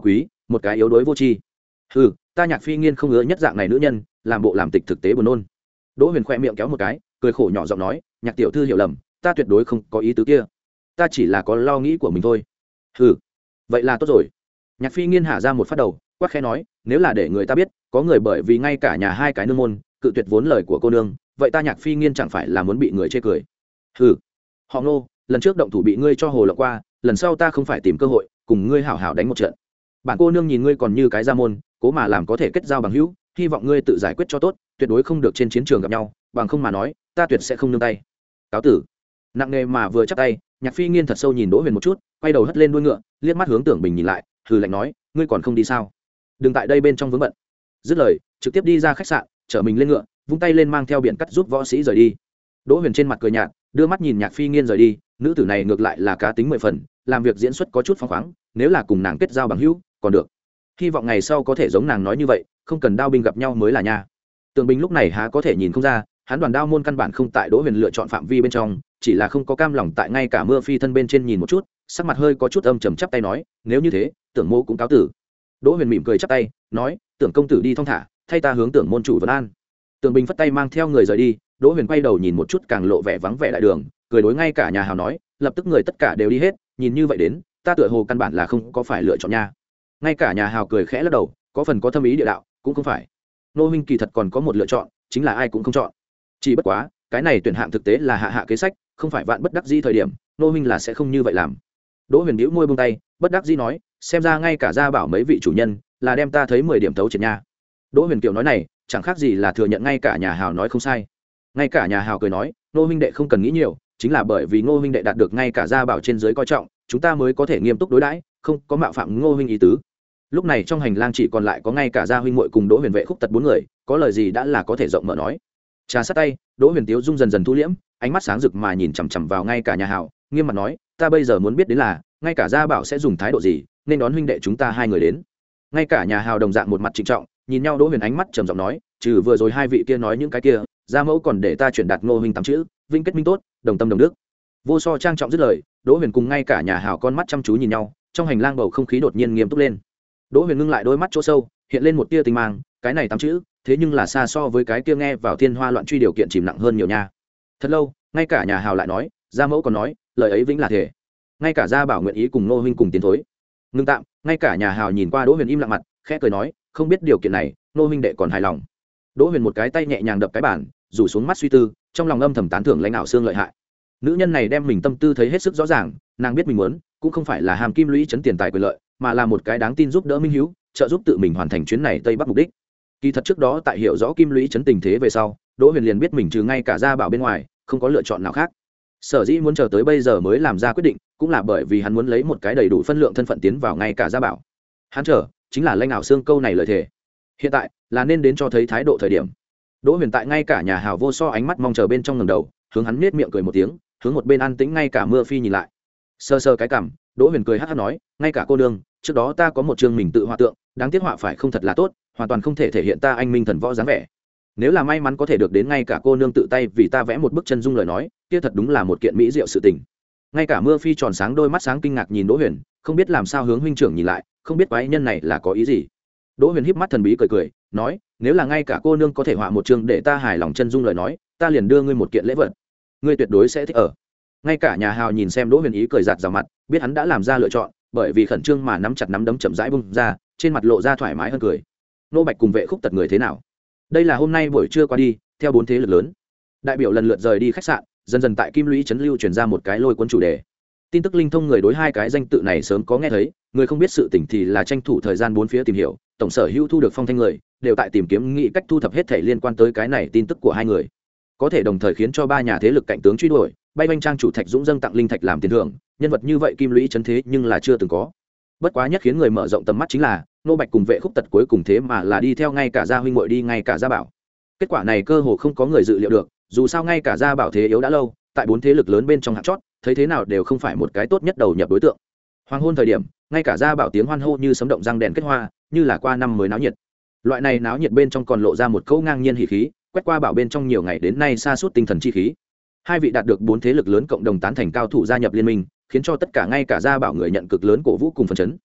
một cái yếu đuối vô tri. Ừ, ta Nhạc Phi Nghiên không ngứa nhất dạng này nữ nhân, làm bộ làm tịch thực tế buồn nôn. Đỗ Huyền khoe miệng kéo một cái, cười khổ nhỏ giọng nói, Nhạc tiểu thư hiểu lầm, ta tuyệt đối không có ý tứ kia, ta chỉ là có lo nghĩ của mình thôi. Ừ, vậy là tốt rồi. Nhạc Phi Nghiên hạ ra một phát đầu, quát khẽ nói, nếu là để người ta biết có người bởi vì ngay cả nhà hai cái nương môn cự tuyệt vốn lời của cô nương, vậy ta Nhạc Phi Nghiên chẳng phải là muốn bị người chê cười. Ừ, họ Ngô, lần trước động thủ bị ngươi cho hồ lộng qua, lần sau ta không phải tìm cơ hội cùng ngươi hảo hảo đánh một trận. Bản cô nương nhìn ngươi còn như cái gia môn, cố mà làm có thể kết giao bằng hữu, hy vọng ngươi tự giải quyết cho tốt, tuyệt đối không được trên chiến trường gặp nhau, bằng không mà nói ta tuyệt sẽ không nương tay. Cáo tử. Nặng nề mà vừa chắp tay, Nhạc Phi Nghiên thật sâu nhìn Đỗ Huyền một chút, quay đầu hất lên đuôi ngựa, liếc mắt hướng Tưởng Bình nhìn lại, hừ lạnh nói, ngươi còn không đi sao? Đừng tại đây bên trong vướng bận. Dứt lời, trực tiếp đi ra khách sạn, chở mình lên ngựa, vung tay lên mang theo biển cắt giúp võ sĩ rời đi. Đỗ Huyền trên mặt cười nhạt, đưa mắt nhìn Nhạc Phi Nghiên rời đi, nữ tử này ngược lại là cá tính mười phần, làm việc diễn xuất có chút phóng khoáng, nếu là cùng nàng kết giao bằng hữu, còn được. Hy vọng ngày sau có thể giống nàng nói như vậy, không cần đao binh gặp nhau mới là nha. Tường Bình lúc này há có thể nhìn không ra, hắn Đoàn Đao môn căn bản không tại Đỗ Huyền lựa chọn phạm vi bên trong, chỉ là không có cam lòng tại ngay cả mưa phi thân bên trên nhìn một chút, sắc mặt hơi có chút âm trầm chắp tay nói, nếu như thế, Tưởng mô cũng cáo tử. Đỗ Huyền mỉm cười chắp tay, nói, Tưởng công tử đi thong thả, thay ta hướng Tưởng môn chủ vấn an. Tường Bình phất tay mang theo người rời đi, Đỗ Huyền quay đầu nhìn một chút càng lộ vẻ vắng vẻ đại đường, cười đối ngay cả nhà hào nói, lập tức người tất cả đều đi hết, nhìn như vậy đến, ta tựa hồ căn bản là không có phải lựa chọn nha. Ngay cả nhà hào cười khẽ lắc đầu, có phần có thâm ý địa đạo, cũng không phải. Nô huynh kỳ thật còn có một lựa chọn, chính là ai cũng không chọn. Chỉ bất quá, cái này tuyển hạng thực tế là hạ hạ kế sách, không phải vạn bất đắc dĩ thời điểm, nô huynh là sẽ không như vậy làm. Đỗ Huyền bĩu môi buông tay, bất đắc dĩ nói, xem ra ngay cả gia bảo mấy vị chủ nhân là đem ta thấy mười điểm tấu triệt nha. Đỗ Huyền kiểu nói này, chẳng khác gì là thừa nhận ngay cả nhà hào nói không sai. Ngay cả nhà hào cười nói, nô huynh đệ không cần nghĩ nhiều, chính là bởi vì Ngô huynh đệ đạt được ngay cả gia bảo trên dưới coi trọng, chúng ta mới có thể nghiêm túc đối đãi, không có mạo phạm Ngô huynh ý tứ. Lúc này trong hành lang chỉ còn lại có ngay cả gia huynh muội cùng Đỗ Huyền vệ khúc tật bốn người, có lời gì đã là có thể rộng mở nói. Trà sát tay, Đỗ Huyền tiếu dung dần dần thu liễm, ánh mắt sáng rực mà nhìn chằm chằm vào ngay cả nhà hào, nghiêm mặt nói, ta bây giờ muốn biết đến là ngay cả gia bảo sẽ dùng thái độ gì nên đón huynh đệ chúng ta hai người đến. Ngay cả nhà hào đồng dạng một mặt trịnh trọng, nhìn nhau Đỗ Huyền ánh mắt trầm giọng nói, trừ vừa rồi hai vị kia nói những cái kia, gia mẫu còn để ta chuyển đạt Ngô huynh tám chữ, vinh kết minh tốt, đồng tâm đồng đức. Vô so trang trọng dứt lời, Đỗ Huyền cùng ngay cả nhà hào con mắt chăm chú nhìn nhau, trong hành lang bầu không khí đột nhiên nghiêm túc lên. Đỗ Huyền ngưng lại đôi mắt chỗ sâu, hiện lên một tia tinh mang, cái này tám chữ, thế nhưng là xa so với cái kia nghe vào thiên hoa loạn truy điều kiện chìm nặng hơn nhiều nha. Thật lâu, ngay cả nhà hào lại nói, gia mẫu còn nói, lời ấy vĩnh là thể. Ngay cả gia bảo nguyện ý cùng Ngô huynh cùng tiến thối. Ngưng tạm, ngay cả nhà hào nhìn qua Đỗ Huyền im lặng mặt, khẽ cười nói, không biết điều kiện này, Ngô huynh đệ còn hài lòng. Đỗ Huyền một cái tay nhẹ nhàng đập cái bàn, rủ xuống mắt suy tư, trong lòng âm thầm tán thưởng lãnh đạo xương lợi hại. Nữ nhân này đem mình tâm tư thấy hết sức rõ ràng, nàng biết mình muốn cũng không phải là hàm kim lũy chấn tiền tài quyền lợi, mà là một cái đáng tin giúp đỡ minh hiếu, trợ giúp tự mình hoàn thành chuyến này tây bắc mục đích. Kỳ thật trước đó tại hiểu rõ kim lũy chấn tình thế về sau, Đỗ Huyền liền biết mình trừ ngay cả gia bảo bên ngoài không có lựa chọn nào khác. Sở dĩ muốn chờ tới bây giờ mới làm ra quyết định, cũng là bởi vì hắn muốn lấy một cái đầy đủ phân lượng thân phận tiến vào ngay cả gia bảo. Hắn chờ chính là lãnh đạo xương câu này lời thề. Hiện tại là nên đến cho thấy thái độ thời điểm. Đỗ Huyền tại ngay cả nhà hào vô so ánh mắt mong chờ bên trong ngẩng đầu, hướng hắn nhếch miệng cười một tiếng, hướng một bên an tĩnh ngay cả mưa phi nhìn lại. Sơ sơ cái cằm, Đỗ Huyền cười hắc hắc nói, ngay cả cô nương, trước đó ta có một chương mình tự họa tượng, đáng tiếc họa phải không thật là tốt, hoàn toàn không thể thể hiện ta anh minh thần võ dáng vẻ. Nếu là may mắn có thể được đến ngay cả cô nương tự tay vì ta vẽ một bức chân dung lời nói, kia thật đúng là một kiện mỹ diệu sự tình. Ngay cả mưa phi tròn sáng đôi mắt sáng kinh ngạc nhìn Đỗ Huyền, không biết làm sao hướng huynh trưởng nhìn lại, không biết quái nhân này là có ý gì. Đỗ Huyền híp mắt thần bí cười cười, nói, nếu là ngay cả cô nương có thể họa một chương để ta hài lòng chân dung lời nói, ta liền đưa ngươi một kiện lễ vật, ngươi tuyệt đối sẽ thích ở. Ngay cả nhà hào nhìn xem Đỗ Huyền ý cười giạt rào mặt, biết hắn đã làm ra lựa chọn, bởi vì khẩn trương mà nắm chặt nắm đấm chậm rãi bung ra, trên mặt lộ ra thoải mái hơn cười. Nô Bạch cùng vệ khúc tật người thế nào? Đây là hôm nay buổi trưa qua đi, theo bốn thế lực lớn, đại biểu lần lượt rời đi khách sạn, dần dần tại Kim Lũy trấn lưu truyền ra một cái lôi cuốn chủ đề. Tin tức linh thông người đối hai cái danh tự này sớm có nghe thấy, người không biết sự tình thì là tranh thủ thời gian bốn phía tìm hiểu, tổng sở hữu thu được phong thanh người đều tại tìm kiếm nghĩ cách thu thập hết thể liên quan tới cái này tin tức của hai người, có thể đồng thời khiến cho ba nhà thế lực cạnh tướng truy đuổi, bay banh trang chủ Thạch Dũng dâng tặng linh thạch làm tiền thưởng, nhân vật như vậy Kim Lũy trấn thế nhưng là chưa từng có. Bất quá nhất khiến người mở rộng tầm mắt chính là Nô Bạch cùng vệ khúc tật cuối cùng thế mà là đi theo ngay cả gia huynh muội đi ngay cả gia bảo. Kết quả này cơ hồ không có người dự liệu được, dù sao ngay cả gia bảo thế yếu đã lâu, tại bốn thế lực lớn bên trong hạng chót, thấy thế nào đều không phải một cái tốt nhất đầu nhập đối tượng. Hoàng hôn thời điểm, ngay cả gia bảo tiếng hoan hô như sấm động răng đèn kết hoa, như là qua năm mới náo nhiệt. Loại này náo nhiệt bên trong còn lộ ra một câu ngang nhiên hỉ khí, quét qua bảo bên trong nhiều ngày đến nay sa sút tinh thần chi khí. Hai vị đạt được bốn thế lực lớn cộng đồng tán thành cao thủ gia nhập liên minh, khiến cho tất cả ngay cả gia bảo người nhận cực lớn cổ vũ cùng phấn chấn.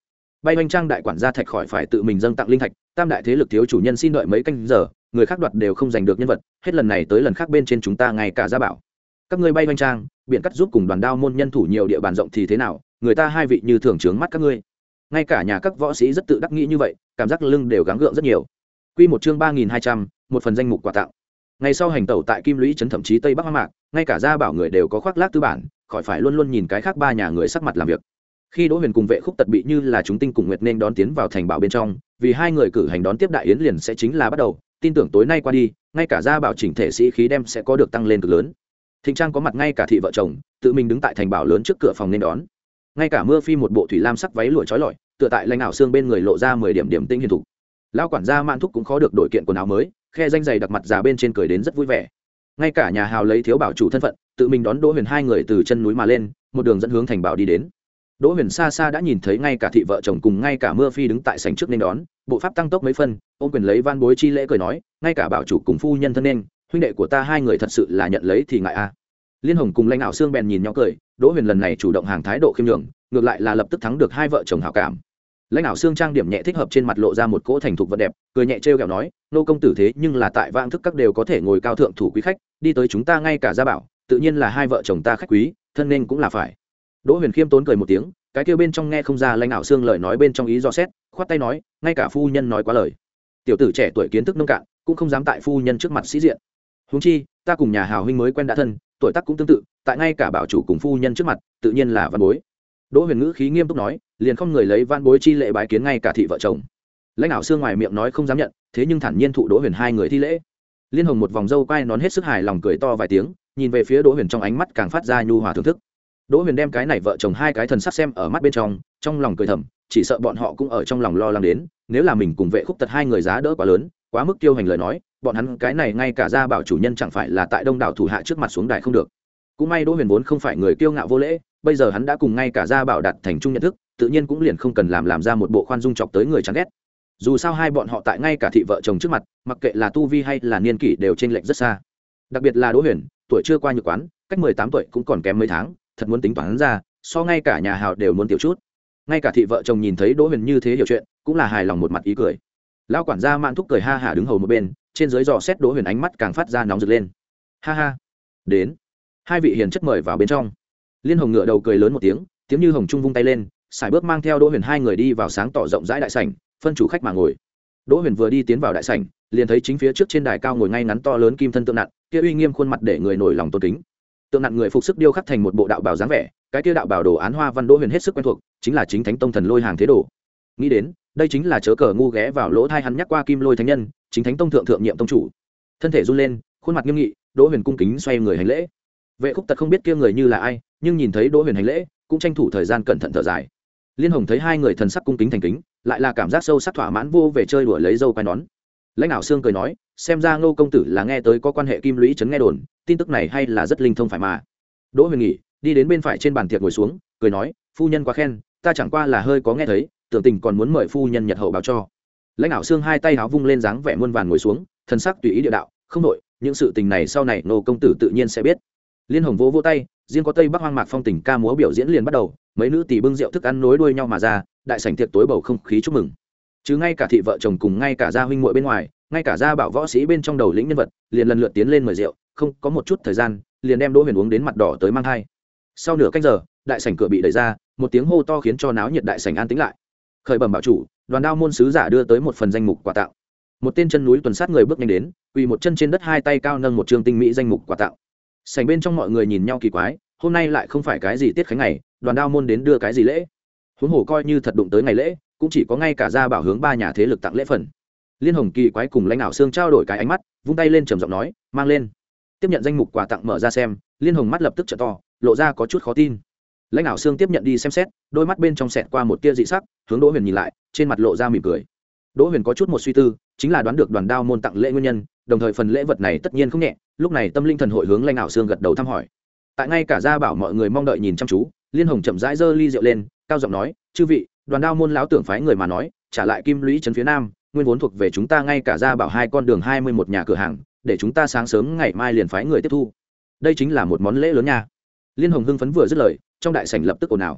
bay oanh trang đại quản gia thạch khỏi phải tự mình dâng tặng linh thạch, tam đại thế lực thiếu chủ nhân xin đợi mấy canh giờ, người khác đoạt đều không giành được nhân vật, hết lần này tới lần khác bên trên chúng ta ngay cả gia bảo. Các ngươi bay oanh trang biện cắt giúp cùng đoàn đao môn nhân thủ nhiều địa bàn rộng thì thế nào, người ta hai vị như thường trướng mắt các ngươi. Ngay cả nhà các võ sĩ rất tự đắc nghĩ như vậy, cảm giác lưng đều gắng gượng rất nhiều. Quy một chương ba nghìn hai trăm, một phần danh mục quà tặng. Ngày sau hành tẩu tại Kim Lũy trấn thậm chí Tây Bắc Hoang Mạc, ngay cả gia bảo người đều có khoác lác tư bản, khỏi phải luôn luôn nhìn cái khác ba nhà người sắc mặt làm việc. Khi Đỗ Huyền cùng Vệ Khúc Tật bị như là chúng tinh cùng nguyệt nên đón tiến vào thành bảo bên trong, vì hai người cử hành đón tiếp đại yến liền sẽ chính là bắt đầu, tin tưởng tối nay qua đi, ngay cả gia bảo chỉnh thể sĩ khí đem sẽ có được tăng lên cực lớn. Thịnh Trang có mặt ngay cả thị vợ chồng, tự mình đứng tại thành bảo lớn trước cửa phòng nên đón. Ngay cả Mưa Phi một bộ thủy lam sắc váy lụa chói lọi, tựa tại lãnh ảo xương bên người lộ ra mười điểm điểm tinh hiền thủ. Lão quản gia Mạn Thúc cũng khó được đổi kiện quần áo mới, khe danh giày đặc mặt già bên trên cười đến rất vui vẻ. Ngay cả nhà hào lấy thiếu bảo chủ thân phận, tự mình đón Đỗ Huyền hai người từ chân núi mà lên, một đường dẫn hướng thành bảo đi đến. Đỗ Huyền xa xa đã nhìn thấy ngay cả thị vợ chồng cùng ngay cả Mưa Phi đứng tại sảnh trước nên đón, bộ pháp tăng tốc mấy phân, ôm quyền lấy van bối chi lễ cười nói, ngay cả bảo chủ cùng phu nhân thân nên, huynh đệ của ta hai người thật sự là nhận lấy thì ngại a. Liên Hồng cùng Lãnh Ảo Xương bèn nhìn nhau cười, Đỗ Huyền lần này chủ động hàng thái độ khiêm nhường, ngược lại là lập tức thắng được hai vợ chồng hảo cảm. Lãnh Ảo Xương trang điểm nhẹ thích hợp trên mặt lộ ra một cỗ thành thục vật đẹp, cười nhẹ trêu ghẹo nói, nô công tử thế nhưng là tại vãng thức các đều có thể ngồi cao thượng thủ quý khách, đi tới chúng ta ngay cả gia bảo, tự nhiên là hai vợ chồng ta khách quý, thân nên cũng là phải. Đỗ Huyền khiêm tốn cười một tiếng, cái kia bên trong nghe không ra Lãnh Ảo Xương lời nói bên trong ý do xét, khoát tay nói, ngay cả phu nhân nói quá lời. Tiểu tử trẻ tuổi kiến thức nông cạn, cũng không dám tại phu nhân trước mặt sĩ diện. Huống chi, ta cùng nhà hào huynh mới quen đã thân, tuổi tác cũng tương tự, tại ngay cả bảo chủ cùng phu nhân trước mặt, tự nhiên là văn bối. Đỗ Huyền ngữ khí nghiêm túc nói, liền không người lấy văn bối chi lễ bái kiến ngay cả thị vợ chồng. Lãnh Ảo Xương ngoài miệng nói không dám nhận, thế nhưng thản nhiên thụ Đỗ Huyền hai người thi lễ. Liên Hồng một vòng râu quai nón hết sức hài lòng cười to vài tiếng, nhìn về phía Đỗ Huyền trong ánh mắt càng phát ra nhu hòa thưởng thức. Đỗ Huyền đem cái này vợ chồng hai cái thần sắc xem ở mắt bên trong, trong lòng cười thầm, chỉ sợ bọn họ cũng ở trong lòng lo lắng đến, nếu là mình cùng Vệ Khúc Tật hai người giá đỡ quá lớn, quá mức tiêu hành lời nói, bọn hắn cái này ngay cả gia bảo chủ nhân chẳng phải là tại đông đảo thủ hạ trước mặt xuống đài không được. Cũng may Đỗ Huyền vốn không phải người kiêu ngạo vô lễ, bây giờ hắn đã cùng ngay cả gia bảo đạt thành chung nhận thức, tự nhiên cũng liền không cần làm làm ra một bộ khoan dung chọc tới người chán ghét. Dù sao hai bọn họ tại ngay cả thị vợ chồng trước mặt, mặc kệ là tu vi hay là niên kỷ đều chênh lệch rất xa. Đặc biệt là Đỗ Huyền, tuổi chưa qua nhược quán, cách mười tám tuổi cũng còn kém mấy tháng, thật muốn tính toán ra, so ngay cả nhà hào đều muốn tiểu chút. Ngay cả thị vợ chồng nhìn thấy Đỗ Huyền như thế hiểu chuyện, cũng là hài lòng một mặt ý cười. Lão quản gia Mạn Thúc cười ha hả đứng hầu một bên, trên dưới dò xét Đỗ Huyền ánh mắt càng phát ra nóng rực lên. Ha ha, đến, hai vị hiền chất mời vào bên trong. Liên Hồng ngửa đầu cười lớn một tiếng, tiếng như hồng trung vung tay lên, sải bước mang theo Đỗ Huyền hai người đi vào sáng tỏ rộng rãi đại sảnh, phân chủ khách mà ngồi. Đỗ Huyền vừa đi tiến vào đại sảnh, liền thấy chính phía trước trên đài cao ngồi ngay ngắn to lớn kim thân tượng nặn, kia uy nghiêm khuôn mặt để người nổi lòng tôn kính. Tượng nặn người phục sức điêu khắc thành một bộ đạo bào dáng vẻ, cái kia đạo bào đồ án hoa văn Đỗ Huyền hết sức quen thuộc, chính là chính thánh tông thần lôi hàng thế đồ. Nghĩ đến, đây chính là chớ cờ ngu ghé vào lỗ thai hắn nhắc qua kim lôi thánh nhân, chính thánh tông thượng thượng nhiệm tông chủ. Thân thể run lên, khuôn mặt nghiêm nghị, Đỗ Huyền cung kính xoay người hành lễ. Vệ Khúc Tật không biết kia người như là ai, nhưng nhìn thấy Đỗ Huyền hành lễ, cũng tranh thủ thời gian cẩn thận thở dài. Liên Hồng thấy hai người thần sắc cung kính thành kính, lại là cảm giác sâu sắc thỏa mãn vô về chơi đùa lấy dâu quai nón. Lãnh Ảo Xương cười nói, xem ra Ngô công tử là nghe tới có quan hệ Kim Lũy trấn nghe đồn, tin tức này hay là rất linh thông phải mà. Đỗ Huyền nghỉ, đi đến bên phải trên bàn tiệc ngồi xuống, cười nói, phu nhân quá khen, ta chẳng qua là hơi có nghe thấy, tưởng tình còn muốn mời phu nhân nhật hậu báo cho. Lãnh Ảo Xương hai tay háo vung lên dáng vẻ muôn vàn ngồi xuống, thần sắc tùy ý địa đạo, không nội, những sự tình này sau này Ngô công tử tự nhiên sẽ biết. Liên Hồng vỗ vỗ tay, riêng có Tây Bắc Hoang Mạc phong tình ca múa biểu diễn liền bắt đầu, mấy nữ tỷ bưng rượu thức ăn nối đuôi nhau mà ra, đại sảnh tiệc tối bầu không khí chúc mừng. Chứ ngay cả thị vợ chồng cùng ngay cả gia huynh muội bên ngoài, ngay cả gia bảo võ sĩ bên trong đầu lĩnh nhân vật, liền lần lượt tiến lên mời rượu, không có một chút thời gian, liền đem Đỗ Huyền uống đến mặt đỏ tới mang hai. Sau nửa canh giờ, đại sảnh cửa bị đẩy ra, một tiếng hô to khiến cho náo nhiệt đại sảnh an tĩnh lại. Khởi bẩm bảo chủ, đoàn đao môn sứ giả đưa tới một phần danh mục quà tặng. Một tên chân núi tuần sát người bước nhanh đến, quỳ một chân trên đất hai tay cao nâng một trương tinh mỹ danh mục quà tặng. Sảnh bên trong mọi người nhìn nhau kỳ quái, hôm nay lại không phải cái gì tiết khánh ngày, đoàn đao môn đến đưa cái gì lễ? Huống hồ coi như thật đụng tới ngày lễ, cũng chỉ có ngay cả gia bảo hướng ba nhà thế lực tặng lễ phần. Liên Hồng kỳ quái cùng Lãnh Ảo Xương trao đổi cái ánh mắt, vung tay lên trầm giọng nói, mang lên. Tiếp nhận danh mục quà tặng mở ra xem, Liên Hồng mắt lập tức trợ to, lộ ra có chút khó tin. Lãnh Ảo Xương tiếp nhận đi xem xét, đôi mắt bên trong xẹt qua một tia dị sắc, hướng Đỗ Huyền nhìn lại, trên mặt lộ ra mỉm cười. Đỗ Huyền có chút một suy tư, chính là đoán được đoàn đao môn tặng lễ nguyên nhân, đồng thời phần lễ vật này tất nhiên không nhẹ, lúc này tâm linh thần hội hướng Lãnh Ảo Xương gật đầu thăm hỏi. Tại ngay cả gia bảo mọi người mong đợi nhìn chăm chú, Liên Hồng chậm rãi giơ ly rượu lên, cao giọng nói, chư vị, đoàn đao môn lão tưởng phái người mà nói, trả lại Kim Lũy trấn phía nam, nguyên vốn thuộc về chúng ta ngay cả gia bảo hai con đường hai mươi mốt nhà cửa hàng, để chúng ta sáng sớm ngày mai liền phái người tiếp thu. Đây chính là một món lễ lớn nha. Liên Hồng hưng phấn vừa dứt lời, trong đại sảnh lập tức ồn ào.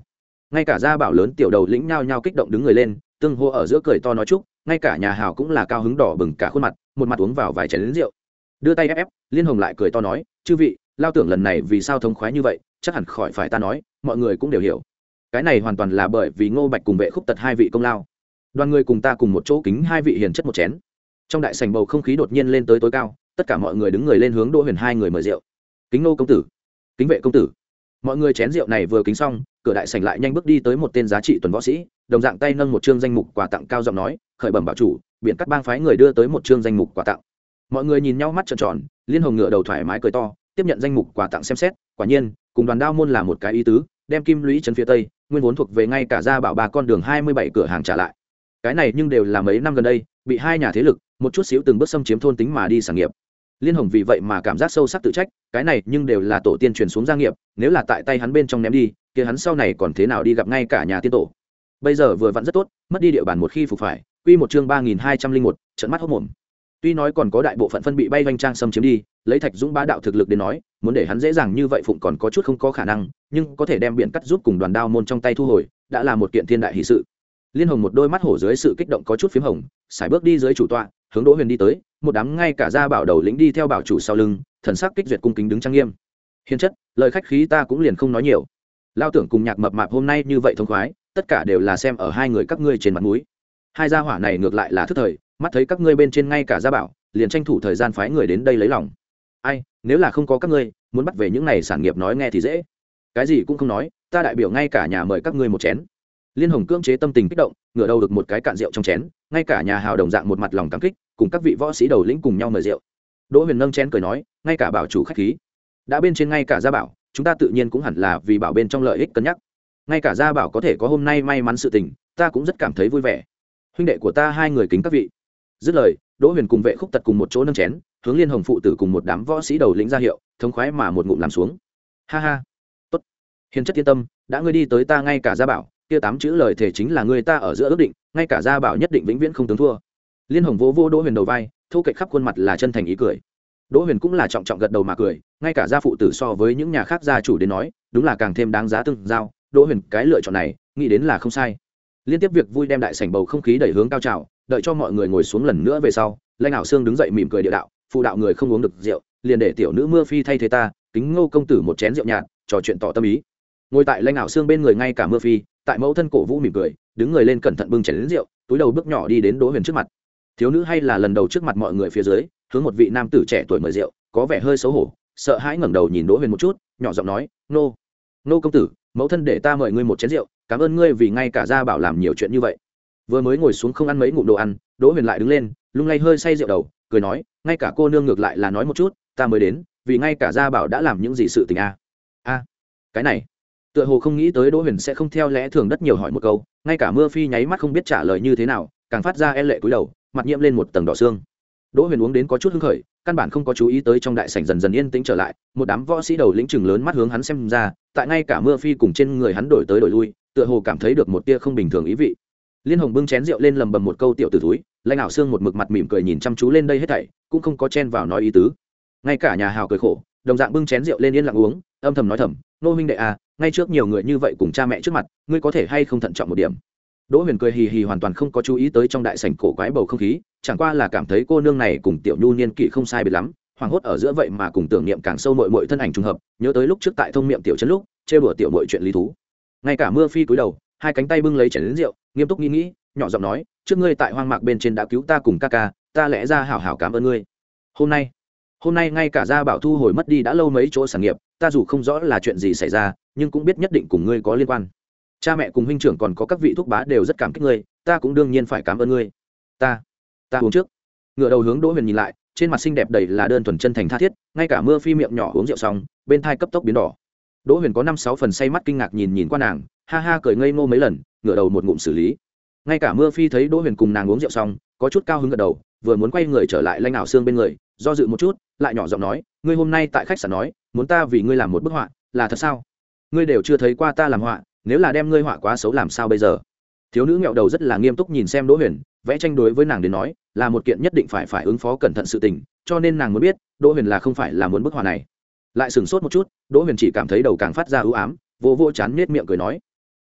ngay cả gia bảo lớn tiểu đầu lĩnh nhao nhao kích động đứng người lên, tương hô ở giữa cười to nói chúc, ngay cả nhà hào cũng là cao hứng đỏ bừng cả khuôn mặt, một mặt uống vào vài chén rượu, đưa tay ép ép. Liên Hồng lại cười to nói, chư vị, lao tưởng lần này vì sao thống khoái như vậy, chắc hẳn khỏi phải ta nói, mọi người cũng đều hiểu. Cái này hoàn toàn là bởi vì Ngô Bạch cùng Vệ Khúc Tật hai vị công lao. Đoàn người cùng ta cùng một chỗ kính hai vị hiền chất một chén. Trong đại sảnh bầu không khí đột nhiên lên tới tối cao, tất cả mọi người đứng người lên hướng Đỗ Huyền hai người mời rượu. Kính Ngô công tử, kính Vệ công tử. Mọi người chén rượu này vừa kính xong, cửa đại sảnh lại nhanh bước đi tới một tên giá trị tuần võ sĩ, đồng dạng tay nâng một chương danh mục quà tặng, cao giọng nói, khởi bẩm bảo chủ, biển cắt bang phái người đưa tới một chương danh mục quà tặng. Mọi người nhìn nhau mắt tròn tròn, Liên Hồng ngửa đầu thoải mái cười to, tiếp nhận danh mục quà tặng xem xét, quả nhiên cùng Đoàn Đao môn là một cái ý tứ, đem Kim Lũy trấn phía tây nguyên vốn thuộc về ngay cả gia bảo ba con đường hai mươi bảy cửa hàng trả lại. Cái này nhưng đều là mấy năm gần đây bị hai nhà thế lực một chút xíu từng bước xâm chiếm thôn tính mà đi sản nghiệp. Liên Hồng vì vậy mà cảm giác sâu sắc tự trách, cái này nhưng đều là tổ tiên truyền xuống gia nghiệp, nếu là tại tay hắn bên trong ném đi, kia hắn sau này còn thế nào đi gặp ngay cả nhà tiên tổ. Bây giờ vừa vặn rất tốt, mất đi địa bàn một khi phục phải, quy một chương ba nghìn hai trăm linh một, trận mắt hốt mồm. Tuy nói còn có đại bộ phận phân bị bay vanh trang xâm chiếm đi, lấy Thạch Dũng bá đạo thực lực đến nói, muốn để hắn dễ dàng như vậy phụng còn có chút không có khả năng, nhưng có thể đem biển cắt giúp cùng Đoàn Đao môn trong tay thu hồi, đã là một kiện thiên đại hỷ sự. Liên Hồng một đôi mắt hổ dưới sự kích động có chút phím hồng, sải bước đi dưới chủ tọa, hướng Đỗ Huyền đi tới, một đám ngay cả gia bảo đầu lĩnh đi theo bảo chủ sau lưng, thần sắc kích duyệt cung kính đứng trang nghiêm. Hiền chất, lời khách khí ta cũng liền không nói nhiều. Lao tưởng cùng Nhạc Mập Mạp hôm nay như vậy thông khoái, tất cả đều là xem ở hai người các ngươi trên mặt mũi. Hai gia hỏa này ngược lại là thức thời, mắt thấy các ngươi bên trên ngay cả gia bảo, liền tranh thủ thời gian phái người đến đây lấy lòng. Ai, nếu là không có các ngươi, muốn bắt về những này sản nghiệp nói nghe thì dễ. Cái gì cũng không nói, ta đại biểu ngay cả nhà mời các ngươi một chén. Liên Hồng cưỡng chế tâm tình kích động, ngửa đầu được một cái cạn rượu trong chén, ngay cả nhà hào đồng dạng một mặt lòng cảm kích, cùng các vị võ sĩ đầu lĩnh cùng nhau mời rượu. Đỗ Huyền nâng chén cười nói, ngay cả bảo chủ khách khí, đã bên trên ngay cả gia bảo, chúng ta tự nhiên cũng hẳn là vì bảo bên trong lợi ích cân nhắc. Ngay cả gia bảo có thể có hôm nay may mắn sự tình, ta cũng rất cảm thấy vui vẻ. Huynh đệ của ta hai người kính các vị. Dứt lời, Đỗ Huyền cùng Vệ Khúc Tật cùng một chỗ nâng chén, hướng Liên Hồng phụ tử cùng một đám võ sĩ đầu lĩnh ra hiệu, thống khoái mà một ngụm làm xuống. Ha ha, tốt, hiền chất yên tâm, đã ngươi đi tới ta ngay cả gia bảo, kia tám chữ lời thể chính là ngươi ta ở giữa ước định, ngay cả gia bảo nhất định vĩnh viễn không tướng thua. Liên Hồng vỗ vỗ Đỗ Huyền đầu vai, thu cạnh khắp khuôn mặt là chân thành ý cười. Đỗ Huyền cũng là trọng trọng gật đầu mà cười, ngay cả gia phụ tử so với những nhà khác gia chủ đến nói, đúng là càng thêm đáng giá tương giao. Đỗ Huyền cái lựa chọn này, nghĩ đến là không sai. Liên tiếp việc vui đem đại sảnh bầu không khí đẩy hướng cao trào, đợi cho mọi người ngồi xuống lần nữa về sau, Lãnh Ảo Sương đứng dậy mỉm cười địa đạo, phụ đạo người không uống được rượu, liền để tiểu nữ Mưa Phi thay thế ta, kính Ngô công tử một chén rượu nhạt, trò chuyện tỏ tâm ý. Ngồi tại Lãnh Ảo Sương bên người ngay cả Mưa Phi, tại mẫu thân cổ vũ mỉm cười, đứng người lên cẩn thận bưng chén đến rượu, túi đầu bước nhỏ đi đến Đỗ Huyền trước mặt. Thiếu nữ hay là lần đầu trước mặt mọi người phía dưới, hướng một vị nam tử trẻ tuổi mời rượu, có vẻ hơi xấu hổ, sợ hãi ngẩng đầu nhìn Đỗ Huyền một chút, nhỏ giọng nói, "Nô, nô công tử, mẫu thân để ta mời ngươi một chén rượu, cảm ơn ngươi vì ngay cả gia bảo làm nhiều chuyện như vậy." Vừa mới ngồi xuống không ăn mấy ngụm đồ ăn, Đỗ Huyền lại đứng lên, lung lay hơi say rượu đầu, cười nói, ngay cả cô nương ngược lại là nói một chút, ta mới đến, vì ngay cả gia bảo đã làm những gì sự tình a. A, cái này, tựa hồ không nghĩ tới Đỗ Huyền sẽ không theo lẽ thường đất nhiều hỏi một câu, ngay cả Mưa Phi nháy mắt không biết trả lời như thế nào, càng phát ra e lệ cúi đầu, mặt nhiễm lên một tầng đỏ xương. Đỗ Huyền uống đến có chút hứng khởi, căn bản không có chú ý tới trong đại sảnh dần dần yên tĩnh trở lại, một đám võ sĩ đầu lĩnh chừng lớn mắt hướng hắn xem ra, tại ngay cả Mưa Phi cùng trên người hắn đổi tới đổi lui, tựa hồ cảm thấy được một tia không bình thường ý vị. Liên Hồng bưng chén rượu lên lầm bầm một câu tiểu tử thúi, Lãnh Ảo Sương một mực mặt mỉm cười nhìn chăm chú lên đây hết thảy, cũng không có chen vào nói ý tứ. Ngay cả nhà hào cười khổ, đồng dạng bưng chén rượu lên yên lặng uống, âm thầm nói thầm, nô huynh đệ à, ngay trước nhiều người như vậy cùng cha mẹ trước mặt, ngươi có thể hay không thận trọng một điểm. Đỗ Huyền cười hì hì hoàn toàn không có chú ý tới trong đại sảnh cổ quái bầu không khí, chẳng qua là cảm thấy cô nương này cùng tiểu nhu niên kỷ không sai biệt lắm, hoàng hốt ở giữa vậy mà cùng tưởng niệm càng sâu muội muội thân ảnh trùng hợp, nhớ tới lúc trước tại thông miệng tiểu trấn lúc, trêu đùa tiểu muội chuyện lý thú. Ngay cả Mưa Phi cúi đầu, hai cánh tay bưng lấy chén rượu, nghiêm túc nghĩ nghĩ, nhỏ giọng nói, trước ngươi tại hoang mạc bên trên đã cứu ta cùng ca ca, ta lẽ ra hảo hảo cảm ơn ngươi. Hôm nay, hôm nay ngay cả gia bảo thu hồi mất đi đã lâu mấy chỗ sản nghiệp, ta dù không rõ là chuyện gì xảy ra, nhưng cũng biết nhất định cùng ngươi có liên quan. Cha mẹ cùng huynh trưởng còn có các vị thúc bá đều rất cảm kích ngươi, ta cũng đương nhiên phải cảm ơn ngươi. Ta, ta uống trước. Ngửa đầu hướng Đỗ Huyền nhìn lại, trên mặt xinh đẹp đầy là đơn thuần chân thành tha thiết, ngay cả Mưa Phi miệng nhỏ uống rượu xong, bên thai cấp tốc biến đỏ. Đỗ Huyền có năm sáu phần say mắt kinh ngạc nhìn nhìn qua nàng, ha ha cười ngây ngô mấy lần, ngửa đầu một ngụm xử lý. Ngay cả Mưa Phi thấy Đỗ Huyền cùng nàng uống rượu xong, có chút cao hứng gật đầu, vừa muốn quay người trở lại Lãnh Ảo Sương bên người, do dự một chút, lại nhỏ giọng nói, ngươi hôm nay tại khách sạn nói, muốn ta vì ngươi làm một bức họa, là thật sao? Ngươi đều chưa thấy qua ta làm họa, nếu là đem ngươi họa quá xấu làm sao bây giờ? Thiếu nữ ngẹo đầu rất là nghiêm túc nhìn xem Đỗ Huyền, vẽ tranh đối với nàng đến nói, là một kiện nhất định phải phải ứng phó cẩn thận sự tình, cho nên nàng muốn biết, Đỗ Huyền là không phải là muốn bức họa này. Lại sửng sốt một chút, Đỗ Huyền chỉ cảm thấy đầu càng phát ra u ám, vô vô chán nhếch miệng cười nói,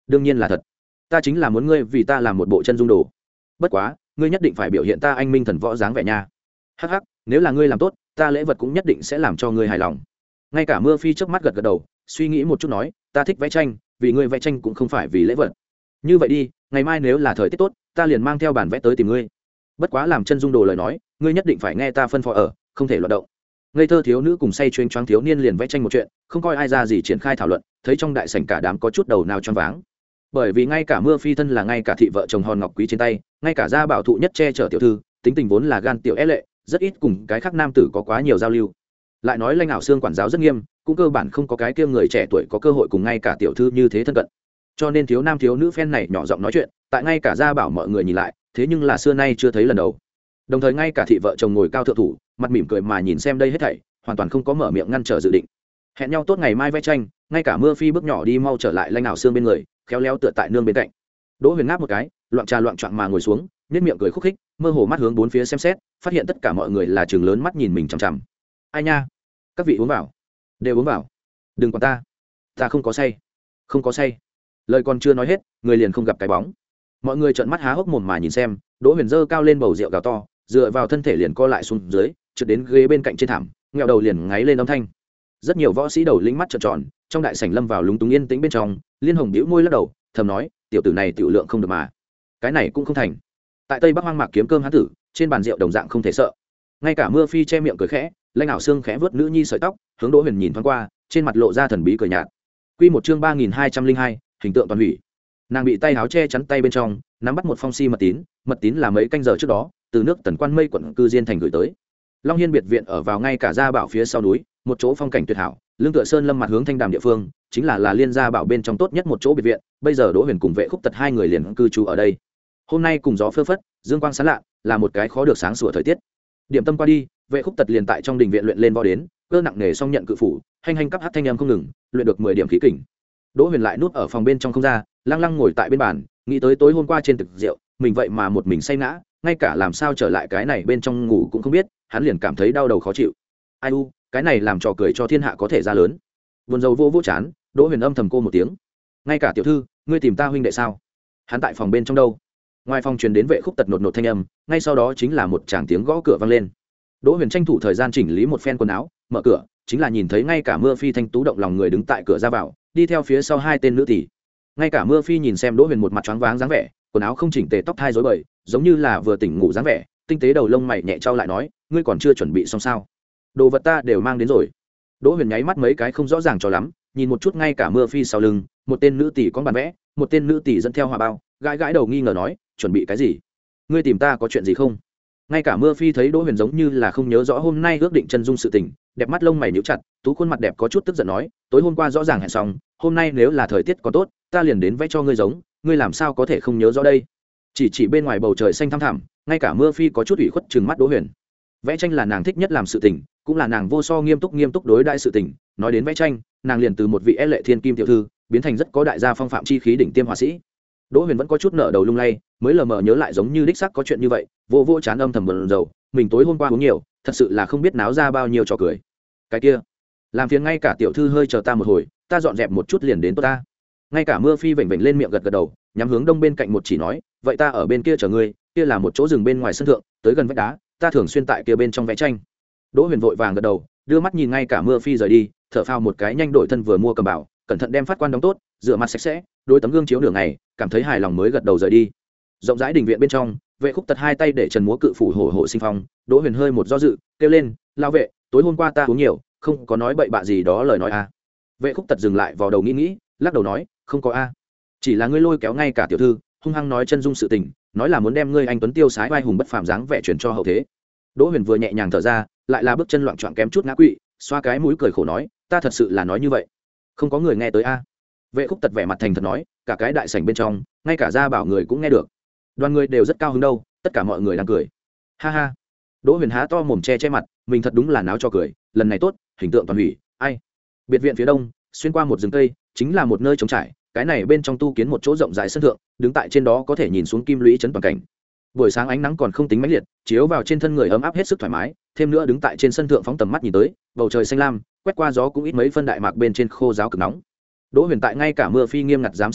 đương nhiên là thật, ta chính là muốn ngươi vì ta làm một bộ chân dung đồ. Bất quá ngươi nhất định phải biểu hiện ta anh minh thần võ dáng vẻ nha. Hắc hắc, nếu là ngươi làm tốt, ta lễ vật cũng nhất định sẽ làm cho ngươi hài lòng. Ngay cả Mưa Phi trước mắt gật gật đầu, suy nghĩ một chút nói, ta thích vẽ tranh, vì ngươi vẽ tranh cũng không phải vì lễ vật. Như vậy đi, ngày mai nếu là thời tiết tốt, ta liền mang theo bản vẽ tới tìm ngươi. Bất quá làm chân dung đồ lời nói, ngươi nhất định phải nghe ta phân phó ở, không thể loạn động. Ngây thơ thiếu nữ cùng say chuyên choáng thiếu niên liền vẽ tranh một chuyện, không coi ai ra gì triển khai thảo luận, thấy trong đại sảnh cả đám có chút đầu nào choáng váng. Bởi vì ngay cả Mưa Phi thân là ngay cả thị vợ chồng hòn ngọc quý trên tay, ngay cả gia bảo thụ nhất che chở tiểu thư, tính tình vốn là gan tiểu é lệ, rất ít cùng cái khác nam tử có quá nhiều giao lưu. Lại nói Lanh Ảo Xương quản giáo rất nghiêm, cũng cơ bản không có cái kia người trẻ tuổi có cơ hội cùng ngay cả tiểu thư như thế thân cận. Cho nên thiếu nam thiếu nữ phen này nhỏ giọng nói chuyện, tại ngay cả gia bảo mọi người nhìn lại, thế nhưng là xưa nay chưa thấy lần đầu. Đồng thời ngay cả thị vợ chồng ngồi cao thượng thủ, mặt mỉm cười mà nhìn xem đây hết thảy, hoàn toàn không có mở miệng ngăn trở dự định. Hẹn nhau tốt ngày mai vẽ tranh, ngay cả Mưa Phi bước nhỏ đi mau trở lại Lanh Ảo Xương bên người, khéo léo tựa tại nương bên cạnh. Đỗ Huyền ngáp một cái, loạn trà loạn choạng mà ngồi xuống, nhếch miệng cười khúc khích, mơ hồ mắt hướng bốn phía xem xét, phát hiện tất cả mọi người là trừng lớn mắt nhìn mình chằm chằm. Ai nha, các vị uống vào, đều uống vào, đừng quản ta, ta không có say, không có say. Lời còn chưa nói hết, người liền không gặp cái bóng. Mọi người trợn mắt há hốc mồm mà nhìn xem, Đỗ Huyền giơ cao lên bầu rượu gào to, dựa vào thân thể liền co lại xuống dưới, trượt đến ghế bên cạnh trên thảm, nghẹo đầu liền ngáy lên âm thanh. Rất nhiều võ sĩ đầu lĩnh mắt trợn tròn, trong đại sảnh lâm vào lúng túng yên tĩnh bên trong, Liên Hồng bĩu môi lắc đầu, thầm nói, tiểu tử này tiểu lượng không được mà. Cái này cũng không thành. Tại Tây Bắc hoang mạc kiếm cơm hán tử, trên bàn rượu đồng dạng không thể sợ. Ngay cả Mưa Phi che miệng cười khẽ, Lanh Ảo Xương khẽ vớt nữ nhi sợi tóc, hướng Đỗ Huyền nhìn thoáng qua, trên mặt lộ ra thần bí cười nhạt. Quy một chương ba nghìn hai trăm linh hai, hình tượng toàn hủy. Nàng bị tay áo che chắn tay bên trong, nắm bắt một phong si mật tín, mật tín là mấy canh giờ trước đó, từ nước Tần Quan Mây quận cư Diên thành gửi tới. Long Hiên biệt viện ở vào ngay cả gia bảo phía sau núi, một chỗ phong cảnh tuyệt hảo, lưng tựa sơn lâm mặt hướng thanh đàm địa phương, chính là là liên gia bảo bên trong tốt nhất một chỗ biệt viện. Bây giờ Đỗ Huyền cùng Vệ Khúc Tật hai người liền cư trú ở đây. Hôm nay cùng gió phơ phất, dương quang sáng lạ, là một cái khó được sáng sủa thời tiết. Điểm tâm qua đi, Vệ Khúc Tật liền tại trong đình viện luyện lên võ đến, cơ nặng nề song nhận cự phủ, hành hành cấp hát thanh em không ngừng, luyện được mười điểm khí kình. Đỗ Huyền lại núp ở phòng bên trong không ra, lăng lăng ngồi tại bên bàn, nghĩ tới tối hôm qua trên thực rượu, mình vậy mà một mình say ngã, ngay cả làm sao trở lại cái này bên trong ngủ cũng không biết, hắn liền cảm thấy đau đầu khó chịu. Ai u, cái này làm trò cười cho thiên hạ có thể ra lớn. Buồn rầu vô vô chán, Đỗ Huyền âm thầm cô một tiếng. Ngay cả tiểu thư, ngươi tìm ta huynh đệ sao? Hắn tại phòng bên trong đâu? Ngoài phòng truyền đến Vệ Khúc Tật nột nột thanh âm, ngay sau đó chính là một tràng tiếng gõ cửa vang lên. Đỗ Huyền tranh thủ thời gian chỉnh lý một phen quần áo, mở cửa, chính là nhìn thấy ngay cả Mưa Phi thanh tú động lòng người đứng tại cửa ra vào, đi theo phía sau hai tên nữ tỷ. Ngay cả Mưa Phi nhìn xem Đỗ Huyền một mặt choáng váng dáng vẻ, quần áo không chỉnh tề, tóc thai rối bời, giống như là vừa tỉnh ngủ dáng vẻ, tinh tế đầu lông mày nhẹ trao lại nói, ngươi còn chưa chuẩn bị xong sao? Đồ vật ta đều mang đến rồi. Đỗ Huyền nháy mắt mấy cái không rõ ràng cho lắm, nhìn một chút ngay cả Mưa Phi sau lưng, một tên nữ tỷ có bàn vẽ, một tên nữ tỷ dẫn theo hỏa bao, gãi gãi đầu nghi ngờ nói, chuẩn bị cái gì? Ngươi tìm ta có chuyện gì không? Ngay cả Mưa Phi thấy Đỗ Huyền giống như là không nhớ rõ hôm nay ước định chân dung sự tình, đẹp mắt lông mày nhíu chặt, tú khuôn mặt đẹp có chút tức giận nói, tối hôm qua rõ ràng hẹn xong, hôm nay nếu là thời tiết còn tốt, ta liền đến vẽ cho ngươi giống, ngươi làm sao có thể không nhớ rõ đây? Chỉ chỉ bên ngoài bầu trời xanh thăm thẳm, ngay cả Mưa Phi có chút ủy khuất trừng mắt Đỗ Huyền. Vẽ tranh là nàng thích nhất làm sự tình, cũng là nàng vô so nghiêm túc nghiêm túc đối đãi sự tình, nói đến vẽ tranh, nàng liền từ một vị é lệ thiên kim tiểu thư, biến thành rất có đại gia phong phạm chi khí đỉnh tiêm họa sĩ. Đỗ Huyền vẫn có chút nợ đầu lung lay, mới lờ mờ nhớ lại giống như đích xác có chuyện như vậy, vô vô chán âm thầm buồn rầu, mình tối hôm qua uống nhiều, thật sự là không biết náo ra bao nhiêu trò cười. Cái kia, làm phiền ngay cả tiểu thư hơi chờ ta một hồi, ta dọn dẹp một chút liền đến tốt ta. Ngay cả Mưa Phi vểnh vểnh lên miệng gật gật đầu, nhắm hướng đông bên cạnh một chỉ nói, vậy ta ở bên kia chờ ngươi, kia là một chỗ rừng bên ngoài sân thượng, tới gần vách đá, ta thường xuyên tại kia bên trong vẽ tranh. Đỗ Huyền vội vàng gật đầu, đưa mắt nhìn ngay cả Mưa Phi rời đi, thở phào một cái nhanh đổi thân vừa mua cầm bảo, cẩn thận đem phát quan đóng tốt, rửa mặt sạch sẽ, đôi tấm gương chiếu nửa ngày, cảm thấy hài lòng mới gật đầu rời đi. Rộng rãi đình viện bên trong, Vệ Khúc Tật hai tay để trần múa cự phủ hổ hổ sinh phong. Đỗ Huyền hơi một do dự, kêu lên, lao vệ, tối hôm qua ta uống nhiều, không có nói bậy bạ gì đó lời nói a. Vệ Khúc Tật dừng lại vào đầu nghĩ nghĩ, lắc đầu nói, không có a, chỉ là ngươi lôi kéo ngay cả tiểu thư, hung hăng nói chân dung sự tình, nói là muốn đem ngươi anh tuấn tiêu sái vai hùng bất phàm dáng vẻ truyền cho hậu thế. Đỗ Huyền vừa nhẹ nhàng thở ra, lại là bước chân loạn choạng kém chút ngã quỵ, xoa cái mũi cười khổ nói, ta thật sự là nói như vậy, không có người nghe tới a. Vệ Khúc Tật vẻ mặt thành thật nói, cả cái đại sảnh bên trong, ngay cả gia bảo người cũng nghe được. Đoàn người đều rất cao hứng đâu, tất cả mọi người đang cười. Ha ha. Đỗ Huyền há to mồm che che mặt, mình thật đúng là náo cho cười, lần này tốt, hình tượng toàn hủy, ai. Biệt viện phía đông, xuyên qua một rừng cây, chính là một nơi trống trải, cái này bên trong tu kiến một chỗ rộng rãi sân thượng, đứng tại trên đó có thể nhìn xuống kim lũy trấn toàn cảnh. Buổi sáng ánh nắng còn không tính mãnh liệt, chiếu vào trên thân người ấm áp hết sức thoải mái, thêm nữa đứng tại trên sân thượng phóng tầm mắt nhìn tới, bầu trời xanh lam, quét qua gió cũng ít mấy phân đại mạc bên trên khô giáo cực nóng. Đỗ Huyền tại ngay cả Mưa Phi nghiêm ngặt giám sát dưới,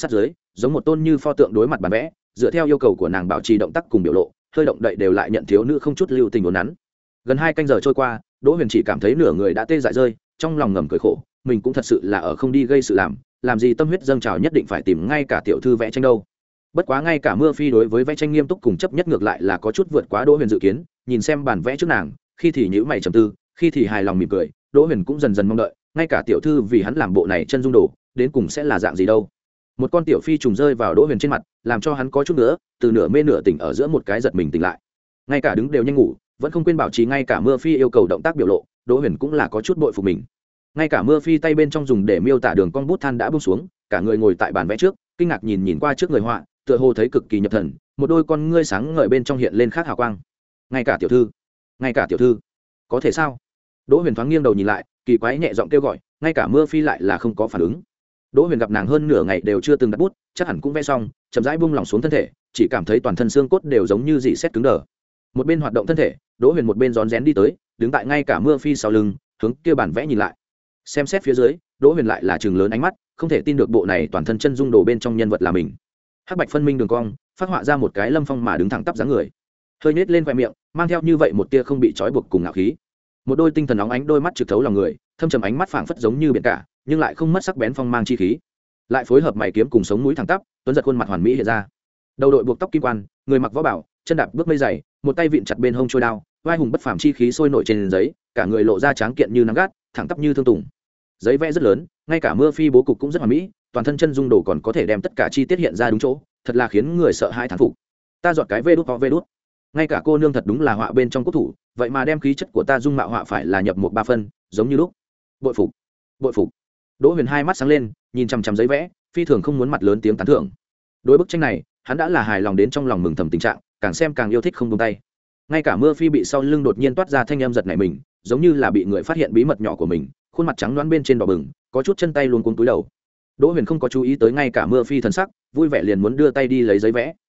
giống một tôn như pho tượng đối mặt bản vẽ, dựa theo yêu cầu của nàng bảo trì động tác cùng biểu lộ, hơi động đậy đều lại nhận thiếu nữ không chút lưu tình uốn nắn. Gần hai canh giờ trôi qua, Đỗ Huyền chỉ cảm thấy nửa người đã tê dại rơi, trong lòng ngầm cười khổ, mình cũng thật sự là ở không đi gây sự làm, làm gì tâm huyết dâng trào nhất định phải tìm ngay cả tiểu thư vẽ tranh đâu. Bất quá ngay cả Mưa Phi đối với vẽ tranh nghiêm túc cùng chấp nhất ngược lại là có chút vượt quá Đỗ Huyền dự kiến, nhìn xem bản vẽ trước nàng, khi thì nhíu mày trầm tư, khi thì hài lòng mỉm cười, Đỗ Huyền cũng dần dần mong đợi, ngay cả tiểu thư vì hắn làm bộ này chân dung đồ, đến cùng sẽ là dạng gì đâu. Một con tiểu phi trùng rơi vào Đỗ Huyền trên mặt, làm cho hắn có chút nữa, từ nửa mê nửa tỉnh ở giữa một cái giật mình tỉnh lại. Ngay cả đứng đều nhanh ngủ, vẫn không quên bảo trì ngay cả Mưa Phi yêu cầu động tác biểu lộ, Đỗ Huyền cũng là có chút bội phục mình. Ngay cả Mưa Phi tay bên trong dùng để miêu tả đường cong bút than đã buông xuống, cả người ngồi tại bàn vẽ trước, kinh ngạc nhìn nhìn qua trước người họa, tựa hồ thấy cực kỳ nhập thần, một đôi con ngươi sáng ngời bên trong hiện lên khác hào quang. Ngay cả tiểu thư, ngay cả tiểu thư, có thể sao? Đỗ Huyền thoáng nghiêng đầu nhìn lại, kỳ quái nhẹ giọng kêu gọi, ngay cả Mưa Phi lại là không có phản ứng. Đỗ Huyền gặp nàng hơn nửa ngày đều chưa từng đặt bút, chắc hẳn cũng vẽ xong, chậm rãi buông lỏng xuống thân thể, chỉ cảm thấy toàn thân xương cốt đều giống như dị sét cứng đờ. Một bên hoạt động thân thể, Đỗ Huyền một bên rón rén đi tới, đứng tại ngay cả Mưa Phi sau lưng, hướng kia bản vẽ nhìn lại. Xem xét phía dưới, Đỗ Huyền lại là trừng lớn ánh mắt, không thể tin được bộ này toàn thân chân dung đồ bên trong nhân vật là mình. Hắc bạch phân minh đường cong, phát họa ra một cái lâm phong mà đứng thẳng tắp dáng người, hơi nhếch lên khóe miệng, mang theo như vậy một tia không bị trói buộc cùng ngạo khí. Một đôi tinh thần óng ánh đôi mắt trực thấu lòng người, thâm trầm ánh mắt phảng phất giống như biển cả, nhưng lại không mất sắc bén phong mang chi khí. Lại phối hợp mày kiếm cùng sống mũi thẳng tắp, tuấn giật khuôn mặt hoàn mỹ hiện ra. Đầu đội buộc tóc kim quan, người mặc võ bảo, chân đạp bước mây dày, một tay vịn chặt bên hông trôi đao, vai hùng bất phàm chi khí sôi nổi trên giấy, cả người lộ ra tráng kiện như nắng gắt, thẳng tắp như thương tùng. Giấy vẽ rất lớn, ngay cả Mưa Phi bố cục cũng rất hoàn mỹ, toàn thân chân dung đồ còn có thể đem tất cả chi tiết hiện ra đúng chỗ, thật là khiến người sợ hãi thán phục. Ta dọn cái vê đút ho vê đút. Ngay cả cô nương thật đúng là họa bên trong quốc thủ, vậy mà đem khí chất của ta dung mạo họa phải là nhập một ba phân, giống như lúc. Bội phục, bội phục. Đỗ Huyền hai mắt sáng lên, nhìn chằm chằm giấy vẽ, phi thường không muốn mặt lớn tiếng tán thưởng. Đối bức tranh này, hắn đã là hài lòng đến trong lòng mừng thầm tình trạng, càng xem càng yêu thích không buông tay. Ngay cả Mưa Phi bị sau lưng đột nhiên toát ra thanh âm giật nảy mình, giống như là bị người phát hiện bí mật nhỏ của mình, khuôn mặt trắng đoán bên trên đỏ bừng, có chút chân tay luôn cuống túi đầu. Đỗ Huyền không có chú ý tới ngay cả Mưa Phi thần sắc, vui vẻ liền muốn đưa tay đi lấy giấy vẽ.